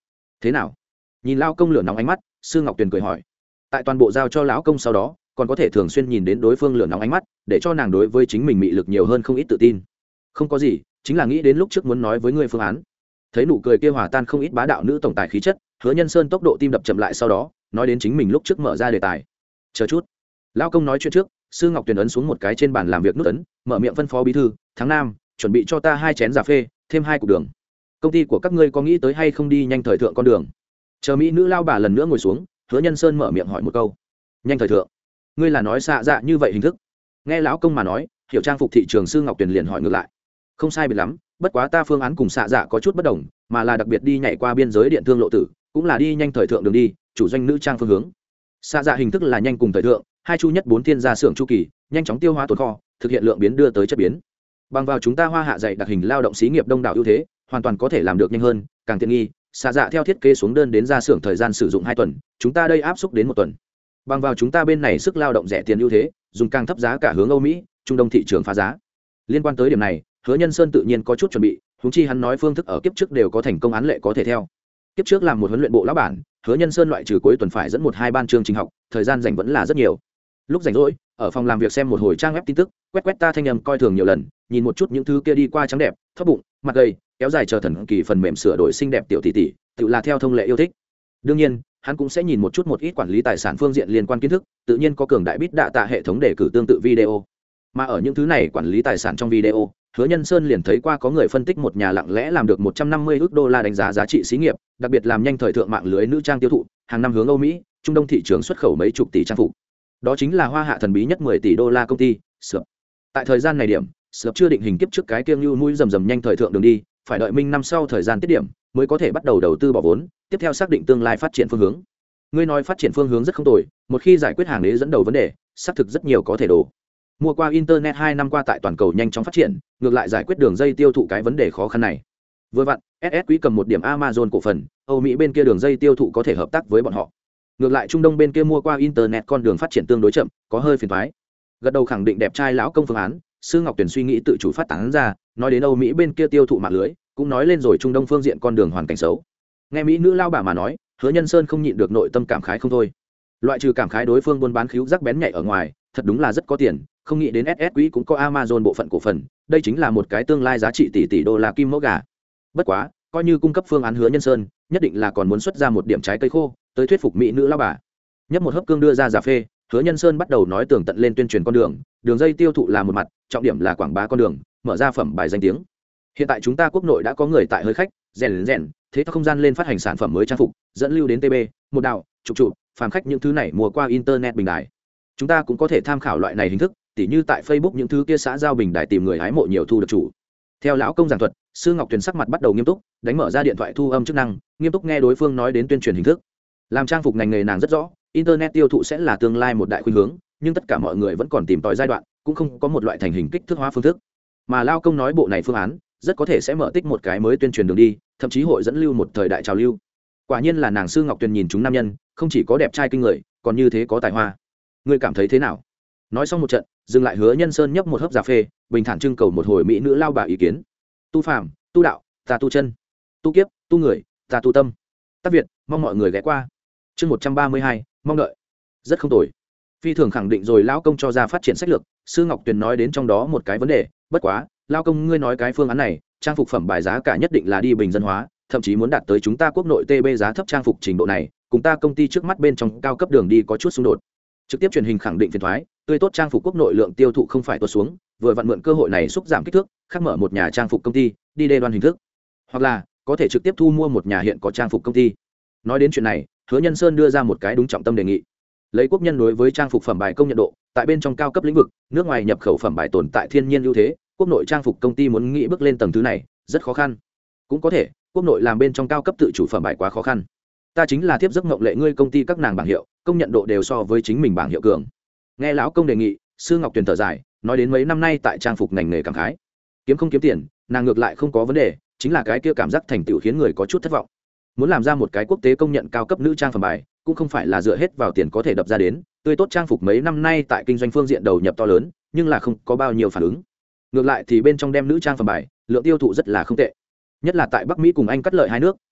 thế nào? Nhìn lao công lửa nóng ánh mắt, sư ngọc tuyền cười hỏi. Tại toàn bộ giao cho lão công sau đó, còn có thể thường xuyên nhìn đến đối phương lửa nóng ánh mắt, để cho nàng đối với chính mình mị lực nhiều hơn không ít tự tin. Không có gì, chính là nghĩ đến lúc trước muốn nói với ngươi phương án. Thấy nụ cười kia hòa tan không ít bá đạo nữ tổng tài khí chất, Hứa Nhân Sơn tốc độ tim đập chậm lại, sau đó nói đến chính mình lúc trước mở ra đề tài. Chờ chút. Lão công nói chuyện trước, sư ngọc tuyền ấn xuống một cái trên bàn làm việc nút ấn, mở miệng phân phó bí thư, tháng năm chuẩn bị cho ta hai chén cà phê, thêm hai cục đường. Công ty của các ngươi có nghĩ tới hay không đi nhanh thời thượng con đường? Chờ mỹ nữ lao bà lần nữa ngồi xuống, Hứa Nhân Sơn mở miệng hỏi một câu. Nhanh thời thượng? Ngươi là nói xạ dạ như vậy hình thức? Nghe lão công mà nói, hiểu trang phục thị trường sư ngọc tuyền liền hỏi ngược lại. Không sai biệt lắm, bất quá ta phương án cùng xạ dạ có chút bất đồng, mà là đặc biệt đi nhảy qua biên giới điện thương lộ tử, cũng là đi nhanh thời thượng đường đi, chủ doanh nữ trang phương hướng. Xạ dạ hình thức là nhanh cùng thời thượng, hai chu nhất bốn thiên gia xưởng chu kỳ, nhanh chóng tiêu hóa tồn kho, thực hiện lượng biến đưa tới chất biến. Bằng vào chúng ta hoa hạ dạy đặc hình lao động xí nghiệp đông đảo ưu thế, hoàn toàn có thể làm được nhanh hơn, càng tiện nghi. Xạ dạ theo thiết kế xuống đơn đến gia xưởng thời gian sử dụng hai tuần, chúng ta đây áp xúc đến một tuần. Bằng vào chúng ta bên này sức lao động rẻ tiền ưu thế, dùng càng thấp giá cả hướng Âu Mỹ, Trung Đông thị trường phá giá. Liên quan tới điểm này, Hứa Nhân Sơn tự nhiên có chút chuẩn bị, huống chi hắn nói phương thức ở kiếp trước đều có thành công án lệ có thể theo. Kiếp trước làm một huấn luyện bộ lão bản, Hứa Nhân Sơn loại trừ cuối tuần phải dẫn một hai ban chương trình học, thời gian rảnh vẫn là rất nhiều. Lúc rảnh rỗi, ở phòng làm việc xem một hồi trang web tin tức, quét quét ta thanh âm coi thường nhiều lần, nhìn một chút những thứ kia đi qua trắng đẹp, thấp bụng, mặt gầy, kéo dài chờ thần kỳ phần mềm sửa đổi xinh đẹp tiểu tỷ tỷ, tự là theo thông lệ yêu thích. Đương nhiên, hắn cũng sẽ nhìn một chút một ít quản lý tài sản phương diện liên quan kiến thức, tự nhiên có cường đại bit đạ tạ hệ thống để cử tương tự video. Mà ở những thứ này quản lý tài sản trong video, Hứa Nhân Sơn liền thấy qua có người phân tích một nhà lặng lẽ làm được một trăm năm mươi ức đô la đánh giá giá trị xí nghiệp, đặc biệt làm nhanh thời thượng mạng lưới nữ trang tiêu thụ, hàng năm hướng Âu Mỹ, Trung Đông thị trường xuất khẩu mấy chục tỷ trang phục. Đó chính là hoa hạ thần bí nhất mười tỷ đô la công ty, Sợp. Tại thời gian này điểm, Sợp chưa định hình kiếp trước cái kiêng như mũi rầm rầm nhanh thời thượng đường đi, phải đợi minh năm sau thời gian tiết điểm mới có thể bắt đầu đầu tư bỏ vốn, tiếp theo xác định tương lai phát triển phương hướng. Ngươi nói phát triển phương hướng rất không tồi, một khi giải quyết hàng đế dẫn đầu vấn đề, xác thực rất nhiều có thể đổ. Mua qua internet hai năm qua tại toàn cầu nhanh chóng phát triển, ngược lại giải quyết đường dây tiêu thụ cái vấn đề khó khăn này. Vừa vặn, ét ét quý cầm một điểm Amazon cổ phần, Âu Mỹ bên kia đường dây tiêu thụ có thể hợp tác với bọn họ. Ngược lại Trung Đông bên kia mua qua internet con đường phát triển tương đối chậm, có hơi phiền toái. Gật đầu khẳng định đẹp trai lão công phương án, Sư Ngọc Tuyền suy nghĩ tự chủ phát tán ra, nói đến Âu Mỹ bên kia tiêu thụ mạng lưới, cũng nói lên rồi Trung Đông phương diện con đường hoàn cảnh xấu. Nghe mỹ nữ lao bà mà nói, Hứa Nhân Sơn không nhịn được nội tâm cảm khái không thôi. Loại trừ cảm khái đối phương buôn bán khíu rắc bén nhạy ở ngoài, thật đúng là rất có tiền, không nghĩ đến ét ét quý cũng có Amazon bộ phận cổ phần, đây chính là một cái tương lai giá trị tỷ tỷ đô la kim mẫu gà. Bất quá, coi như cung cấp phương án Hứa Nhân Sơn, nhất định là còn muốn xuất ra một điểm trái cây khô, tới thuyết phục mỹ nữ lao bà. Nhấp một hớp cương đưa ra cà phê, Hứa Nhân Sơn bắt đầu nói tường tận lên tuyên truyền con đường, đường dây tiêu thụ là một mặt, trọng điểm là quảng bá con đường, mở ra phẩm bài danh tiếng. Hiện tại chúng ta quốc nội đã có người tại hơi khách, rèn rèn, thế thao không gian lên phát hành sản phẩm mới trang phục, dẫn lưu đến tê bê, một đạo, chụp chụp, phàm khách những thứ này mua qua internet bình đại. Chúng ta cũng có thể tham khảo loại này hình thức, tỉ như tại Facebook những thứ kia xã giao bình đại tìm người hái mộ nhiều thu được chủ. Theo lão công giảng thuật, Sư Ngọc Tuyền sắc mặt bắt đầu nghiêm túc, đánh mở ra điện thoại thu âm chức năng, nghiêm túc nghe đối phương nói đến tuyên truyền hình thức. Làm trang phục ngành nghề nàng rất rõ, internet tiêu thụ sẽ là tương lai một đại khuynh hướng, nhưng tất cả mọi người vẫn còn tìm tòi giai đoạn, cũng không có một loại thành hình kích thước hóa phương thức. Mà lao công nói bộ này phương án, rất có thể sẽ mở tích một cái mới tuyên truyền đường đi, thậm chí hội dẫn lưu một thời đại trào lưu. Quả nhiên là nàng Sư Ngọc Tuyền nhìn chúng nam nhân, không chỉ có đẹp trai kinh người, còn như thế có tài hoa. Ngươi cảm thấy thế nào? Nói xong một trận, dừng lại Hứa Nhân Sơn nhấp một hớp cà phê, bình thản trưng cầu một hồi mỹ nữ lao bà ý kiến. Tu phàm, tu đạo, ta tu chân, tu kiếp, tu người, ta tu tâm. Tác Việt, mong mọi người ghé qua. Chương một trăm ba mươi hai, mong đợi. Rất không tồi. Phi thường khẳng định rồi lão công cho ra phát triển sách lược, Sư Ngọc Tuyền nói đến trong đó một cái vấn đề, bất quá, lão công ngươi nói cái phương án này, trang phục phẩm bài giá cả nhất định là đi bình dân hóa, thậm chí muốn đạt tới chúng ta quốc nội tê bê giá thấp trang phục trình độ này, cùng ta công ty trước mắt bên trong cao cấp đường đi có chút xung đột. Trực tiếp truyền hình khẳng định phiền thoái, tươi tốt trang phục quốc nội lượng tiêu thụ không phải tuột xuống, vừa vặn mượn cơ hội này xúc giảm kích thước, khác mở một nhà trang phục công ty, đi đê đoan hình thức. Hoặc là, có thể trực tiếp thu mua một nhà hiện có trang phục công ty. Nói đến chuyện này, Hứa Nhân Sơn đưa ra một cái đúng trọng tâm đề nghị. Lấy quốc nhân đối với trang phục phẩm bài công nhận độ, tại bên trong cao cấp lĩnh vực, nước ngoài nhập khẩu phẩm bài tồn tại thiên nhiên ưu thế, quốc nội trang phục công ty muốn nghĩ bước lên tầng thứ này, rất khó khăn. Cũng có thể, quốc nội làm bên trong cao cấp tự chủ phẩm bài quá khó khăn. Ta chính là tiếp giấc mộng lệ ngươi công ty các nàng bảng hiệu, công nhận độ đều so với chính mình bảng hiệu cường. Nghe lão công đề nghị, Sư Ngọc Tuyền thở dài, nói đến mấy năm nay tại trang phục ngành nghề cảm khái, kiếm không kiếm tiền, nàng ngược lại không có vấn đề, chính là cái kia cảm giác thành tựu khiến người có chút thất vọng. Muốn làm ra một cái quốc tế công nhận cao cấp nữ trang phẩm bài, cũng không phải là dựa hết vào tiền có thể đập ra đến, tươi tốt trang phục mấy năm nay tại kinh doanh phương diện đầu nhập to lớn, nhưng là không có bao nhiêu phản ứng. Ngược lại thì bên trong đem nữ trang phẩm bài, lượng tiêu thụ rất là không tệ. Nhất là tại Bắc Mỹ cùng Anh cắt lợi hai nước,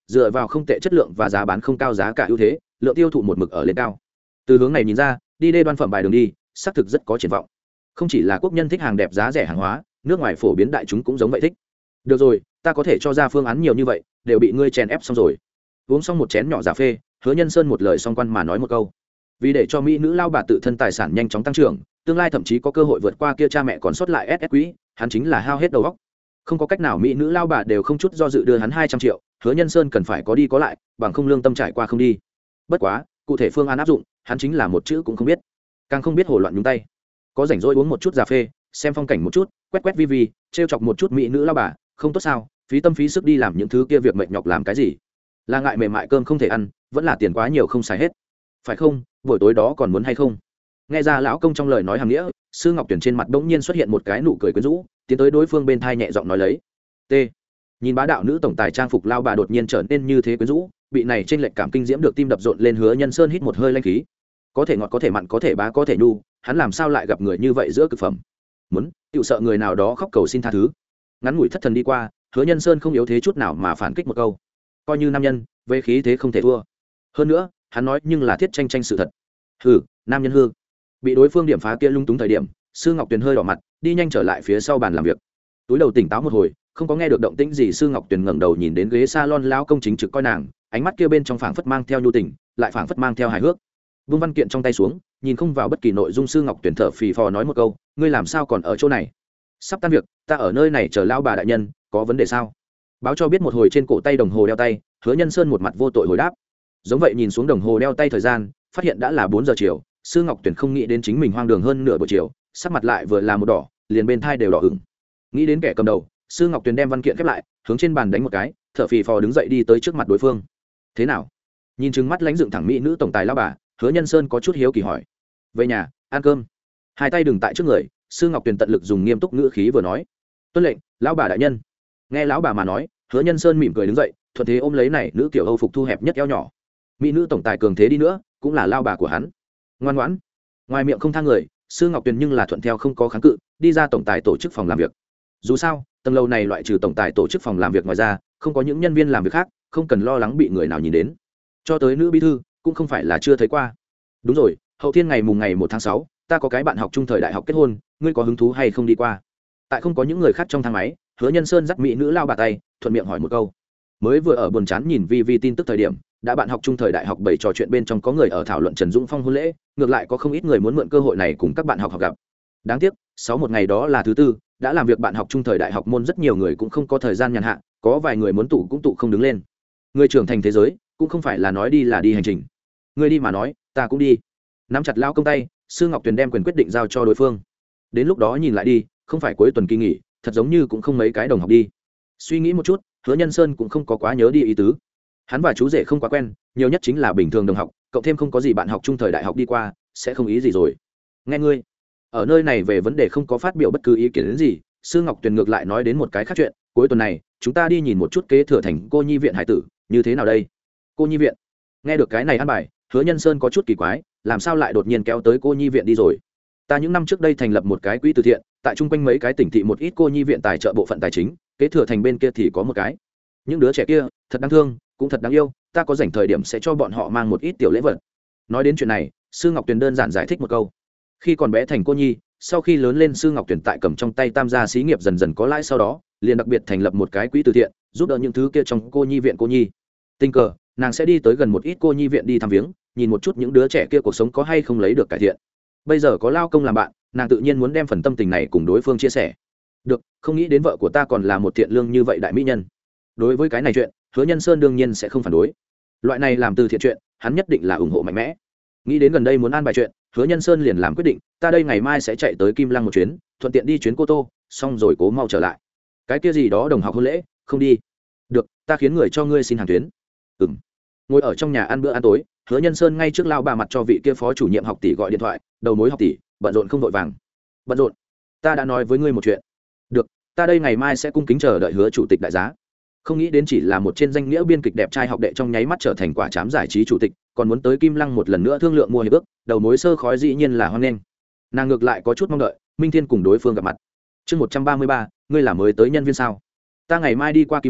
dựa vào không tệ chất lượng và giá bán không cao giá cả ưu thế, lượng tiêu thụ một mực ở lên cao. Từ hướng này nhìn ra, đi đê đoan phẩm bài đường đi xác thực rất có triển vọng. Không chỉ là quốc nhân thích hàng đẹp giá rẻ hàng hóa, nước ngoài phổ biến đại chúng cũng giống vậy thích. Được rồi, ta có thể cho ra phương án nhiều như vậy, đều bị ngươi chèn ép xong rồi. Uống xong một chén nhỏ cà phê, Hứa Nhân Sơn một lời song quan mà nói một câu. Vì để cho mỹ nữ lao bà tự thân tài sản nhanh chóng tăng trưởng, tương lai thậm chí có cơ hội vượt qua kia cha mẹ còn sót lại ét ét quỹ, hắn chính là hao hết đầu óc. Không có cách nào, mỹ nữ lao bà đều không chút do dự đưa hắn hai trăm triệu, Hứa Nhân Sơn cần phải có đi có lại, bằng không lương tâm trải qua không đi. Bất quá, cụ thể phương án áp dụng, hắn chính là một chữ cũng không biết, càng không biết hồ loạn nhúng tay. Có rảnh rỗi uống một chút cà phê, xem phong cảnh một chút, quét quét vi vi, trêu chọc một chút mỹ nữ lao bà, không tốt sao? Phí tâm phí sức đi làm những thứ kia việc mệt nhọc làm cái gì? Là ngại mềm mại cơm không thể ăn, vẫn là tiền quá nhiều không xài hết, phải không? Buổi tối đó còn muốn hay không? Nghe ra lão công trong lời nói hàm nghĩa, Sư Ngọc Tuyển trên mặt bỗng nhiên xuất hiện một cái nụ cười quyến rũ, tiến tới đối phương bên thai nhẹ giọng nói lấy. T. Nhìn bá đạo nữ tổng tài trang phục lao bà đột nhiên trở nên như thế quyến rũ, bị này trên lệch cảm kinh diễm được tim đập rộn lên. Hứa Nhân Sơn hít một hơi lanh khí. Có thể ngọt có thể mặn có thể bá có thể nhu, hắn làm sao lại gặp người như vậy giữa cực phẩm? Muốn, tựu sợ người nào đó khóc cầu xin tha thứ. Ngắn ngủi thất thần đi qua, Hứa Nhân Sơn không yếu thế chút nào mà phản kích một câu. Coi như nam nhân, về khí thế không thể thua. Hơn nữa, hắn nói nhưng là thiết tranh tranh sự thật. Hừ, nam nhân hư. Bị đối phương điểm phá kia lung túng thời điểm, Sư Ngọc Tuyền hơi đỏ mặt, đi nhanh trở lại phía sau bàn làm việc. Túi đầu tỉnh táo một hồi, không có nghe được động tĩnh gì. Sư Ngọc Tuyền ngẩng đầu nhìn đến ghế salon lão công chính trực coi nàng, ánh mắt kia bên trong phảng phất mang theo nhu tình, lại phảng phất mang theo hài hước. Vung văn kiện trong tay xuống, nhìn không vào bất kỳ nội dung. Sư Ngọc Tuyền thở phì phò nói một câu, ngươi làm sao còn ở chỗ này? Sắp tan việc, ta ở nơi này chờ lão bà đại nhân, có vấn đề sao? Báo cho biết một hồi. Trên cổ tay đồng hồ đeo tay, Hứa Nhân Sơn một mặt vô tội hồi đáp. Giống vậy nhìn xuống đồng hồ đeo tay thời gian, phát hiện đã là bốn giờ chiều. Sư Ngọc Tuyển không nghĩ đến chính mình hoang đường hơn nửa buổi chiều, sắc mặt lại vừa là một đỏ, liền bên thai đều đỏ ửng. Nghĩ đến kẻ cầm đầu, Sư Ngọc Tuyển đem văn kiện khép lại, hướng trên bàn đánh một cái, thở phì phò đứng dậy đi tới trước mặt đối phương. Thế nào? Nhìn trừng mắt lánh dựng thẳng mỹ nữ tổng tài lão bà, Hứa Nhân Sơn có chút hiếu kỳ hỏi. Về nhà, ăn cơm. Hai tay đừng tại trước người, Sư Ngọc Tuyển tận lực dùng nghiêm túc ngữ khí vừa nói. Tuân lệnh, lão bà đại nhân. Nghe lão bà mà nói, Hứa Nhân Sơn mỉm cười đứng dậy, thuận thế ôm lấy này nữ kiểu Âu phục thu hẹp nhất eo nhỏ. Mỹ nữ tổng tài cường thế đi nữa, cũng là lao bà của hắn. Ngoan ngoãn. Ngoài miệng không tha người, Sư Ngọc Tuyền nhưng là thuận theo không có kháng cự, đi ra tổng tài tổ chức phòng làm việc. Dù sao, tầng lâu này loại trừ tổng tài tổ chức phòng làm việc ngoài ra, không có những nhân viên làm việc khác, không cần lo lắng bị người nào nhìn đến. Cho tới nữ bí thư, cũng không phải là chưa thấy qua. Đúng rồi, hậu thiên ngày mùng ngày một tháng sáu, ta có cái bạn học trung thời đại học kết hôn, ngươi có hứng thú hay không đi qua? Tại không có những người khác trong thang máy, Hứa Nhân Sơn dắt mỹ nữ lao bà tay, thuận miệng hỏi một câu. Mới vừa ở buồn chán nhìn vi vi tin tức thời điểm, đã bạn học trung thời đại học bảy trò chuyện bên trong có người ở thảo luận Trần Dũng Phong hôn lễ, ngược lại có không ít người muốn mượn cơ hội này cùng các bạn học học gặp. Đáng tiếc, sáu một ngày đó là thứ tư, đã làm việc bạn học trung thời đại học môn rất nhiều người cũng không có thời gian nhàn hạ, có vài người muốn tụ cũng tụ không đứng lên. Người trưởng thành thế giới, cũng không phải là nói đi là đi hành trình. Người đi mà nói, ta cũng đi. Nắm chặt lao công tay, Sư Ngọc Tuyền đem quyền quyết định giao cho đối phương. Đến lúc đó nhìn lại đi, không phải cuối tuần kỳ nghỉ, thật giống như cũng không mấy cái đồng học đi. Suy nghĩ một chút, Hứa Nhân Sơn cũng không có quá nhớ đi ý tứ. Hắn và chú rể không quá quen, nhiều nhất chính là bình thường đồng học, cộng thêm không có gì bạn học trung thời đại học đi qua, sẽ không ý gì rồi. Nghe ngươi, ở nơi này về vấn đề không có phát biểu bất cứ ý kiến đến gì. Sư Ngọc Tuyền ngược lại nói đến một cái khác chuyện, cuối tuần này chúng ta đi nhìn một chút kế thừa thành cô nhi viện hải tử, như thế nào đây? Cô nhi viện? Nghe được cái này ăn bài, Hứa Nhân Sơn có chút kỳ quái, làm sao lại đột nhiên kéo tới cô nhi viện đi rồi? Ta những năm trước đây thành lập một cái quỹ từ thiện, tại trung quanh mấy cái tỉnh thị một ít cô nhi viện tài trợ bộ phận tài chính, kế thừa thành bên kia thì có một cái. Những đứa trẻ kia thật đáng thương, cũng thật đáng yêu, ta có rảnh thời điểm sẽ cho bọn họ mang một ít tiểu lễ vật. Nói đến chuyện này, Sư Ngọc Tuyền đơn giản giải thích một câu. Khi còn bé thành cô nhi, sau khi lớn lên Sư Ngọc Tuyền tại cầm trong tay tam gia xí nghiệp dần dần có lãi, sau đó liền đặc biệt thành lập một cái quỹ từ thiện, giúp đỡ những thứ kia trong cô nhi viện cô nhi. Tình cờ, nàng sẽ đi tới gần một ít cô nhi viện đi thăm viếng, nhìn một chút những đứa trẻ kia cuộc sống có hay không lấy được cải thiện. Bây giờ có lao công làm bạn, nàng tự nhiên muốn đem phần tâm tình này cùng đối phương chia sẻ. Được, không nghĩ đến vợ của ta còn là một thiện lương như vậy đại mỹ nhân. Đối với cái này chuyện, Hứa Nhân Sơn đương nhiên sẽ không phản đối. Loại này làm từ thiện chuyện, hắn nhất định là ủng hộ mạnh mẽ. Nghĩ đến gần đây muốn an bài chuyện, Hứa Nhân Sơn liền làm quyết định, ta đây ngày mai sẽ chạy tới Kim Lăng một chuyến, thuận tiện đi chuyến Cô Tô, xong rồi cố mau trở lại. Cái kia gì đó đồng học hôn lễ, không đi. Được, ta khiến người cho ngươi xin hàng tuyến. Ừm. Ngồi ở trong nhà ăn bữa ăn tối, Hứa Nhân Sơn ngay trước lao bà mặt cho vị kia phó chủ nhiệm học tỷ gọi điện thoại, đầu mối học tỷ, bận rộn không vội vàng. Bận rộn? Ta đã nói với ngươi một chuyện. Được, ta đây ngày mai sẽ cung kính chờ đợi Hứa chủ tịch đại giá. Không nghĩ đến chỉ là một trên danh nghĩa biên kịch đẹp trai học đệ trong nháy mắt trở thành quả trám giải trí chủ tịch, còn muốn tới Kim Lăng một lần nữa thương lượng mua hiệp ước, đầu mối sơ khói dĩ nhiên là hoan nghênh. Nàng ngược lại có chút mong đợi Minh Thiên cùng đối phương gặp mặt. Chương một trăm ba mươi ba, ngươi là mới tới nhân viên sao? Ta ngày mai đi qua Kim Lăng,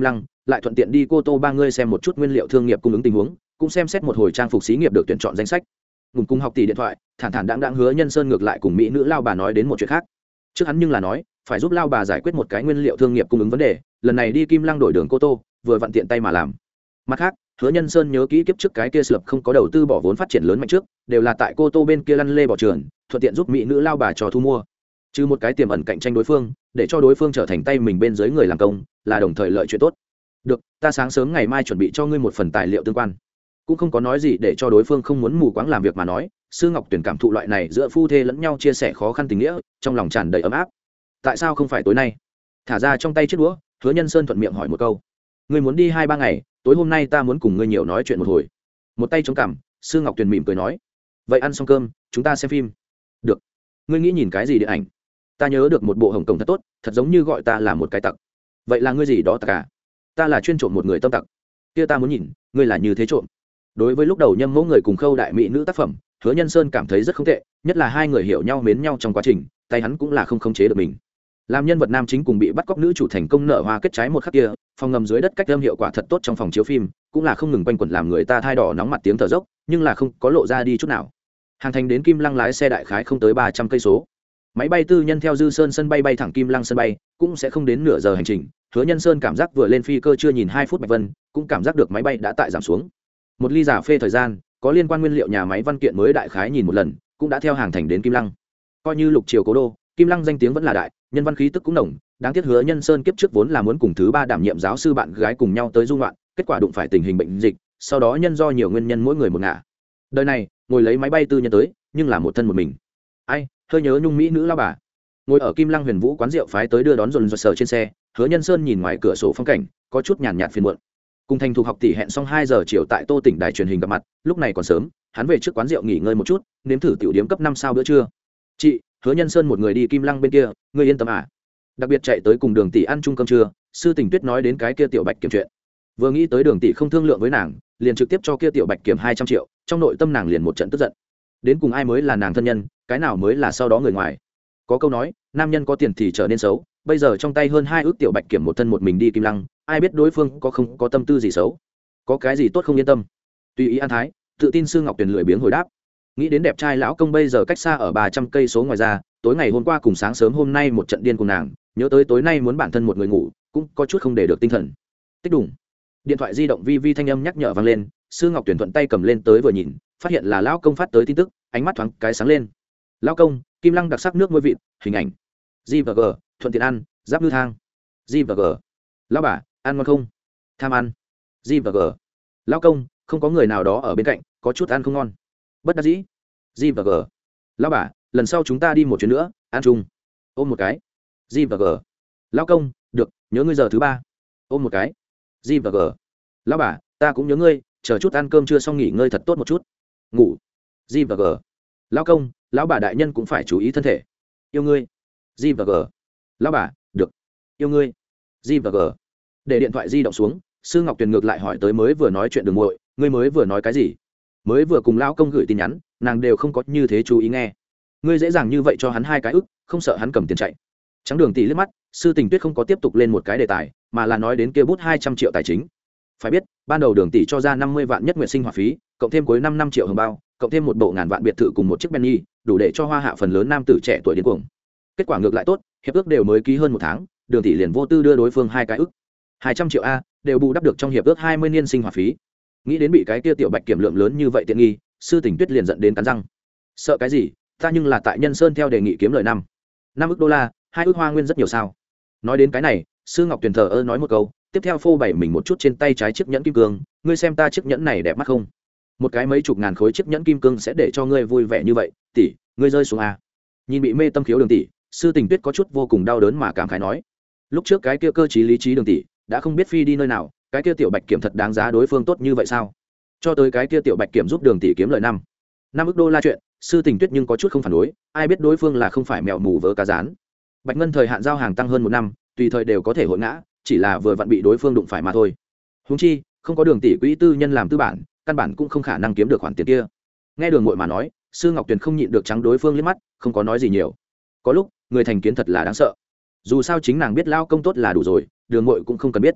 lại thuận tiện đi cô tô ba ngươi xem một chút nguyên liệu thương nghiệp cung ứng tình huống, cũng xem xét một hồi trang phục xí nghiệp được tuyển chọn danh sách. Ngùng cung học tỷ điện thoại, thản thản đãng đãng Hứa Nhân Sơn ngược lại cùng mỹ nữ lao bà nói đến một chuyện khác. Trước hắn nhưng là nói phải giúp lao bà giải quyết một cái nguyên liệu thương nghiệp cung ứng vấn đề, lần này đi Kim Lăng đổi đường cô tô, vừa vặn tiện tay mà làm. Mặt khác, Hứa Nhân Sơn nhớ kỹ kiếp trước cái kia sập không có đầu tư bỏ vốn phát triển lớn mạnh trước, đều là tại cô tô bên kia lăn lê bỏ trường, thuận tiện giúp mỹ nữ lao bà cho thu mua. Chứ một cái tiềm ẩn cạnh tranh đối phương, để cho đối phương trở thành tay mình bên dưới người làm công, là đồng thời lợi chuyện tốt. Được, ta sáng sớm ngày mai chuẩn bị cho ngươi một phần tài liệu tương quan. Cũng không có nói gì để cho đối phương không muốn mù quáng làm việc mà nói, Sư Ngọc Tuyển cảm thụ loại này giữa phu thê lẫn nhau chia sẻ khó khăn tình nghĩa, trong lòng tràn đầy ấm áp. Tại sao không phải tối nay? Thả ra trong tay chiếc đũa, Hứa Nhân Sơn thuận miệng hỏi một câu. Ngươi muốn đi hai ba ngày, tối hôm nay ta muốn cùng ngươi nhiều nói chuyện một hồi. Một tay chống cằm, Sư Ngọc Tuyền mỉm cười nói. Vậy ăn xong cơm, chúng ta xem phim. Được. Ngươi nghĩ nhìn cái gì điện ảnh? Ta nhớ được một bộ Hồng Kông thật tốt, thật giống như gọi ta là một cái tặc. Vậy là ngươi gì đó tặc à? Ta là chuyên trộm một người tâm tặc. Kia ta muốn nhìn, ngươi là như thế trộm. Đối với lúc đầu Nhâm Mẫu người cùng Khâu đại mỹ nữ tác phẩm, Hứa Nhân Sơn cảm thấy rất không tệ, nhất là hai người hiểu nhau mến nhau trong quá trình, tay hắn cũng là không khống chế được mình. Làm nhân vật nam chính cùng bị bắt cóc nữ chủ thành công nợ hoa kết trái một khắc kia, phòng ngầm dưới đất cách âm hiệu quả thật tốt trong phòng chiếu phim, cũng là không ngừng quanh quẩn làm người ta thai đỏ nóng mặt tiếng thở dốc, nhưng là không có lộ ra đi chút nào. Hàng thành đến Kim Lăng lái xe đại khái không tới ba trăm cây số. Máy bay tư nhân theo Dư Sơn sân bay bay thẳng Kim Lăng sân bay, cũng sẽ không đến nửa giờ hành trình. Hứa Nhân Sơn cảm giác vừa lên phi cơ chưa nhìn hai phút Bạch Vân, cũng cảm giác được máy bay đã tại giảm xuống. Một ly giả phê thời gian, có liên quan nguyên liệu nhà máy văn kiện mới đại khái nhìn một lần, cũng đã theo hàng thành đến Kim Lăng. Coi như lục triều cố đô, Kim Lăng danh tiếng vẫn là đại, nhân văn khí tức cũng nồng. Đáng tiếc Hứa Nhân Sơn kiếp trước vốn là muốn cùng thứ ba đảm nhiệm giáo sư bạn gái cùng nhau tới du ngoạn, kết quả đụng phải tình hình bệnh dịch, sau đó nhân do nhiều nguyên nhân mỗi người một ngả. Đời này, ngồi lấy máy bay tư nhân tới, nhưng là một thân một mình. Ai, hơi nhớ nhung mỹ nữ lao bà. Ngồi ở Kim Lăng Huyền Vũ quán rượu phái tới đưa đón dồn dồn sờ trên xe, Hứa Nhân Sơn nhìn ngoài cửa sổ phong cảnh, có chút nhàn nhạt phiền muộn. Cùng thành thuộc học tỷ hẹn xong hai giờ chiều tại Tô tỉnh đài truyền hình gặp mặt, lúc này còn sớm, hắn về trước quán rượu nghỉ ngơi một chút, nếm thử tiểu điếm cấp năm sao bữa trưa. Chị, Hứa Nhân Sơn một người đi Kim Lăng bên kia, ngươi yên tâm à? Đặc biệt chạy tới cùng Đường tỷ ăn chung cơm trưa, sư Tình Tuyết nói đến cái kia tiểu Bạch Kiểm chuyện. Vừa nghĩ tới Đường tỷ không thương lượng với nàng, liền trực tiếp cho kia tiểu Bạch Kiểm hai trăm triệu, trong nội tâm nàng liền một trận tức giận. Đến cùng ai mới là nàng thân nhân, cái nào mới là sau đó người ngoài. Có câu nói, nam nhân có tiền thì trở nên xấu, bây giờ trong tay hơn hai ước tiểu Bạch Kiểm một thân một mình đi Kim Lăng, ai biết đối phương có không có tâm tư gì xấu, có cái gì tốt không yên tâm. Tùy ý an thái, tự tin Sư Ngọc Tuyền lười biếng hồi đáp. Nghĩ đến đẹp trai lão công bây giờ cách xa ở ba trăm cây số ngoài ra, tối ngày hôm qua cùng sáng sớm hôm nay một trận điên cùng nàng, nhớ tới tối nay muốn bản thân một người ngủ, cũng có chút không để được tinh thần. Tích đủng. Điện thoại di động vi vi thanh âm nhắc nhở vang lên, Sư Ngọc Tuyền thuận tay cầm lên tới vừa nhìn, phát hiện là lão công phát tới tin tức, ánh mắt thoáng cái sáng lên. Lão công, Kim Lăng đặc sắc nước muối vịt, hình ảnh. G và G, thuận tiện ăn, giáp ngư thang. G và G. Lão bà, ăn ngon không? Tham ăn. G và G. Lão công, không có người nào đó ở bên cạnh, có chút ăn không ngon. Bất đắc dĩ. G và G. Lão bà, lần sau chúng ta đi một chuyến nữa, ăn chung. Ôm một cái. G và G. Lão công, được, nhớ ngươi giờ thứ ba. Ôm một cái. G và G. Lão bà, ta cũng nhớ ngươi, chờ chút ăn cơm trưa xong nghỉ ngơi thật tốt một chút. Ngủ. G và G. Lão công, lão bà đại nhân cũng phải chú ý thân thể. Yêu ngươi. G và G. Lão bà, được. Yêu ngươi. G và G. Để điện thoại di động xuống, Sư Ngọc Tuyền ngược lại hỏi tới mới vừa nói chuyện đường muội, ngươi mới vừa nói cái gì? Mới vừa cùng lão công gửi tin nhắn, nàng đều không có như thế chú ý nghe. Ngươi dễ dàng như vậy cho hắn hai cái ức, không sợ hắn cầm tiền chạy. Trắng Đường tỷ liếc mắt, sư Tình Tuyết không có tiếp tục lên một cái đề tài, mà là nói đến kia bút hai trăm triệu tài chính. Phải biết, ban đầu Đường tỷ cho ra năm mươi vạn nhất nguyện sinh hoạt phí, cộng thêm cuối năm năm triệu hồng bao, cộng thêm một bộ ngàn vạn biệt thự cùng một chiếc Bentley, đủ để cho Hoa Hạ phần lớn nam tử trẻ tuổi điên cuồng. Kết quả ngược lại tốt, hiệp ước đều mới ký hơn một tháng, Đường tỷ liền vô tư đưa đối phương hai cái ức. hai trăm triệu a, đều bù đắp được trong hiệp ước hai mươi niên sinh hoạt phí. Nghĩ đến bị cái kia tiểu Bạch Kiểm lượng lớn như vậy tiện nghi, sư Tình Tuyết liền giận đến cắn răng. Sợ cái gì, ta nhưng là tại Nhân Sơn theo đề nghị kiếm lời năm năm ức đô la, hai ức hoa nguyên rất nhiều sao? Nói đến cái này, sư Ngọc Tuyền thờ ơ nói một câu, tiếp theo phô bày mình một chút trên tay trái chiếc nhẫn kim cương, ngươi xem ta chiếc nhẫn này đẹp mắt không? Một cái mấy chục ngàn khối chiếc nhẫn kim cương sẽ để cho ngươi vui vẻ như vậy, tỷ, ngươi rơi xuống a. Nhìn bị mê tâm khiếu Đường tỷ, sư Tình Tuyết có chút vô cùng đau đớn mà cảm khái nói, lúc trước cái kia cơ trí lý trí Đường tỷ đã không biết phi đi nơi nào, cái kia tiểu Bạch Kiểm thật đáng giá đối phương tốt như vậy sao? Cho tới cái kia tiểu Bạch Kiểm giúp Đường tỷ kiếm lời năm năm ức đô la chuyện, sư Tình Tuyết nhưng có chút không phản đối, ai biết đối phương là không phải mèo mù vớ cá rán. Bạch ngân thời hạn giao hàng tăng hơn một năm, tùy thời đều có thể hội ngã, chỉ là vừa vặn bị đối phương đụng phải mà thôi. Huống chi, không có Đường tỷ quỹ tư nhân làm tư bản, căn bản cũng không khả năng kiếm được khoản tiền kia. Nghe Đường Ngụy mà nói, sư Ngọc Tuyền không nhịn được trắng đối phương liếc mắt, không có nói gì nhiều. Có lúc, người thành kiến thật là đáng sợ. Dù sao chính nàng biết lao công tốt là đủ rồi, Đường Ngụy cũng không cần biết.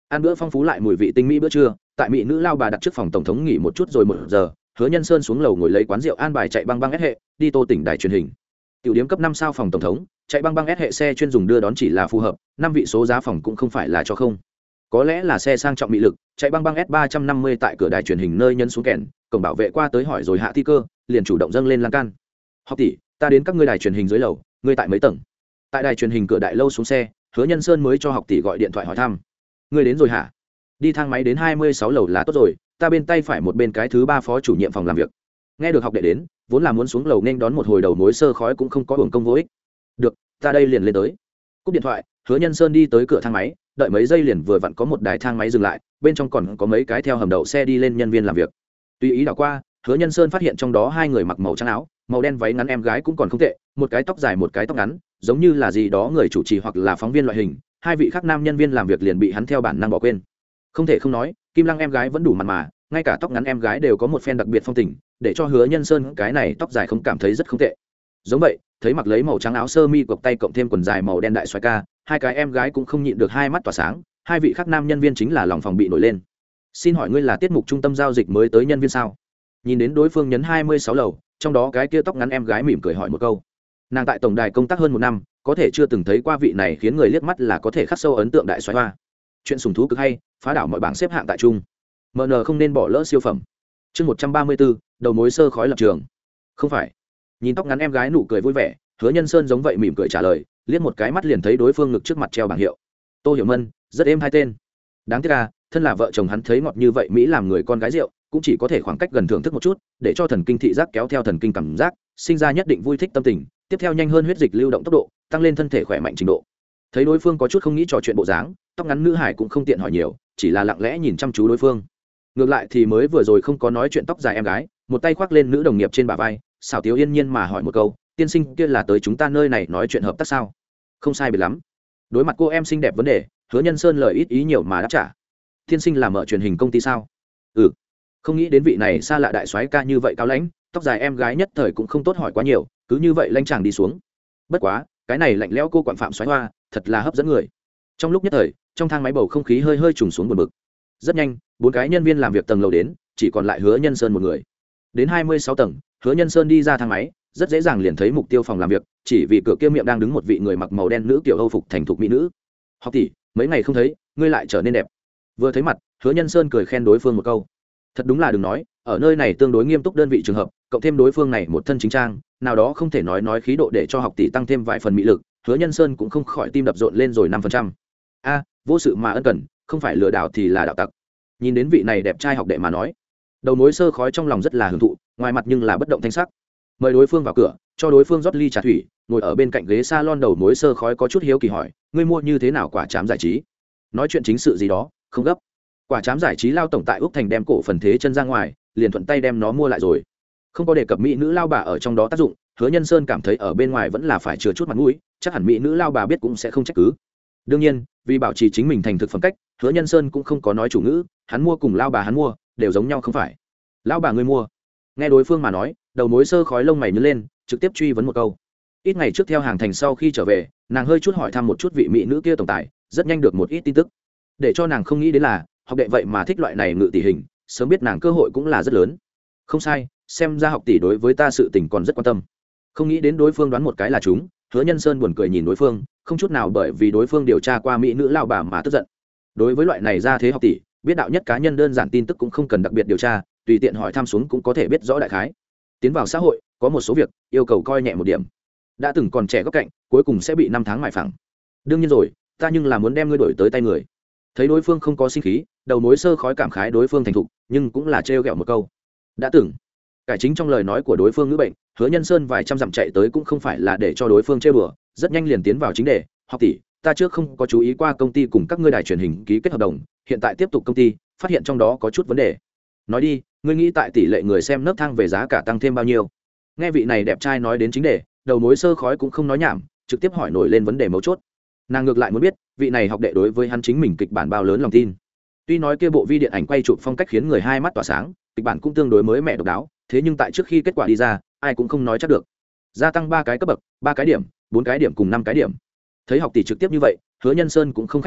ăn bữa phong phú lại mùi vị tinh mỹ bữa trưa, tại mỹ nữ lao bà đặt trước phòng tổng thống nghỉ một chút rồi một giờ, Hứa Nhân Sơn xuống lầu ngồi lấy quán rượu an bài chạy băng băng ép hệ đi Tô tỉnh đài truyền hình. Tiểu điểm cấp năm sao phòng tổng thống, chạy băng băng ép hệ xe chuyên dùng đưa đón chỉ là phù hợp, năm vị số giá phòng cũng không phải là cho không. Có lẽ là xe sang trọng mị lực, chạy băng băng S ba trăm năm mươi tại cửa đài truyền hình nơi nhân xuống kèn, cổng bảo vệ qua tới hỏi rồi hạ thi cơ, liền chủ động dâng lên lan can. Học tỷ, ta đến các ngươi đài truyền hình dưới lầu, ngươi tại mấy tầng? Tại đài truyền hình cửa đại lâu xuống xe, Hứa Nhân Sơn mới cho học tỷ gọi điện thoại hỏi thăm. Ngươi đến rồi hả? Đi thang máy đến hai mươi sáu lầu là tốt rồi, ta bên tay phải một bên cái thứ ba phó chủ nhiệm phòng làm việc. Nghe được học đệ đến, vốn là muốn xuống lầu nên đón một hồi đầu mối sơ khói cũng không có hưởng công vô ích. Được, ta đây liền lên tới. Cúp điện thoại, Hứa Nhân Sơn đi tới cửa thang máy, đợi mấy giây liền vừa vặn có một đài thang máy dừng lại, bên trong còn có mấy cái theo hầm đậu xe đi lên nhân viên làm việc. Tùy ý đảo qua, Hứa Nhân Sơn phát hiện trong đó hai người mặc màu trắng áo, màu đen váy ngắn em gái cũng còn không tệ, một cái tóc dài một cái tóc ngắn, giống như là gì đó người chủ trì hoặc là phóng viên loại hình. Hai vị khác nam nhân viên làm việc liền bị hắn theo bản năng bỏ quên. Không thể không nói, Kim Lăng em gái vẫn đủ mặt mà, ngay cả tóc ngắn em gái đều có một phen đặc biệt phong tình, để cho Hứa Nhân Sơn cái này tóc dài không cảm thấy rất không tệ. Giống vậy, thấy mặc lấy màu trắng áo sơ mi cộc tay cộng thêm quần dài màu đen đại xoái ca, hai cái em gái cũng không nhịn được hai mắt tỏa sáng. Hai vị khác nam nhân viên chính là lòng phòng bị nổi lên. Xin hỏi ngươi là tiết mục trung tâm giao dịch mới tới nhân viên sao? Nhìn đến đối phương nhấn hai mươi sáu lầu, trong đó cái kia tóc ngắn em gái mỉm cười hỏi một câu. Nàng tại tổng đài công tác hơn một năm, có thể chưa từng thấy qua vị này khiến người liếc mắt là có thể khắc sâu ấn tượng đại xoái hoa. Chuyện sùng thú cực hay, phá đảo mọi bảng xếp hạng tại trung. em en không nên bỏ lỡ siêu phẩm. Chương một trăm ba mươi bốn, đầu mối sơ khói lập trường. Không phải. Nhìn tóc ngắn em gái nụ cười vui vẻ, Hứa Nhân Sơn giống vậy mỉm cười trả lời, liếc một cái mắt liền thấy đối phương ngực trước mặt treo bảng hiệu. Tô Hiểu Mân, rất êm hai tên. Đáng tiếc à, thân là vợ chồng hắn thấy ngọt như vậy mỹ làm người con gái rượu, cũng chỉ có thể khoảng cách gần thưởng thức một chút, để cho thần kinh thị giác kéo theo thần kinh cảm giác, sinh ra nhất định vui thích tâm tình, tiếp theo nhanh hơn huyết dịch lưu động tốc độ, tăng lên thân thể khỏe mạnh trình độ. Thấy đối phương có chút không nghĩ trò chuyện bộ dáng, tóc ngắn nữ hải cũng không tiện hỏi nhiều, chỉ là lặng lẽ nhìn chăm chú đối phương. Ngược lại thì mới vừa rồi không có nói chuyện tóc dài em gái, một tay khoác lên nữ đồng nghiệp trên bả vai, xảo tiếu yên nhiên mà hỏi một câu, tiên sinh kia là tới chúng ta nơi này nói chuyện hợp tác sao? Không sai biệt lắm. Đối mặt cô em xinh đẹp vấn đề, Hứa Nhân Sơn lời ít ý nhiều mà đáp trả. Tiên sinh là mở truyền hình công ty sao? Ừ. Không nghĩ đến vị này xa lạ đại soái ca như vậy cao lãnh, tóc dài em gái nhất thời cũng không tốt hỏi quá nhiều, cứ như vậy lanh chàng đi xuống. Bất quá, cái này lạnh lẽo cô quản phạm soái hoa, thật là hấp dẫn người. Trong lúc nhất thời, trong thang máy bầu không khí hơi hơi trùng xuống buồn bực. Rất nhanh, bốn cái nhân viên làm việc tầng lầu đến, chỉ còn lại Hứa Nhân Sơn một người. Đến hai mươi sáu tầng, Hứa Nhân Sơn đi ra thang máy, rất dễ dàng liền thấy mục tiêu phòng làm việc, chỉ vì cửa kia miệng đang đứng một vị người mặc màu đen nữ kiểu Âu phục thành thục mỹ nữ. Học tỷ, mấy ngày không thấy, ngươi lại trở nên đẹp. Vừa thấy mặt, Hứa Nhân Sơn cười khen đối phương một câu. Thật đúng là đừng nói, ở nơi này tương đối nghiêm túc đơn vị trường hợp, cộng thêm đối phương này một thân chính trang, nào đó không thể nói nói khí độ để cho học tỷ tăng thêm vài phần mỹ lực, Hứa Nhân Sơn cũng không khỏi tim đập rộn lên rồi năm phần trăm. A, vô sự mà ân cần, không phải lừa đảo thì là đạo tặc. Nhìn đến vị này đẹp trai học đệ mà nói, đầu mối sơ khói trong lòng rất là hưởng thụ, ngoài mặt nhưng là bất động thanh sắc. Mời đối phương vào cửa, cho đối phương rót ly trà thủy, ngồi ở bên cạnh ghế salon đầu mối sơ khói có chút hiếu kỳ hỏi, ngươi mua như thế nào quả trám giải trí? Nói chuyện chính sự gì đó, không gấp. Quả trám giải trí lao tổng tại Úc Thành đem cổ phần thế chân ra ngoài, liền thuận tay đem nó mua lại rồi. Không có đề cập mỹ nữ lao bà ở trong đó tác dụng, Hứa Nhân Sơn cảm thấy ở bên ngoài vẫn là phải chừa chút mặt mũi, chắc hẳn mỹ nữ lao bà biết cũng sẽ không trách cứ. Đương nhiên, vì bảo trì chính mình thành thực phẩm cách, Hứa Nhân Sơn cũng không có nói chủ ngữ, hắn mua cùng lao bà hắn mua, đều giống nhau không phải. Lao bà ngươi mua. Nghe đối phương mà nói, đầu mối sơ khói lông mày nhướng lên, trực tiếp truy vấn một câu. Ít ngày trước theo hàng thành sau khi trở về, nàng hơi chút hỏi thăm một chút vị mỹ nữ kia tổng tài, rất nhanh được một ít tin tức. Để cho nàng không nghĩ đến là, học đệ vậy mà thích loại này ngự tỷ hình, sớm biết nàng cơ hội cũng là rất lớn. Không sai, xem ra học tỷ đối với ta sự tình còn rất quan tâm. Không nghĩ đến đối phương đoán một cái là chúng, Hứa Nhân Sơn buồn cười nhìn đối phương, không chút nào bởi vì đối phương điều tra qua mỹ nữ lao bà mà tức giận. Đối với loại này ra thế học tỷ, biết đạo nhất cá nhân đơn giản tin tức cũng không cần đặc biệt điều tra, tùy tiện hỏi thăm xuống cũng có thể biết rõ đại khái. Tiến vào xã hội, có một số việc yêu cầu coi nhẹ một điểm. Đã từng còn trẻ góc cạnh, cuối cùng sẽ bị năm tháng mài phẳng. Đương nhiên rồi, ta nhưng là muốn đem ngươi đổi tới tay người. Thấy đối phương không có sinh khí, đầu mối sơ khói cảm khái đối phương thành thục, nhưng cũng là trêu ghẹo một câu. Đã từng, cải chính trong lời nói của đối phương ngữ bệnh, Hứa Nhân Sơn vài trăm dặm chạy tới cũng không phải là để cho đối phương trêu đùa, rất nhanh liền tiến vào chính đề. Học tỷ, ta trước không có chú ý qua công ty cùng các ngươi đài truyền hình ký kết hợp đồng, hiện tại tiếp tục công ty, phát hiện trong đó có chút vấn đề. Nói đi, ngươi nghĩ tại tỷ lệ người xem nấc thang về giá cả tăng thêm bao nhiêu? Nghe vị này đẹp trai nói đến chính đề, đầu mối sơ khói cũng không nói nhảm, trực tiếp hỏi nổi lên vấn đề mấu chốt. Nàng ngược lại muốn biết, vị này học đệ đối với hắn chính mình kịch bản bao lớn lòng tin. Tuy nói kia bộ vi điện ảnh quay chụp phong cách khiến người hai mắt tỏa sáng, kịch bản cũng tương đối mới mẻ độc đáo, thế nhưng tại trước khi kết quả đi ra, ai cũng không nói chắc được. Gia tăng ba cái cấp bậc, ba cái điểm, bốn cái điểm cùng năm cái điểm. Thấy học tỷ trực tiếp như vậy, Hứa Nhân Sơn cũng không khách sáo,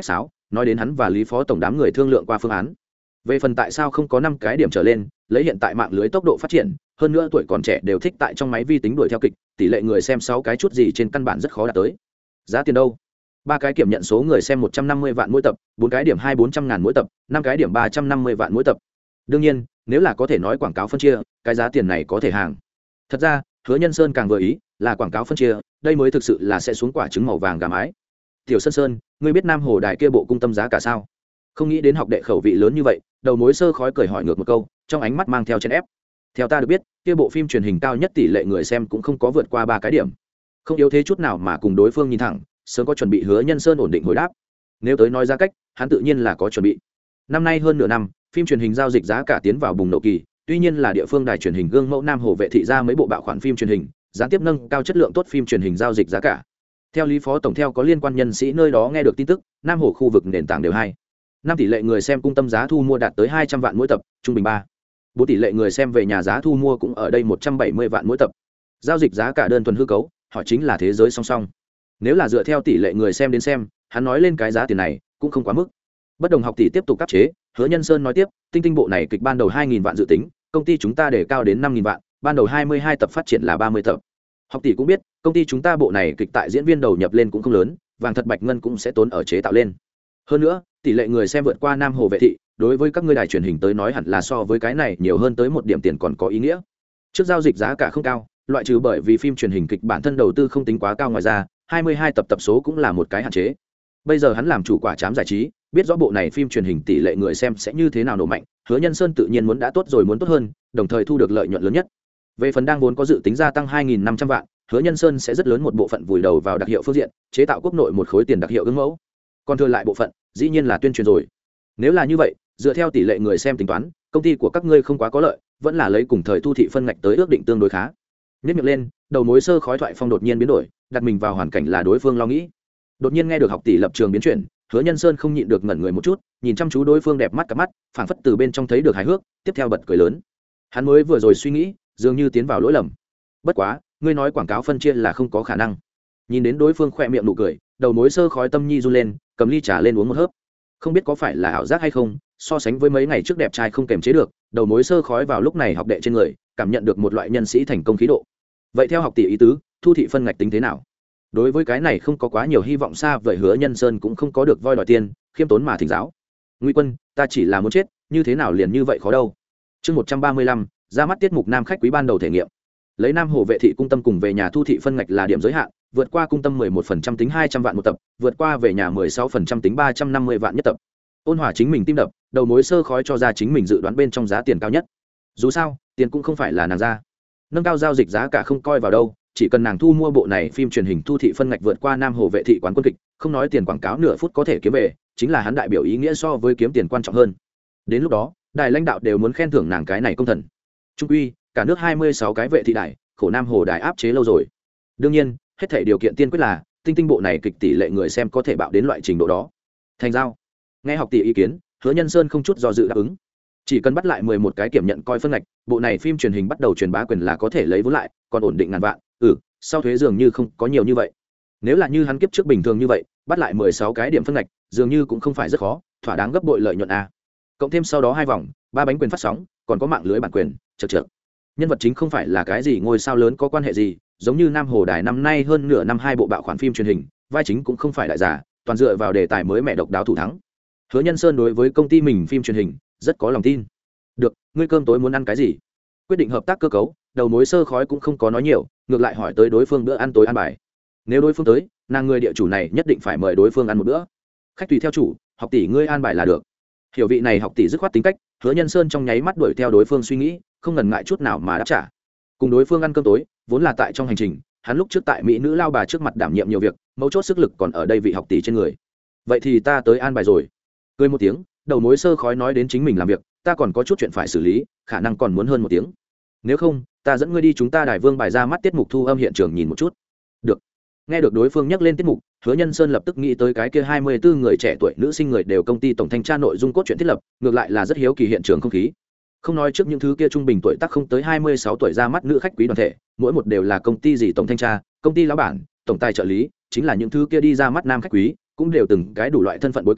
nói đến hắn và lý phó tổng đám người thương lượng qua phương án. Về phần tại sao không có năm cái điểm trở lên, lấy hiện tại mạng lưới tốc độ phát triển, hơn nữa tuổi còn trẻ đều thích tại trong máy vi tính đuổi theo kịch, tỷ lệ người xem sáu cái chút gì trên căn bản rất khó đạt tới. Giá tiền đâu? Ba cái kiểm nhận số người xem một trăm năm mươi vạn mỗi tập, bốn cái điểm hai bốn trăm ngàn mỗi tập, năm cái điểm ba trăm năm mươi vạn mỗi tập. Đương nhiên, nếu là có thể nói quảng cáo phân chia, cái giá tiền này có thể hàng. Thật ra, Hứa Nhân Sơn càng vừa ý, là quảng cáo phân chia, đây mới thực sự là sẽ xuống quả trứng màu vàng gà mái. Tiểu Sơn Sơn, ngươi biết Nam Hồ Đài kia bộ cung tâm giá cả sao? Không nghĩ đến học đệ khẩu vị lớn như vậy, đầu mối sơ khói cười hỏi ngược một câu, trong ánh mắt mang theo chen ép. Theo ta được biết, kia bộ phim truyền hình cao nhất tỷ lệ người xem cũng không có vượt qua ba cái điểm. Không yếu thế chút nào mà cùng đối phương nhìn thẳng, sớm có chuẩn bị. Hứa Nhân Sơn ổn định hồi đáp. Nếu tới nói giá cách, hắn tự nhiên là có chuẩn bị. Năm nay hơn nửa năm, phim truyền hình giao dịch giá cả tiến vào bùng nổ kỳ, tuy nhiên là địa phương đài truyền hình gương mẫu Nam Hồ Vệ thị ra mấy bộ bạo khoản phim truyền hình, gián tiếp nâng cao chất lượng tốt phim truyền hình giao dịch giá cả. Theo lý phó tổng theo có liên quan nhân sĩ nơi đó nghe được tin tức, Nam Hồ khu vực nền tảng đều hai năm tỷ lệ người xem cung tâm giá thu mua đạt tới hai trăm vạn mỗi tập, trung bình ba bốn tỷ lệ người xem về nhà giá thu mua cũng ở đây một trăm bảy mươi vạn mỗi tập. Giao dịch giá cả đơn thuần hư cấu, họ chính là thế giới song song. Nếu là dựa theo tỷ lệ người xem đến xem, hắn nói lên cái giá tiền này cũng không quá mức. Bất đồng học tỷ tiếp tục áp chế, Hứa Nhân Sơn nói tiếp, tinh tinh bộ này kịch ban đầu hai nghìn vạn dự tính, công ty chúng ta để cao đến năm nghìn vạn, ban đầu hai mươi hai tập phát triển là ba mươi tập. Học tỷ cũng biết, công ty chúng ta bộ này kịch tại diễn viên đầu nhập lên cũng không lớn, vàng thật bạch ngân cũng sẽ tốn ở chế tạo lên. Hơn nữa, tỷ lệ người xem vượt qua Nam Hồ Vệ thị, đối với các ngươi đài truyền hình tới nói hẳn là so với cái này nhiều hơn tới một điểm tiền còn có ý nghĩa. Trước giao dịch giá cả không cao, loại trừ bởi vì phim truyền hình kịch bản thân đầu tư không tính quá cao, ngoài ra hai mươi hai tập tập số cũng là một cái hạn chế. Bây giờ hắn làm chủ quả chám giải trí, biết rõ bộ này phim truyền hình tỷ lệ người xem sẽ như thế nào nổ mạnh, Hứa Nhân Sơn tự nhiên muốn đã tốt rồi muốn tốt hơn, đồng thời thu được lợi nhuận lớn nhất. Về phần đang vốn có dự tính gia tăng hai nghìn năm trăm vạn, Hứa Nhân Sơn sẽ rất lớn một bộ phận vùi đầu vào đặc hiệu phương diện, chế tạo quốc nội một khối tiền đặc hiệu gương mẫu. Còn thừa lại bộ phận, dĩ nhiên là tuyên truyền rồi. Nếu là như vậy, dựa theo tỷ lệ người xem tính toán, công ty của các ngươi không quá có lợi, vẫn là lấy cùng thời thu thị phân ngạch tới ước định tương đối khá. Nhếch miệng lên, đầu mối sơ khói thoại phong đột nhiên biến đổi, đặt mình vào hoàn cảnh là đối phương lo nghĩ. Đột nhiên nghe được học tỷ lập trường biến chuyển, Hứa Nhân Sơn không nhịn được ngẩn người một chút, nhìn chăm chú đối phương đẹp mắt cả mắt, phảng phất từ bên trong thấy được hài hước, tiếp theo bật cười lớn. Hắn mới vừa rồi suy nghĩ, dường như tiến vào lỗi lầm. Bất quá, ngươi nói quảng cáo phân chia là không có khả năng. Nhìn đến đối phương khỏe miệng nụ cười, đầu mối sơ khói tâm nhi run lên, cầm ly trà lên uống một hớp. Không biết có phải là ảo giác hay không, so sánh với mấy ngày trước đẹp trai không kềm chế được, đầu mối sơ khói vào lúc này học đệ trên người, cảm nhận được một loại nhân sĩ thành công khí độ. Vậy theo học tỷ ý tứ, thu thị phân ngạch tính thế nào? Đối với cái này không có quá nhiều hy vọng xa vời, Hứa Nhân Sơn cũng không có được voi đòi tiền, khiêm tốn mà thỉnh giáo. Ngụy Quân, ta chỉ là muốn chết, như thế nào liền như vậy khó đâu. Chương một trăm ba mươi lăm, ra mắt tiết mục nam khách quý ban đầu thể nghiệm. Lấy Nam Hồ Vệ thị cung tâm cùng về nhà thu thị phân ngạch là điểm giới hạn, vượt qua cung tâm mười một phần trăm tính hai trăm vạn một tập, vượt qua về nhà mười sáu phần trăm tính ba trăm năm mươi vạn nhất tập. Ôn Hòa chính mình tim đập, đầu mối sơ khói cho ra chính mình dự đoán bên trong giá tiền cao nhất. Dù sao, tiền cũng không phải là nàng ra. Nâng cao giao dịch giá cả không coi vào đâu, chỉ cần nàng thu mua bộ này phim truyền hình thu thị phân ngạch vượt qua Nam Hồ Vệ thị quán quân kịch, không nói tiền quảng cáo nửa phút có thể kiếm về, chính là hắn đại biểu ý nghĩa so với kiếm tiền quan trọng hơn. Đến lúc đó, đài lãnh đạo đều muốn khen thưởng nàng cái này công thần. Trung uy, cả nước hai mươi sáu cái vệ thị đài, khổ Nam Hồ đài áp chế lâu rồi. Đương nhiên, hết thảy điều kiện tiên quyết là tinh tinh bộ này kịch tỷ lệ người xem có thể bạo đến loại trình độ đó. Thành giao. Nghe học tỷ ý kiến, Hứa Nhân Sơn không chút do dự đáp ứng. Chỉ cần bắt lại mười một cái kiểm nhận coi phân ngạch, bộ này phim truyền hình bắt đầu truyền bá quyền là có thể lấy vốn lại, còn ổn định ngàn vạn. Ừ, sau thuế dường như không có nhiều như vậy. Nếu là như hắn kiếp trước bình thường như vậy, bắt lại mười sáu cái điểm phân ngạch, dường như cũng không phải rất khó, thỏa đáng gấp bội lợi nhuận a. Cộng thêm sau đó hai vòng, ba bánh quyền phát sóng, còn có mạng lưới bản quyền, chậc chậc. Nhân vật chính không phải là cái gì ngôi sao lớn có quan hệ gì, giống như Nam Hồ đài năm nay hơn nửa năm hai bộ bạo khoản phim truyền hình, vai chính cũng không phải đại giả, toàn dựa vào đề tài mới mẹ độc đáo thủ thắng. Hứa Nhân Sơn đối với công ty mình phim truyền hình rất có lòng tin. Được, ngươi cơm tối muốn ăn cái gì? Quyết định hợp tác cơ cấu, đầu mối sơ khói cũng không có nói nhiều, ngược lại hỏi tới đối phương bữa ăn tối ăn bài. Nếu đối phương tới, nàng người địa chủ này nhất định phải mời đối phương ăn một bữa. Khách tùy theo chủ, học tỷ ngươi an bài là được. Hiểu vị này học tỷ dứt khoát tính cách, Hứa Nhân Sơn trong nháy mắt đuổi theo đối phương suy nghĩ, không ngần ngại chút nào mà đáp trả. Cùng đối phương ăn cơm tối, vốn là tại trong hành trình, hắn lúc trước tại mỹ nữ lao bà trước mặt đảm nhiệm nhiều việc, mấu chốt sức lực còn ở đây vị học tỷ trên người. Vậy thì ta tới an bài rồi. Cười một tiếng, đầu mối sơ khói nói đến chính mình làm việc, ta còn có chút chuyện phải xử lý, khả năng còn muốn hơn một tiếng. Nếu không, ta dẫn ngươi đi chúng ta đài vương bài ra mắt tiết mục thu âm hiện trường nhìn một chút. Được. Nghe được đối phương nhắc lên tiết mục, Hứa Nhân Sơn lập tức nghĩ tới cái kia hai mươi bốn người trẻ tuổi nữ sinh người đều công ty tổng thanh tra nội dung cốt truyện thiết lập, ngược lại là rất hiếu kỳ hiện trường không khí. Không nói trước những thứ kia trung bình tuổi tác không tới hai mươi sáu tuổi ra mắt nữ khách quý đoàn thể, mỗi một đều là công ty gì tổng thanh tra, công ty lão bản, tổng tài trợ lý, chính là những thứ kia đi ra mắt nam khách quý, cũng đều từng cái đủ loại thân phận bối cảnh,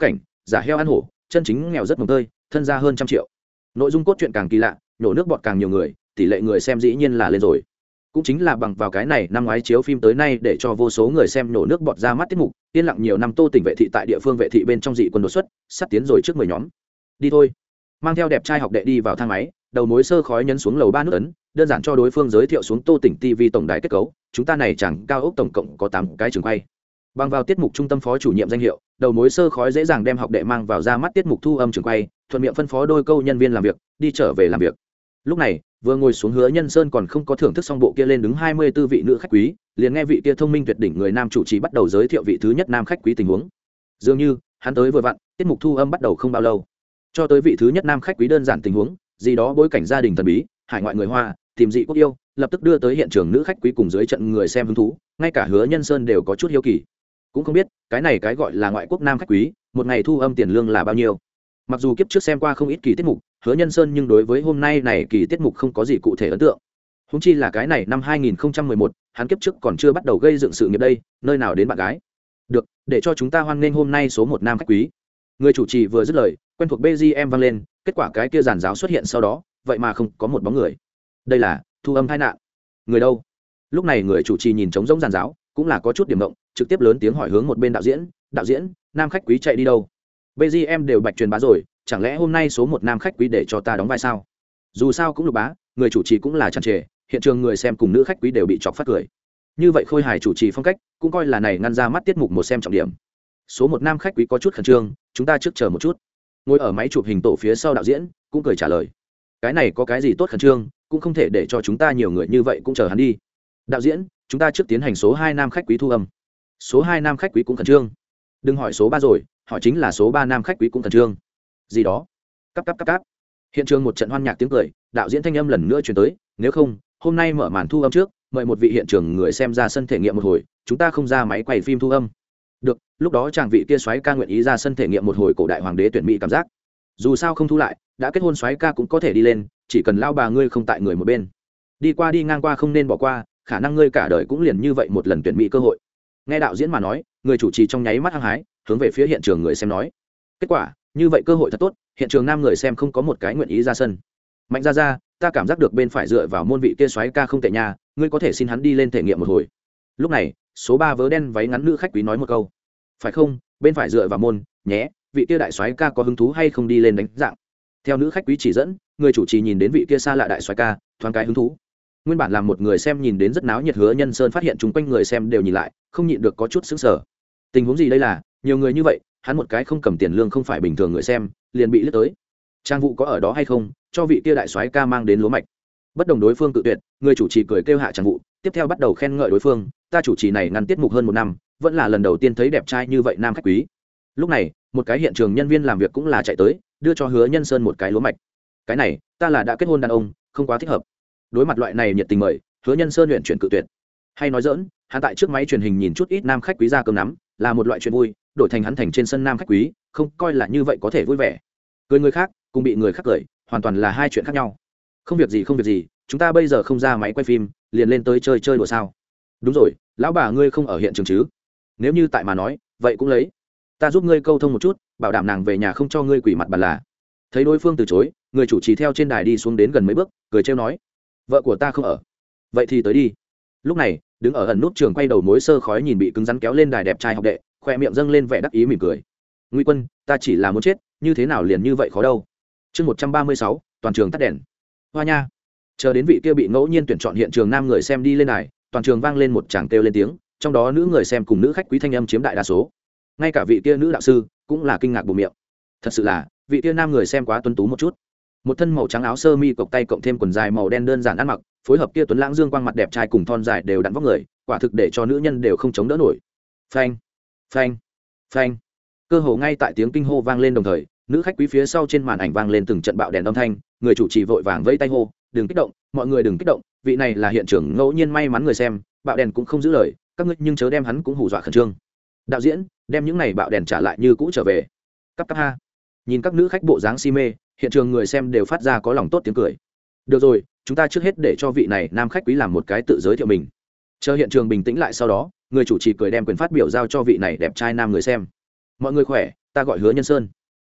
giả heo ăn hổ, chân chính nghèo rất mồng tơi, thân ra hơn trăm triệu. Nội dung cốt truyện càng kỳ lạ, nhổ nước bọt càng nhiều người, tỷ lệ người xem dĩ nhiên là lên rồi. Cũng chính là bằng vào cái này, năm ngoái chiếu phim tới nay để cho vô số người xem nổ nước bọt ra mắt tiết mục, yên lặng nhiều năm Tô Tỉnh vệ thị tại địa phương vệ thị bên trong dị quân đột xuất, sắp tiến rồi trước mười nhóm. Đi thôi. Mang theo đẹp trai học đệ đi vào thang máy, đầu mối sơ khói nhấn xuống lầu ba nút ấn, đơn giản cho đối phương giới thiệu xuống Tô Tỉnh ti vi tổng đài kết cấu, chúng ta này chẳng cao ốc tổng cộng có tám cái trường quay. Bằng vào tiết mục trung tâm phó chủ nhiệm danh hiệu, đầu mối sơ khói dễ dàng đem học đệ mang vào ra mắt tiết mục thu âm trường quay, thuận miệng phân phó đôi câu nhân viên làm việc, đi trở về làm việc. Lúc này, vừa ngồi xuống Hứa Nhân Sơn còn không có thưởng thức xong bộ kia lên đứng hai mươi tư vị nữ khách quý, liền nghe vị kia thông minh tuyệt đỉnh người nam chủ trì bắt đầu giới thiệu vị thứ nhất nam khách quý tình huống. Dường như, hắn tới vừa vặn, tiết mục thu âm bắt đầu không bao lâu. Cho tới vị thứ nhất nam khách quý đơn giản tình huống, gì đó bối cảnh gia đình thần bí, hải ngoại người Hoa, tìm dị quốc yêu, lập tức đưa tới hiện trường nữ khách quý cùng dưới trận người xem hứng thú, ngay cả Hứa Nhân Sơn đều có chút hiếu kỳ. Cũng không biết, cái này cái gọi là ngoại quốc nam khách quý, một ngày thu âm tiền lương là bao nhiêu. Mặc dù kiếp trước xem qua không ít kỳ tiết mục, Hứa Nhân Sơn nhưng đối với hôm nay này kỳ tiết mục không có gì cụ thể ấn tượng. Huống chi là cái này năm hai nghìn không trăm mười một, hắn kiếp trước còn chưa bắt đầu gây dựng sự nghiệp đây, nơi nào đến bạn gái. Được, để cho chúng ta hoan nghênh hôm nay số một nam khách quý. Người chủ trì vừa dứt lời, quen thuộc bê giê em vang lên, kết quả cái kia giàn giáo xuất hiện sau đó, vậy mà không có một bóng người. Đây là thu âm tai nạn. Người đâu? Lúc này người chủ trì nhìn trống rỗng giàn giáo, cũng là có chút điểm động, trực tiếp lớn tiếng hỏi hướng một bên đạo diễn, đạo diễn, nam khách quý chạy đi đâu? bê giê em đều bạch truyền bá rồi, chẳng lẽ hôm nay số một nam khách quý để cho ta đóng vai sao? Dù sao cũng lục bá, người chủ trì cũng là tràn trề, hiện trường người xem cùng nữ khách quý đều bị chọc phát cười. Như vậy khôi hài chủ trì phong cách, cũng coi là này ngăn ra mắt tiết mục một xem trọng điểm. Số một nam khách quý có chút khẩn trương, chúng ta trước chờ một chút. Ngồi ở máy chụp hình tổ phía sau đạo diễn, cũng cười trả lời. Cái này có cái gì tốt khẩn trương, cũng không thể để cho chúng ta nhiều người như vậy cũng chờ hắn đi. Đạo diễn, chúng ta trước tiến hành số hai nam khách quý thu âm. Số hai nam khách quý cũng khẩn trương. Đừng hỏi số ba rồi, hỏi chính là số ba nam khách quý cũng khẩn trương. Gì đó? Cáp cáp cáp cáp. Hiện trường một trận hoan nhạc tiếng cười, đạo diễn thanh âm lần nữa truyền tới, nếu không, hôm nay mở màn thu âm trước, mời một vị hiện trường người xem ra sân thể nghiệm một hồi, chúng ta không ra máy quay phim thu âm. Được, lúc đó chàng vị kia soái ca nguyện ý ra sân thể nghiệm một hồi cổ đại hoàng đế tuyển mỹ cảm giác. Dù sao không thu lại, đã kết hôn soái ca cũng có thể đi lên, chỉ cần lao bà ngươi không tại người một bên. Đi qua đi ngang qua không nên bỏ qua, khả năng ngươi cả đời cũng liền như vậy một lần tuyển mỹ cơ hội. Nghe đạo diễn mà nói, người chủ trì trong nháy mắt hăng hái, hướng về phía hiện trường người xem nói. Kết quả, như vậy cơ hội thật tốt, hiện trường nam người xem không có một cái nguyện ý ra sân. Mạnh ra ra, ta cảm giác được bên phải dựa vào môn vị kia soái ca không tệ nha, ngươi có thể xin hắn đi lên thể nghiệm một hồi. Lúc này, số ba vớ đen váy ngắn nữ khách quý nói một câu. Phải không, bên phải dựa vào môn, nhé, vị kia đại soái ca có hứng thú hay không đi lên đánh dạng. Theo nữ khách quý chỉ dẫn, người chủ trì nhìn đến vị kia xa lạ đại soái ca, thoáng cái hứng thú. Nguyên bản làm một người xem nhìn đến rất náo nhiệt, Hứa Nhân Sơn phát hiện chung quanh người xem đều nhìn lại, không nhịn được có chút sững sờ. Tình huống gì đây là, nhiều người như vậy, hắn một cái không cầm tiền lương không phải bình thường người xem, liền bị lướt tới. Trang vụ có ở đó hay không, cho vị kia đại soái ca mang đến lúa mạch. Bất đồng đối phương tự tuyệt, người chủ trì cười kêu hạ Trang vụ, tiếp theo bắt đầu khen ngợi đối phương, ta chủ trì này ngăn tiết mục hơn một năm, vẫn là lần đầu tiên thấy đẹp trai như vậy nam khách quý. Lúc này, một cái hiện trường nhân viên làm việc cũng là chạy tới, đưa cho Hứa Nhân Sơn một cái lúa mạch. Cái này, ta là đã kết hôn đàn ông, không quá thích hợp. Đối mặt loại này nhiệt tình mời, Hứa Nhân Sơn luyện chuyển cự tuyệt. Hay nói dỡn, hắn tại trước máy truyền hình nhìn chút ít nam khách quý ra cơm nắm, là một loại chuyện vui, đổi thành hắn thành trên sân nam khách quý, không coi là như vậy có thể vui vẻ. Cười người khác, cùng bị người khác cười, hoàn toàn là hai chuyện khác nhau. Không việc gì không việc gì, chúng ta bây giờ không ra máy quay phim, liền lên tới chơi chơi đùa sao? Đúng rồi, lão bà ngươi không ở hiện trường chứ? Nếu như tại mà nói, vậy cũng lấy. Ta giúp ngươi câu thông một chút, bảo đảm nàng về nhà không cho ngươi quỷ mặt bàn là. Thấy đối phương từ chối, người chủ trì theo trên đài đi xuống đến gần mấy bước, cười trêu nói, vợ của ta không ở. Vậy thì tới đi. Lúc này, đứng ở ẩn nút trường quay đầu mối sơ khói nhìn bị cứng rắn kéo lên đài đẹp trai học đệ, khoe miệng dâng lên vẻ đắc ý mỉm cười. Nguy Quân, ta chỉ là muốn chết, như thế nào liền như vậy khó đâu. Chương một trăm ba mươi sáu, toàn trường tắt đèn. Hoa nha. Chờ đến vị kia bị ngẫu nhiên tuyển chọn hiện trường nam người xem đi lên đài, toàn trường vang lên một tràng kêu lên tiếng, trong đó nữ người xem cùng nữ khách quý thanh âm chiếm đại đa số. Ngay cả vị kia nữ đạo sư cũng là kinh ngạc bùng miệng. Thật sự là, vị kia nam người xem quá tuấn tú một chút. Một thân màu trắng áo sơ mi cộc tay cộng thêm quần dài màu đen đơn giản ăn mặc, phối hợp kia tuấn lãng dương quang mặt đẹp trai cùng thon dài đều đặn vóc người, quả thực để cho nữ nhân đều không chống đỡ nổi. Phanh, phanh, phanh. Cơ hồ ngay tại tiếng kinh hô vang lên đồng thời, nữ khách quý phía sau trên màn ảnh vang lên từng trận bạo đèn âm thanh, người chủ trì vội vàng vẫy tay hô, đừng kích động, mọi người đừng kích động, vị này là hiện trường ngẫu nhiên may mắn người xem, bạo đèn cũng không giữ lời, các ngươi nhưng chớ đem hắn cũng hù dọa khẩn trương. Đạo diễn, đem những này bạo đèn trả lại như cũ trở về. Cắp cắp ha. Nhìn các nữ khách bộ dáng si mê, hiện trường người xem đều phát ra có lòng tốt tiếng cười. Được rồi, chúng ta trước hết để cho vị này nam khách quý làm một cái tự giới thiệu mình. Chờ hiện trường bình tĩnh lại sau đó, người chủ trì cười đem quyền phát biểu giao cho vị này đẹp trai nam người xem. Mọi người khỏe, ta gọi Hứa Nhân Sơn,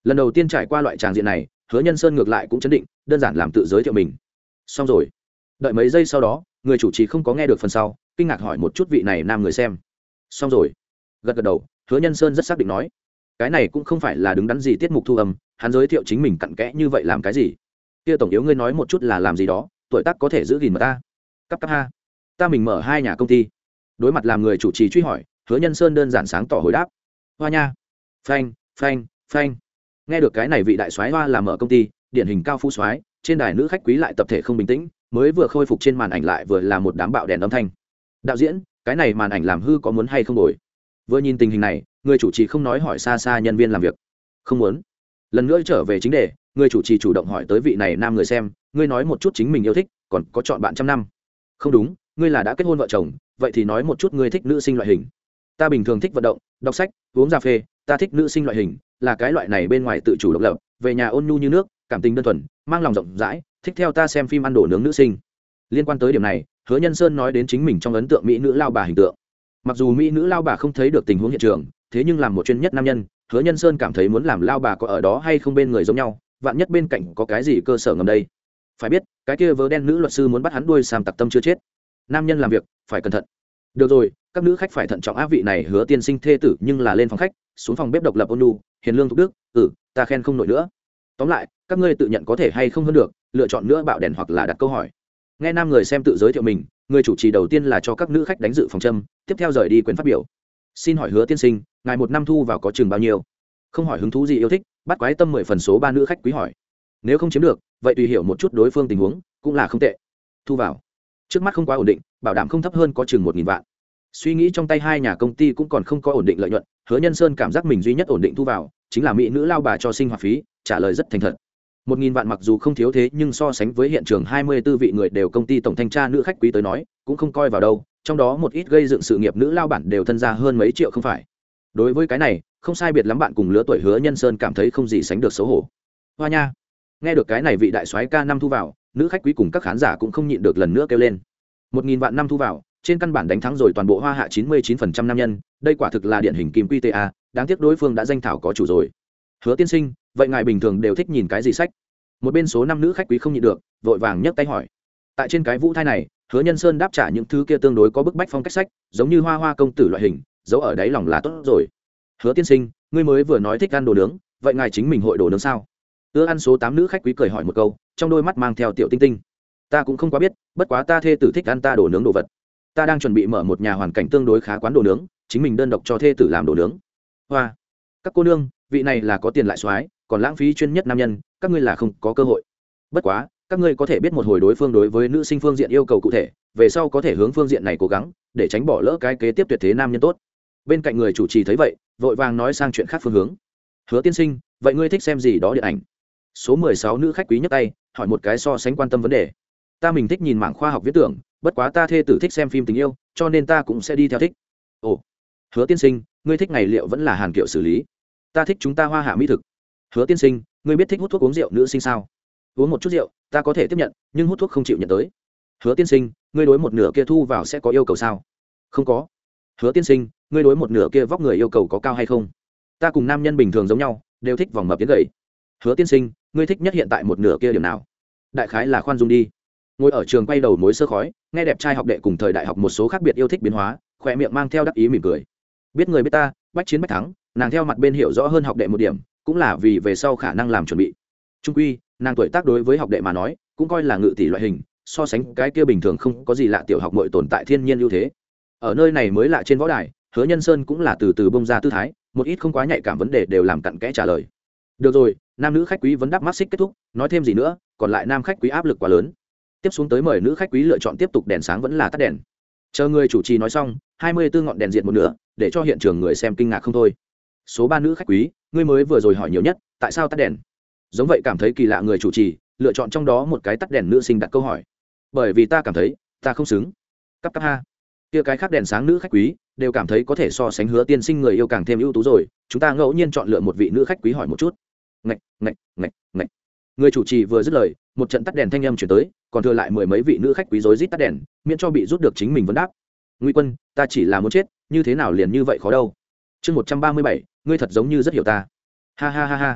lần đầu tiên trải qua loại tràng diện này, Hứa Nhân Sơn ngược lại cũng chấn định, đơn giản làm tự giới thiệu mình. Xong rồi. Đợi mấy giây sau đó, người chủ trì không có nghe được phần sau, kinh ngạc hỏi một chút vị này nam người xem. Xong rồi. Gật gật đầu, Hứa Nhân Sơn rất xác định nói, cái này cũng không phải là đứng đắn gì tiết mục thu âm, hắn giới thiệu chính mình cặn kẽ như vậy làm cái gì? Kia tổng yếu ngươi nói một chút là làm gì đó, tuổi tác có thể giữ gìn mà ta. Cấp cấp ha. Ta mình mở hai nhà công ty. Đối mặt làm người chủ trì truy hỏi, Hứa Nhân Sơn đơn giản sáng tỏ hồi đáp. Hoa nha. Phanh, phanh, phanh. Nghe được cái này vị đại soái hoa làm mở công ty, điển hình cao phú soái, trên đài nữ khách quý lại tập thể không bình tĩnh, mới vừa khôi phục trên màn ảnh lại vừa là một đám bạo đèn âm thanh. Đạo diễn, cái này màn ảnh làm hư có muốn hay không đổi? Vừa nhìn tình hình này, người chủ trì không nói hỏi xa xa nhân viên làm việc. Không muốn. Lần nữa trở về chính đề, người chủ trì chủ động hỏi tới vị này nam người xem, ngươi nói một chút chính mình yêu thích, còn có chọn bạn trăm năm. Không đúng, ngươi là đã kết hôn vợ chồng, vậy thì nói một chút ngươi thích nữ sinh loại hình. Ta bình thường thích vận động, đọc sách, uống cà phê, ta thích nữ sinh loại hình, là cái loại này bên ngoài tự chủ độc lập, về nhà ôn nhu như nước, cảm tình đơn thuần, mang lòng rộng rãi, thích theo ta xem phim ăn đồ nướng nữ sinh. Liên quan tới điểm này, Hứa Nhân Sơn nói đến chính mình trong ấn tượng mỹ nữ lao bà hình tượng. Mặc dù mỹ nữ lao bà không thấy được tình huống hiện trường, thế nhưng làm một chuyên nhất nam nhân, Hứa Nhân Sơn cảm thấy muốn làm lao bà có ở đó hay không bên người giống nhau, vạn nhất bên cạnh có cái gì cơ sở ngầm đây. Phải biết, cái kia vớ đen nữ luật sư muốn bắt hắn đuôi sam tặc tâm chưa chết. Nam nhân làm việc phải cẩn thận. Được rồi, các nữ khách phải thận trọng áp vị này Hứa tiên sinh thê tử, nhưng là lên phòng khách, xuống phòng bếp độc lập ôn nhu, hiền lương thục đức, ừ, ta khen không nổi nữa. Tóm lại, các ngươi tự nhận có thể hay không hơn được, lựa chọn nữa bạo đèn hoặc là đặt câu hỏi. Nghe nam người xem tự giới thiệu mình, người chủ trì đầu tiên là cho các nữ khách đánh dự phòng châm, tiếp theo rời đi quyền phát biểu. Xin hỏi Hứa tiên sinh, ngài một năm thu vào có chừng bao nhiêu? Không hỏi hứng thú gì yêu thích, bắt quái tâm mười phần số ba nữ khách quý hỏi. Nếu không chiếm được, vậy tùy hiểu một chút đối phương tình huống, cũng là không tệ. Thu vào trước mắt không quá ổn định, bảo đảm không thấp hơn có chừng một nghìn vạn. Suy nghĩ trong tay hai nhà công ty cũng còn không có ổn định lợi nhuận, Hứa Nhân Sơn cảm giác mình duy nhất ổn định thu vào chính là mỹ nữ lao bà cho sinh hoạt phí, trả lời rất thành thật. Một nghìn vạn mặc dù không thiếu thế nhưng so sánh với hiện trường hai mươi tư vị người đều công ty tổng thanh tra nữ khách quý tới nói, cũng không coi vào đâu, trong đó một ít gây dựng sự nghiệp nữ lao bản đều thân ra hơn mấy triệu không phải. Đối với cái này, không sai biệt lắm bạn cùng lứa tuổi Hứa Nhân Sơn cảm thấy không gì sánh được xấu hổ. Hoa nha. Nghe được cái này vị đại soái ca năm thu vào, nữ khách quý cùng các khán giả cũng không nhịn được lần nữa kêu lên. Một nghìn vạn năm thu vào, trên căn bản đánh thắng rồi toàn bộ Hoa Hạ chín mươi chín phần trăm nam nhân, đây quả thực là điển hình kim quy tê a, đáng tiếc đối phương đã danh thảo có chủ rồi. Hứa tiên sinh, vậy ngài bình thường đều thích nhìn cái gì sách? Một bên số năm nữ khách quý không nhịn được, vội vàng nhấc tay hỏi. Tại trên cái vũ thai này, Hứa Nhân Sơn đáp trả những thứ kia tương đối có bức bách phong cách sách, giống như Hoa Hoa công tử loại hình, giấu ở đáy lòng là tốt rồi. Hứa tiên sinh, ngươi mới vừa nói thích ăn đồ nướng, vậy ngài chính mình hội đồ nướng sao? Ưa ăn số tám nữ khách quý cười hỏi một câu, trong đôi mắt mang theo tiểu tinh tinh. Ta cũng không quá biết, bất quá ta thê tử thích ăn ta đồ nướng đồ vật. Ta đang chuẩn bị mở một nhà hoàn cảnh tương đối khá quán đồ nướng, chính mình đơn độc cho thê tử làm đồ nướng. Hoa, các cô nương, vị này là có tiền lại soái, còn lãng phí chuyên nhất nam nhân, các ngươi là không có cơ hội. Bất quá, các ngươi có thể biết một hồi đối phương đối với nữ sinh phương diện yêu cầu cụ thể, về sau có thể hướng phương diện này cố gắng, để tránh bỏ lỡ cái kế tiếp tuyệt thế nam nhân tốt. Bên cạnh người chủ trì thấy vậy, vội vàng nói sang chuyện khác phương hướng. Hứa tiên sinh, vậy ngươi thích xem gì đó điện ảnh? Số mười sáu nữ khách quý nhấc tay, hỏi một cái so sánh quan tâm vấn đề. Ta mình thích nhìn mảng khoa học viễn tưởng, bất quá ta thê tử thích xem phim tình yêu, cho nên ta cũng sẽ đi theo thích. Ồ, Hứa tiên sinh, ngươi thích ngày liệu vẫn là hàn kiệu xử lý? Ta thích chúng ta Hoa Hạ mỹ thực. Hứa tiên sinh, ngươi biết thích hút thuốc uống rượu nữ sinh sao? Uống một chút rượu, ta có thể tiếp nhận, nhưng hút thuốc không chịu nhận tới. Hứa tiên sinh, ngươi đối một nửa kia thu vào sẽ có yêu cầu sao? Không có. Hứa tiên sinh, ngươi đối một nửa kia vóc người yêu cầu có cao hay không? Ta cùng nam nhân bình thường giống nhau, đều thích vòng mập tiến gầy. Hứa tiên sinh, ngươi thích nhất hiện tại một nửa kia điểm nào? Đại khái là khoan dung đi. Ngồi ở trường quay đầu mối sơ khói, nghe đẹp trai học đệ cùng thời đại học một số khác biệt yêu thích biến hóa, khỏe miệng mang theo đắc ý mỉm cười. Biết người biết ta, bách chiến bách thắng, nàng theo mặt bên hiểu rõ hơn học đệ một điểm, cũng là vì về sau khả năng làm chuẩn bị. Trung quy, nàng tuổi tác đối với học đệ mà nói, cũng coi là ngự tỷ loại hình, so sánh cái kia bình thường không có gì lạ tiểu học muội tồn tại thiên nhiên ưu thế. Ở nơi này mới lạ trên võ đài, Hứa Nhân Sơn cũng là từ từ bông ra tư thái, một ít không quá nhạy cảm vấn đề đều làm cặn kẽ trả lời. Được rồi, nam nữ khách quý vấn đáp mắt xích kết thúc, nói thêm gì nữa, còn lại nam khách quý áp lực quá lớn. Tiếp xuống tới mời nữ khách quý lựa chọn tiếp tục đèn sáng vẫn là tắt đèn. Chờ người chủ trì nói xong, hai mươi tư ngọn đèn diệt một nửa, để cho hiện trường người xem kinh ngạc không thôi. Số ba nữ khách quý, ngươi mới vừa rồi hỏi nhiều nhất, tại sao tắt đèn? Giống vậy cảm thấy kỳ lạ người chủ trì, lựa chọn trong đó một cái tắt đèn nữ sinh đặt câu hỏi. Bởi vì ta cảm thấy, ta không xứng. Cấp cấp ha. Kia cái khác đèn sáng nữ khách quý, đều cảm thấy có thể so sánh Hứa tiên sinh người yêu càng thêm ưu tú rồi, chúng ta ngẫu nhiên chọn lựa một vị nữ khách quý hỏi một chút. Ngạch, ngạch, ngạch, ngạch. Người chủ trì vừa dứt lời, một trận tắt đèn thanh âm chuyển tới, còn thừa lại mười mấy vị nữ khách quý rối rít tắt đèn, miễn cho bị rút được chính mình vấn đáp. Ngụy Quân, ta chỉ là muốn chết, như thế nào liền như vậy khó đâu. Chương một trăm ba mươi bảy, ngươi thật giống như rất hiểu ta. Ha ha ha ha.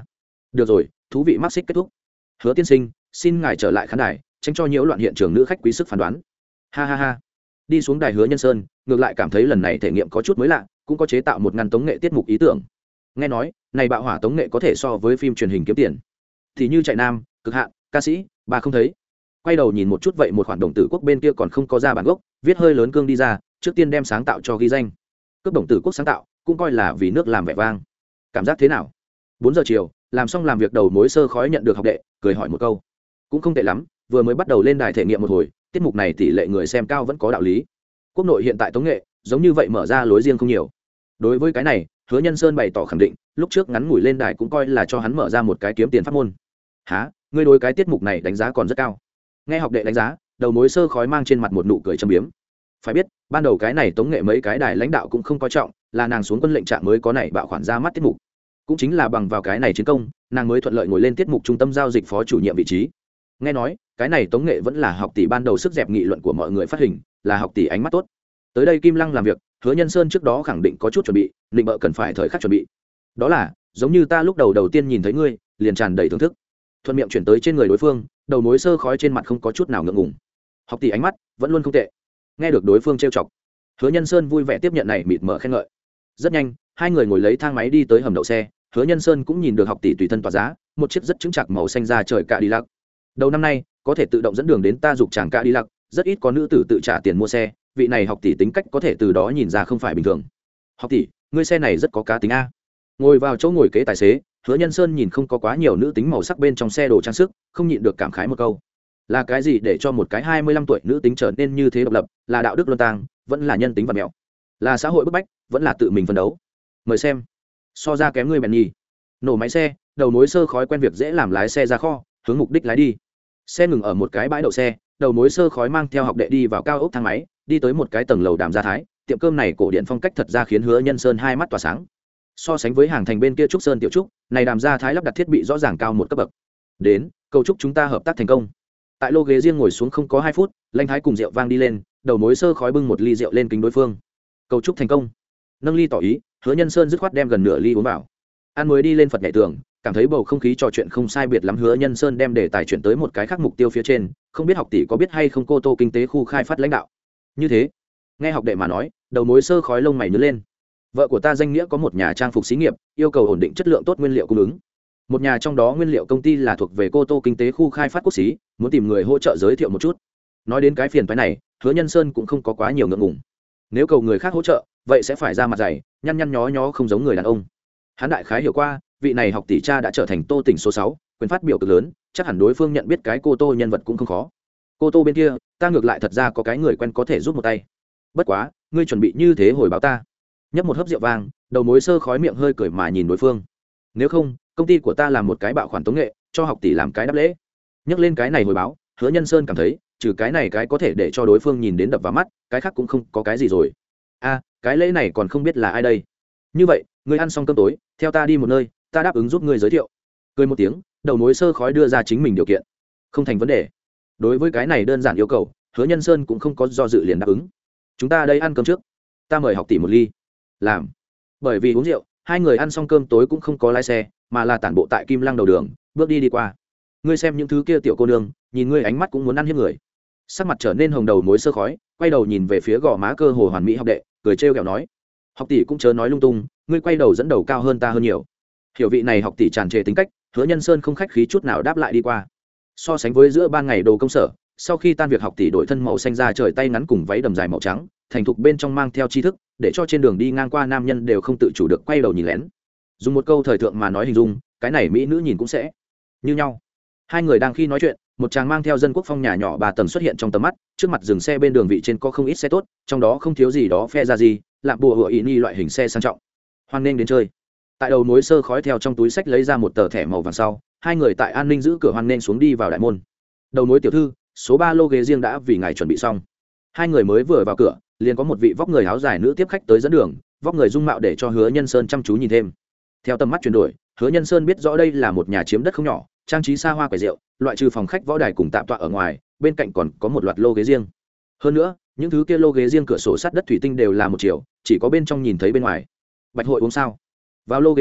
được rồi, thú vị mắc xích kết thúc. Hứa tiên sinh, xin ngài trở lại khán đài, tránh cho nhiễu loạn hiện trường nữ khách quý sức phán đoán. Ha ha ha. Đi xuống đài Hứa Nhân Sơn, ngược lại cảm thấy lần này thể nghiệm có chút mới lạ, cũng có chế tạo một ngăn tống nghệ tiết mục ý tưởng. Nghe nói này bạo hỏa tống nghệ có thể so với phim truyền hình kiếm tiền, thì như chạy nam, cực hạn, ca sĩ, bà không thấy. Quay đầu nhìn một chút vậy một khoản đồng tử quốc bên kia còn không có ra bản gốc, viết hơi lớn cương đi ra, trước tiên đem sáng tạo cho ghi danh. Cướp đồng tử quốc sáng tạo, cũng coi là vì nước làm vẻ vang. Cảm giác thế nào? Bốn giờ chiều, làm xong làm việc đầu mối sơ khói nhận được học đệ, cười hỏi một câu. Cũng không tệ lắm, vừa mới bắt đầu lên đài thể nghiệm một hồi, tiết mục này tỷ lệ người xem cao vẫn có đạo lý. Quốc nội hiện tại tống nghệ, giống như vậy mở ra lối riêng không nhiều. Đối với cái này, Hứa Nhân Sơn bày tỏ khẳng định, lúc trước ngắn ngủi lên đài cũng coi là cho hắn mở ra một cái kiếm tiền pháp môn. Hả? Ngươi đối cái tiết mục này đánh giá còn rất cao. Nghe học đệ đánh giá, đầu mối sơ khói mang trên mặt một nụ cười châm biếm. Phải biết, ban đầu cái này tống nghệ mấy cái đài lãnh đạo cũng không coi trọng, là nàng xuống quân lệnh trạng mới có này bạo khoản ra mắt tiết mục. Cũng chính là bằng vào cái này chiến công, nàng mới thuận lợi ngồi lên tiết mục trung tâm giao dịch phó chủ nhiệm vị trí. Nghe nói, cái này tống nghệ vẫn là học tỷ ban đầu sức dẹp nghị luận của mọi người phát hình, là học tỷ ánh mắt tốt. Tới đây Kim Lăng làm việc, Hứa Nhân Sơn trước đó khẳng định có chút chuẩn bị, định bợ cần phải thời khắc chuẩn bị. Đó là, giống như ta lúc đầu đầu tiên nhìn thấy ngươi, liền tràn đầy thưởng thức. Thuận miệng chuyển tới trên người đối phương, đầu mối sơ khói trên mặt không có chút nào ngượng ngùng. Học tỷ ánh mắt vẫn luôn không tệ. Nghe được đối phương trêu chọc, Hứa Nhân Sơn vui vẻ tiếp nhận này mịt mờ khen ngợi. Rất nhanh, hai người ngồi lấy thang máy đi tới hầm đậu xe, Hứa Nhân Sơn cũng nhìn được học tỷ tùy thân tỏa giá, một chiếc rất chứng chạc màu xanh da trời cạ đi lặc. Đầu năm nay, có thể tự động dẫn đường đến ta dục chàng cạ đi lặc, rất ít có nữ tử tự trả tiền mua xe, vị này học tỷ tính cách có thể từ đó nhìn ra không phải bình thường. Học tỷ, ngươi xe này rất có cá tính a. Ngồi vào chỗ ngồi kế tài xế, Hứa Nhân Sơn nhìn không có quá nhiều nữ tính màu sắc bên trong xe đồ trang sức, không nhịn được cảm khái một câu. Là cái gì để cho một cái hai mươi lăm tuổi nữ tính trở nên như thế độc lập, là đạo đức luân tang, vẫn là nhân tính vật mẹo, là xã hội bức bách, vẫn là tự mình phấn đấu. Mời xem. So ra kém ngươi bèn nhì. Nổ máy xe, đầu mối sơ khói quen việc dễ làm lái xe ra kho, hướng mục đích lái đi. Xe ngừng ở một cái bãi đậu xe, đầu mối sơ khói mang theo học đệ đi vào cao ốc thang máy, đi tới một cái tầng lầu đàm gia thái, tiệm cơm này cổ điện phong cách thật ra khiến Hứa Nhân Sơn hai mắt tỏa sáng. So sánh với hàng thành bên kia trúc sơn tiểu trúc, này đàm gia thái lắp đặt thiết bị rõ ràng cao một cấp bậc. Đến, cầu chúc chúng ta hợp tác thành công. Tại lô ghế riêng ngồi xuống không có hai phút, Lanh Thái cùng rượu vang đi lên, đầu mối sơ khói bưng một ly rượu lên kính đối phương. Cầu chúc thành công. Nâng ly tỏ ý, Hứa Nhân Sơn dứt khoát đem gần nửa ly uống vào. An mới đi lên Phật nhảy tường, cảm thấy bầu không khí trò chuyện không sai biệt lắm, Hứa Nhân Sơn đem đề tài chuyển tới một cái khác mục tiêu phía trên, không biết học tỷ có biết hay không Cô Tô kinh tế khu khai phát lãnh đạo. Như thế, nghe học đệ mà nói, đầu mối sơ khói lông mày nhướng lên. Vợ của ta danh nghĩa có một nhà trang phục xí nghiệp, yêu cầu ổn định chất lượng tốt nguyên liệu cung ứng. Một nhà trong đó nguyên liệu công ty là thuộc về Cô Tô kinh tế khu khai phát quốc xí, muốn tìm người hỗ trợ giới thiệu một chút. Nói đến cái phiền phái này, Hứa Nhân Sơn cũng không có quá nhiều ngượng ngùng. Nếu cầu người khác hỗ trợ, vậy sẽ phải ra mặt dày, nhăn nhăn nhó nhó không giống người đàn ông. Hắn đại khái hiểu qua, vị này học tỷ cha đã trở thành Tô tỉnh số sáu, quyền phát biểu cực lớn, chắc hẳn đối phương nhận biết cái Cô Tô nhân vật cũng không khó. Cô Tô bên kia, ta ngược lại thật ra có cái người quen có thể giúp một tay. Bất quá, ngươi chuẩn bị như thế hồi báo ta. Nhấp một hớp rượu vang, đầu mối sơ khói miệng hơi cười mà nhìn đối phương. Nếu không, công ty của ta làm một cái bạo khoản tống nghệ, cho học tỷ làm cái đáp lễ. Nhắc lên cái này hồi báo, Hứa Nhân Sơn cảm thấy, trừ cái này cái có thể để cho đối phương nhìn đến đập vào mắt, cái khác cũng không có cái gì rồi. A, cái lễ này còn không biết là ai đây. Như vậy, ngươi ăn xong cơm tối, theo ta đi một nơi, ta đáp ứng giúp ngươi giới thiệu. Cười một tiếng, đầu mối sơ khói đưa ra chính mình điều kiện. Không thành vấn đề. Đối với cái này đơn giản yêu cầu, Hứa Nhân Sơn cũng không có do dự liền đáp ứng. Chúng ta đây ăn cơm trước, ta mời học tỷ một ly. Làm. Bởi vì uống rượu, hai người ăn xong cơm tối cũng không có lái xe, mà là tản bộ tại Kim Lăng đầu đường, bước đi đi qua. Ngươi xem những thứ kia tiểu cô nương, nhìn ngươi ánh mắt cũng muốn ăn hiếp người. Sắc mặt trở nên hồng đầu mối sơ khói, quay đầu nhìn về phía gò má cơ hồ hoàn mỹ học đệ, cười trêu ghẹo nói: học tỷ cũng chớ nói lung tung, ngươi quay đầu dẫn đầu cao hơn ta hơn nhiều. Hiểu vị này học tỷ tràn trề tính cách, Hứa Nhân Sơn không khách khí chút nào đáp lại đi qua. So sánh với giữa ban ngày đồ công sở, sau khi tan việc học tỷ đổi thân màu xanh da trời tay ngắn cùng váy đầm dài màu trắng, thành thục bên trong mang theo tri thức, để cho trên đường đi ngang qua nam nhân đều không tự chủ được quay đầu nhìn lén. Dùng một câu thời thượng mà nói hình dung, cái này mỹ nữ nhìn cũng sẽ như nhau. Hai người đang khi nói chuyện, một chàng mang theo dân quốc phong nhà nhỏ ba tầng xuất hiện trong tầm mắt, trước mặt dừng xe bên đường vị trên có không ít xe tốt, trong đó không thiếu gì đó phe ra gì, lạm bùa hựa ý ni loại hình xe sang trọng. Hoan nghênh đến chơi. Tại đầu mối sơ khói theo trong túi sách lấy ra một tờ thẻ màu vàng sau, hai người tại an ninh giữ cửa hoan nghênh xuống đi vào đại môn. Đầu mối tiểu thư, số ba lô ghế riêng đã vì ngài chuẩn bị xong. Hai người mới vừa vào cửa, liền có một vị vóc người áo dài nữ tiếp khách tới dẫn đường, vóc người dung mạo để cho Hứa Nhân Sơn chăm chú nhìn thêm. Theo tầm mắt chuyển đổi, Hứa Nhân Sơn biết rõ đây là một nhà chiếm đất không nhỏ, trang trí xa hoa quầy rượu, loại trừ phòng khách võ đài cùng tạm tọa ở ngoài, bên cạnh còn có một loạt lô ghế riêng. Hơn nữa, những thứ kia lô ghế riêng cửa sổ sắt đất thủy tinh đều là một chiều, chỉ có bên trong nhìn thấy bên ngoài. Bạch hội uống sao? Vào lô ghế riêng,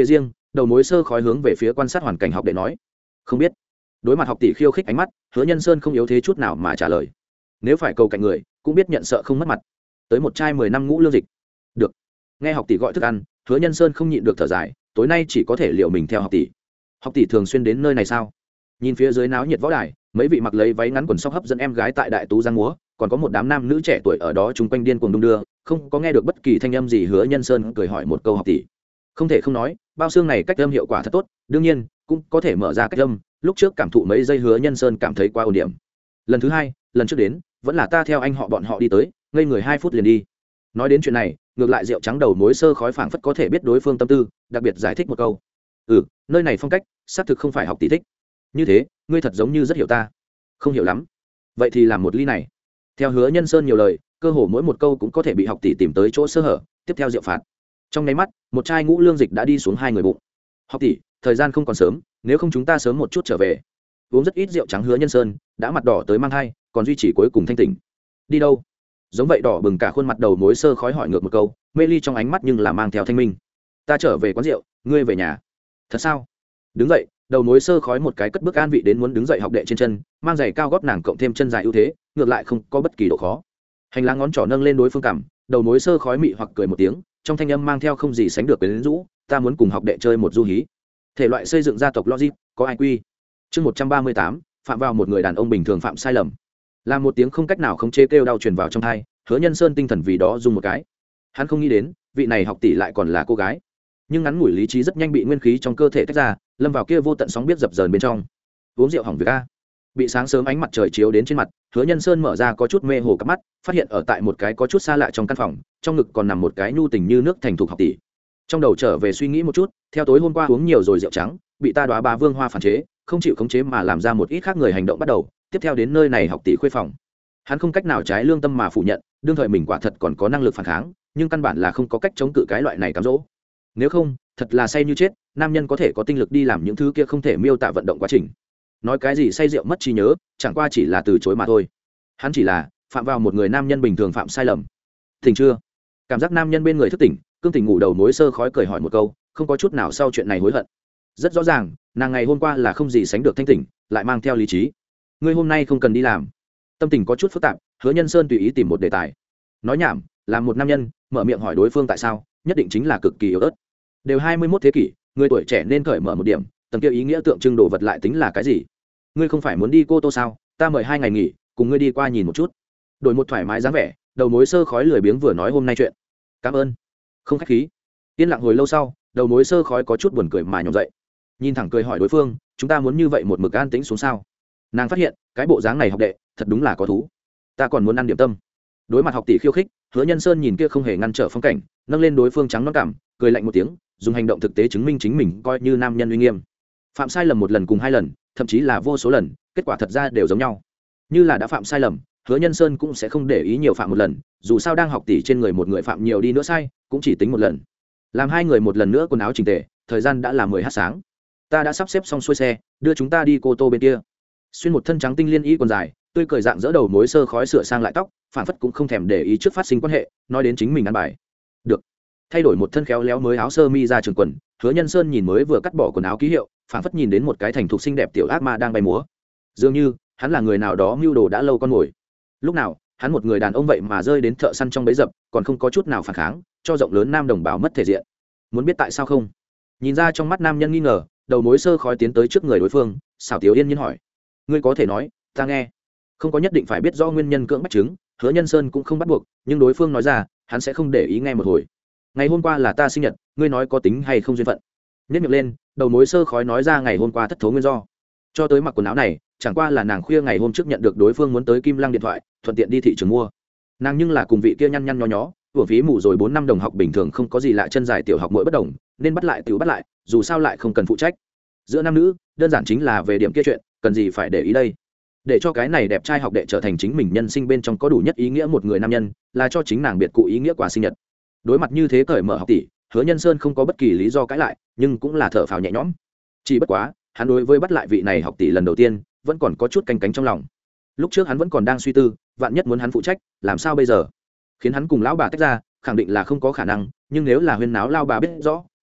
đầu mối sơ khói hướng về phía quan sát hoàn cảnh học đệ nói không biết. Đối mặt học tỷ khiêu khích ánh mắt, Hứa Nhân Sơn không yếu thế chút nào mà trả lời nếu phải cầu cạnh người cũng biết nhận sợ không mất mặt. Tới một chai mười năm ngũ lương dịch. Được. Nghe học tỷ gọi thức ăn, Hứa Nhân Sơn không nhịn được thở dài, tối nay chỉ có thể liệu mình theo học tỷ. Học tỷ thường xuyên đến nơi này sao? Nhìn phía dưới náo nhiệt võ đài, mấy vị mặc lấy váy ngắn quần sóc hấp dẫn em gái tại đại tú giang múa, còn có một đám nam nữ trẻ tuổi ở đó chung quanh điên cuồng đung đưa, không có nghe được bất kỳ thanh âm gì. Hứa Nhân Sơn cười hỏi một câu học tỷ. Không thể không nói, bao xương này cách âm hiệu quả thật tốt, đương nhiên cũng có thể mở ra cách âm. Lúc trước cảm thụ mấy giây Hứa Nhân Sơn cảm thấy quá ổn điểm. Lần thứ hai, lần trước đến vẫn là ta theo anh họ bọn họ đi tới, ngây người hai phút liền đi. Nói đến chuyện này, ngược lại rượu trắng đầu mối sơ khói phảng phất có thể biết đối phương tâm tư, đặc biệt giải thích một câu. Ừ, nơi này phong cách xác thực không phải học tỷ thích. Như thế, ngươi thật giống như rất hiểu ta. Không hiểu lắm. Vậy thì làm một ly này. Theo Hứa Nhân Sơn nhiều lời, cơ hồ mỗi một câu cũng có thể bị học tỷ tìm tới chỗ sơ hở, tiếp theo rượu phạt. Trong nháy mắt, một chai ngũ lương dịch đã đi xuống hai người bụng. Học tỷ, thời gian không còn sớm, nếu không chúng ta sớm một chút trở về. Uống rất ít rượu trắng Hứa Nhân Sơn đã mặt đỏ tới mang hai, còn duy trì cuối cùng thanh tỉnh. Đi đâu? Giống vậy đỏ bừng cả khuôn mặt đầu mối sơ khói hỏi ngược một câu, mê ly trong ánh mắt nhưng là mang theo thanh minh. Ta trở về quán rượu, ngươi về nhà. Thật sao? Đứng dậy, đầu mối sơ khói một cái cất bước an vị đến muốn đứng dậy học đệ trên chân, mang giày cao gót nàng cộng thêm chân dài ưu thế, ngược lại không có bất kỳ độ khó. Hành lang ngón trỏ nâng lên đối phương cằm, đầu mối sơ khói mị hoặc cười một tiếng, trong thanh âm mang theo không gì sánh được quyến rũ, ta muốn cùng học đệ chơi một du hí. Thể loại xây dựng gia tộc logic, có ai quy. Chương một trăm ba mươi tám, phạm vào một người đàn ông bình thường phạm sai lầm. Là một tiếng không cách nào khống chế kêu đau truyền vào trong tai, Hứa Nhân Sơn tinh thần vì đó rung một cái. Hắn không nghĩ đến, vị này học tỷ lại còn là cô gái. Nhưng ngắn ngủi lý trí rất nhanh bị nguyên khí trong cơ thể tách ra, lâm vào kia vô tận sóng biết dập dờn bên trong. Uống rượu hỏng việc a. Bị sáng sớm ánh mặt trời chiếu đến trên mặt, Hứa Nhân Sơn mở ra có chút mê hồ cặp mắt, phát hiện ở tại một cái có chút xa lạ trong căn phòng, trong ngực còn nằm một cái nhu tình như nước thành thục học tỷ. Trong đầu trở về suy nghĩ một chút, theo tối hôm qua uống nhiều rồi rượu trắng, bị ta đoá bà Vương Hoa phản chế, không chịu khống chế mà làm ra một ít khác người hành động bắt đầu, tiếp theo đến nơi này học tỷ khuê phòng. Hắn không cách nào trái lương tâm mà phủ nhận, đương thời mình quả thật còn có năng lực phản kháng, nhưng căn bản là không có cách chống cự cái loại này cám dỗ. Nếu không, thật là say như chết, nam nhân có thể có tinh lực đi làm những thứ kia không thể miêu tả vận động quá trình. Nói cái gì say rượu mất trí nhớ, chẳng qua chỉ là từ chối mà thôi. Hắn chỉ là phạm vào một người nam nhân bình thường phạm sai lầm. Tỉnh chưa? Cảm giác nam nhân bên người thức tỉnh, cương tỉnh ngủ đầu mối sơ khói cười hỏi một câu, không có chút nào sau chuyện này hối hận. Rất rõ ràng, nàng ngày hôm qua là không gì sánh được thanh tỉnh, lại mang theo lý trí. Ngươi hôm nay không cần đi làm. Tâm tình có chút phức tạp, Hứa Nhân Sơn tùy ý tìm một đề tài. Nói nhảm, làm một nam nhân, mở miệng hỏi đối phương tại sao, nhất định chính là cực kỳ yếu ớt. Đều hai mươi mốt thế kỷ, người tuổi trẻ nên cởi mở một điểm, tầng kia ý nghĩa tượng trưng đồ vật lại tính là cái gì? Ngươi không phải muốn đi Cô Tô sao? Ta mời hai ngày nghỉ, cùng ngươi đi qua nhìn một chút. Đổi một thoải mái dáng vẻ, đầu mối sơ khói lười biếng vừa nói hôm nay chuyện. Cảm ơn. Không khách khí. Yên lặng hồi lâu sau, đầu mối sơ khói có chút buồn cười mà nhổm dậy. Nhìn thẳng cười hỏi đối phương, chúng ta muốn như vậy một mực an tĩnh xuống sao? Nàng phát hiện, cái bộ dáng này học đệ, thật đúng là có thú. Ta còn muốn ăn điểm tâm. Đối mặt học tỷ khiêu khích, Hứa Nhân Sơn nhìn kia không hề ngăn trở phong cảnh, nâng lên đối phương trắng nõn cảm, cười lạnh một tiếng, dùng hành động thực tế chứng minh chính mình coi như nam nhân uy nghiêm. Phạm sai lầm một lần cùng hai lần, thậm chí là vô số lần, kết quả thật ra đều giống nhau. Như là đã phạm sai lầm, Hứa Nhân Sơn cũng sẽ không để ý nhiều phạm một lần, dù sao đang học tỷ trên người một người phạm nhiều đi nữa sai, cũng chỉ tính một lần. Làm hai người một lần nữa quần áo chỉnh tề, thời gian đã là mười h sáng. Ta đã sắp xếp xong xuôi xe, đưa chúng ta đi Cô Tô bên kia. Xuyên một thân trắng tinh liên y quần dài, tươi cười dạng dỡ đầu mối sơ khói sửa sang lại tóc, phản phất cũng không thèm để ý trước phát sinh quan hệ, nói đến chính mình ăn bài. Được. Thay đổi một thân khéo léo mới áo sơ mi ra trường quần, Hứa Nhân Sơn nhìn mới vừa cắt bỏ quần áo ký hiệu, phản phất nhìn đến một cái thành thục xinh đẹp tiểu ác ma đang bay múa. Dường như hắn là người nào đó mưu đồ đã lâu con ngồi. Lúc nào, hắn một người đàn ông vậy mà rơi đến thợ săn trong bẫy dập, còn không có chút nào phản kháng, cho rộng lớn nam đồng bào mất thể diện. Muốn biết tại sao không? Nhìn ra trong mắt nam nhân nghi ngờ, đầu mối sơ khói tiến tới trước người đối phương, xảo tiếu yên nhiên hỏi: ngươi có thể nói, ta nghe. Không có nhất định phải biết rõ nguyên nhân cưỡng bách chứng, Hứa Nhân Sơn cũng không bắt buộc, nhưng đối phương nói ra, hắn sẽ không để ý nghe một hồi. Ngày hôm qua là ta sinh nhật, ngươi nói có tính hay không duyên phận? Nhếch miệng lên, đầu mối sơ khói nói ra ngày hôm qua thất thố nguyên do. Cho tới mặc quần áo này, chẳng qua là nàng khuya ngày hôm trước nhận được đối phương muốn tới Kim Lăng điện thoại, thuận tiện đi thị trường mua. Nàng nhưng là cùng vị kia nhăn nhăn nhó nhó, vừa phí mù rồi bốn năm đồng học bình thường không có gì lạ, chân dài tiểu học mỗi bất đồng, nên bắt lại tiểu bắt lại, dù sao lại không cần phụ trách. Giữa nam nữ, đơn giản chính là về điểm kia chuyện, cần gì phải để ý đây. Để cho cái này đẹp trai học đệ trở thành chính mình nhân sinh bên trong có đủ nhất ý nghĩa một người nam nhân, là cho chính nàng biệt cụ ý nghĩa quà sinh nhật. Đối mặt như thế cởi mở học tỷ, Hứa Nhân Sơn không có bất kỳ lý do cãi lại, nhưng cũng là thở phào nhẹ nhõm. Chỉ bất quá, hắn đối với bắt lại vị này học tỷ lần đầu tiên, vẫn còn có chút canh cánh trong lòng. Lúc trước hắn vẫn còn đang suy tư, vạn nhất muốn hắn phụ trách, làm sao bây giờ? Khiến hắn cùng lão bà tách ra, khẳng định là không có khả năng, nhưng nếu là huyên náo lao bà biết rõ,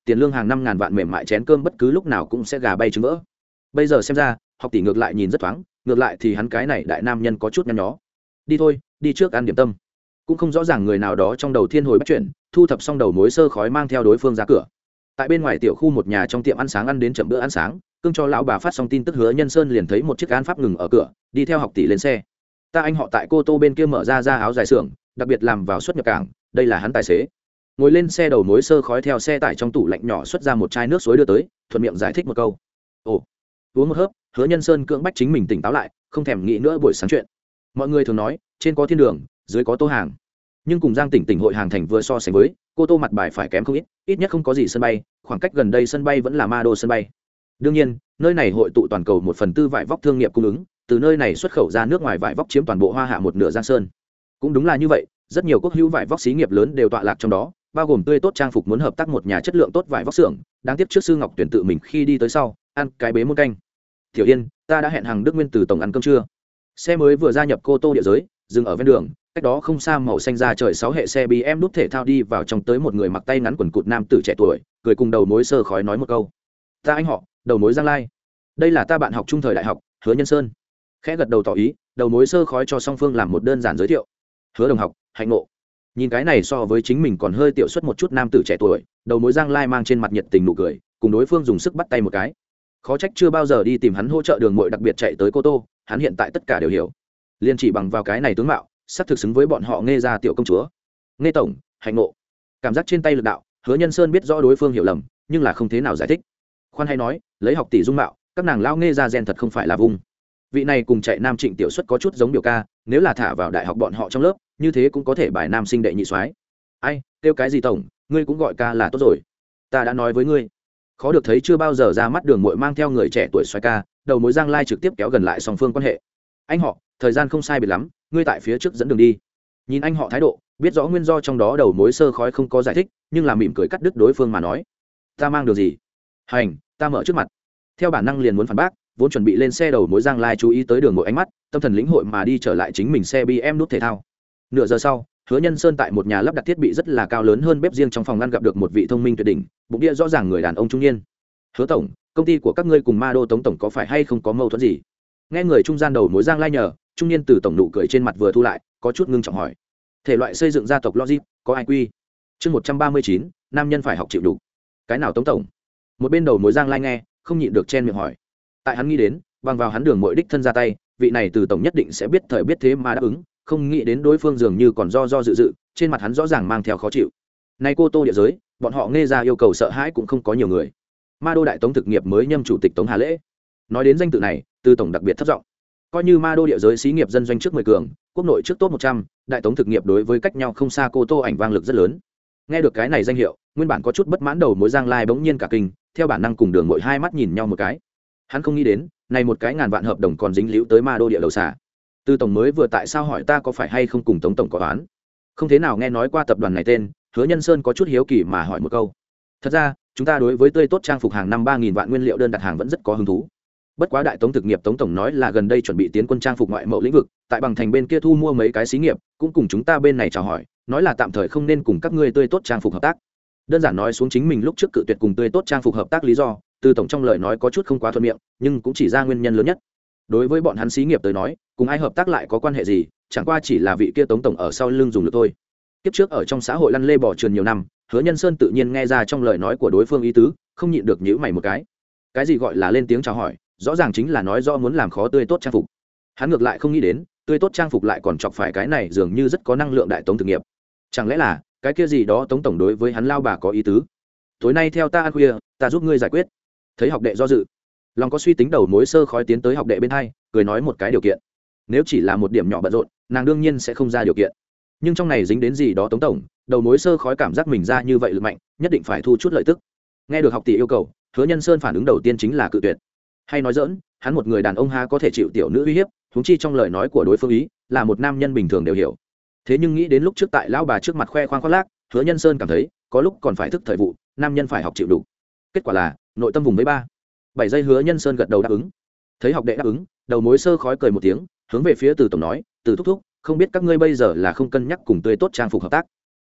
tiền lương hàng năm ngàn vạn mềm mại chén cơm bất cứ lúc nào cũng sẽ gà bay trứng vỡ. Bây giờ xem ra học tỷ ngược lại nhìn rất thoáng, ngược lại thì hắn cái này đại nam nhân có chút nhăn nhó. Đi thôi, đi trước ăn điểm tâm. Cũng không rõ ràng người nào đó trong đầu thiên hồi bắt chuyển, thu thập xong đầu mối sơ khói mang theo đối phương ra cửa. Tại bên ngoài tiểu khu một nhà trong tiệm ăn sáng ăn đến chậm bữa ăn sáng, cương cho lão bà phát xong tin tức Hứa Nhân Sơn liền thấy một chiếc án pháp ngừng ở cửa, đi theo học tỷ lên xe. Ta anh họ tại Cô Tô bên kia mở ra ra áo dài xưởng, đặc biệt làm vào xuất nhập cảng, đây là hắn tài xế. Ngồi lên xe đầu mối sơ khói theo xe tải trong tủ lạnh nhỏ xuất ra một chai nước suối đưa tới, thuận miệng giải thích một câu. Ồ, uống một hớp, Hứa Nhân Sơn cưỡng bách chính mình tỉnh táo lại, không thèm nghĩ nữa buổi sáng chuyện. Mọi người thường nói, trên có thiên đường, dưới có Tô Hàng. Nhưng cùng Giang Tỉnh tỉnh hội hàng thành vừa so sánh với, Cô Tô mặt bài phải kém không ít, ít nhất không có gì sân bay, khoảng cách gần đây sân bay vẫn là Ma Đô sân bay. Đương nhiên, nơi này hội tụ toàn cầu một phần tư vải vóc thương nghiệp cung ứng, từ nơi này xuất khẩu ra nước ngoài vải vóc chiếm toàn bộ Hoa Hạ một nửa Giang Sơn. Cũng đúng là như vậy, rất nhiều quốc hữu vải vóc xí nghiệp lớn đều tọa lạc trong đó, bao gồm tươi tốt trang phục muốn hợp tác một nhà chất lượng tốt vải vóc xưởng, đáng tiếc trước sư Ngọc tuyển tự mình khi đi tới sau, ăn cái bế muôn canh. Tiểu Yên, ta đã hẹn hàng Đức Nguyên từ tổng ăn cơm trưa. Xe mới vừa gia nhập Cô Tô địa giới, dừng ở ven đường, cách đó không xa màu xanh ra trời sáu hệ xe bê em đúc thể thao đi vào trong tới một người mặc tay ngắn quần cụt nam tử trẻ tuổi, cười cùng đầu mối sơ khói nói một câu. Ta anh họ, đầu mối Giang Lai. Đây là ta bạn học trung thời đại học, Hứa Nhân Sơn. Khẽ gật đầu tỏ ý, đầu mối sơ khói cho song phương làm một đơn giản giới thiệu. Hứa đồng học, hạnh ngộ. Nhìn cái này so với chính mình còn hơi tiểu xuất một chút nam tử trẻ tuổi, đầu mối Giang Lai mang trên mặt nhiệt tình nụ cười, cùng đối phương dùng sức bắt tay một cái. Khó trách chưa bao giờ đi tìm hắn hỗ trợ đường muội đặc biệt chạy tới Cô Tô, hắn hiện tại tất cả đều hiểu. Liên chỉ bằng vào cái này tướng mạo, sắp thực xứng với bọn họ Nghe ra tiểu công chúa. Nghe tổng, hạnh ngộ. Cảm giác trên tay lực đạo, Hứa Nhân Sơn biết rõ đối phương hiểu lầm, nhưng là không thế nào giải thích. Khoan hay nói, lấy học tỷ dung mạo, các nàng lao Nghe ra gen thật không phải là vùng. Vị này cùng chạy nam Trịnh tiểu xuất có chút giống biểu ca, nếu là thả vào đại học bọn họ trong lớp, như thế cũng có thể bài nam sinh đệ nhị soái. Ai, kêu cái gì tổng, ngươi cũng gọi ca là tốt rồi. Ta đã nói với ngươi. Khó được thấy chưa bao giờ ra mắt đường muội mang theo người trẻ tuổi soái ca, đầu mối Giang Lai trực tiếp kéo gần lại song phương quan hệ. Anh họ, thời gian không sai biệt lắm, ngươi tại phía trước dẫn đường đi. Nhìn anh họ thái độ, biết rõ nguyên do trong đó đầu mối sơ khói không có giải thích, nhưng là mỉm cười cắt đứt đối phương mà nói. Ta mang đường gì? Hành, ta mở trước mặt. Theo bản năng liền muốn phản bác, vốn chuẩn bị lên xe đầu mối Giang Lai chú ý tới đường muội ánh mắt, tâm thần lĩnh hội mà đi trở lại chính mình xe bê em nút thể thao. Nửa giờ sau, Hứa Nhân Sơn tại một nhà lắp đặt thiết bị rất là cao lớn hơn bếp riêng trong phòng ngăn gặp được một vị thông minh tuyệt đỉnh, bụng địa rõ ràng người đàn ông trung niên. Hứa tổng, công ty của các ngươi cùng Ma Đô Tống tổng có phải hay không có mâu thuẫn gì? Nghe người trung gian đầu mối Giang Lai nhờ, trung niên từ tổng nụ cười trên mặt vừa thu lại, có chút ngưng trọng hỏi. Thể loại xây dựng gia tộc logic, có ai quy? Chương một trăm ba mươi chín, nam nhân phải học chịu đủ. Cái nào Tống tổng? Một bên đầu mối Giang Lai nghe, không nhịn được chen miệng hỏi. Tại hắn nghĩ đến, bằng vào hắn đường muội đích thân ra tay, vị này từ tổng nhất định sẽ biết thời biết thế mà đáp ứng, không nghĩ đến đối phương dường như còn do do dự dự, trên mặt hắn rõ ràng mang theo khó chịu. Nay Cô Tô địa giới, bọn họ Nghe ra yêu cầu sợ hãi cũng không có nhiều người. Ma Đô đại tống thực nghiệp mới nhâm chủ tịch Tống Hà Lễ. Nói đến danh tự này, từ tổng đặc biệt thất giọng. Coi như Ma Đô địa giới xí nghiệp dân doanh trước mười cường, quốc nội trước top một trăm, đại tống thực nghiệp đối với cách nhau không xa Cô Tô ảnh vang lực rất lớn. Nghe được cái này danh hiệu, nguyên bản có chút bất mãn đầu mối Giang Lai bỗng nhiên cả kinh, theo bản năng cùng đường muội hai mắt nhìn nhau một cái. Hắn không nghĩ đến, này một cái ngàn vạn hợp đồng còn dính líu tới Ma Đô địa đầu xả. Từ tổng mới vừa tại sao hỏi ta có phải hay không cùng Tống tổng có toán? Không thế nào nghe nói qua tập đoàn này tên, Hứa Nhân Sơn có chút hiếu kỳ mà hỏi một câu. Thật ra, chúng ta đối với tươi tốt trang phục hàng năm ba nghìn vạn nguyên liệu đơn đặt hàng vẫn rất có hứng thú. Bất quá đại tống thực nghiệp Tống tổng nói là gần đây chuẩn bị tiến quân trang phục ngoại mậu lĩnh vực, tại bằng thành bên kia thu mua mấy cái xí nghiệp, cũng cùng chúng ta bên này chào hỏi, nói là tạm thời không nên cùng các ngươi tươi tốt trang phục hợp tác. Đơn giản nói xuống chính mình lúc trước cự tuyệt cùng tươi tốt trang phục hợp tác lý do, từ tổng trong lời nói có chút không quá thuận miệng, nhưng cũng chỉ ra nguyên nhân lớn nhất. Đối với bọn hắn xí nghiệp tới nói, cùng ai hợp tác lại có quan hệ gì, chẳng qua chỉ là vị kia Tống tổng ở sau lưng dùng được thôi. Kiếp trước ở trong xã hội lăn lê bò trườn nhiều năm, Hứa Nhân Sơn tự nhiên nghe ra trong lời nói của đối phương ý tứ, không nhịn được nhíu mày một cái. Cái gì gọi là lên tiếng chào hỏi, rõ ràng chính là nói rõ muốn làm khó tươi tốt trang phục. Hắn ngược lại không nghĩ đến, tươi tốt trang phục lại còn chọc phải cái này dường như rất có năng lượng đại tống thực nghiệp. Chẳng lẽ là cái kia gì đó Tống tổng đối với hắn lao bà có ý tứ? Tối nay theo ta ăn khuya, ta giúp ngươi giải quyết. Thấy học đệ do dự, lòng có suy tính đầu mối sơ khói tiến tới học đệ bên hai, cười nói một cái điều kiện. Nếu chỉ là một điểm nhỏ bận rộn, nàng đương nhiên sẽ không ra điều kiện. Nhưng trong này dính đến gì đó Tống tổng, đầu mối sơ khói cảm giác mình ra như vậy lực mạnh, nhất định phải thu chút lợi tức. Nghe được học tỷ yêu cầu, Hứa Nhân Sơn phản ứng đầu tiên chính là cự tuyệt. Hay nói dỡn, hắn một người đàn ông há có thể chịu tiểu nữ uy hiếp, huống chi trong lời nói của đối phương ý là một nam nhân bình thường đều hiểu. Thế nhưng nghĩ đến lúc trước tại lão bà trước mặt khoe khoang khoác lác, Hứa Nhân Sơn cảm thấy có lúc còn phải thức thời vụ, nam nhân phải học chịu đủ. Kết quả là nội tâm vùng mấy ba bảy giây Hứa Nhân Sơn gật đầu đáp ứng. Thấy học đệ đáp ứng, đầu mối sơ khói cười một tiếng, hướng về phía từ tổng nói, từ thúc thúc, không biết các ngươi bây giờ là không cân nhắc cùng tươi tốt trang phục hợp tác.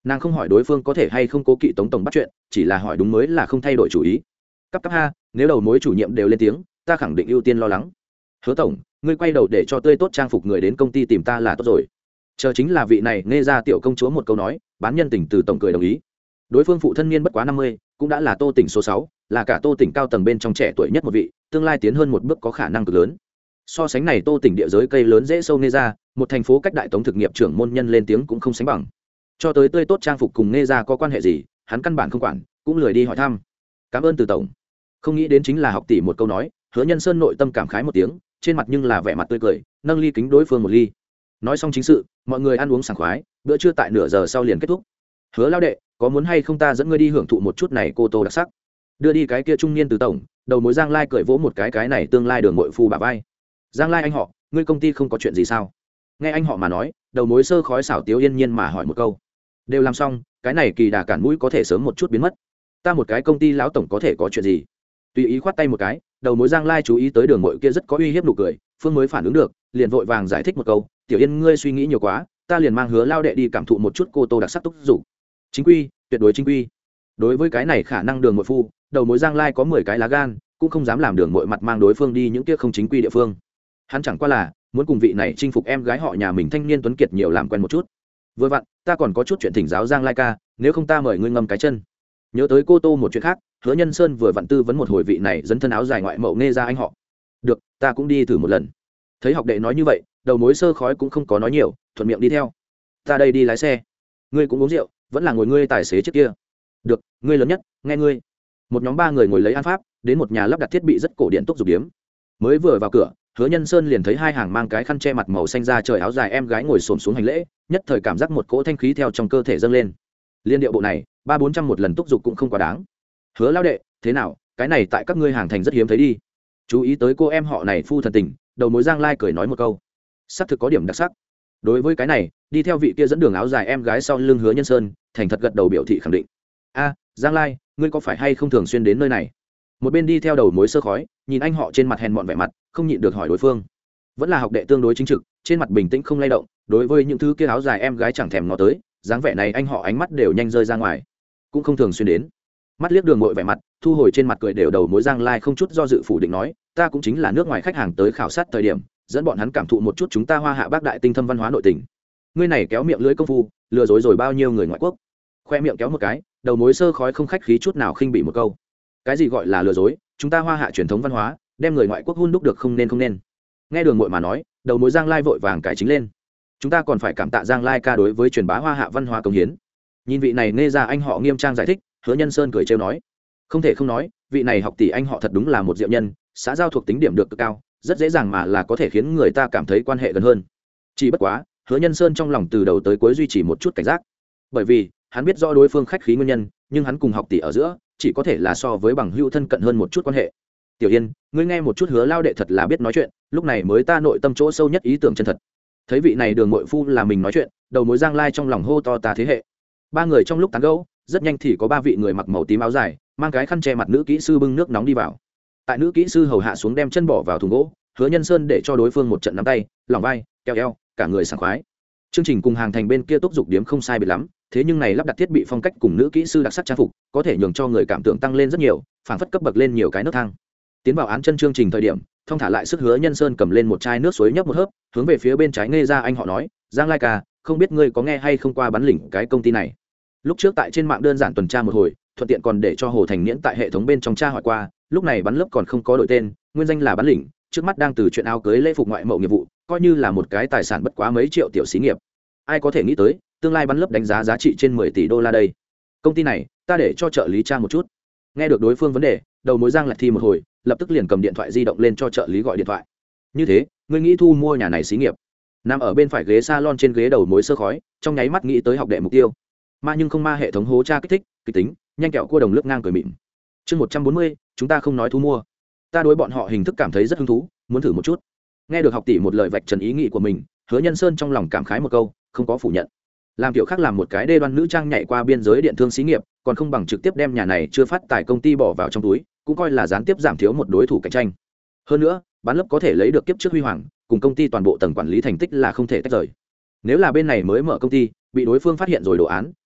nàng không hỏi đối phương có thể hay không cố kỵ tống tổng bắt chuyện, chỉ là hỏi đúng mới là không thay đổi chủ ý. Cấp cấp ha, nếu đầu mối chủ nhiệm đều lên tiếng, ta khẳng định ưu tiên lo lắng. Hứa tổng, ngươi quay đầu để cho tươi tốt trang phục người đến công ty tìm ta là tốt rồi. Chờ chính là vị này nghe ra tiểu công chúa một câu nói, bán nhân tình từ tổng cười đồng ý. Đối phương phụ thân niên bất quá năm mươi, cũng đã là Tô tỉnh số sáu, là cả Tô tỉnh cao tầng bên trong trẻ tuổi nhất một vị, tương lai tiến hơn một bước có khả năng cực lớn. So sánh này Tô tỉnh địa giới cây lớn dễ sâu nghe ra, một thành phố cách đại tống thực nghiệp trưởng môn nhân lên tiếng cũng không sánh bằng. Cho tới tươi tốt trang phục cùng nghe ra có quan hệ gì, hắn căn bản không quản, cũng lười đi hỏi thăm. Cảm ơn từ tổng. Không nghĩ đến chính là học tỷ một câu nói, Hứa Nhân Sơn nội tâm cảm khái một tiếng, trên mặt nhưng là vẻ mặt tươi cười, nâng ly kính đối phương một ly. Nói xong chính sự, mọi người ăn uống sảng khoái, bữa trưa tại nửa giờ sau liền kết thúc. Hứa lao đệ, có muốn hay không ta dẫn ngươi đi hưởng thụ một chút này cô tô đặc sắc? Đưa đi cái kia trung niên từ tổng, đầu mối Giang Lai cười vỗ một cái cái này tương lai đường muội phu bà vai. Giang Lai anh họ, ngươi công ty không có chuyện gì sao? Nghe anh họ mà nói, đầu mối sơ khói xảo tiếu yên nhiên mà hỏi một câu. Đều làm xong, cái này kỳ đà cản mũi có thể sớm một chút biến mất. Ta một cái công ty lão tổng có thể có chuyện gì? Tùy ý khoát tay một cái, đầu mối Giang Lai chú ý tới đường muội kia rất có uy hiếp nụ cười, phương mới phản ứng được, liền vội vàng giải thích một câu, tiểu yên ngươi suy nghĩ nhiều quá, ta liền mang Hứa lao đệ đi cảm thụ một chút cô tô đặc sắc túc dục. Chính quy, tuyệt đối chính quy. Đối với cái này khả năng đường muội phu, đầu mối Giang Lai có mười cái lá gan, cũng không dám làm đường muội mặt mang đối phương đi những kia không chính quy địa phương. Hắn chẳng qua là muốn cùng vị này chinh phục em gái họ nhà mình thanh niên tuấn kiệt nhiều làm quen một chút. Vừa vặn, ta còn có chút chuyện thỉnh giáo Giang Lai ca, nếu không ta mời ngươi ngâm cái chân. Nhớ tới cô tô một chuyện khác, Hứa Nhân Sơn vừa vặn tư vấn một hồi vị này dẫn thân áo dài ngoại mậu nghe ra anh họ. Được, ta cũng đi thử một lần. Thấy học đệ nói như vậy, đầu mối sơ khói cũng không có nói nhiều, thuận miệng đi theo. Ta đây đi lái xe, ngươi cũng uống rượu, vẫn là ngồi ngươi tài xế trước kia. Được, ngươi lớn nhất, nghe ngươi. Một nhóm ba người ngồi lấy an pháp, đến một nhà lắp đặt thiết bị rất cổ điện túc dục điếm. Mới vừa vào cửa, Hứa Nhân Sơn liền thấy hai hàng mang cái khăn che mặt màu xanh da trời áo dài em gái ngồi xổm xuống hành lễ, nhất thời cảm giác một cỗ thanh khí theo trong cơ thể dâng lên. Liên điệu bộ này, ba bốn trăm một lần túc dục cũng không quá đáng. Hứa lao đệ, thế nào, cái này tại các ngươi hàng thành rất hiếm thấy đi. Chú ý tới cô em họ này phu thần tình, đầu mối Giang Lai cười nói một câu. Sắc thực có điểm đặc sắc. Đối với cái này, đi theo vị kia dẫn đường áo dài em gái sau lưng Hứa Nhân Sơn, thành thật gật đầu biểu thị khẳng định. A, Giang Lai, ngươi có phải hay không thường xuyên đến nơi này? Một bên đi theo đầu mối sơ khói, nhìn anh họ trên mặt hèn mọn vẻ mặt, không nhịn được hỏi đối phương. Vẫn là học đệ tương đối chính trực, trên mặt bình tĩnh không lay động, đối với những thứ kia áo dài em gái chẳng thèm ngó tới, dáng vẻ này anh họ ánh mắt đều nhanh rơi ra ngoài. Cũng không thường xuyên đến. Mắt liếc đường muội vẻ mặt, thu hồi trên mặt cười đều đầu mối Giang Lai không chút do dự phủ định nói, ta cũng chính là nước ngoài khách hàng tới khảo sát thời điểm, dẫn bọn hắn cảm thụ một chút chúng ta Hoa Hạ Bác đại tinh thâm văn hóa nội tình. Ngươi này kéo miệng lưỡi công phu, lừa dối rồi bao nhiêu người ngoại quốc. Khoe miệng kéo một cái, đầu mối sơ khói không khách khí chút nào khinh bị một câu. Cái gì gọi là lừa dối, chúng ta Hoa Hạ truyền thống văn hóa, đem người ngoại quốc hun đúc được không nên không nên. Nghe đường muội mà nói, đầu mối Giang Lai vội vàng cải chính lên. Chúng ta còn phải cảm tạ Giang Lai ca đối với truyền bá Hoa Hạ văn hóa công hiến. Nhìn vị này nghe ra anh họ nghiêm trang giải thích, Hứa Nhân Sơn cười trêu nói, không thể không nói, vị này học tỷ anh họ thật đúng là một diệu nhân, xã giao thuộc tính điểm được cực cao, rất dễ dàng mà là có thể khiến người ta cảm thấy quan hệ gần hơn. Chỉ bất quá, Hứa Nhân Sơn trong lòng từ đầu tới cuối duy trì một chút cảnh giác, bởi vì hắn biết rõ đối phương khách khí nguyên nhân, nhưng hắn cùng học tỷ ở giữa chỉ có thể là so với bằng hữu thân cận hơn một chút quan hệ. Tiểu Yên, ngươi nghe một chút Hứa lao đệ thật là biết nói chuyện, lúc này mới ta nội tâm chỗ sâu nhất ý tưởng chân thật. Thấy vị này đường muội phu là mình nói chuyện, đầu mối Giang Lai trong lòng hô to ta thế hệ. Ba người trong lúc tán gẫu, rất nhanh thì có ba vị người mặc màu tím áo dài, mang cái khăn che mặt nữ kỹ sư bưng nước nóng đi vào. Tại nữ kỹ sư hầu hạ xuống đem chân bỏ vào thùng gỗ, Hứa Nhân Sơn để cho đối phương một trận nắm tay, lòng vai, keo eo, cả người sảng khoái. Chương trình cùng hàng thành bên kia túc dục điếm không sai biệt lắm, thế nhưng này lắp đặt thiết bị phong cách cùng nữ kỹ sư đặc sắc trang phục, có thể nhường cho người cảm tưởng tăng lên rất nhiều, phảng phất cấp bậc lên nhiều cái nấc thang. Tiến vào án chân chương trình thời điểm, thông thả lại sức Hứa Nhân Sơn cầm lên một chai nước suối nhấp một hớp, hướng về phía bên trái nghe ra anh họ nói, Giang Lai ca, không biết ngươi có nghe hay không qua bắn lỉnh cái công ty này. Lúc trước tại trên mạng đơn giản tuần tra một hồi, thuận tiện còn để cho Hồ Thành Niễn tại hệ thống bên trong tra hỏi qua, lúc này bắn lớp còn không có đổi tên, nguyên danh là bắn lỉnh, trước mắt đang từ chuyện áo cưới lễ phục ngoại mậu nghiệp vụ, coi như là một cái tài sản bất quá mấy triệu tiểu xí nghiệp. Ai có thể nghĩ tới, tương lai bắn lớp đánh giá giá trị trên mười tỷ đô la đây. Công ty này, ta để cho trợ lý tra một chút. Nghe được đối phương vấn đề, đầu mối Giang Lạch Thi một hồi, lập tức liền cầm điện thoại di động lên cho trợ lý gọi điện thoại. Như thế, ngươi nghĩ thu mua nhà này xí nghiệp? Nằm ở bên phải ghế salon trên ghế đầu mối sơ khói, trong nháy mắt nghĩ tới học đệ mục tiêu. Ma nhưng không ma hệ thống hố tra kích thích, kịch tính, nhanh kẹo cua đồng lướt ngang cười mịn. Chương một trăm bốn mươi, chúng ta không nói thu mua. Ta đối bọn họ hình thức cảm thấy rất hứng thú, muốn thử một chút. Nghe được học tỷ một lời vạch trần ý nghĩ của mình, Hứa Nhân Sơn trong lòng cảm khái một câu, không có phủ nhận. Làm kiểu khác làm một cái đê đoan nữ trang nhảy qua biên giới điện thương xí nghiệp, còn không bằng trực tiếp đem nhà này chưa phát tài công ty bỏ vào trong túi, cũng coi là gián tiếp giảm thiếu một đối thủ cạnh tranh. Hơn nữa, bán lớp có thể lấy được kiếp trước huy hoàng, cùng công ty toàn bộ tầng quản lý thành tích là không thể tách rời. Nếu là bên này mới mở công ty, bị đối phương phát hiện rồi đồ án,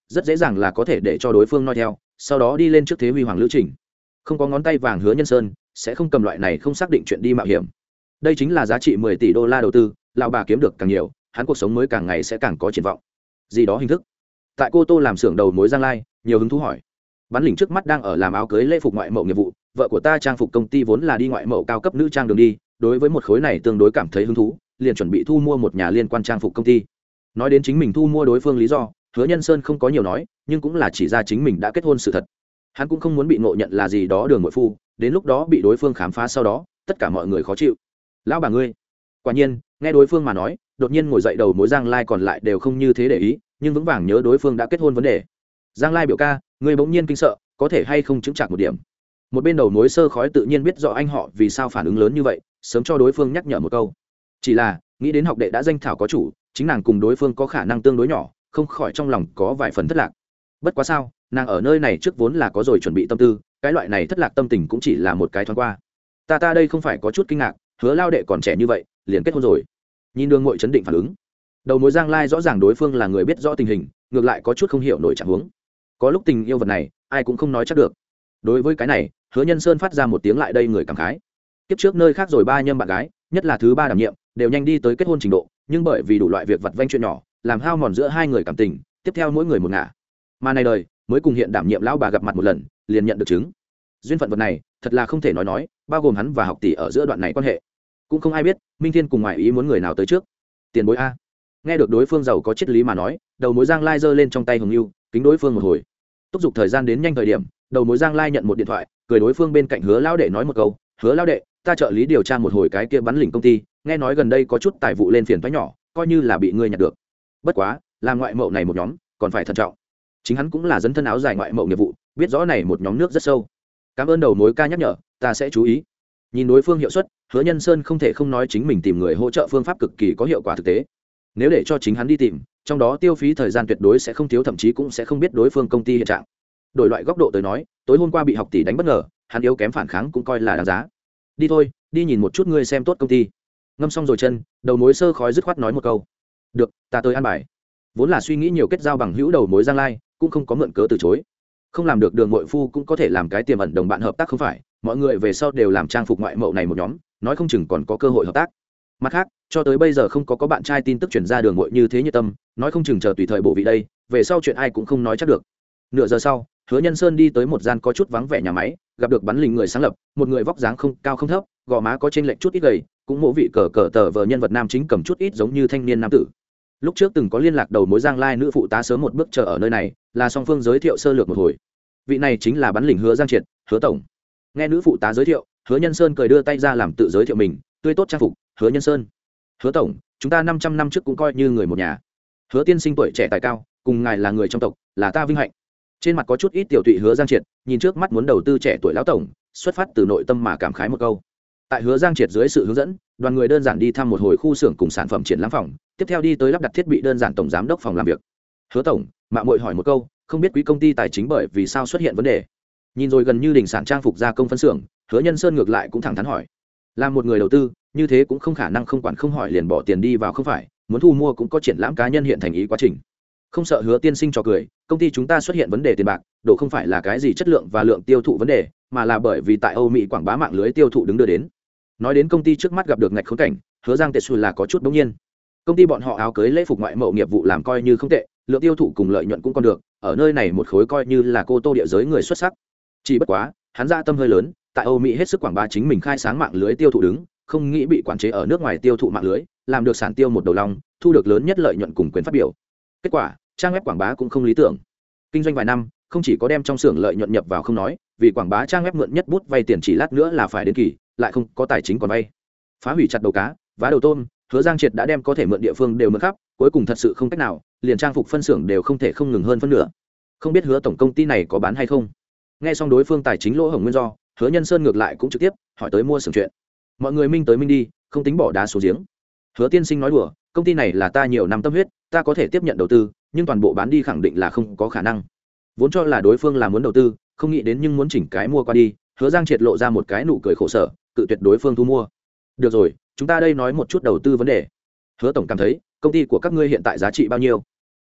rất dễ dàng là có thể để cho đối phương noi theo, sau đó đi lên trước thế huy hoàng lữ trình. Không có ngón tay vàng Hứa Nhân Sơn sẽ không cầm loại này không xác định chuyện đi mạo hiểm. Đây chính là giá trị mười tỷ đô la đầu tư, lão bà kiếm được càng nhiều, hắn cuộc sống mới càng ngày sẽ càng có triển vọng. Gì đó hình thức. Tại Cô Tô làm xưởng đầu mối Giang Lai, nhiều hứng thú hỏi. Bắn lỉnh trước mắt đang ở làm áo cưới lễ phục ngoại mậu nghiệp vụ, vợ của ta trang phục công ty vốn là đi ngoại mậu cao cấp nữ trang đường đi, đối với một khối này tương đối cảm thấy hứng thú, liền chuẩn bị thu mua một nhà liên quan trang phục công ty. Nói đến chính mình thu mua đối phương lý do, Hứa Nhân Sơn không có nhiều nói, nhưng cũng là chỉ ra chính mình đã kết hôn sự thật. Hắn cũng không muốn bị ngộ nhận là gì đó đường muội phu, đến lúc đó bị đối phương khám phá sau đó, tất cả mọi người khó chịu. Lão bà ngươi. Quả nhiên, nghe đối phương mà nói, đột nhiên ngồi dậy đầu mối Giang Lai còn lại đều không như thế để ý, nhưng vững vàng nhớ đối phương đã kết hôn vấn đề. Giang Lai biểu ca, ngươi bỗng nhiên kinh sợ, có thể hay không chứng chặt một điểm. Một bên đầu mối Sơ Khói tự nhiên biết rõ anh họ vì sao phản ứng lớn như vậy, sớm cho đối phương nhắc nhở một câu. Chỉ là nghĩ đến học đệ đã danh thảo có chủ, chính nàng cùng đối phương có khả năng tương đối nhỏ, không khỏi trong lòng có vài phần thất lạc. Bất quá sao, nàng ở nơi này trước vốn là có rồi chuẩn bị tâm tư, cái loại này thất lạc tâm tình cũng chỉ là một cái thoáng qua. Ta ta đây không phải có chút kinh ngạc, Hứa lao đệ còn trẻ như vậy, liền kết hôn rồi. Nhìn Đường Ngụy chấn định phản ứng, đầu mối Giang Lai rõ ràng đối phương là người biết rõ tình hình, ngược lại có chút không hiểu nổi trạng huống. Có lúc tình yêu vật này, ai cũng không nói chắc được. Đối với cái này, Hứa Nhân Sơn phát ra một tiếng lại đây người cảm khái. Kiếp trước nơi khác rồi ba nhâm bạn gái, nhất là thứ ba đảm nhiệm, đều nhanh đi tới kết hôn trình độ, nhưng bởi vì đủ loại việc vặt vãnh chuyện nhỏ, làm hao mòn giữa hai người cảm tình, tiếp theo mỗi người một ngả. Mà này đời, mới cùng hiện đảm nhiệm lão bà gặp mặt một lần, liền nhận được chứng. Duyên phận vật này, thật là không thể nói nói, bao gồm hắn và học tỷ ở giữa đoạn này quan hệ. Cũng không ai biết, Minh Thiên cùng ngoại ý muốn người nào tới trước. Tiền bối a. Nghe được đối phương giàu có triết lý mà nói, đầu mối Giang Lai giơ lên trong tay hồng lưu, kính đối phương một hồi. Túc giục thời gian đến nhanh thời điểm, đầu mối Giang Lai nhận một điện thoại, cười đối phương bên cạnh Hứa lão đệ nói một câu, "Hứa lão đệ, ta trợ lý điều tra một hồi cái kia bắn lỉnh công ty, nghe nói gần đây có chút tài vụ lên phiền toái nhỏ, coi như là bị ngươi nhặt được. Bất quá, làm ngoại mậu này một nhóm, còn phải thận trọng." Chính hắn cũng là dấn thân áo dài ngoại mậu nghiệp vụ, biết rõ này một nhóm nước rất sâu. Cảm ơn đầu mối ca nhắc nhở, ta sẽ chú ý. Nhìn đối phương hiệu suất, Hứa Nhân Sơn không thể không nói chính mình tìm người hỗ trợ phương pháp cực kỳ có hiệu quả thực tế. Nếu để cho chính hắn đi tìm, trong đó tiêu phí thời gian tuyệt đối sẽ không thiếu, thậm chí cũng sẽ không biết đối phương công ty hiện trạng. Đổi loại góc độ tới nói, tối hôm qua bị học tỷ đánh bất ngờ, hắn yếu kém phản kháng cũng coi là đáng giá. Đi thôi, đi nhìn một chút ngươi xem tốt công ty. Ngâm xong rồi chân, đầu mối Sơ Khói dứt khoát nói một câu. Được, ta tới an bài. Vốn là suy nghĩ nhiều kết giao bằng hữu đầu mối Giang Lai, cũng không có mượn cớ từ chối. Không làm được Đường Mội Phu cũng có thể làm cái tiềm ẩn đồng bạn hợp tác không phải, mọi người về sau đều làm trang phục ngoại mậu này một nhóm, nói không chừng còn có cơ hội hợp tác. Mặt khác, cho tới bây giờ không có có bạn trai tin tức truyền ra Đường Mội như thế như tâm, nói không chừng chờ tùy thời bộ vị đây, về sau chuyện ai cũng không nói chắc được. Nửa giờ sau, Hứa Nhân Sơn đi tới một gian có chút vắng vẻ nhà máy, gặp được bắn lình người sáng lập, một người vóc dáng không cao không thấp, gò má có trên lệch chút ít gầy, cũng mỗ vị cờ cờ tờ vờ nhân vật nam chính cầm chút ít giống như thanh niên nam tử. Lúc trước từng có liên lạc đầu mối Giang Lai nữ phụ tá sớm một bước chờ ở nơi này, là song phương giới thiệu sơ lược một hồi. Vị này chính là bắn lình Hứa Giang Triệt, Hứa tổng. Nghe nữ phụ tá giới thiệu, Hứa Nhân Sơn cười đưa tay ra làm tự giới thiệu mình, tươi tốt trang phục, Hứa Nhân Sơn. Hứa tổng, chúng ta năm trăm năm trước cũng coi như người một nhà. Hứa tiên sinh tuổi trẻ tài cao, cùng ngài là người trong tộc, là ta vinh hạnh. Trên mặt có chút ít tiểu tụy Hứa Giang Triệt, nhìn trước mắt muốn đầu tư trẻ tuổi lão tổng, xuất phát từ nội tâm mà cảm khái một câu. Tại Hứa Giang Triệt dưới sự hướng dẫn, đoàn người đơn giản đi thăm một hồi khu xưởng cùng sản phẩm triển lãm phòng, tiếp theo đi tới lắp đặt thiết bị đơn giản tổng giám đốc phòng làm việc. Hứa tổng, mạo muội hỏi một câu, không biết quý công ty tài chính bởi vì sao xuất hiện vấn đề? Nhìn rồi gần như đỉnh sản trang phục gia công phân xưởng, Hứa Nhân Sơn ngược lại cũng thẳng thắn hỏi. Là một người đầu tư, như thế cũng không khả năng không quản không hỏi liền bỏ tiền đi vào không phải, muốn thu mua cũng có triển lãm cá nhân hiện thành ý quá trình. Không sợ Hứa tiên sinh trò cười, công ty chúng ta xuất hiện vấn đề tiền bạc, độ không phải là cái gì chất lượng và lượng tiêu thụ vấn đề, mà là bởi vì tại Âu Mỹ quảng bá mạng lưới tiêu thụ đứng đưa đến. Nói đến công ty trước mắt gặp được ngạch khốn cảnh, Hứa Giang Tệ Xu là có chút bỗng nhiên. Công ty bọn họ áo cưới lễ phục ngoại mậu nghiệp vụ làm coi như không tệ, lượng tiêu thụ cùng lợi nhuận cũng còn được, ở nơi này một khối coi như là cô tô địa giới người xuất sắc. Chỉ bất quá, hắn dạ tâm hơi lớn, tại Âu Mỹ hết sức quảng bá chính mình khai sáng mạng lưới tiêu thụ đứng, không nghĩ bị quản chế ở nước ngoài tiêu thụ mạng lưới, làm được sản tiêu một đầu long, thu được lớn nhất lợi nhuận cùng quyền phát biểu. Kết quả, trang web quảng bá cũng không lý tưởng. Kinh doanh vài năm, không chỉ có đem trong xưởng lợi nhuận nhập vào không nói, vì quảng bá trang web mượn nhất bút vay tiền chỉ lát nữa là phải đến kỳ, lại không có tài chính còn vay. Phá hủy chặt đầu cá, vá đầu tôm, Hứa Giang Triệt đã đem có thể mượn địa phương đều mượn khắp, cuối cùng thật sự không cách nào, liền trang phục phân xưởng đều không thể không ngừng hơn phân nửa. Không biết Hứa tổng công ty này có bán hay không? Nghe xong đối phương tài chính lỗ hổng nguyên do, Hứa Nhân Sơn ngược lại cũng trực tiếp hỏi tới mua xưởng chuyện. Mọi người minh tới minh đi, không tính bỏ đá xuống giếng. Hứa tiên sinh nói đùa, công ty này là ta nhiều năm tâm huyết, ta có thể tiếp nhận đầu tư, nhưng toàn bộ bán đi khẳng định là không có khả năng. Vốn cho là đối phương là muốn đầu tư, không nghĩ đến nhưng muốn chỉnh cái mua qua đi. Hứa Giang Triệt lộ ra một cái nụ cười khổ sở, cự tuyệt đối phương thu mua. Được rồi, chúng ta đây nói một chút đầu tư vấn đề. Hứa tổng cảm thấy công ty của các ngươi hiện tại giá trị bao nhiêu?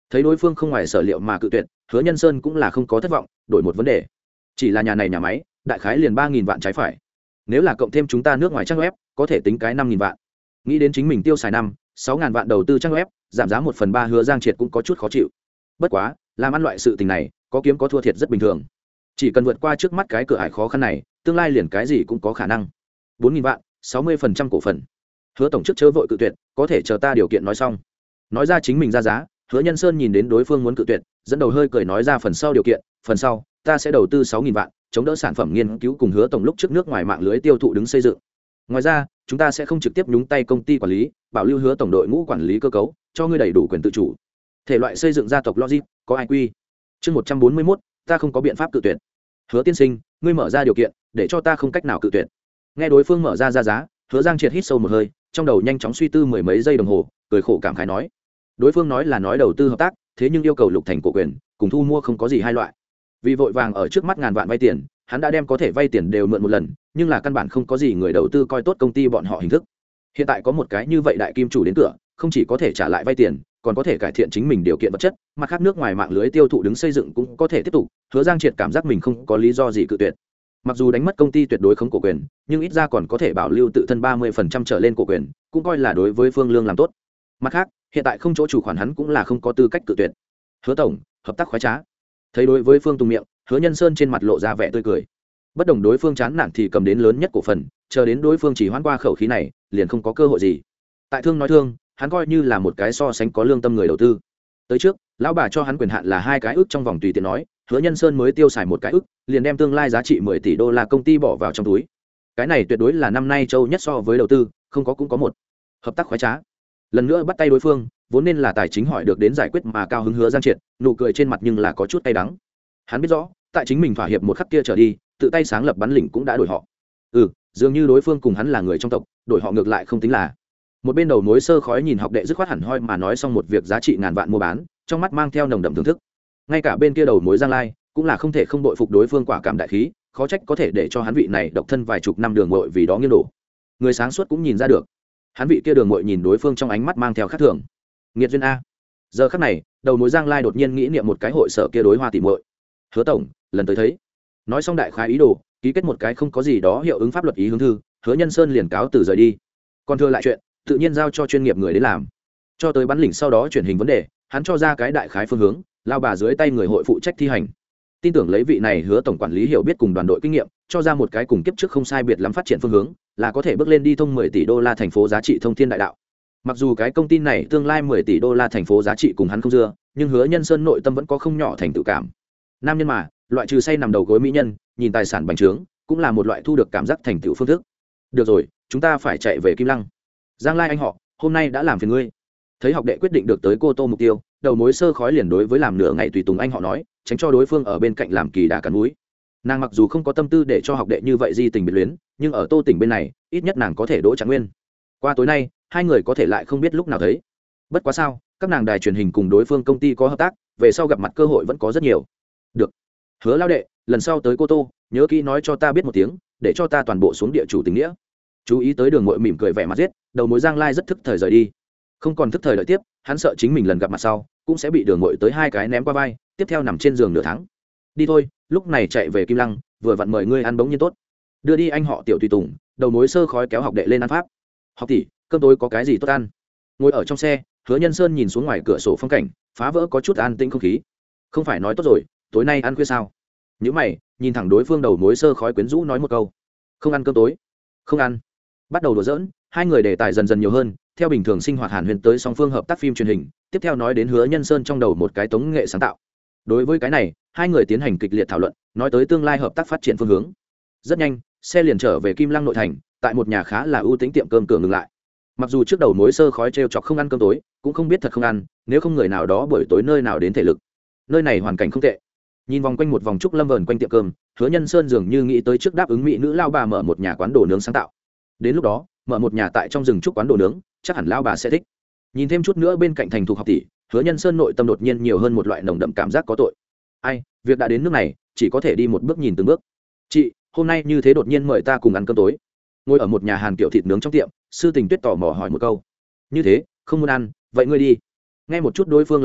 Thấy đối phương không ngoài sở liệu mà cự tuyệt, Hứa Nhân Sơn cũng là không có thất vọng, đổi một vấn đề. Chỉ là nhà này nhà máy đại khái liền ba nghìn vạn trái phải, nếu là cộng thêm chúng ta nước ngoài trang web có thể tính cái năm nghìn vạn. Nghĩ đến chính mình tiêu xài năm sáu ngàn vạn đầu tư trang web, giảm giá một phần ba, Hứa Giang Triệt cũng có chút khó chịu. Bất quá làm ăn loại sự tình này có kiếm có thua thiệt rất bình thường, chỉ cần vượt qua trước mắt cái cửa ải khó khăn này, tương lai liền cái gì cũng có khả năng. Bốn nghìn vạn, sáu mươi phần trăm cổ phần. Hứa tổng trước chớ vội cự tuyệt, có thể chờ ta điều kiện nói xong. Nói ra chính mình ra giá. Hứa Nhân Sơn nhìn đến đối phương muốn cự tuyệt, dẫn đầu hơi cười nói ra phần sau điều kiện, phần sau ta sẽ đầu tư sáu nghìn vạn, chống đỡ sản phẩm nghiên cứu cùng Hứa tổng lúc trước nước ngoài mạng lưới tiêu thụ đứng xây dựng. Ngoài ra chúng ta sẽ không trực tiếp nhúng tay công ty quản lý, bảo lưu Hứa tổng đội ngũ quản lý cơ cấu, cho ngươi đầy đủ quyền tự chủ. Thể loại xây dựng gia tộc logic, có ai quy. Chương một trăm bốn mươi mốt, ta không có biện pháp cự tuyệt. Hứa tiên sinh, ngươi mở ra điều kiện, để cho ta không cách nào cự tuyệt. Nghe đối phương mở ra ra giá, Hứa Giang Triệt hít sâu một hơi, trong đầu nhanh chóng suy tư mười mấy giây đồng hồ, cười khổ cảm khái nói: đối phương nói là nói đầu tư hợp tác, thế nhưng yêu cầu Lục Thành cổ quyền cùng thu mua không có gì hai loại. Vì vội vàng ở trước mắt ngàn vạn vay tiền, hắn đã đem có thể vay tiền đều mượn một lần, nhưng là căn bản không có gì người đầu tư coi tốt công ty bọn họ hình thức. Hiện tại có một cái như vậy đại kim chủ đến cửa, không chỉ có thể trả lại vay tiền, còn có thể cải thiện chính mình điều kiện vật chất, mặt khác nước ngoài mạng lưới tiêu thụ đứng xây dựng cũng có thể tiếp tục. Hứa Giang Triệt cảm giác mình không có lý do gì cự tuyệt. Mặc dù đánh mất công ty tuyệt đối không cổ quyền, nhưng ít ra còn có thể bảo lưu tự thân ba mươi phần trăm trở lên cổ quyền, cũng coi là đối với Phương Lương làm tốt. Mặt khác, hiện tại không chỗ chủ khoản hắn cũng là không có tư cách cự tuyệt. Hứa tổng, hợp tác khoái trá. Thấy đối với Phương Tùng miệng, Hứa Nhân Sơn trên mặt lộ ra vẻ tươi cười. Bất đồng đối phương chán nản thì cầm đến lớn nhất cổ phần, chờ đến đối phương chỉ hoãn qua khẩu khí này, liền không có cơ hội gì. Tại thương nói thương, hắn coi như là một cái so sánh có lương tâm người đầu tư. Tới trước, lão bà cho hắn quyền hạn là hai cái ước trong vòng tùy tiện nói, Hứa Nhân Sơn mới tiêu xài một cái ước, liền đem tương lai giá trị mười tỷ đô la công ty bỏ vào trong túi. Cái này tuyệt đối là năm nay châu nhất so với đầu tư, không có cũng có một. Hợp tác khoái trá. Lần nữa bắt tay đối phương, vốn nên là tài chính hỏi được đến giải quyết mà cao hứng Hứa Giang Triệt, nụ cười trên mặt nhưng là có chút cay đắng. Hắn biết rõ, tại chính mình thỏa hiệp một khắc kia trở đi, tự tay sáng lập bắn lĩnh cũng đã đổi họ. Ừ, dường như đối phương cùng hắn là người trong tộc, đổi họ ngược lại không tính là. Một bên đầu mối sơ khói nhìn học đệ dứt khoát hẳn hoi mà nói xong một việc giá trị ngàn vạn mua bán, trong mắt mang theo nồng đậm thưởng thức. Ngay cả bên kia đầu mối Giang Lai cũng là không thể không đội phục đối phương quả cảm đại khí, khó trách có thể để cho hắn vị này độc thân vài chục năm đường muội vì đó nghiêng đổ. Người sáng suốt cũng nhìn ra được, hắn vị kia đường muội nhìn đối phương trong ánh mắt mang theo khác thường. Nghiệt duyên a. Giờ khắc này, đầu mối Giang Lai đột nhiên nghĩ niệm một cái hội sở kia đối hoa tỉ muội. Hứa tổng, lần tới thấy. Nói xong đại khái ý đồ, ký kết một cái không có gì đó hiệu ứng pháp luật ý hướng thư, Hứa Nhân Sơn liền cáo từ rời đi. Còn thừa lại chuyện, tự nhiên giao cho chuyên nghiệp người đến làm. Cho tới bắn lĩnh sau đó chuyển hình vấn đề, hắn cho ra cái đại khái phương hướng, lao bà dưới tay người hội phụ trách thi hành. Tin tưởng lấy vị này Hứa tổng quản lý hiểu biết cùng đoàn đội kinh nghiệm, cho ra một cái cùng kiếp trước không sai biệt lắm phát triển phương hướng, là có thể bước lên đi thông mười tỷ đô la thành phố giá trị thông thiên đại đạo. Mặc dù cái công ty này tương lai mười tỷ đô la thành phố giá trị cùng hắn không dưa, nhưng Hứa Nhân Sơn nội tâm vẫn có không nhỏ thành tựu cảm. Nam nhân mà, loại trừ say nằm đầu gối mỹ nhân, nhìn tài sản bành trướng, cũng là một loại thu được cảm giác thành tựu phương thức. Được rồi, chúng ta phải chạy về Kim Lăng. Giang Lai anh họ, hôm nay đã làm phiền ngươi. Thấy học đệ quyết định được tới Cô Tô mục tiêu, đầu mối sơ khói liền đối với làm nửa ngày tùy tùng anh họ nói, tránh cho đối phương ở bên cạnh làm kỳ đà cắn núi. Nàng mặc dù không có tâm tư để cho học đệ như vậy di tình biệt luyến, nhưng ở Tô tỉnh bên này, ít nhất nàng có thể đỗ Trạng Nguyên. Qua tối nay, hai người có thể lại không biết lúc nào thấy. Bất quá sao, các nàng đài truyền hình cùng đối phương công ty có hợp tác, về sau gặp mặt cơ hội vẫn có rất nhiều. Được. Hứa lao đệ, lần sau tới Cô Tô, nhớ kỹ nói cho ta biết một tiếng, để cho ta toàn bộ xuống địa chủ tình nghĩa. Chú ý tới đường muội mỉm cười vẻ mặt giết, đầu mối Giang Lai rất thức thời rời đi. Không còn thức thời đợi tiếp, hắn sợ chính mình lần gặp mặt sau cũng sẽ bị đường muội tới hai cái ném qua vai, tiếp theo nằm trên giường nửa tháng. Đi thôi, lúc này chạy về Kim Lăng, vừa vặn mời ngươi ăn bỗng nhiên tốt. Đưa đi anh họ Tiểu tùy tùng, đầu mối sơ khói kéo học đệ lên ăn pháp. Học tỷ, cơm tối có cái gì tốt ăn? Ngồi ở trong xe, Hứa Nhân Sơn nhìn xuống ngoài cửa sổ phong cảnh, phá vỡ có chút an tĩnh không khí. Không phải nói tốt rồi, tối nay ăn khuya sao? Nhíu mày, nhìn thẳng đối phương đầu mối sơ khói quyến rũ nói một câu. Không ăn cơm tối. Không ăn. Bắt đầu đùa giỡn, hai người đề tài dần dần nhiều hơn, theo bình thường sinh hoạt hàn huyên tới song phương hợp tác phim truyền hình, tiếp theo nói đến Hứa Nhân Sơn trong đầu một cái tống nghệ sáng tạo. Đối với cái này, hai người tiến hành kịch liệt thảo luận, nói tới tương lai hợp tác phát triển phương hướng. Rất nhanh, xe liền trở về Kim Lăng nội thành, tại một nhà khá là ưu tính tiệm cơm cửa ngừng lại. Mặc dù trước đầu mối sơ khói trêu chọc không ăn cơm tối, cũng không biết thật không ăn, nếu không người nào đó buổi tối nơi nào đến thể lực. Nơi này hoàn cảnh không tệ. Nhìn vòng quanh một vòng trúc lâm vờn quanh tiệm cơm, Hứa Nhân Sơn dường như nghĩ tới trước đáp ứng mỹ nữ lao bà mở một nhà quán đồ nướng sáng tạo. Đến lúc đó, mở một nhà tại trong rừng trúc quán đồ nướng, chắc hẳn lao bà sẽ thích. Nhìn thêm chút nữa bên cạnh thành thục học tỷ, Hứa Nhân Sơn nội tâm đột nhiên nhiều hơn một loại nồng đậm cảm giác có tội. Ai, việc đã đến nước này, chỉ có thể đi một bước nhìn từng bước. Chị, hôm nay như thế đột nhiên mời ta cùng ăn cơm tối. Ngồi ở một nhà hàng kiểu thịt nướng trong tiệm, Sư Tình Tuyết tò mò hỏi một câu. Như thế, không muốn ăn, vậy ngươi đi. Nghe một chút đối phương lời này,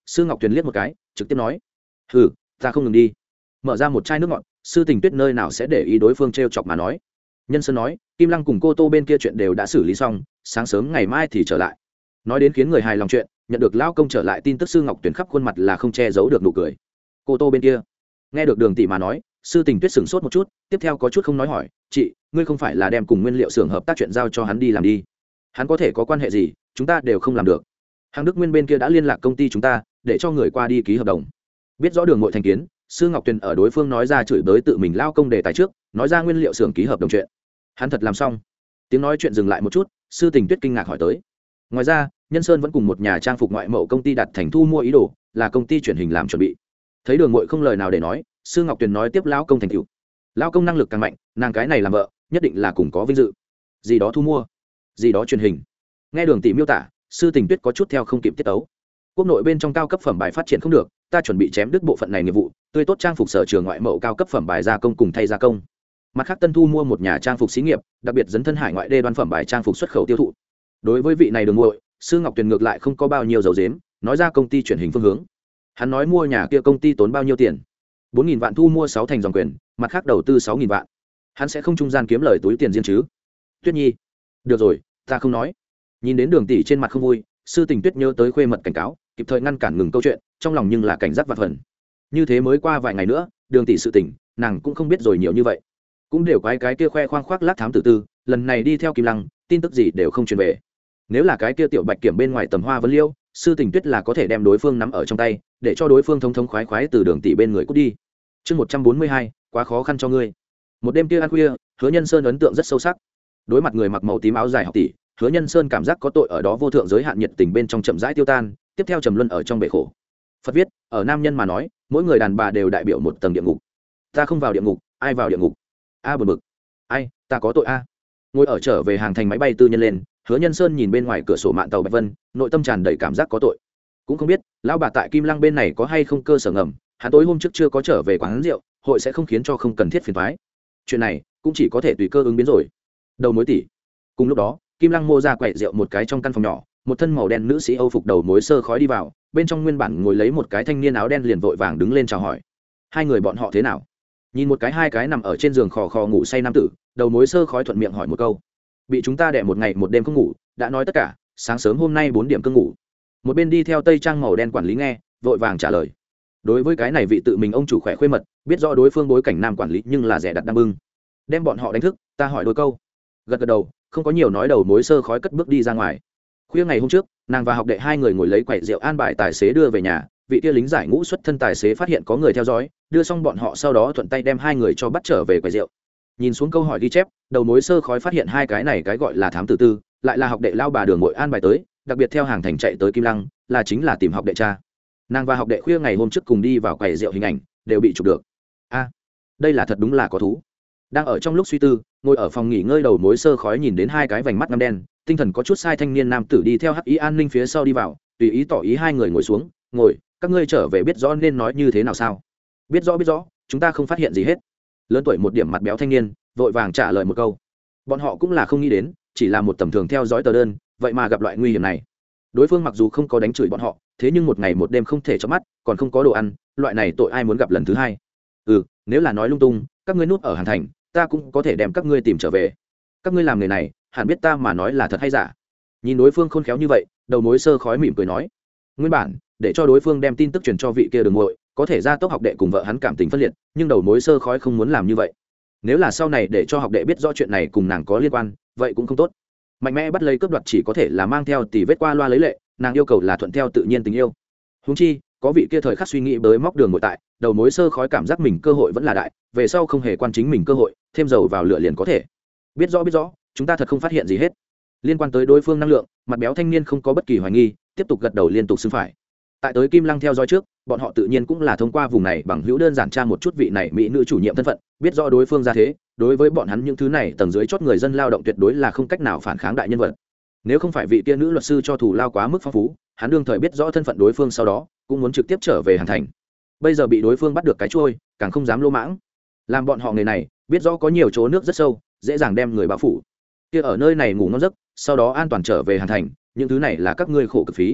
sư ngọc tuyền liếc một cái trực tiếp nói: ừ, ta không ngừng đi. Mở ra một chai nước ngọt, sư tình tuyết nơi nào sẽ để ý đối phương t r e o chọc mà nói. Nhân Sơn nói: Kim Lăng cùng cô tô bên kia chuyện đều đã xử lý xong, sáng sớm ngày mai thì trở lại. Nói đến khiến người hài lòng chuyện, nhận được lao công trở lại tin tức, sư ngọc tuyền khắp khuôn mặt là không che giấu được nụ cười. Cô tô bên kia nghe được Đường tỷ mà nói, sư tình tuyết sửng sốt một chút, tiếp theo có chút không nói hỏi: chị, ngươi không phải là đem cùng nguyên liệu xưởng hợp tác chuyện giao cho hắn đi làm đi? Hắn có thể có quan hệ gì, chúng ta đều không làm được. Hàng Đức Nguyên bên kia đã liên lạc công ty chúng ta, để cho người qua đi ký hợp đồng. Biết rõ Đường Ngội thành kiến, sư ngọc tuyền ở đối phương nói ra chửi bới tự mình lao công đề tài trước, nói ra nguyên liệu xưởng ký hợp đồng chuyện. Hắn thật làm xong? Tiếng nói chuyện dừng lại một chút, sư tình tuyết kinh ngạc hỏi tới. Ngoài ra, Nhân Sơn vẫn cùng một nhà trang phục ngoại mẫu công ty đặt thành thu mua ý đồ, là công ty truyền hình làm chuẩn bị. Thấy Đường Ngội không lời nào để nói, sư ngọc tuyền nói tiếp: lão công thành tựu, lão công năng lực càng mạnh, nàng cái này làm vợ nhất định là cùng có vinh dự. Gì đó thu mua, gì đó truyền hình. Nghe Đường tỷ miêu tả, sư tình tuyết có chút theo không kịp tiết tấu. Quốc nội bên trong cao cấp phẩm bài phát triển không được, ta chuẩn bị chém đứt bộ phận này nghiệp vụ, tươi tốt trang phục sở trường ngoại mẫu cao cấp phẩm bài gia công cùng thay gia công. Mặt khác tân thu mua một nhà trang phục xí nghiệp, đặc biệt dấn thân hải ngoại đê đoan phẩm bài trang phục xuất khẩu tiêu thụ. Đối với vị này Đường Ngội, sư ngọc tuyền ngược lại không có bao nhiêu dầu dếm, nói ra công ty truyền hình phương hướng. Hắn nói mua nhà kia công ty tốn bao nhiêu tiền? bốn nghìn vạn thu mua sáu thành dòng quyền, mặt khác đầu tư sáu nghìn vạn. Hắn sẽ không trung gian kiếm lời túi tiền riêng chứ? Tuyết Nhi, được rồi, ta không nói. Nhìn đến Đường tỷ trên mặt không vui, sư tình tuyết nhớ tới khuê mật cảnh cáo, kịp thời ngăn cản ngừng câu chuyện, trong lòng nhưng là cảnh giác vạn phần. Như thế mới qua vài ngày nữa, Đường tỷ sự tình, nàng cũng không biết rồi nhiều như vậy. Cũng đều quái cái kia khoe khoang khoác lác thám tử tư, lần này đi theo Kim Lăng, tin tức gì đều không truyền về. Nếu là cái kia tiểu bạch kiểm bên ngoài tầm hoa vấn liêu, sư tình tuyết là có thể đem đối phương nắm ở trong tay, để cho đối phương thống thống khoái khoái từ Đường tỷ bên người cút đi. Chương một trăm bốn mươi hai, quá khó khăn cho ngươi. Một đêm kia ăn khuya, Hứa Nhân Sơn ấn tượng rất sâu sắc. Đối mặt người mặc màu tím áo dài học tỷ, Hứa Nhân Sơn cảm giác có tội ở đó vô thượng giới hạn nhiệt tình bên trong chậm rãi tiêu tan, tiếp theo trầm luân ở trong bể khổ. Phật viết, ở nam nhân mà nói, mỗi người đàn bà đều đại biểu một tầng địa ngục. Ta không vào địa ngục, ai vào địa ngục? A buồn bực. Ai, ta có tội a. Ngồi ở trở về hàng thành máy bay tư nhân lên, Hứa Nhân Sơn nhìn bên ngoài cửa sổ mạn tàu Bạch Vân, nội tâm tràn đầy cảm giác có tội. Cũng không biết, lão bà tại Kim Lăng bên này có hay không cơ sở ngầm, hắn tối hôm trước chưa có trở về quán rượu, hội sẽ không khiến cho không cần thiết phiền toái. Chuyện này cũng chỉ có thể tùy cơ ứng biến rồi. Đầu mối tỷ. Cùng lúc đó, Kim Lăng mô ra quậy rượu một cái trong căn phòng nhỏ, một thân màu đen nữ sĩ Âu phục đầu mối sơ khói đi vào, bên trong nguyên bản ngồi lấy một cái thanh niên áo đen liền vội vàng đứng lên chào hỏi. Hai người bọn họ thế nào? Nhìn một cái hai cái nằm ở trên giường khò khò ngủ say nam tử, đầu mối sơ khói thuận miệng hỏi một câu. Bị chúng ta đè một ngày một đêm không ngủ, đã nói tất cả, sáng sớm hôm nay bốn điểm cương ngủ. Một bên đi theo tây trang màu đen quản lý nghe, vội vàng trả lời. Đối với cái này vị tự mình ông chủ khỏe khuê mật, biết rõ đối phương bối cảnh nam quản lý nhưng là rẻ đặt đang bưng. Đem bọn họ đánh thức, ta hỏi đôi câu. Gật gật đầu, không có nhiều nói, đầu mối sơ khói cất bước đi ra ngoài. Khuya ngày hôm trước, nàng và học đệ hai người ngồi lấy quẩy rượu an bài tài xế đưa về nhà, vị kia lính giải ngũ xuất thân tài xế phát hiện có người theo dõi, đưa xong bọn họ sau đó thuận tay đem hai người cho bắt trở về quầy rượu. Nhìn xuống câu hỏi ghi chép, đầu mối sơ khói phát hiện hai cái này cái gọi là thám tử tư, lại là học đệ lao bà Đường Ngội an bài tới, đặc biệt theo hàng thành chạy tới Kim Lăng, là chính là tìm học đệ cha. Nàng và học đệ khuya ngày hôm trước cùng đi vào quầy rượu, hình ảnh đều bị chụp được. A, đây là thật đúng là có thú. Đang ở trong lúc suy tư, ngồi ở phòng nghỉ ngơi đầu mối sơ khói nhìn đến hai cái vành mắt ngăm đen, tinh thần có chút sai thanh niên nam tử đi theo hắc ý an ninh phía sau đi vào, tùy ý tỏ ý hai người ngồi xuống. Ngồi, các ngươi trở về biết rõ nên nói như thế nào sao? Biết rõ biết rõ, chúng ta không phát hiện gì hết. Lớn tuổi một điểm mặt béo thanh niên vội vàng trả lời một câu. Bọn họ cũng là không nghĩ đến, chỉ là một tầm thường theo dõi tờ đơn, vậy mà gặp loại nguy hiểm này. Đối phương mặc dù không có đánh chửi bọn họ, thế nhưng một ngày một đêm không thể chớp mắt, còn không có đồ ăn, loại này tội ai muốn gặp lần thứ hai. Ừ, nếu là nói lung tung, các ngươi núp ở Hàn Thành, ta cũng có thể đem các ngươi tìm trở về. Các ngươi làm người này, hẳn biết ta mà nói là thật hay giả. Nhìn đối phương khôn khéo như vậy, đầu mối sơ khói mỉm cười nói. Nguyên bản, để cho đối phương đem tin tức truyền cho vị kia Đường Ngội, có thể ra tốc học đệ cùng vợ hắn cảm tình phân liệt, nhưng đầu mối sơ khói không muốn làm như vậy. Nếu là sau này để cho học đệ biết rõ chuyện này cùng nàng có liên quan, vậy cũng không tốt. Mạnh mẽ bắt lấy cướp đoạt chỉ có thể là mang theo tỷ vết qua loa lấy lệ, nàng yêu cầu là thuận theo tự nhiên tình yêu. Huống chi, có vị kia thời khắc suy nghĩ bới móc Đường Ngội tại, đầu mối sơ khói cảm giác mình cơ hội vẫn là đại, về sau không hề quan chính mình cơ hội, thêm dầu vào lửa liền có thể. Biết rõ biết rõ, chúng ta thật không phát hiện gì hết. Liên quan tới đối phương năng lượng, mặt béo thanh niên không có bất kỳ hoài nghi, tiếp tục gật đầu liên tục xưng phải. Tại tới Kim Lăng theo dõi trước, bọn họ tự nhiên cũng là thông qua vùng này bằng hữu đơn giản tra một chút vị này mỹ nữ chủ nhiệm thân phận, biết rõ đối phương ra thế, đối với bọn hắn những thứ này tầng dưới chót người dân lao động tuyệt đối là không cách nào phản kháng đại nhân vật. Nếu không phải vị kia nữ luật sư cho thủ lao quá mức phong phú, hắn đương thời biết rõ thân phận đối phương sau đó, cũng muốn trực tiếp trở về Hàn Thành. Bây giờ bị đối phương bắt được cái trôi, càng không dám lô mãng. Làm bọn họ người này, biết rõ có nhiều chỗ nước rất sâu, dễ dàng đem người bao phủ. Kia ở nơi này ngủ ngon giấc, sau đó an toàn trở về Hàn Thành, những thứ này là các ngươi khổ cực phí.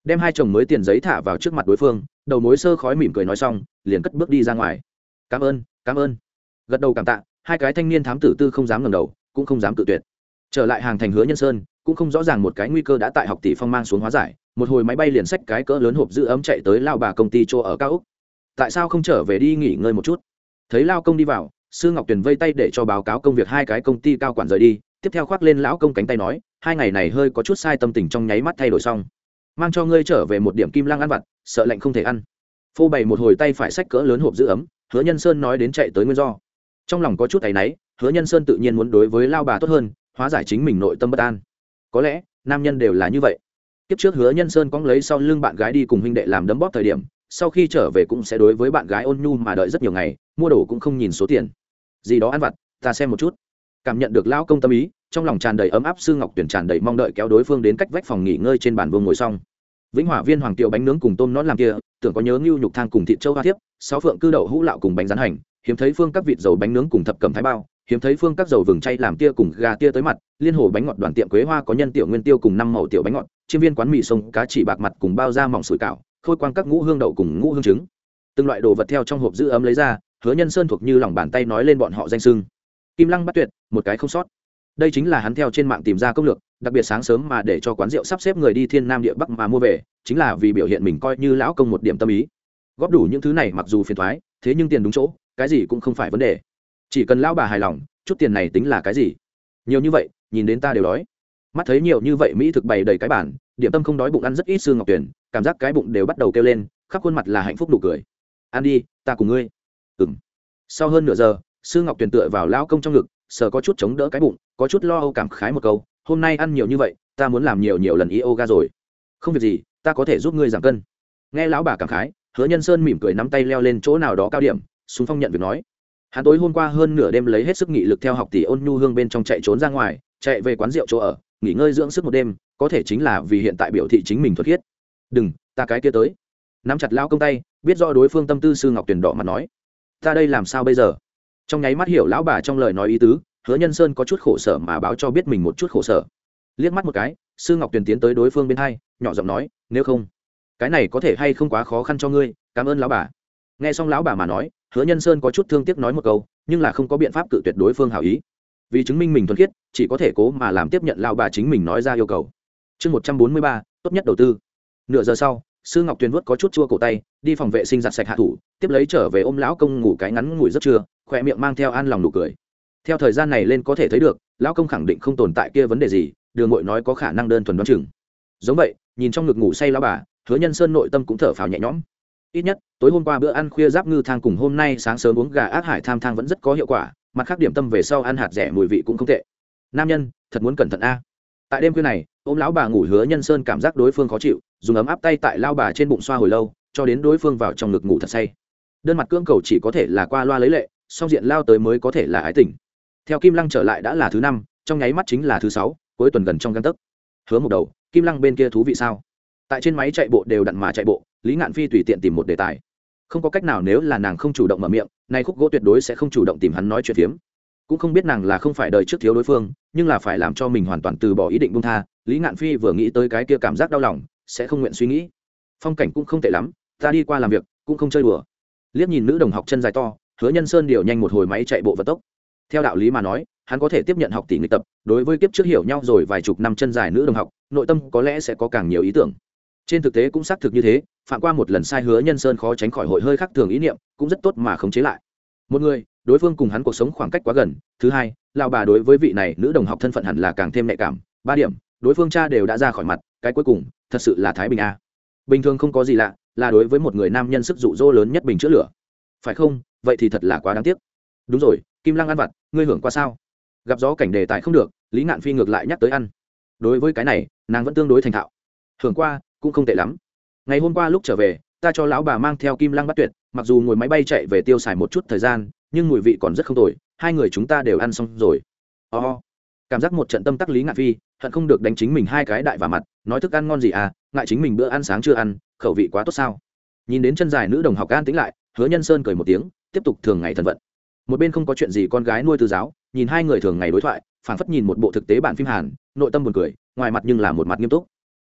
đem hai chồng mới tiền giấy thả vào trước mặt đối phương, đầu mối sơ khói mỉm cười nói xong liền cất bước đi ra ngoài. Cảm ơn, cảm ơn. Gật đầu cảm tạ, hai cái thanh niên thám tử tư không dám ngẩng đầu, cũng không dám cự tuyệt. Trở lại hàng thành Hứa Nhân Sơn, cũng không rõ ràng một cái nguy cơ đã tại học tỷ phong mang xuống hóa giải, một hồi máy bay liền xách cái cỡ lớn hộp giữ ấm chạy tới lao bà công ty chỗ ở cao úc. Tại sao không trở về đi nghỉ ngơi một chút? Thấy lao công đi vào, Sư Ngọc Tuyền vây tay để cho báo cáo công việc hai cái công ty cao quản rời đi, tiếp theo khoác lên lão công cánh tay nói, hai ngày này hơi có chút sai tâm tình trong nháy mắt thay đổi xong, mang cho ngươi trở về một điểm kim lăng ăn vặt, sợ lạnh không thể ăn. Phô bày một hồi tay phải xách cỡ lớn hộp giữ ấm, Hứa Nhân Sơn nói đến chạy tới nguyên do. Trong lòng có chút áy náy, Hứa Nhân Sơn tự nhiên muốn đối với lao bà tốt hơn, hóa giải chính mình nội tâm bất an. Có lẽ nam nhân đều là như vậy. Kiếp trước Hứa Nhân Sơn cóng lấy sau lưng bạn gái đi cùng huynh đệ làm đấm bóp thời điểm, sau khi trở về cũng sẽ đối với bạn gái ôn nhu mà đợi rất nhiều ngày, mua đồ cũng không nhìn số tiền gì đó ăn vặt, ta xem một chút. Cảm nhận được lão công tâm ý, trong lòng tràn đầy ấm áp, Sư Ngọc Tuyển tràn đầy mong đợi kéo đối phương đến cách vách phòng nghỉ ngơi trên bàn vương ngồi xong. Vĩnh Hỏa viên hoàng tiểu bánh nướng cùng tôm nón làm kia, tưởng có nhớ ngưu nhục thang cùng thịt châu hoa tiếp, sáu phượng cư đậu hũ lạo cùng bánh rán hành, hiếm thấy phương các vịt dầu bánh nướng cùng thập cẩm thái bao, hiếm thấy phương các dầu vừng chay làm tia cùng gà tia tới mặt, liên hồ bánh ngọt đoàn tiệm quế hoa có nhân tiểu nguyên tiêu cùng năm màu tiểu bánh ngọt, chiên viên quán mì sông cá chỉ bạc mặt cùng bao da mỏng sủi cảo, khôi quang các ngũ hương đậu cùng ngũ hương trứng. Từng loại đồ vật theo trong hộp giữ ấm lấy ra, Hứa Nhân Sơn thuộc như lòng bàn tay nói lên bọn họ danh xưng. Kim Lăng Bát Tuyệt, một cái không sót. Đây chính là hắn theo trên mạng tìm ra công lược, đặc biệt sáng sớm mà để cho quán rượu sắp xếp người đi thiên nam địa bắc mà mua về, chính là vì biểu hiện mình coi như lão công một điểm tâm ý. Góp đủ những thứ này mặc dù phiền toái, thế nhưng tiền đúng chỗ, cái gì cũng không phải vấn đề. Chỉ cần lão bà hài lòng, chút tiền này tính là cái gì? Nhiều như vậy, nhìn đến ta đều đói. Mắt thấy nhiều như vậy mỹ thực bày đầy cái bản, điểm tâm không đói bụng ăn rất ít. Sư Ngọc Tuyển cảm giác cái bụng đều bắt đầu kêu lên, khắp khuôn mặt là hạnh phúc nụ cười. Ăn đi, ta cùng ngươi. Ừm. Sau hơn nửa giờ, Sư Ngọc Tuyển tựa vào lão công trong ngực, sờ có chút chống đỡ cái bụng, có chút lo âu cảm khái một câu, hôm nay ăn nhiều như vậy, ta muốn làm nhiều nhiều lần yoga rồi. Không việc gì, ta có thể giúp ngươi giảm cân. Nghe lão bà cảm khái, Hứa Nhân Sơn mỉm cười nắm tay leo lên chỗ nào đó cao điểm, xung phong nhận việc nói. Hắn tối hôm qua hơn nửa đêm lấy hết sức nghị lực theo học tỷ Ôn Nhu Hương bên trong chạy trốn ra ngoài, chạy về quán rượu chỗ ở, nghỉ ngơi dưỡng sức một đêm, có thể chính là vì hiện tại biểu thị chính mình thuật khiết. Đừng, ta cái kia tới. Nắm chặt lão công tay, biết rõ đối phương tâm tư, Sư Ngọc Tuyền đỏ mặt nói, ta đây làm sao bây giờ? Trong nháy mắt hiểu lão bà trong lời nói ý tứ, Hứa Nhân Sơn có chút khổ sở mà báo cho biết mình một chút khổ sở. Liếc mắt một cái, Sư Ngọc Tuyền tiến tới đối phương bên hai, nhỏ giọng nói, nếu không, cái này có thể hay không quá khó khăn cho ngươi, cảm ơn lão bà. Nghe xong lão bà mà nói, Hứa Nhân Sơn có chút thương tiếc nói một câu, nhưng là không có biện pháp cự tuyệt đối phương hảo ý. Vì chứng minh mình thuần khiết, chỉ có thể cố mà làm tiếp nhận lão bà chính mình nói ra yêu cầu. Chương một trăm bốn mươi ba, tốt nhất đầu tư. Nửa giờ sau, Sư Ngọc Tuyền vuốt có chút chua cổ tay, đi phòng vệ sinh giặt sạch hạ thủ, tiếp lấy trở về ôm lão công ngủ cái ngắn ngủi giấc trưa, khỏe miệng mang theo an lòng nụ cười. Theo thời gian này lên có thể thấy được, lão công khẳng định không tồn tại kia vấn đề gì, Đường Ngụy nói có khả năng đơn thuần đoán chừng. Giống vậy, nhìn trong ngực ngủ say lão bà, Hứa Nhân Sơn nội tâm cũng thở phào nhẹ nhõm. Ít nhất, tối hôm qua bữa ăn khuya giáp ngư thang cùng hôm nay sáng sớm uống gà ác hải tham thang vẫn rất có hiệu quả, mặt khác điểm tâm về sau ăn hạt rẻ mùi vị cũng không tệ. Nam nhân, thật muốn cẩn thận a. Tại đêm khuya này, ôm lão bà ngủ, Hứa Nhân Sơn cảm giác đối phương khó chịu, dùng ấm áp tay tại lao bà trên bụng xoa hồi lâu, cho đến đối phương vào trong ngực ngủ thật say. Đơn mặt cưỡng cầu chỉ có thể là qua loa lấy lệ, song diện lao tới mới có thể là ái tình. Theo Kim Lăng trở lại đã là thứ năm, trong nháy mắt chính là thứ sáu, cuối tuần gần trong gang tấc. Hứa một đầu, Kim Lăng bên kia thú vị sao? Tại trên máy chạy bộ đều đặn mà chạy bộ, Lý Ngạn Phi tùy tiện tìm một đề tài. Không có cách nào, nếu là nàng không chủ động mở miệng, nay khúc gỗ tuyệt đối sẽ không chủ động tìm hắn nói chuyện phiếm. Cũng không biết nàng là không phải đời trước thiếu đối phương, nhưng là phải làm cho mình hoàn toàn từ bỏ ý định buông tha. Lý Ngạn Phi vừa nghĩ tới cái kia cảm giác đau lòng, sẽ không nguyện suy nghĩ. Phong cảnh cũng không tệ lắm, ta đi qua làm việc, cũng không chơi đùa. Liếc nhìn nữ đồng học chân dài to, Hứa Nhân Sơn điều nhanh một hồi máy chạy bộ vận tốc. Theo đạo lý mà nói, hắn có thể tiếp nhận học tỷ nghịch tập, đối với kiếp trước hiểu nhau rồi vài chục năm chân dài nữ đồng học, nội tâm có lẽ sẽ có càng nhiều ý tưởng. Trên thực tế cũng xác thực như thế, phạm qua một lần sai, Hứa Nhân Sơn khó tránh khỏi hội hơi khác thường ý niệm, cũng rất tốt mà khống chế lại. Một người, đối phương cùng hắn cuộc sống khoảng cách quá gần. Thứ hai, lão bà đối với vị này nữ đồng học thân phận hẳn là càng thêm nhạy cảm. Ba điểm, đối phương cha đều đã ra khỏi mặt, cái cuối cùng, thật sự là thái bình a. Bình thường không có gì lạ, là đối với một người nam nhân sức dụ dỗ lớn nhất bình chữa lửa. Phải không? Vậy thì thật là quá đáng tiếc. Đúng rồi, Kim Lăng ăn vặt, ngươi hưởng qua sao? Gặp gió cảnh đề tài không được, Lý Ngạn Phi ngược lại nhắc tới ăn. Đối với cái này, nàng vẫn tương đối thành thạo. Hưởng qua, cũng không tệ lắm. Ngày hôm qua lúc trở về, ta cho lão bà mang theo Kim Lăng Bát Tuyệt, mặc dù ngồi máy bay chạy về tiêu xài một chút thời gian, nhưng mùi vị còn rất không tồi, hai người chúng ta đều ăn xong rồi. Oh, cảm giác một trận tâm tắc. Lý Ngạn Phi hận không được đánh chính mình hai cái đại vào mặt, nói thức ăn ngon gì à, ngại chính mình bữa ăn sáng chưa ăn, khẩu vị quá tốt sao? Nhìn đến chân dài nữ đồng học an tĩnh lại, Hứa Nhân Sơn cười một tiếng, tiếp tục thường ngày thần vận. Một bên không có chuyện gì con gái nuôi từ giáo, nhìn hai người thường ngày đối thoại, phảng phất nhìn một bộ thực tế bản phim Hàn, nội tâm buồn cười, ngoài mặt nhưng là một mặt nghiêm túc.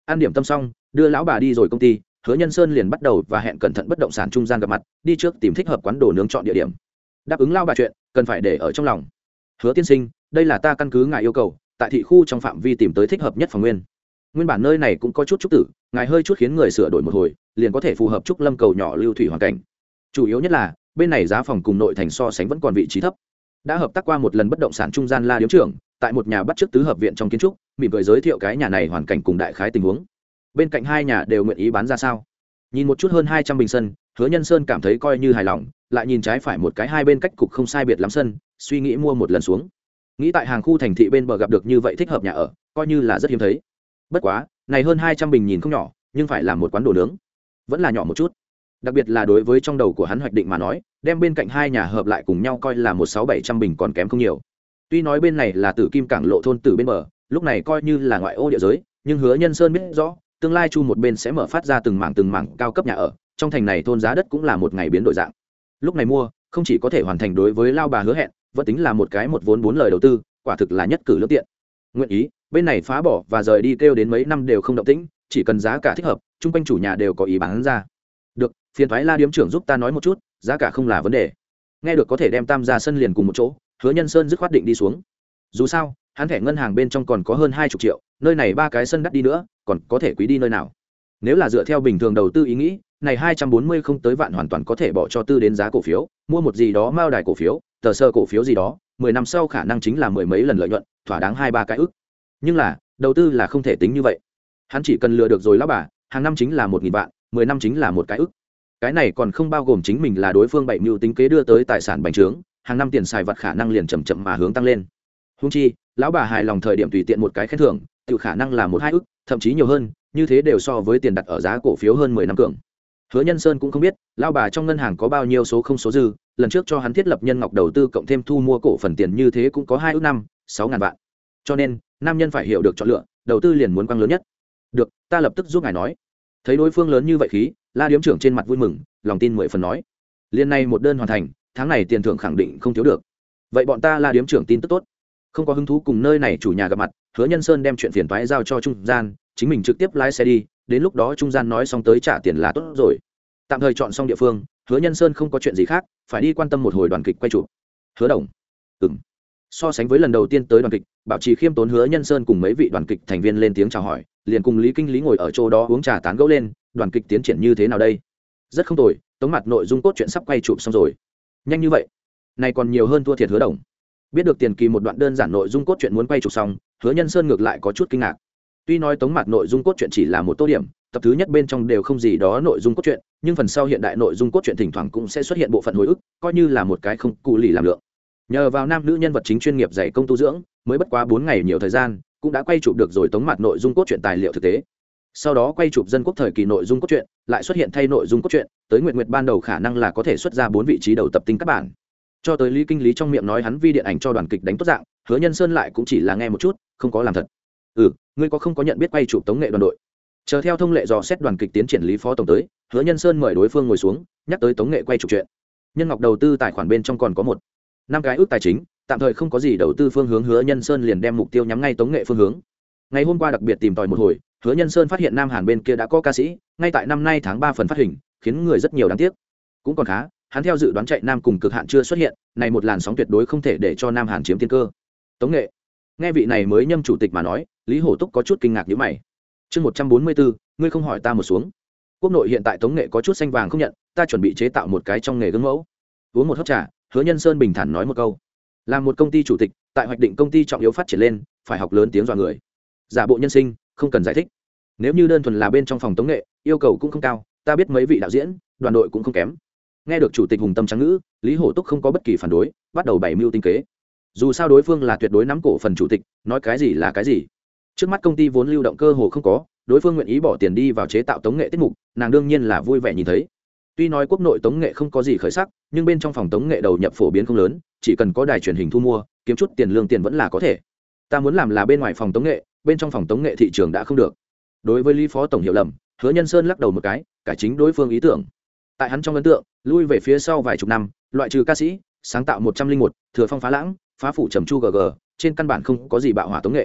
An điểm tâm xong đưa lão bà đi rồi công ty, Hứa Nhân Sơn liền bắt đầu và hẹn cẩn thận bất động sản trung gian gặp mặt, đi trước tìm thích hợp quán đồ nướng chọn địa điểm. Đáp ứng lao bà chuyện cần phải để ở trong lòng. Hứa tiên sinh, đây là ta căn cứ ngài yêu cầu, tại thị khu trong phạm vi tìm tới thích hợp nhất phòng nguyên. Nguyên bản nơi này cũng có chút trúc tử, ngài hơi chút khiến người sửa đổi một hồi, liền có thể phù hợp trúc lâm cầu nhỏ lưu thủy hoàn cảnh. Chủ yếu nhất là bên này giá phòng cùng nội thành so sánh vẫn còn vị trí thấp. Đã hợp tác qua một lần bất động sản trung gian La điếm trưởng, tại một nhà bắt chước tứ hợp viện trong kiến trúc, mỉm cười giới thiệu cái nhà này hoàn cảnh cùng đại khái tình huống. Bên cạnh hai nhà đều nguyện ý bán ra sao. Nhìn một chút hơn hai trăm bình sân, Hứa Nhân Sơn cảm thấy coi như hài lòng, lại nhìn trái phải một cái hai bên cách cục không sai biệt lắm sân, suy nghĩ mua một lần xuống. Nghĩ tại hàng khu thành thị bên bờ gặp được như vậy thích hợp nhà ở, coi như là rất hiếm thấy. Bất quá, này hơn hai trăm bình nhìn không nhỏ, nhưng phải làm một quán đồ nướng, vẫn là nhỏ một chút. Đặc biệt là đối với trong đầu của hắn hoạch định mà nói, đem bên cạnh hai nhà hợp lại cùng nhau coi là một sáu bảy trăm bình còn kém không nhiều. Tuy nói bên này là Tử Kim Cảng lộ thôn Tử bên bờ, lúc này coi như là ngoại ô địa giới, nhưng Hứa Nhân Sơn biết rõ, tương lai chu một bên sẽ mở phát ra từng mảng từng mảng cao cấp nhà ở, trong thành này thôn giá đất cũng là một ngày biến đổi dạng. Lúc này mua, không chỉ có thể hoàn thành đối với lao bà hứa hẹn, vẫn tính là một cái một vốn bốn lời đầu tư, quả thực là nhất cử lưỡng tiện. Nguyện ý, bên này phá bỏ và rời đi kêu đến mấy năm đều không động tĩnh, chỉ cần giá cả thích hợp, chung quanh chủ nhà đều có ý bán ra. Được, phiền thoái La điếm trưởng giúp ta nói một chút, giá cả không là vấn đề. Nghe được có thể đem tam gia sân liền cùng một chỗ, Hứa Nhân Sơn dứt khoát định đi xuống. Dù sao, hắn thẻ ngân hàng bên trong còn có hơn hai mươi triệu, nơi này ba cái sân đắt đi nữa, còn có thể quý đi nơi nào. Nếu là dựa theo bình thường đầu tư ý nghĩ, này hai trăm bốn mươi không tới vạn hoàn toàn có thể bỏ cho tư đến giá cổ phiếu, mua một gì đó mao đài cổ phiếu, tờ sơ cổ phiếu gì đó, mười năm sau khả năng chính là mười mấy lần lợi nhuận, thỏa đáng hai ba cái ức. Nhưng là, đầu tư là không thể tính như vậy. Hắn chỉ cần lừa được rồi lão bà, hàng năm chính là một nghìn vạn, mười năm chính là một cái ức. Cái này còn không bao gồm chính mình là đối phương bảy mưu tính kế đưa tới tài sản bành trướng, hàng năm tiền xài vặt khả năng liền chậm chậm mà hướng tăng lên. Huống chi, lão bà hài lòng thời điểm tùy tiện một cái khen thưởng, tự khả năng là một hai ức, thậm chí nhiều hơn, như thế đều so với tiền đặt ở giá cổ phiếu hơn mười năm cường. Hứa Nhân Sơn cũng không biết, lão bà trong ngân hàng có bao nhiêu số không số dư, lần trước cho hắn thiết lập nhân ngọc đầu tư cộng thêm thu mua cổ phần tiền như thế cũng có hai ức năm, sáu ngàn vạn. Cho nên, nam nhân phải hiểu được chọn lựa, đầu tư liền muốn quang lớn nhất. Được, ta lập tức giúp ngài nói. Thấy đối phương lớn như vậy khí, La điếm trưởng trên mặt vui mừng, lòng tin mười phần nói: "Liên này một đơn hoàn thành, tháng này tiền thưởng khẳng định không thiếu được." Vậy bọn ta La điếm trưởng tin tức tốt. Không có hứng thú cùng nơi này chủ nhà gặp mặt, Hứa Nhân Sơn đem chuyện phiền toái giao cho trung gian, chính mình trực tiếp lái xe đi, đến lúc đó trung gian nói xong tới trả tiền là tốt rồi. Tạm thời chọn xong địa phương, Hứa Nhân Sơn không có chuyện gì khác, phải đi quan tâm một hồi đoàn kịch quay chụp. Hứa Đồng. Ừm. So sánh với lần đầu tiên tới đoàn kịch, bảo trì khiêm tốn Hứa Nhân Sơn cùng mấy vị đoàn kịch thành viên lên tiếng chào hỏi, liền cùng Lý Kinh Lý ngồi ở chỗ đó uống trà tán gẫu lên, đoàn kịch tiến triển như thế nào đây? Rất không tồi, tống mặt nội dung cốt truyện sắp quay chụp xong rồi. Nhanh như vậy? Này còn nhiều hơn thua thiệt Hứa Đồng. Biết được tiền kỳ một đoạn đơn giản nội dung cốt truyện muốn quay chụp xong, Hứa Nhân Sơn ngược lại có chút kinh ngạc. Tuy nói tống mặt nội dung cốt truyện chỉ là một tô điểm, tập thứ nhất bên trong đều không gì đó nội dung cốt truyện, nhưng phần sau hiện đại nội dung cốt truyện thỉnh thoảng cũng sẽ xuất hiện bộ phận hồi ức, coi như là một cái không cụ lì làm lượng. Nhờ vào nam nữ nhân vật chính chuyên nghiệp dày công tu dưỡng, mới bất quá bốn ngày nhiều thời gian, cũng đã quay chụp được rồi tống mặt nội dung cốt truyện tài liệu thực tế. Sau đó quay chụp dân quốc thời kỳ nội dung cốt truyện, lại xuất hiện thay nội dung cốt truyện, tới Nguyệt Nguyệt ban đầu khả năng là có thể xuất ra bốn vị trí đầu tập tinh các bản. Cho tới Lý Kinh Lý trong miệng nói hắn vi điện ảnh cho đoàn kịch đánh tốt dạng, Hứa Nhân Sơn lại cũng chỉ là nghe một chút, không có làm thật. Ừ, ngươi có không có nhận biết quay chụp tống nghệ đoàn đội? Chờ theo thông lệ dò xét đoàn kịch tiến triển Lý phó tổng tới, Hứa Nhân Sơn mời đối phương ngồi xuống, nhắc tới tống nghệ quay chụp chuyện. Nhân Ngọc đầu tư tài khoản bên trong còn có một năm cái ước tài chính, tạm thời không có gì đầu tư phương hướng, Hứa Nhân Sơn liền đem mục tiêu nhắm ngay tống nghệ phương hướng. Ngày hôm qua đặc biệt tìm tòi một hồi, Hứa Nhân Sơn phát hiện Nam Hàn bên kia đã có ca sĩ, ngay tại năm nay tháng ba phần phát hình, khiến người rất nhiều đáng tiếc. Cũng còn khá, hắn theo dự đoán chạy Nam cùng cực hạn chưa xuất hiện, này một làn sóng tuyệt đối không thể để cho Nam Hàn chiếm tiên cơ. Tống nghệ. Nghe vị này mới nhâm chủ tịch mà nói, Lý Hổ Túc có chút kinh ngạc nhíu mày. Chương một trăm bốn mươi bốn, ngươi không hỏi ta một xuống. Quốc nội hiện tại tống nghệ có chút xanh vàng không nhận, ta chuẩn bị chế tạo một cái trong nghề gương mẫu. Uống một hớp trà, Hứa Nhân Sơn bình thản nói một câu. Làm một công ty chủ tịch, tại hoạch định công ty trọng yếu phát triển lên, phải học lớn tiếng dọa người. Giả bộ nhân sinh, không cần giải thích. Nếu như đơn thuần là bên trong phòng tống nghệ, yêu cầu cũng không cao, ta biết mấy vị đạo diễn, đoàn đội cũng không kém. Nghe được chủ tịch hùng tâm trắng ngữ, Lý Hổ Túc không có bất kỳ phản đối, bắt đầu bày mưu tinh kế. Dù sao đối phương là tuyệt đối nắm cổ phần chủ tịch, nói cái gì là cái gì. Trước mắt công ty vốn lưu động cơ hồ không có, đối phương nguyện ý bỏ tiền đi vào chế tạo tống nghệ tiết mục, nàng đương nhiên là vui vẻ nhìn thấy. Tuy nói quốc nội tống nghệ không có gì khởi sắc, nhưng bên trong phòng tống nghệ đầu nhập phổ biến không lớn, chỉ cần có đài truyền hình thu mua, kiếm chút tiền lương tiền vẫn là có thể. Ta muốn làm là bên ngoài phòng tống nghệ, bên trong phòng tống nghệ thị trường đã không được. Đối với Lý phó tổng hiểu lầm, Hứa Nhân Sơn lắc đầu một cái, cải chính đối phương ý tưởng. Tại hắn trong ấn tượng, lui về phía sau vài chục năm, loại trừ ca sĩ, sáng tạo một trăm linh một, thừa phong phá lãng, phá phủ trầm chu gg, trên căn bản không có gì bạo hỏa tống nghệ.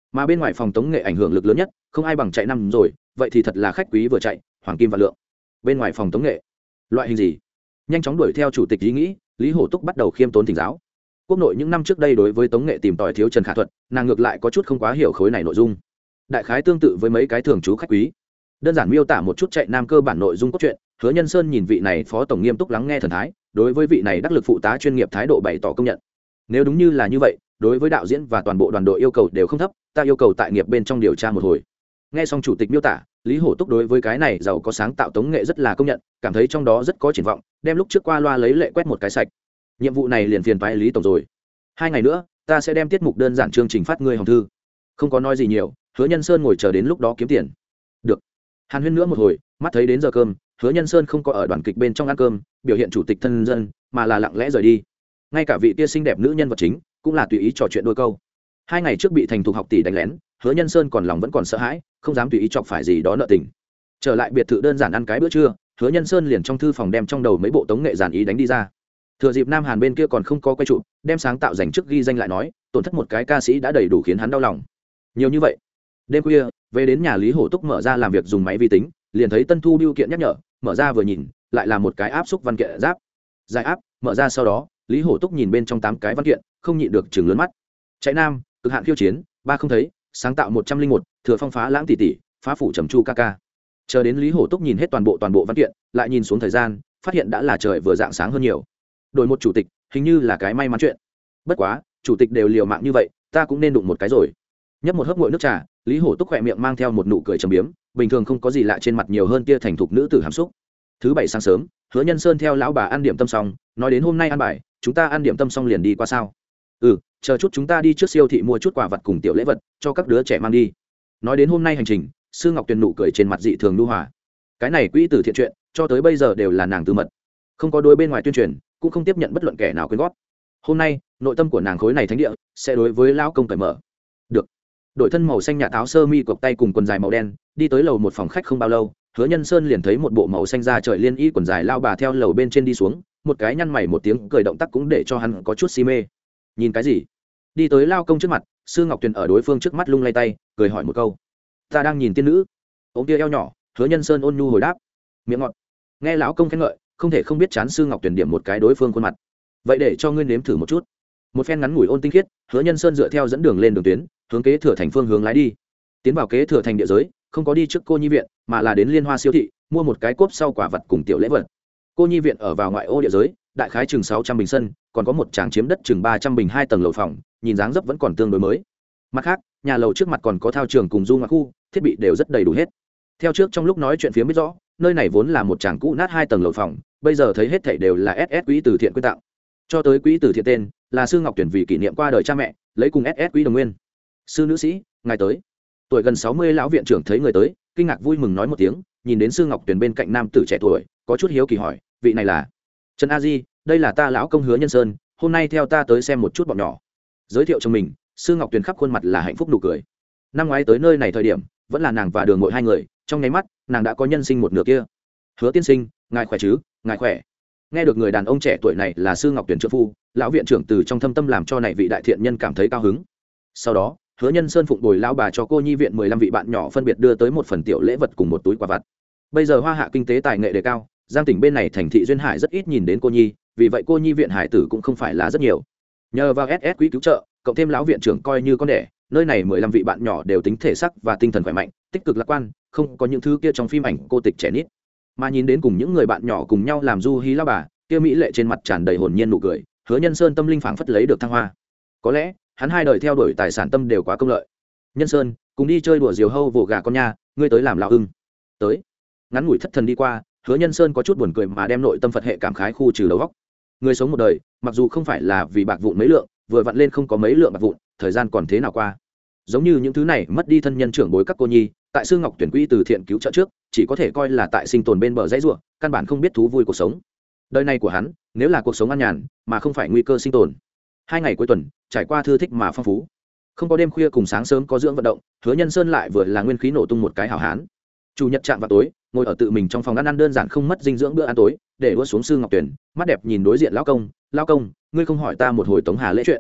mà bên ngoài phòng tống nghệ ảnh hưởng lực lớn nhất không ai bằng chạy năm rồi, vậy thì thật là khách quý vừa chạy hoàng kim và lượng. Bên ngoài phòng tống nghệ loại hình gì? Nhanh chóng đuổi theo chủ tịch ý nghĩ, Lý Hổ Túc bắt đầu khiêm tốn thỉnh giáo. Quốc nội những năm trước đây đối với tống nghệ tìm tòi thiếu Trần Khả Thuật, nàng ngược lại có chút không quá hiểu khối này nội dung. Đại khái tương tự với mấy cái thường trú khách quý, đơn giản miêu tả một chút chạy nam cơ bản nội dung cốt truyện. Hứa Nhân Sơn nhìn vị này phó tổng nghiêm túc lắng nghe thần thái, đối với vị này đắc lực phụ tá chuyên nghiệp thái độ bày tỏ công nhận. Nếu đúng như là như vậy, đối với đạo diễn và toàn bộ đoàn đội yêu cầu đều không thấp, ta yêu cầu tại nghiệp bên trong điều tra một hồi. Nghe xong chủ tịch miêu tả, Lý Hổ Túc đối với cái này giàu có sáng tạo tống nghệ rất là công nhận, cảm thấy trong đó rất có triển vọng, đem lúc trước qua loa lấy lệ quét một cái sạch. Nhiệm vụ này liền phiền toái Lý tổng rồi. Hai ngày nữa, ta sẽ đem tiết mục đơn giản chương trình phát ngươi hồng thư. Không có nói gì nhiều, Hứa Nhân Sơn ngồi chờ đến lúc đó kiếm tiền. Được. Hàn huyên nữa một hồi, mắt thấy đến giờ cơm, Hứa Nhân Sơn không có ở đoàn kịch bên trong ăn cơm, biểu hiện chủ tịch thân dân, mà là lặng lẽ rời đi. Ngay cả vị tia xinh đẹp nữ nhân vật chính, cũng là tùy ý trò chuyện đôi câu. Hai ngày trước bị thành thục học tỷ đánh lén, Hứa Nhân Sơn còn lòng vẫn còn sợ hãi, không dám tùy ý chọc phải gì đó nợ tình. Trở lại biệt thự đơn giản ăn cái bữa trưa, Hứa Nhân Sơn liền trong thư phòng đem trong đầu mấy bộ tống nghệ giản ý đánh đi ra. Thừa dịp Nam Hàn bên kia còn không có quay trụ, đem sáng tạo dành trước ghi danh lại nói, tổn thất một cái ca sĩ đã đầy đủ khiến hắn đau lòng. Nhiều như vậy. Đêm khuya, về đến nhà Lý Hổ Túc mở ra làm việc dùng máy vi tính, liền thấy Tân Thu bưu kiện nhắc nhở, mở ra vừa nhìn, lại là một cái áp xúc văn kiện giáp. Giải áp, mở ra sau đó, Lý Hổ Túc nhìn bên trong tám cái văn kiện, không nhịn được trừng lớn mắt. Chạy nam, cực hạn khiêu chiến, ba không thấy, sáng tạo một trăm linh một, thừa phong phá lãng tỷ tỷ, phá phủ trầm chu ca ca. Chờ đến Lý Hổ Túc nhìn hết toàn bộ toàn bộ văn kiện, lại nhìn xuống thời gian, phát hiện đã là trời vừa rạng sáng hơn nhiều. Đổi một chủ tịch, hình như là cái may mắn chuyện. Bất quá, chủ tịch đều liều mạng như vậy, ta cũng nên đụng một cái rồi. Nhấp một hớp nguội nước trà, Lý Hổ Túc khỏe miệng mang theo một nụ cười trầm biếm, bình thường không có gì lạ trên mặt nhiều hơn tia thành thục nữ tử hàm xúc. Thứ bảy sáng sớm, Hứa Nhân Sơn theo lão bà ăn điểm tâm xong, nói đến hôm nay ăn bài, chúng ta ăn điểm tâm xong liền đi qua sao? Ừ, chờ chút chúng ta đi trước siêu thị mua chút quà vật cùng tiểu lễ vật cho các đứa trẻ mang đi. Nói đến hôm nay hành trình, Sư Ngọc Tuyền nụ cười trên mặt dị thường nhu hòa. Cái này quỹ từ thiện chuyện, cho tới bây giờ đều là nàng tư mật, không có đối bên ngoài tuyên truyền, cũng không tiếp nhận bất luận kẻ nào quyên góp. Hôm nay, nội tâm của nàng khối này thánh địa sẽ đối với lão công cởi mở. Được. Đội thân màu xanh nhạt áo sơ mi cộc tay cùng quần dài màu đen, đi tới lầu một phòng khách không bao lâu, Hứa Nhân Sơn liền thấy một bộ màu xanh da trời liên y quần dài lao bà theo lầu bên trên đi xuống, một cái nhăn mày một tiếng cười động tác cũng để cho hắn có chút si mê. Nhìn cái gì? Đi tới lao công trước mặt, Sư Ngọc Tuyền ở đối phương trước mắt lung lay tay, cười hỏi một câu. Ta đang nhìn tiên nữ. Ống tia eo nhỏ, Hứa Nhân Sơn ôn nhu hồi đáp. Miệng ngọt. Nghe lão công khen ngợi, không thể không biết chán Sư Ngọc Tuyền điểm một cái đối phương khuôn mặt. Vậy để cho ngươi nếm thử một chút. Một phen ngắn ngủi ôn tinh khiết, Hứa Nhân Sơn dựa theo dẫn đường lên đường tuyến, hướng kế thừa thành phương hướng lái đi. Tiến vào kế thừa thành địa giới, không có đi trước cô nhi viện, mà là đến Liên Hoa siêu thị, mua một cái cốp sau quả vật cùng tiểu lễ vật. Cô nhi viện ở vào ngoại ô địa giới, đại khái chừng sáu trăm bình sân, còn có một tràng chiếm đất chừng ba trăm bình hai tầng lầu phòng, nhìn dáng dấp vẫn còn tương đối mới. Mặt khác, nhà lầu trước mặt còn có thao trường cùng du ngoại khu, thiết bị đều rất đầy đủ hết. Theo trước trong lúc nói chuyện phía biết rõ, nơi này vốn là một tràng cũ nát hai tầng lầu phòng, bây giờ thấy hết thảy đều là ét ét quỹ từ thiện quyên tặng. Cho tới quỹ từ thiện tên là Sư Ngọc Tuyển vì kỷ niệm qua đời cha mẹ, lấy cùng ét ét quỹ đồng nguyên. Sư nữ sĩ, ngài tới. Tuổi gần sáu mươi lão viện trưởng thấy người tới, kinh ngạc vui mừng nói một tiếng, nhìn đến Sư Ngọc Tuyển bên cạnh nam tử trẻ tuổi, có chút hiếu kỳ hỏi, vị này là Trần A Di, đây là ta lão công Hứa Nhân Sơn, hôm nay theo ta tới xem một chút bọn nhỏ. Giới thiệu cho mình, Sư Ngọc Tuyển khắp khuôn mặt là hạnh phúc nụ cười. Năm ngoái tới nơi này thời điểm, vẫn là nàng và Đường Ngội hai người, trong nháy mắt, nàng đã có nhân sinh một nửa kia. Hứa tiên sinh, ngài khỏe chứ? Ngài khỏe. Nghe được người đàn ông trẻ tuổi này là Sư Ngọc Tuyển trợ phu, lão viện trưởng từ trong thâm tâm làm cho này vị đại thiện nhân cảm thấy cao hứng. Sau đó, Hứa Nhân Sơn phụng bồi lão bà cho cô nhi viện mười lăm vị bạn nhỏ phân biệt đưa tới một phần tiểu lễ vật cùng một túi quà vặt. Bây giờ Hoa Hạ kinh tế tài nghệ đề cao, Giang tỉnh bên này thành thị duyên hải rất ít nhìn đến cô nhi, vì vậy cô nhi viện hải tử cũng không phải là rất nhiều. Nhờ vào ét ét quỹ cứu trợ, cộng thêm lão viện trưởng coi như con đẻ, nơi này mười lăm vị bạn nhỏ đều tính thể sắc và tinh thần khỏe mạnh, tích cực lạc quan, không có những thứ kia trong phim ảnh cô tịch trẻ nít. Mà nhìn đến cùng những người bạn nhỏ cùng nhau làm du hí lão bà, kia mỹ lệ trên mặt tràn đầy hồn nhiên nụ cười, Hứa Nhân Sơn tâm linh phảng phất lấy được thăng hoa. Có lẽ, hắn hai đời theo đuổi tài sản tâm đều quá công lợi. Nhân Sơn, cùng đi chơi đùa diều hâu vồ gà con nha, ngươi tới làm lão ưng. Tới. Ngắn ngủi thất thần đi qua, Hứa Nhân Sơn có chút buồn cười mà đem nội tâm Phật hệ cảm khái khu trừ đầu óc. Người sống một đời, mặc dù không phải là vì bạc vụn mấy lượng, vừa vặn lên không có mấy lượng bạc vụn, thời gian còn thế nào qua. Giống như những thứ này mất đi thân nhân trưởng bối các cô nhi, tại Sư Ngọc Tuyển quỹ từ thiện cứu trợ trước, chỉ có thể coi là tại sinh tồn bên bờ dãy rủa, căn bản không biết thú vui cuộc sống. Đời này của hắn, nếu là cuộc sống an nhàn, mà không phải nguy cơ sinh tồn. Hai ngày cuối tuần, trải qua thư thích mà phong phú. Không có đêm khuya cùng sáng sớm có dưỡng vận động, Hứa Nhân Sơn lại vừa là nguyên khí nổ tung một cái hảo hán. Chủ nhật chạm vào tối, ngồi ở tự mình trong phòng ăn ăn đơn giản không mất dinh dưỡng bữa ăn tối, để đũa xuống Sư Ngọc Tuyển, mắt đẹp nhìn đối diện lão công, "Lão công, ngươi không hỏi ta một hồi Tống Hà lễ chuyện?"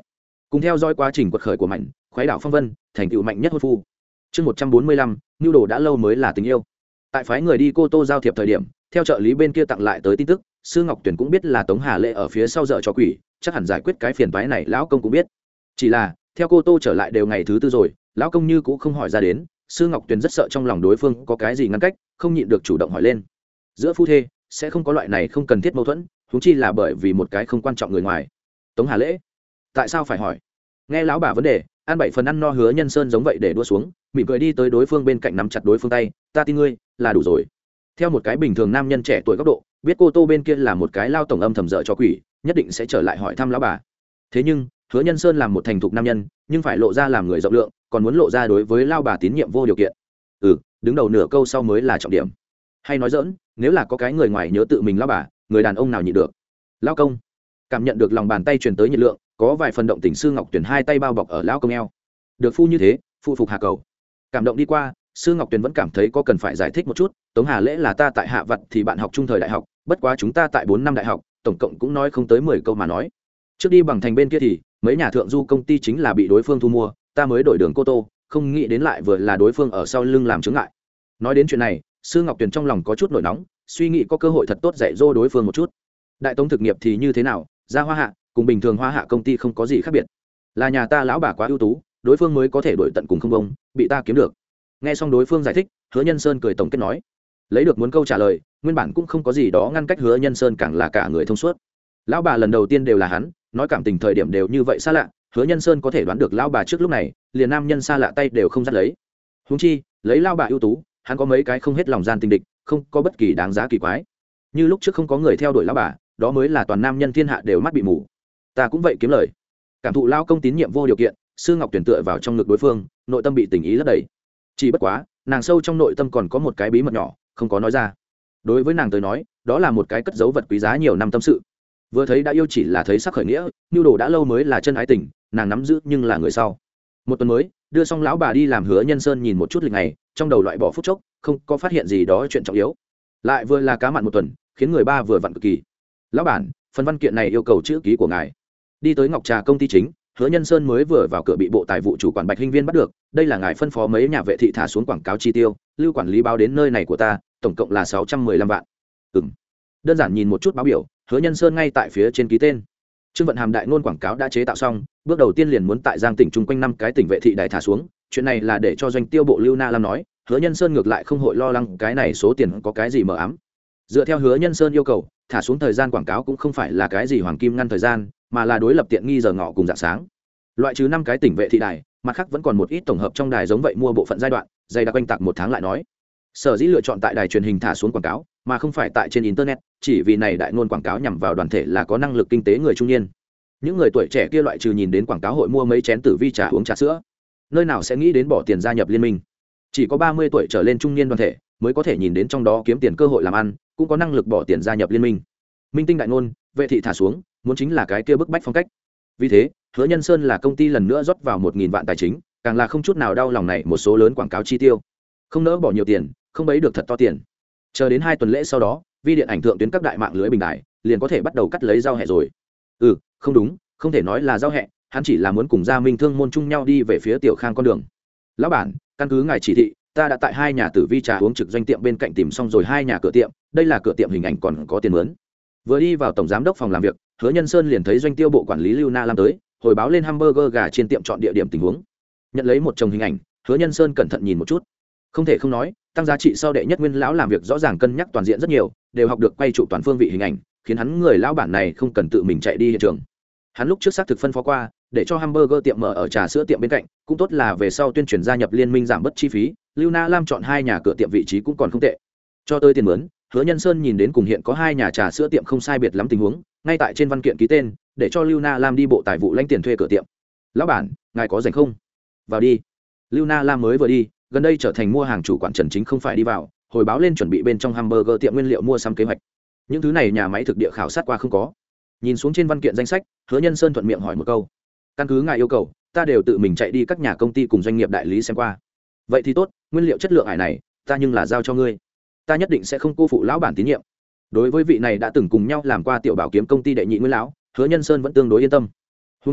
cùng theo dõi quá trình quật khởi của mạnh khoái đảo phong vân thành tựu mạnh nhất hôn phu. Chương một trăm bốn mươi lăm, nhu đồ đã lâu mới là tình yêu. Tại phái người đi Cô Tô giao thiệp thời điểm, theo trợ lý bên kia tặng lại tới tin tức, Sư Ngọc Tuyển cũng biết là Tống Hà Lệ ở phía sau dở trò quỷ, chắc hẳn giải quyết cái phiền toái này lão công cũng biết. Chỉ là, theo Cô Tô trở lại đều ngày thứ tư rồi, lão công như cũng không hỏi ra đến, Sư Ngọc Tuyển rất sợ trong lòng đối phương có cái gì ngăn cách, không nhịn được chủ động hỏi lên. Giữa phu thê sẽ không có loại này không cần thiết mâu thuẫn, huống chi là bởi vì một cái không quan trọng người ngoài. Tống Hà Lễ, tại sao phải hỏi? Nghe lão bà vấn đề, ăn bảy phần ăn no Hứa Nhân Sơn giống vậy để đua xuống, mỉm cười đi tới đối phương bên cạnh nắm chặt đối phương tay, ta tin ngươi là đủ rồi. Theo một cái bình thường nam nhân trẻ tuổi góc độ, biết cô Tô bên kia là một cái lao tổng âm thầm dở cho quỷ, nhất định sẽ trở lại hỏi thăm lão bà. Thế nhưng Hứa Nhân Sơn làm một thành thục nam nhân, nhưng phải lộ ra làm người rộng lượng, còn muốn lộ ra đối với lao bà tín nhiệm vô điều kiện. Ừ, đứng đầu nửa câu sau mới là trọng điểm. Hay nói dỡn, nếu là có cái người ngoài nhớ tự mình lão bà, người đàn ông nào nhịn được? Lão công cảm nhận được lòng bàn tay truyền tới nhiệt lượng, có vài phần động tình. Sư Ngọc Tuyền hai tay bao bọc ở lão công eo, được phu như thế phụ phục hà cầu. Cảm động đi qua, Sư Ngọc Tuyền vẫn cảm thấy có cần phải giải thích một chút. Tống Hà Lễ là ta tại Hạ Vật thì bạn học trung thời đại học, bất quá chúng ta tại bốn năm đại học, tổng cộng cũng nói không tới mười câu mà nói. Trước đi bằng thành bên kia thì mấy nhà thượng du công ty chính là bị đối phương thu mua, ta mới đổi đường Cô Tô, không nghĩ đến lại vừa là đối phương ở sau lưng làm chướng ngại. Nói đến chuyện này, Sư Ngọc Tuyền trong lòng có chút nổi nóng, suy nghĩ có cơ hội thật tốt dạy dỗ đối phương một chút. Đại Tống thực nghiệp thì như thế nào, ra Hoa Hạ cùng bình thường Hoa Hạ công ty không có gì khác biệt, là nhà ta lão bà quá ưu tú, đối phương mới có thể đổi tận cùng không bông, bị ta kiếm được. Nghe xong đối phương giải thích, Hứa Nhân Sơn cười tổng kết nói, lấy được muốn câu trả lời, nguyên bản cũng không có gì đó ngăn cách. Hứa Nhân Sơn càng là cả người thông suốt. Lão bà lần đầu tiên đều là hắn nói cảm tình thời điểm đều như vậy xa lạ, Hứa Nhân Sơn có thể đoán được lão bà trước lúc này liền nam nhân xa lạ tay đều không dắt lấy. Huống chi lấy lão bà ưu tú, hắn có mấy cái không hết lòng gian tình địch, không có bất kỳ đáng giá kỳ quái. Như lúc trước không có người theo đuổi lão bà, đó mới là toàn nam nhân thiên hạ đều mắt bị mù. Ta cũng vậy kiếm lời. Cảm thụ lao công tín nhiệm vô điều kiện, Sư Ngọc Tuyển tựa vào trong ngực đối phương, nội tâm bị tình ý lấp đầy. Chỉ bất quá, nàng sâu trong nội tâm còn có một cái bí mật nhỏ, không có nói ra. Đối với nàng tới nói, đó là một cái cất giấu vật quý giá nhiều năm tâm sự. Vừa thấy đã yêu chỉ là thấy sắc khởi nghĩa, nhu đồ đã lâu mới là chân ái tình, nàng nắm giữ nhưng là người sau. Một tuần mới, đưa xong lão bà đi làm. Hứa Nhân Sơn nhìn một chút lịch này, trong đầu loại bỏ phút chốc, không có phát hiện gì đó chuyện trọng yếu. Lại vừa là cá mặn một tuần, khiến người ba vừa vặn cực kỳ. Lão bản, phần văn kiện này yêu cầu chữ ký của ngài. Đi tới Ngọc Trà công ty chính, Hứa Nhân Sơn mới vừa vào cửa bị bộ tài vụ chủ quản Bạch Hinh Viên bắt được. Đây là ngài phân phó mấy nhà vệ thị thả xuống quảng cáo chi tiêu, lưu quản lý báo đến nơi này của ta, tổng cộng là sáu trăm mười lăm vạn. Ừm. Đơn giản nhìn một chút báo biểu, Hứa Nhân Sơn ngay tại phía trên ký tên. Trương Vận Hàm đại ngôn quảng cáo đã chế tạo xong, bước đầu tiên liền muốn tại Giang tỉnh chung quanh năm cái tỉnh vệ thị đài thả xuống, chuyện này là để cho doanh tiêu bộ Lưu Na Lam nói, Hứa Nhân Sơn ngược lại không hội lo lắng cái này số tiền có cái gì mờ ám. Dựa theo Hứa Nhân Sơn yêu cầu, thả xuống thời gian quảng cáo cũng không phải là cái gì hoàng kim ngăn thời gian, mà là đối lập tiện nghi giờ ngọ cùng dạng sáng. Loại trừ năm cái tỉnh vệ thị đài, mặt khác vẫn còn một ít tổng hợp trong đài giống vậy mua bộ phận giai đoạn, dày đặc quanh tạc một tháng lại nói. Sở dĩ lựa chọn tại đài truyền hình thả xuống quảng cáo, mà không phải tại trên internet, chỉ vì này đại ngôn quảng cáo nhằm vào đoàn thể là có năng lực kinh tế người trung niên. Những người tuổi trẻ kia loại trừ nhìn đến quảng cáo hội mua mấy chén tử vi trà uống trà sữa, nơi nào sẽ nghĩ đến bỏ tiền gia nhập liên minh. Chỉ có ba mươi tuổi trở lên trung niên đoàn thể mới có thể nhìn đến trong đó kiếm tiền cơ hội làm ăn, cũng có năng lực bỏ tiền gia nhập liên minh. Minh tinh đại ngôn, vệ thị thả xuống, muốn chính là cái kia bức bách phong cách. Vì thế, Hứa Nhân Sơn là công ty lần nữa rót vào một nghìn vạn tài chính, càng là không chút nào đau lòng này một số lớn quảng cáo chi tiêu. Không nỡ bỏ nhiều tiền, không bấy được thật to tiền. Chờ đến hai tuần lễ sau đó, vi điện ảnh thượng tuyến các đại mạng lưới bình đại, liền có thể bắt đầu cắt lấy giao hẹ rồi. Ừ, không đúng, không thể nói là giao hẹ, hắn chỉ là muốn cùng Gia Minh Thương môn chung nhau đi về phía Tiểu Khang con đường. Lão bản, căn cứ ngài chỉ thị, ta đã tại hai nhà tử vi trà uống trực doanh tiệm bên cạnh tìm xong rồi hai nhà cửa tiệm, đây là cửa tiệm hình ảnh còn có tiền mướn. Vừa đi vào tổng giám đốc phòng làm việc, Hứa Nhân Sơn liền thấy doanh tiêu bộ quản lý Lưu Na Lam tới, hồi báo lên hamburger gà trên tiệm chọn địa điểm tình huống. Nhận lấy một chồng hình ảnh, Hứa Nhân Sơn cẩn thận nhìn một chút. Không thể không nói, tăng giá trị sau đệ nhất nguyên lão làm việc rõ ràng cân nhắc toàn diện rất nhiều, đều học được quay trụ toàn phương vị hình ảnh, khiến hắn người lão bản này không cần tự mình chạy đi hiện trường. Hắn lúc trước xác thực phân phó qua, để cho hamburger tiệm mở ở trà sữa tiệm bên cạnh, cũng tốt là về sau tuyên truyền gia nhập liên minh giảm bớt chi phí, Lưu Na Lam chọn hai nhà cửa tiệm vị trí cũng còn không tệ. Cho tới tiền mướn, Hứa Nhân Sơn nhìn đến cùng hiện có hai nhà trà sữa tiệm không sai biệt lắm tình huống, ngay tại trên văn kiện ký tên, để cho Lưu Na Lam đi bộ tài vụ lãnh tiền thuê cửa tiệm. Lão bản, ngài có rảnh không? Vào đi. Lưu Na Lam mới vừa đi, gần đây trở thành mua hàng chủ quản Trần Chính không phải đi vào, hồi báo lên chuẩn bị bên trong hamburger tiệm nguyên liệu mua sắm kế hoạch. Những thứ này nhà máy thực địa khảo sát qua không có. Nhìn xuống trên văn kiện danh sách, Hứa Nhân Sơn thuận miệng hỏi một câu. Căn cứ ngài yêu cầu, ta đều tự mình chạy đi các nhà công ty cùng doanh nghiệp đại lý xem qua. Vậy thì tốt, nguyên liệu chất lượng ải này, ta nhưng là giao cho ngươi. Ta nhất định sẽ không cô phụ lão bản tín nhiệm. Đối với vị này đã từng cùng nhau làm qua tiểu bảo kiếm công ty đệ nhị nguyên lão, Hứa Nhân Sơn vẫn tương đối yên tâm. Huống chi,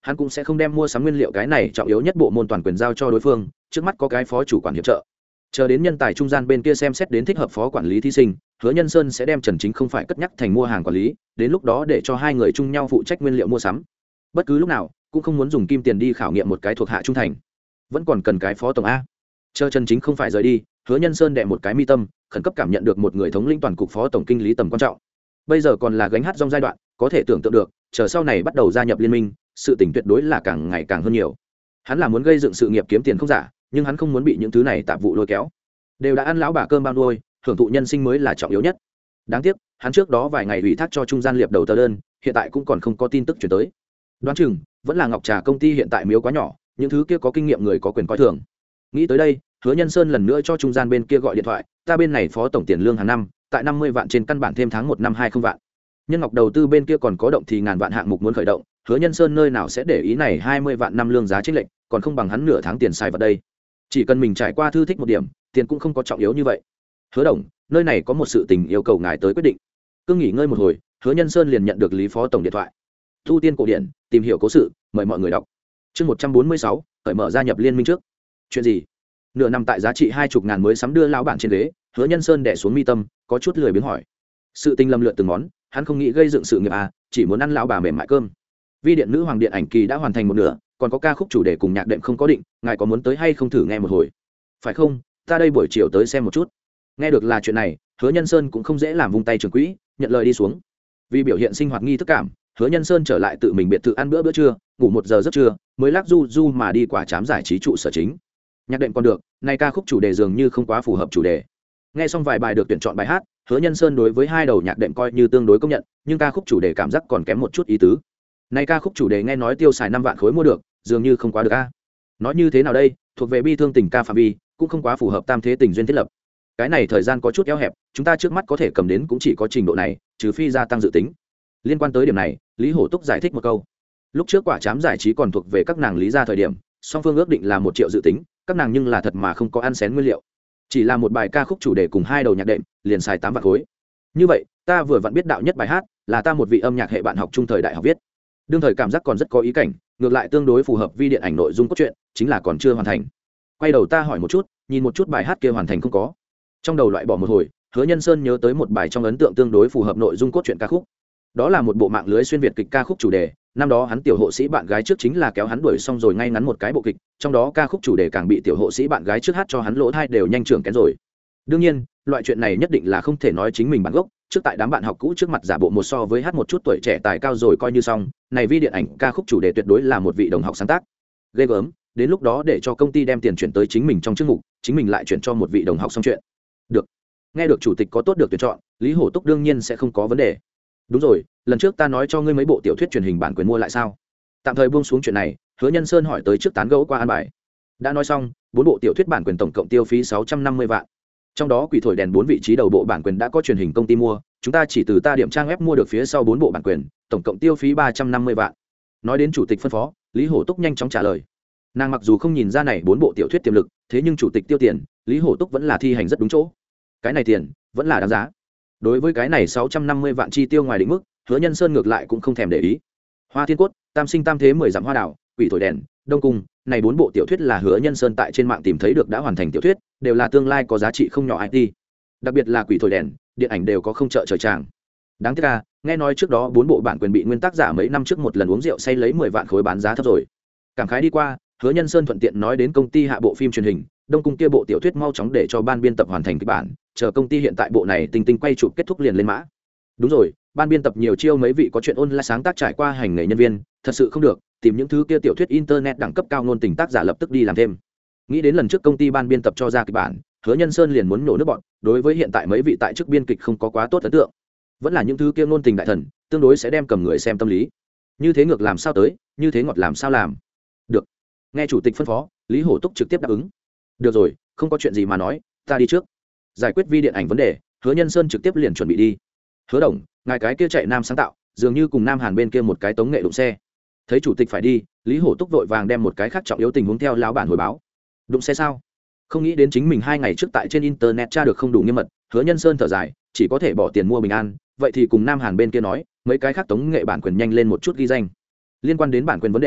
hắn cũng sẽ không đem mua sắm nguyên liệu cái này trọng yếu nhất bộ môn toàn quyền giao cho đối phương, trước mắt có cái phó chủ quản hiệp trợ. Chờ đến nhân tài trung gian bên kia xem xét đến thích hợp phó quản lý thí sinh, Hứa Nhân Sơn sẽ đem Trần Chính không phải cất nhắc thành mua hàng quản lý, đến lúc đó để cho hai người chung nhau phụ trách nguyên liệu mua sắm. Bất cứ lúc nào cũng không muốn dùng kim tiền đi khảo nghiệm một cái thuộc hạ trung thành, vẫn còn cần cái phó tổng a. Chờ Trần Chính không phải rời đi, Hứa Nhân Sơn đè một cái mi tâm, khẩn cấp cảm nhận được một người thống lĩnh toàn cục phó tổng kinh lý tầm quan trọng. Bây giờ còn là gánh hát trong giai đoạn, có thể tưởng tượng được, chờ sau này bắt đầu gia nhập liên minh, sự tình tuyệt đối là càng ngày càng hơn nhiều. Hắn là muốn gây dựng sự nghiệp kiếm tiền không giả, nhưng hắn không muốn bị những thứ này tạp vụ lôi kéo. Đều đã ăn lão bà cơm bao nuôi, hưởng thụ nhân sinh mới là trọng yếu nhất. Đáng tiếc, hắn trước đó vài ngày ủy thác cho trung gian liệp đầu tờ đơn, hiện tại cũng còn không có tin tức chuyển tới. Đoán chừng vẫn là Ngọc Trà công ty hiện tại miếu quá nhỏ, những thứ kia có kinh nghiệm người có quyền coi thường. Nghĩ tới đây, Hứa Nhân Sơn lần nữa cho trung gian bên kia gọi điện thoại, ta bên này phó tổng tiền lương hàng năm tại năm mươi vạn trên căn bản thêm tháng một năm hai không vạn. Nhân Ngọc đầu tư bên kia còn có động thì ngàn vạn hạng mục muốn khởi động, Hứa Nhân Sơn nơi nào sẽ để ý này hai mươi vạn năm lương giá chênh lệch, còn không bằng hắn nửa tháng tiền xài vào đây. Chỉ cần mình trải qua thư thích một điểm, tiền cũng không có trọng yếu như vậy. Hứa đồng, nơi này có một sự tình yêu cầu ngài tới quyết định. Cứ nghỉ ngơi một hồi, Hứa Nhân Sơn liền nhận được Lý phó tổng điện thoại. Thu tiên cổ điển, tìm hiểu cố sự, mời mọi người đọc. Chương một trăm bốn mươi sáu, cởi mở gia nhập liên minh trước. Chuyện gì? Nửa năm tại giá trị hai chục ngàn mới sắm đưa lão bản trên ghế, Hứa Nhân Sơn đè xuống mi tâm, có chút lười biếng hỏi. Sự tình lầm lượt từng món, hắn không nghĩ gây dựng sự nghiệp à, chỉ muốn ăn lão bà mềm mại cơm. Vi điện nữ hoàng điện ảnh kỳ đã hoàn thành một nửa, còn có ca khúc chủ đề cùng nhạc đệm không có định, ngài có muốn tới hay không thử nghe một hồi? Phải không? Ta đây buổi chiều tới xem một chút. Nghe được là chuyện này, Hứa Nhân Sơn cũng không dễ làm vung tay trường quỹ, nhận lời đi xuống. Vì biểu hiện sinh hoạt nghi thức cảm, Hứa Nhân Sơn trở lại tự mình biệt thự ăn bữa bữa trưa, ngủ một giờ giấc trưa, mới lắc du du mà đi quả trám giải trí trụ sở chính. Nhạc đệm còn được, nay ca khúc chủ đề dường như không quá phù hợp chủ đề. Nghe xong vài bài được tuyển chọn bài hát, Hứa Nhân Sơn đối với hai đầu nhạc đệm coi như tương đối công nhận, nhưng ca khúc chủ đề cảm giác còn kém một chút ý tứ. Nay ca khúc chủ đề nghe nói tiêu xài năm vạn khối mua được, dường như không quá được a. Nói như thế nào đây, thuộc về bi thương tình ca phạm vi, cũng không quá phù hợp tam thế tình duyên thiết lập. Cái này thời gian có chút eo hẹp, chúng ta trước mắt có thể cầm đến cũng chỉ có trình độ này, trừ phi gia tăng dự tính. Liên quan tới điểm này, Lý Hổ Túc giải thích một câu. Lúc trước quả trám giải trí còn thuộc về các nàng lý ra thời điểm, song phương ước định là một triệu dự tính, các nàng nhưng là thật mà không có ăn xén nguyên liệu, chỉ là một bài ca khúc chủ đề cùng hai đầu nhạc đệm liền xài tám vạn khối. Như vậy ta vừa vặn biết đạo nhất bài hát là ta một vị âm nhạc hệ bạn học trung thời đại học viết, đương thời cảm giác còn rất có ý cảnh, ngược lại tương đối phù hợp vi điện ảnh nội dung cốt truyện, chính là còn chưa hoàn thành. Quay đầu ta hỏi một chút, nhìn một chút bài hát kia hoàn thành không có. Trong đầu loại bỏ một hồi, Hứa Nhân Sơn nhớ tới một bài trong ấn tượng tương đối phù hợp nội dung cốt truyện ca khúc. Đó là một bộ mạng lưới xuyên việt kịch ca khúc chủ đề, năm đó hắn tiểu hộ sĩ bạn gái trước chính là kéo hắn đuổi xong rồi ngay ngắn một cái bộ kịch, trong đó ca khúc chủ đề càng bị tiểu hộ sĩ bạn gái trước hát cho hắn lỗ thai đều nhanh trưởng kén rồi. Đương nhiên, loại chuyện này nhất định là không thể nói chính mình bản gốc, trước tại đám bạn học cũ trước mặt giả bộ một so với hát một chút tuổi trẻ tài cao rồi coi như xong, này vi điện ảnh ca khúc chủ đề tuyệt đối là một vị đồng học sáng tác. Ghê gớm, đến lúc đó để cho công ty đem tiền chuyển tới chính mình trong chức mục, chính mình lại chuyển cho một vị đồng học xong chuyện. Được. Nghe được chủ tịch có tốt được tuyển chọn, Lý Hổ Túc đương nhiên sẽ không có vấn đề. Đúng rồi, lần trước ta nói cho ngươi mấy bộ tiểu thuyết truyền hình bản quyền mua lại sao? Tạm thời buông xuống chuyện này, Hứa Nhân Sơn hỏi tới trước tán gẫu qua an bài. Đã nói xong, bốn bộ tiểu thuyết bản quyền tổng cộng tiêu phí sáu trăm năm mươi vạn. Trong đó Quỷ thổi đèn bốn vị trí đầu bộ bản quyền đã có truyền hình công ty mua, chúng ta chỉ từ ta điểm trang web mua được phía sau bốn bộ bản quyền, tổng cộng tiêu phí ba trăm năm mươi vạn. Nói đến chủ tịch phân phó, Lý Hổ Túc nhanh chóng trả lời. Nàng mặc dù không nhìn ra này bốn bộ tiểu thuyết tiềm lực, thế nhưng chủ tịch tiêu tiền, Lý Hổ Túc vẫn là thi hành rất đúng chỗ. Cái này tiền vẫn là đáng giá. Đối với cái này sáu trăm năm mươi vạn chi tiêu ngoài định mức, Hứa Nhân Sơn ngược lại cũng không thèm để ý. Hoa Thiên Cốt, Tam Sinh Tam Thế mười dặm hoa đảo, Quỷ thổi đèn, Đông Cung, này bốn bộ tiểu thuyết là Hứa Nhân Sơn tại trên mạng tìm thấy được đã hoàn thành tiểu thuyết, đều là tương lai có giá trị không nhỏ i tê. Đặc biệt là Quỷ thổi đèn, điện ảnh đều có không trợ trời tràng. Đáng tiếc là, nghe nói trước đó bốn bộ bản quyền bị nguyên tác giả mấy năm trước một lần uống rượu say lấy mười vạn khối bán giá thấp rồi. Cảm khái đi qua, Hứa Nhân Sơn thuận tiện nói đến công ty hạ bộ phim truyền hình, Đông Cung kia bộ tiểu thuyết mau chóng để cho ban biên tập hoàn thành kịch bản, chờ công ty hiện tại bộ này tinh tinh quay chụp kết thúc liền lên mã. Đúng rồi, ban biên tập nhiều chiêu mấy vị có chuyện online sáng tác trải qua hành nghề nhân viên, thật sự không được, tìm những thứ kia tiểu thuyết internet đẳng cấp cao ngôn tình tác giả lập tức đi làm thêm. Nghĩ đến lần trước công ty ban biên tập cho ra kịch bản, Hứa Nhân Sơn liền muốn nổ nước bọn, đối với hiện tại mấy vị tại chức biên kịch không có quá tốt ấn tượng. Vẫn là những thứ kia ngôn tình đại thần, tương đối sẽ đem cầm người xem tâm lý. Như thế ngược làm sao tới, như thế ngọt làm sao làm. Được. Nghe chủ tịch phân phó, Lý Hổ Túc trực tiếp đáp ứng. Được rồi, không có chuyện gì mà nói, ta đi trước. Giải quyết vi điện ảnh vấn đề, Hứa Nhân Sơn trực tiếp liền chuẩn bị đi. Hứa đồng, ngài cái kia chạy nam sáng tạo, dường như cùng Nam Hàn bên kia một cái tống nghệ đụng xe. Thấy chủ tịch phải đi, Lý Hổ Túc vội vàng đem một cái khác trọng yếu tình huống theo lão bản hồi báo. Đụng xe sao? Không nghĩ đến chính mình hai ngày trước tại trên internet tra được không đủ nghiêm mật, Hứa Nhân Sơn thở dài, chỉ có thể bỏ tiền mua bình an, vậy thì cùng Nam Hàn bên kia nói, mấy cái khác tống nghệ bản quyền nhanh lên một chút ghi danh. Liên quan đến bản quyền vấn đề,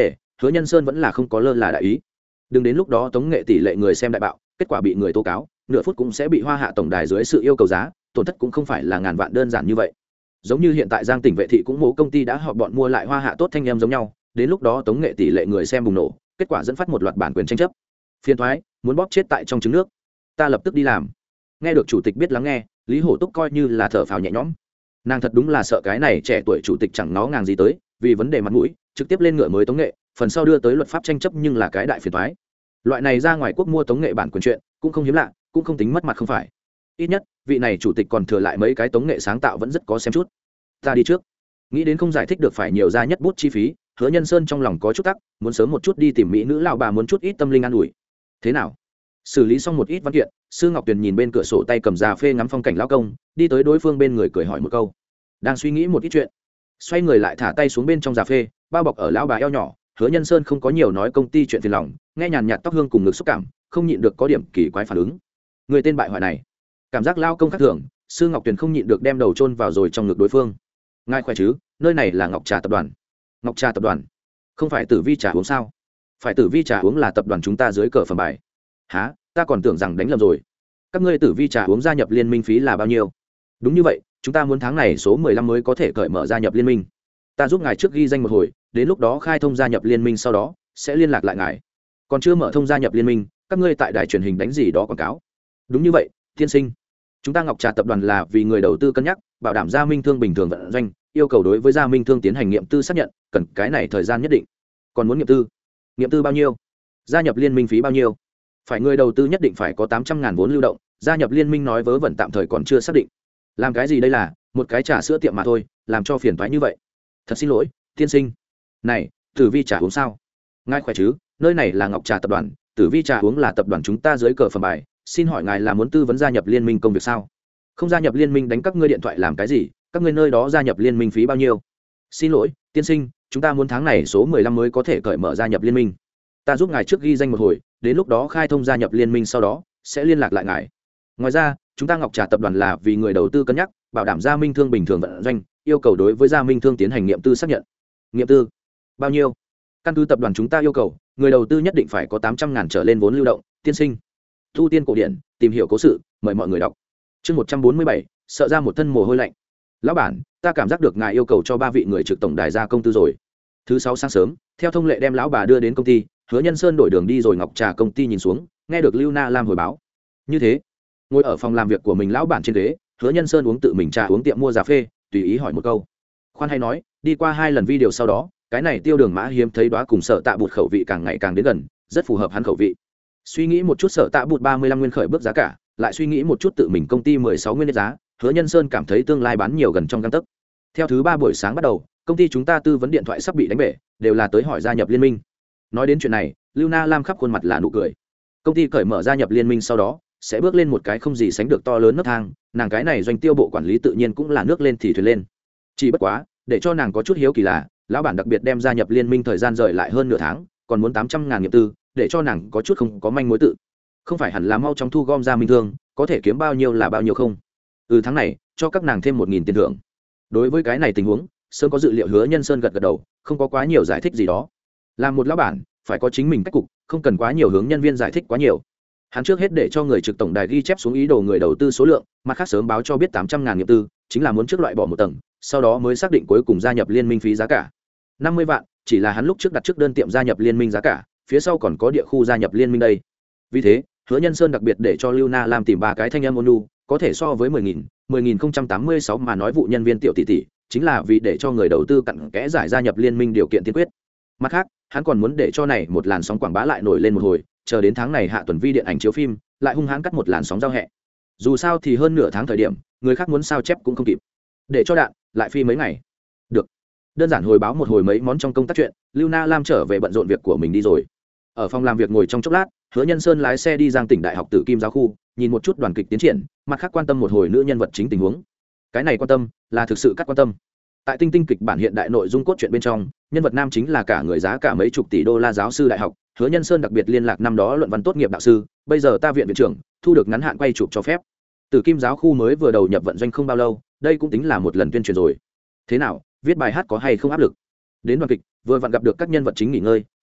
Hứa Nhân Sơn vẫn là không có lơ là đại ý. Đừng đến lúc đó tống nghệ tỷ lệ người xem đại bạo, kết quả bị người tố cáo, nửa phút cũng sẽ bị Hoa Hạ tổng đài dưới sự yêu cầu giá, tổn thất cũng không phải là ngàn vạn đơn giản như vậy. Giống như hiện tại Giang Tỉnh Vệ thị cũng mố công ty đã họp bọn mua lại Hoa Hạ tốt thanh em giống nhau, đến lúc đó tống nghệ tỷ lệ người xem bùng nổ, kết quả dẫn phát một loạt bản quyền tranh chấp. Phiên thoái, muốn bóp chết tại trong trứng nước. Ta lập tức đi làm. Nghe được chủ tịch biết lắng nghe, Lý Hổ Túc coi như là thở phào nhẹ nhõm. Nàng thật đúng là sợ cái này trẻ tuổi chủ tịch chẳng nó ngàng gì tới, vì vấn đề mặt mũi, trực tiếp lên ngựa mới tống nghệ, phần sau đưa tới luật pháp tranh chấp nhưng là cái đại phiền toái. Loại này ra ngoài quốc mua tống nghệ bản quyền chuyện, cũng không hiếm lạ, cũng không tính mất mặt không phải. Ít nhất, vị này chủ tịch còn thừa lại mấy cái tống nghệ sáng tạo vẫn rất có xem chút. Ta đi trước. Nghĩ đến không giải thích được phải nhiều ra nhất bút chi phí, Hứa Nhân Sơn trong lòng có chút tắc, muốn sớm một chút đi tìm mỹ nữ lão bà muốn chút ít tâm linh an ủi. Thế nào? Xử lý xong một ít văn kiện, Sư Ngọc Tuyền nhìn bên cửa sổ tay cầm cà phê ngắm phong cảnh lão công, đi tới đối phương bên người cười hỏi một câu. Đang suy nghĩ một ít chuyện. Xoay người lại thả tay xuống bên trong cà phê, bao bọc ở lão bà eo nhỏ. Hứa Nhân Sơn không có nhiều nói công ty chuyện phiền lòng, nghe nhàn nhạt tóc hương cùng ngực xúc cảm, không nhịn được có điểm kỳ quái phản ứng. Người tên bại hoại này, cảm giác lao công khác thường, Sư Ngọc Tuyền không nhịn được đem đầu chôn vào rồi trong ngực đối phương. Ngài khỏe chứ? Nơi này là Ngọc Trà tập đoàn. Ngọc Trà tập đoàn? Không phải Tử Vi trà uống sao? Phải, Tử Vi trà uống là tập đoàn chúng ta dưới cờ phẩm bài. Hả? Ta còn tưởng rằng đánh lầm rồi. Các ngươi Tử Vi trà uống gia nhập liên minh phí là bao nhiêu? Đúng như vậy, chúng ta muốn tháng này số mười lăm mới có thể cởi mở gia nhập liên minh. Ta giúp ngài trước ghi danh một hồi, đến lúc đó khai thông gia nhập liên minh sau đó sẽ liên lạc lại ngài. Còn chưa mở thông gia nhập liên minh, các ngươi tại đài truyền hình đánh gì đó quảng cáo. Đúng như vậy, tiên sinh. Chúng ta Ngọc Trà tập đoàn là vì người đầu tư cân nhắc, bảo đảm gia minh thương bình thường vận doanh, yêu cầu đối với gia minh thương tiến hành nghiệm tư xác nhận, cần cái này thời gian nhất định. Còn muốn nghiệm tư? Nghiệm tư bao nhiêu? Gia nhập liên minh phí bao nhiêu? Phải, người đầu tư nhất định phải có tám trăm ngàn vốn lưu động, gia nhập liên minh nói vớ vẩn tạm thời còn chưa xác định. Làm cái gì đây, là một cái trà sữa tiệm mà thôi, làm cho phiền toái như vậy. Thật xin lỗi, tiên sinh. Này, Tử Vi trà uống sao? Ngài khỏe chứ? Nơi này là Ngọc Trà tập đoàn, Tử Vi trà uống là tập đoàn chúng ta dưới cờ phẩm bài, xin hỏi ngài là muốn tư vấn gia nhập liên minh công việc sao? Không gia nhập liên minh đánh các ngươi điện thoại làm cái gì? Các ngươi nơi đó gia nhập liên minh phí bao nhiêu? Xin lỗi, tiên sinh, chúng ta muốn tháng này số mười lăm mới có thể cởi mở gia nhập liên minh. Ta giúp ngài trước ghi danh một hồi, đến lúc đó khai thông gia nhập liên minh sau đó sẽ liên lạc lại ngài. Ngoài ra, chúng ta Ngọc Trà tập đoàn là vì người đầu tư cân nhắc, bảo đảm gia minh thương bình thường vận doanh, yêu cầu đối với gia minh thương tiến hành nghiệm tư xác nhận. Nghiệm tư bao nhiêu? Căn cứ tập đoàn chúng ta yêu cầu, người đầu tư nhất định phải có tám trăm ngàn trở lên vốn lưu động, tiên sinh. Thu tiên cổ điển, tìm hiểu cố sự, mời mọi người đọc. Chương một trăm bốn mươi bảy, sợ ra một thân mồ hôi lạnh. Lão bản, ta cảm giác được ngài yêu cầu cho ba vị người trực tổng đài ra công tư rồi. Thứ sáu sáng sớm, theo thông lệ đem lão bà đưa đến công ty, Hứa Nhân Sơn đổi đường đi rồi Ngọc Trà công ty nhìn xuống, nghe được Lưu Na Lam hồi báo. Như thế, ngồi ở phòng làm việc của mình lão bản trên ghế, Hứa Nhân Sơn uống tự mình trà uống tiệm mua cà phê, tùy ý hỏi một câu. Khoan hay nói, đi qua hai lần video sau đó, cái này Tiêu Đường Mã hiếm thấy đóa cùng Sở Tạ Bụt khẩu vị càng ngày càng đến gần, rất phù hợp hắn khẩu vị. Suy nghĩ một chút Sở Tạ Bụt ba mươi lăm nguyên khởi bước giá cả, lại suy nghĩ một chút tự mình công ty mười sáu nguyên giá, Hứa Nhân Sơn cảm thấy tương lai bán nhiều gần trong gang tấc. Theo thứ ba buổi sáng bắt đầu, công ty chúng ta tư vấn điện thoại sắp bị đánh bể, đều là tới hỏi gia nhập liên minh. Nói đến chuyện này, Lưu Na Lam khắp khuôn mặt là nụ cười. Công ty cởi mở gia nhập liên minh sau đó, sẽ bước lên một cái không gì sánh được to lớn nấc thang, nàng cái này doanh tiêu bộ quản lý tự nhiên cũng là nước lên thì thuyền lên. Chỉ bất quá, để cho nàng có chút hiếu kỳ là, lão bản đặc biệt đem gia nhập liên minh thời gian rời lại hơn nửa tháng, còn muốn tám trăm ngàn nghiệm tư, để cho nàng có chút không có manh mối tự. Không phải hẳn là mau chóng thu gom gia minh thương, có thể kiếm bao nhiêu là bao nhiêu không? Ừ, tháng này cho các nàng thêm một nghìn tiền thưởng. Đối với cái này tình huống, sớm có dự liệu Hứa Nhân Sơn gật gật đầu, không có quá nhiều giải thích gì đó. Làm một lão bản, phải có chính mình cách cục, không cần quá nhiều hướng nhân viên giải thích quá nhiều. Hắn trước hết để cho người trực tổng đài ghi chép xuống ý đồ người đầu tư số lượng, mặt khác sớm báo cho biết tám trăm ngàn nghiệm tư, chính là muốn trước loại bỏ một tầng, sau đó mới xác định cuối cùng gia nhập liên minh phí giá cả. năm mươi vạn, chỉ là hắn lúc trước đặt trước đơn tiệm gia nhập liên minh giá cả, phía sau còn có địa khu gia nhập liên minh đây. Vì thế, Hứa Nhân Sơn đặc biệt để cho Lưu Na làm tìm ba cái thanh âm ôn nhu, có thể so với mười nghìn, mười nghìn không trăm tám mươi sáu mà nói vụ nhân viên tiểu tỷ tỷ, chính là vì để cho người đầu tư cặn kẽ giải gia nhập liên minh điều kiện tiên quyết. Mặt khác, hắn còn muốn để cho này một làn sóng quảng bá lại nổi lên một hồi, chờ đến tháng này hạ tuần vi điện ảnh chiếu phim, lại hung hãn cắt một làn sóng giao hẹ. Dù sao thì hơn nửa tháng thời điểm, người khác muốn sao chép cũng không kịp. Để cho đạn, lại phi mấy ngày. Được. Đơn giản hồi báo một hồi mấy món trong công tác chuyện, Lưu Na Lam trở về bận rộn việc của mình đi rồi. Ở phòng làm việc ngồi trong chốc lát, Hứa Nhân Sơn lái xe đi Giang Tỉnh Đại học Tử Kim giáo khu, nhìn một chút đoàn kịch tiến triển, mặt khác quan tâm một hồi nữ nhân vật chính tình huống. Cái này quan tâm, là thực sự cắt quan tâm. Tại Tinh Tinh kịch bản hiện đại nội dung cốt truyện bên trong, nhân vật nam chính là cả người giá cả mấy chục tỷ đô la giáo sư đại học, Hứa Nhân Sơn đặc biệt liên lạc năm đó luận văn tốt nghiệp đạo sư, bây giờ ta viện viện trưởng, thu được ngắn hạn quay chụp cho phép. Tử Kim giáo khu mới vừa đầu nhập vận doanh không bao lâu, đây cũng tính là một lần tuyên truyền rồi. Thế nào, viết bài hát có hay không áp lực? Đến đoàn kịch, vừa vặn gặp được các nhân vật chính nghỉ ngơi,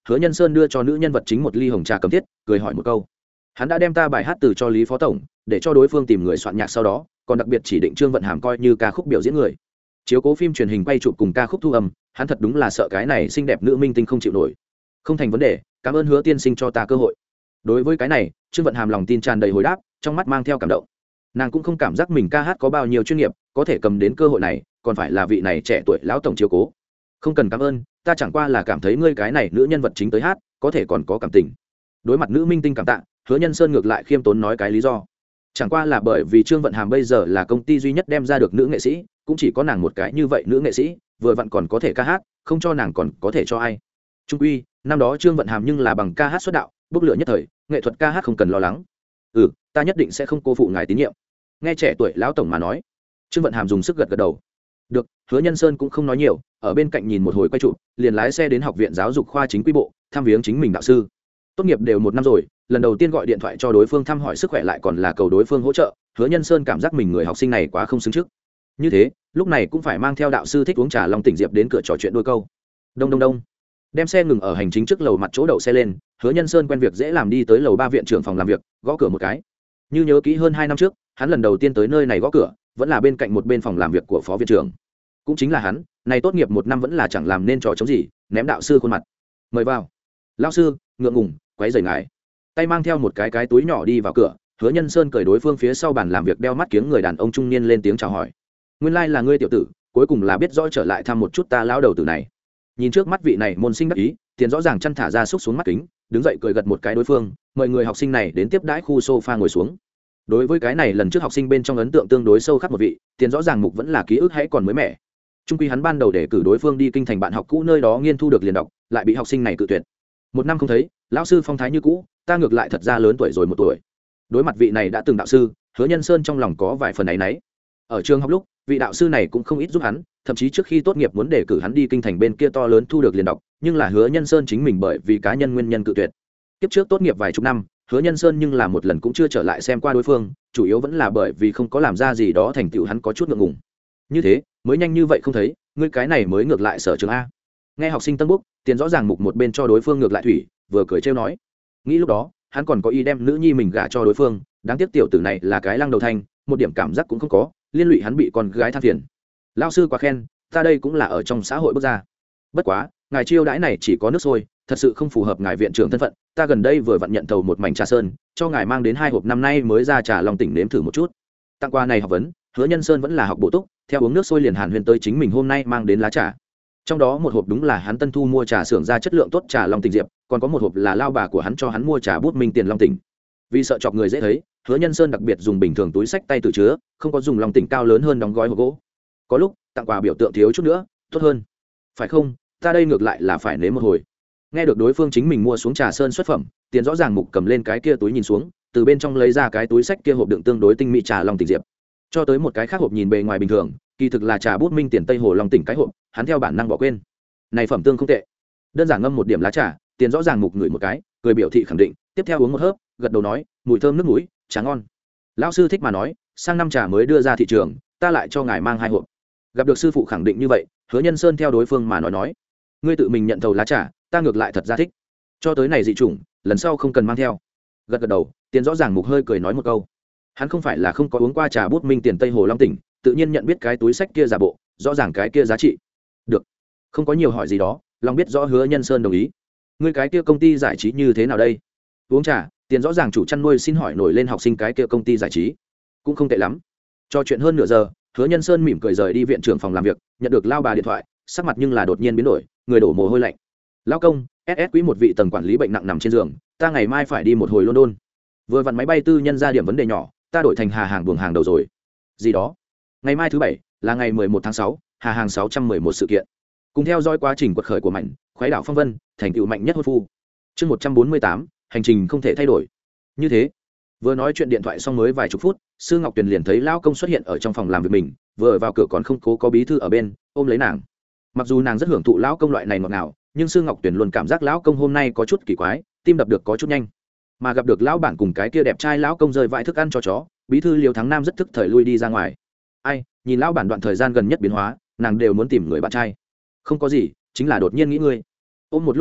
Hứa Nhân Sơn đưa cho nữ nhân vật chính một ly hồng trà cầm thiết, cười hỏi một câu. Hắn đã đem ta bài hát từ cho Lý Phó tổng, để cho đối phương tìm người soạn nhạc, sau đó còn đặc biệt chỉ định Trương Vận Hàm coi như ca khúc biểu diễn người. Chiếu cố phim truyền hình quay chụp cùng ca khúc thu âm, hắn thật đúng là sợ cái này xinh đẹp nữ minh tinh không chịu nổi. Không thành vấn đề, cảm ơn Hứa tiên sinh cho ta cơ hội. Đối với cái này, Trương Vận Hàm lòng tin tràn đầy hồi đáp, trong mắt mang theo cảm động. Nàng cũng không cảm giác mình ca hát có bao nhiêu chuyên nghiệp, có thể cầm đến cơ hội này, còn phải là vị này trẻ tuổi lão tổng chiếu cố. Không cần cảm ơn, ta chẳng qua là cảm thấy ngươi cái này nữ nhân vật chính tới hát, có thể còn có cảm tình. Đối mặt nữ minh tinh cảm tạ, Hứa Nhân Sơn ngược lại khiêm tốn nói cái lý do. Chẳng qua là bởi vì Trương Vận Hàm bây giờ là công ty duy nhất đem ra được nữ nghệ sĩ, cũng chỉ có nàng một cái như vậy nữ nghệ sĩ, vừa vặn còn có thể ca hát, không cho nàng còn có thể cho ai. Trung quy, năm đó Trương Vận Hàm nhưng là bằng ca hát xuất đạo, bốc lửa nhất thời, nghệ thuật ca hát không cần lo lắng. Ừ, ta nhất định sẽ không cô phụ ngài tín nhiệm. Nghe trẻ tuổi lão tổng mà nói, Trương Vận Hàm dùng sức gật gật đầu. Được, Hứa Nhân Sơn cũng không nói nhiều, ở bên cạnh nhìn một hồi quay trụ, liền lái xe đến học viện giáo dục khoa chính quy bộ, thăm viếng chính mình đạo sư. Tốt nghiệp đều một năm rồi, lần đầu tiên gọi điện thoại cho đối phương thăm hỏi sức khỏe lại còn là cầu đối phương hỗ trợ, Hứa Nhân Sơn cảm giác mình người học sinh này quá không xứng trước. Như thế, lúc này cũng phải mang theo đạo sư thích uống trà Long Tỉnh Diệp đến cửa trò chuyện đôi câu. Đông đông đông. Đem xe ngừng ở hành chính trước lầu mặt chỗ đậu xe lên, Hứa Nhân Sơn quen việc dễ làm đi tới lầu ba viện trưởng phòng làm việc, gõ cửa một cái. Như nhớ kỹ hơn hai năm trước, hắn lần đầu tiên tới nơi này gõ cửa, vẫn là bên cạnh một bên phòng làm việc của phó viện trưởng. Cũng chính là hắn, này tốt nghiệp một năm vẫn là chẳng làm nên trò chống gì, ném đạo sư khuôn mặt. Mời vào. Lão sư, ngượng ngùng, quấy rầy ngài. Tay mang theo một cái cái túi nhỏ đi vào cửa, Hứa Nhân Sơn cởi đối phương phía sau bàn làm việc đeo mắt kiếng người đàn ông trung niên lên tiếng chào hỏi. Nguyên lai like là ngươi tiểu tử, cuối cùng là biết rõ trở lại thăm một chút ta lão đầu tử này. Nhìn trước mắt vị này môn sinh đắc ý, tiền rõ ràng chăn thả ra xúc xuống mắt kính, đứng dậy cười gật một cái đối phương, mời người học sinh này đến tiếp đãi khu sofa ngồi xuống. Đối với cái này lần trước học sinh bên trong ấn tượng tương đối sâu khắc một vị, tiền rõ ràng mục vẫn là ký ức hãy còn mới mẻ. Trung quy hắn ban đầu để cử đối phương đi kinh thành bạn học cũ nơi đó nghiên thu được liền đọc, lại bị học sinh này cự tuyệt. Một năm không thấy, lão sư phong thái như cũ, ta ngược lại thật ra lớn tuổi rồi một tuổi. Đối mặt vị này đã từng đạo sư, Hứa Nhân Sơn trong lòng có vài phần áy náy. Ở trường học lúc, vị đạo sư này cũng không ít giúp hắn, thậm chí trước khi tốt nghiệp muốn đề cử hắn đi kinh thành bên kia to lớn thu được liền đọc, nhưng là Hứa Nhân Sơn chính mình bởi vì cá nhân nguyên nhân cự tuyệt. Kiếp trước tốt nghiệp vài chục năm, Hứa Nhân Sơn nhưng là một lần cũng chưa trở lại xem qua đối phương, chủ yếu vẫn là bởi vì không có làm ra gì đó thành tựu hắn có chút ngượng ngùng. Như thế, mới nhanh như vậy không thấy, ngươi cái này mới ngược lại sở trường a. Nghe học sinh tân búc, tiền rõ ràng mục một bên cho đối phương ngược lại thủy, vừa cười trêu nói. Nghĩ lúc đó, hắn còn có ý đem nữ nhi mình gả cho đối phương, đáng tiếc tiểu tử này là cái lăng đầu thanh, một điểm cảm giác cũng không có, liên lụy hắn bị con gái than phiền. Lão sư quá khen, ta đây cũng là ở trong xã hội bước ra. Bất quá, ngài chiêu đãi này chỉ có nước sôi, thật sự không phù hợp ngài viện trưởng thân phận, ta gần đây vừa vặn nhận thầu một mảnh trà sơn, cho ngài mang đến hai hộp năm nay mới ra trà Long Tỉnh nếm thử một chút. Tặng quà này học vấn, Hứa Nhân Sơn vẫn là học bổ túc, theo uống nước sôi liền hàn huyên tới chính mình hôm nay mang đến lá trà. Trong đó một hộp đúng là hắn tân thu mua trà xưởng ra chất lượng tốt trà Long Tỉnh Diệp, còn có một hộp là lao bà của hắn cho hắn mua trà bút Minh Tiền Long Tỉnh. Vì sợ chọc người dễ thấy, Hứa Nhân Sơn đặc biệt dùng bình thường túi xách tay tự chứa, không có dùng Long Tỉnh cao lớn hơn đóng gói hộp gỗ. Có lúc tặng quà biểu tượng thiếu chút nữa, tốt hơn. Phải không? Ta đây ngược lại là phải nếm một hồi. Nghe được đối phương chính mình mua xuống trà sơn xuất phẩm, tiền rõ ràng mục cầm lên cái kia túi nhìn xuống, từ bên trong lấy ra cái túi xách kia hộp đựng tương đối tinh mỹ trà Long Tỉnh Diệp, cho tới một cái khác hộp nhìn bề ngoài bình thường, kỳ thực là trà bút Minh Tiền Tây Hồ Long Tỉnh cái hộp, hắn theo bản năng bỏ quên. Này phẩm tương không tệ. Đơn giản ngâm một điểm lá trà, tiền rõ ràng mục ngửi một cái, cười biểu thị khẳng định, tiếp theo uống một hớp, gật đầu nói, mùi thơm nước mũi, trà ngon. Lão sư thích mà nói, sang năm trà mới đưa ra thị trường, ta lại cho ngài mang hai hộp. Gặp được sư phụ khẳng định như vậy, Hứa Nhân Sơn theo đối phương mà nói nói, ngươi tự mình nhận thầu lá trà, ta ngược lại thật ra thích. Cho tới này dị chủng, lần sau không cần mang theo. Gật gật đầu, tiền rõ ràng mục hơi cười nói một câu. Hắn không phải là không có uống qua trà bút Minh Tiền Tây Hồ Long Tỉnh, tự nhiên nhận biết cái túi sách kia giả bộ, rõ ràng cái kia giá trị. Được, không có nhiều hỏi gì đó, lòng biết rõ Hứa Nhân Sơn đồng ý. Ngươi cái kia công ty giải trí như thế nào đây? Uống trà, tiền rõ ràng chủ chăn nuôi xin hỏi nổi lên học sinh cái kia công ty giải trí, cũng không tệ lắm. Cho chuyện hơn nửa giờ, Hứa Nhân Sơn mỉm cười rời đi viện trưởng phòng làm việc, nhận được lao bà điện thoại, sắc mặt nhưng là đột nhiên biến đổi, người đổ mồ hôi lạnh. Lão công, ét ét quý một vị tầng quản lý bệnh nặng nằm trên giường, ta ngày mai phải đi một hồi London. Vừa vặn máy bay tư nhân ra điểm vấn đề nhỏ, ta đổi thành Hà Hàng buồng hàng đầu rồi. Gì đó? Ngày mai thứ bảy, là ngày mười một tháng sáu, Hà Hàng sáu trăm mười một sự kiện. Cùng theo dõi quá trình quật khởi của Mạnh, khoái đảo phong vân, thành tựu mạnh nhất hôn phu. Chương một trăm bốn mươi tám, hành trình không thể thay đổi. Như thế, vừa nói chuyện điện thoại xong mới vài chục phút, Sư Ngọc Tuyền liền thấy lão công xuất hiện ở trong phòng làm việc mình, vừa vào cửa còn không cố có bí thư ở bên ôm lấy nàng. Mặc dù nàng rất hưởng thụ lão công loại này ngọt ngào, nhưng Sư Ngọc Tuyền luôn cảm giác lão công hôm nay có chút kỳ quái, tim đập được có chút nhanh. Mà gặp được lão bản cùng cái kia đẹp trai lão công rơi vãi thức ăn cho chó, bí thư Liêu Thắng Nam rất thức thời lui đi ra ngoài. Ai, nhìn lão bản đoạn thời gian gần nhất biến hóa, nàng đều muốn tìm người bạn trai. Không có gì, chính là đột nhiên nghĩ ngươi. Ôm một lúc lâu,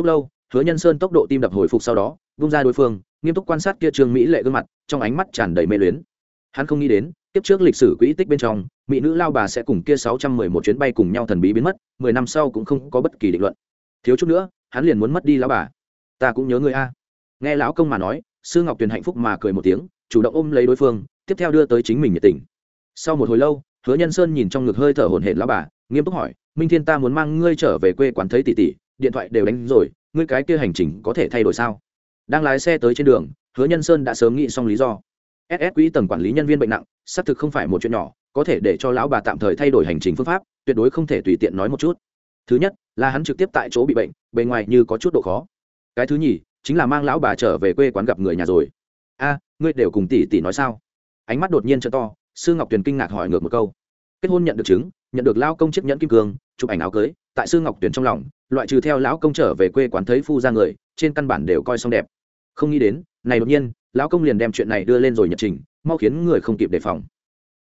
Hứa Nhân Sơn tốc độ tim đập hồi phục sau đó bung ra đối phương, nghiêm túc quan sát kia trương mỹ lệ gương mặt, trong ánh mắt tràn đầy mê luyến. Hắn không nghĩ đến tiếp trước lịch sử quỹ tích bên trong mỹ nữ lao bà sẽ cùng kia sáu trăm mười một chuyến bay cùng nhau thần bí biến mất, mười năm sau cũng không có bất kỳ định luận. Thiếu chút nữa hắn liền muốn mất đi lão bà. Ta cũng nhớ ngươi a. Nghe lão công mà nói, Sư Ngọc Tuyền hạnh phúc mà cười một tiếng, chủ động ôm lấy đối phương, tiếp theo đưa tới chính mình nhiệt tình. Sau một hồi lâu, Hứa Nhân Sơn nhìn trong ngực hơi thở hổn hển lão bà, nghiêm túc hỏi, Minh Thiên, ta muốn mang ngươi trở về quê quán thấy tỷ tỷ, điện thoại đều đánh rồi, ngươi cái kia hành trình có thể thay đổi sao? Đang lái xe tới trên đường, Hứa Nhân Sơn đã sớm nghĩ xong lý do. ét ét quỹ tầng quản lý nhân viên bệnh nặng, xác thực không phải một chuyện nhỏ, có thể để cho lão bà tạm thời thay đổi hành trình phương pháp, tuyệt đối không thể tùy tiện nói một chút. Thứ nhất, là hắn trực tiếp tại chỗ bị bệnh, bề ngoài như có chút độ khó. Cái thứ nhì, chính là mang lão bà trở về quê quán gặp người nhà rồi. A, ngươi đều cùng tỷ tỷ nói sao? Ánh mắt đột nhiên trợ to, Sư Ngọc Tuyền kinh ngạc hỏi ngược một câu. Kết hôn nhận được chứng, nhận được lao công chiếc nhẫn kim cương, chụp ảnh áo cưới, tại Sư Ngọc Tuyền trong lòng, loại trừ theo lão công trở về quê quán thấy phu ra người, trên căn bản đều coi xong đẹp. Không nghĩ đến, này đột nhiên, lão công liền đem chuyện này đưa lên rồi nhật trình, mau khiến người không kịp đề phòng.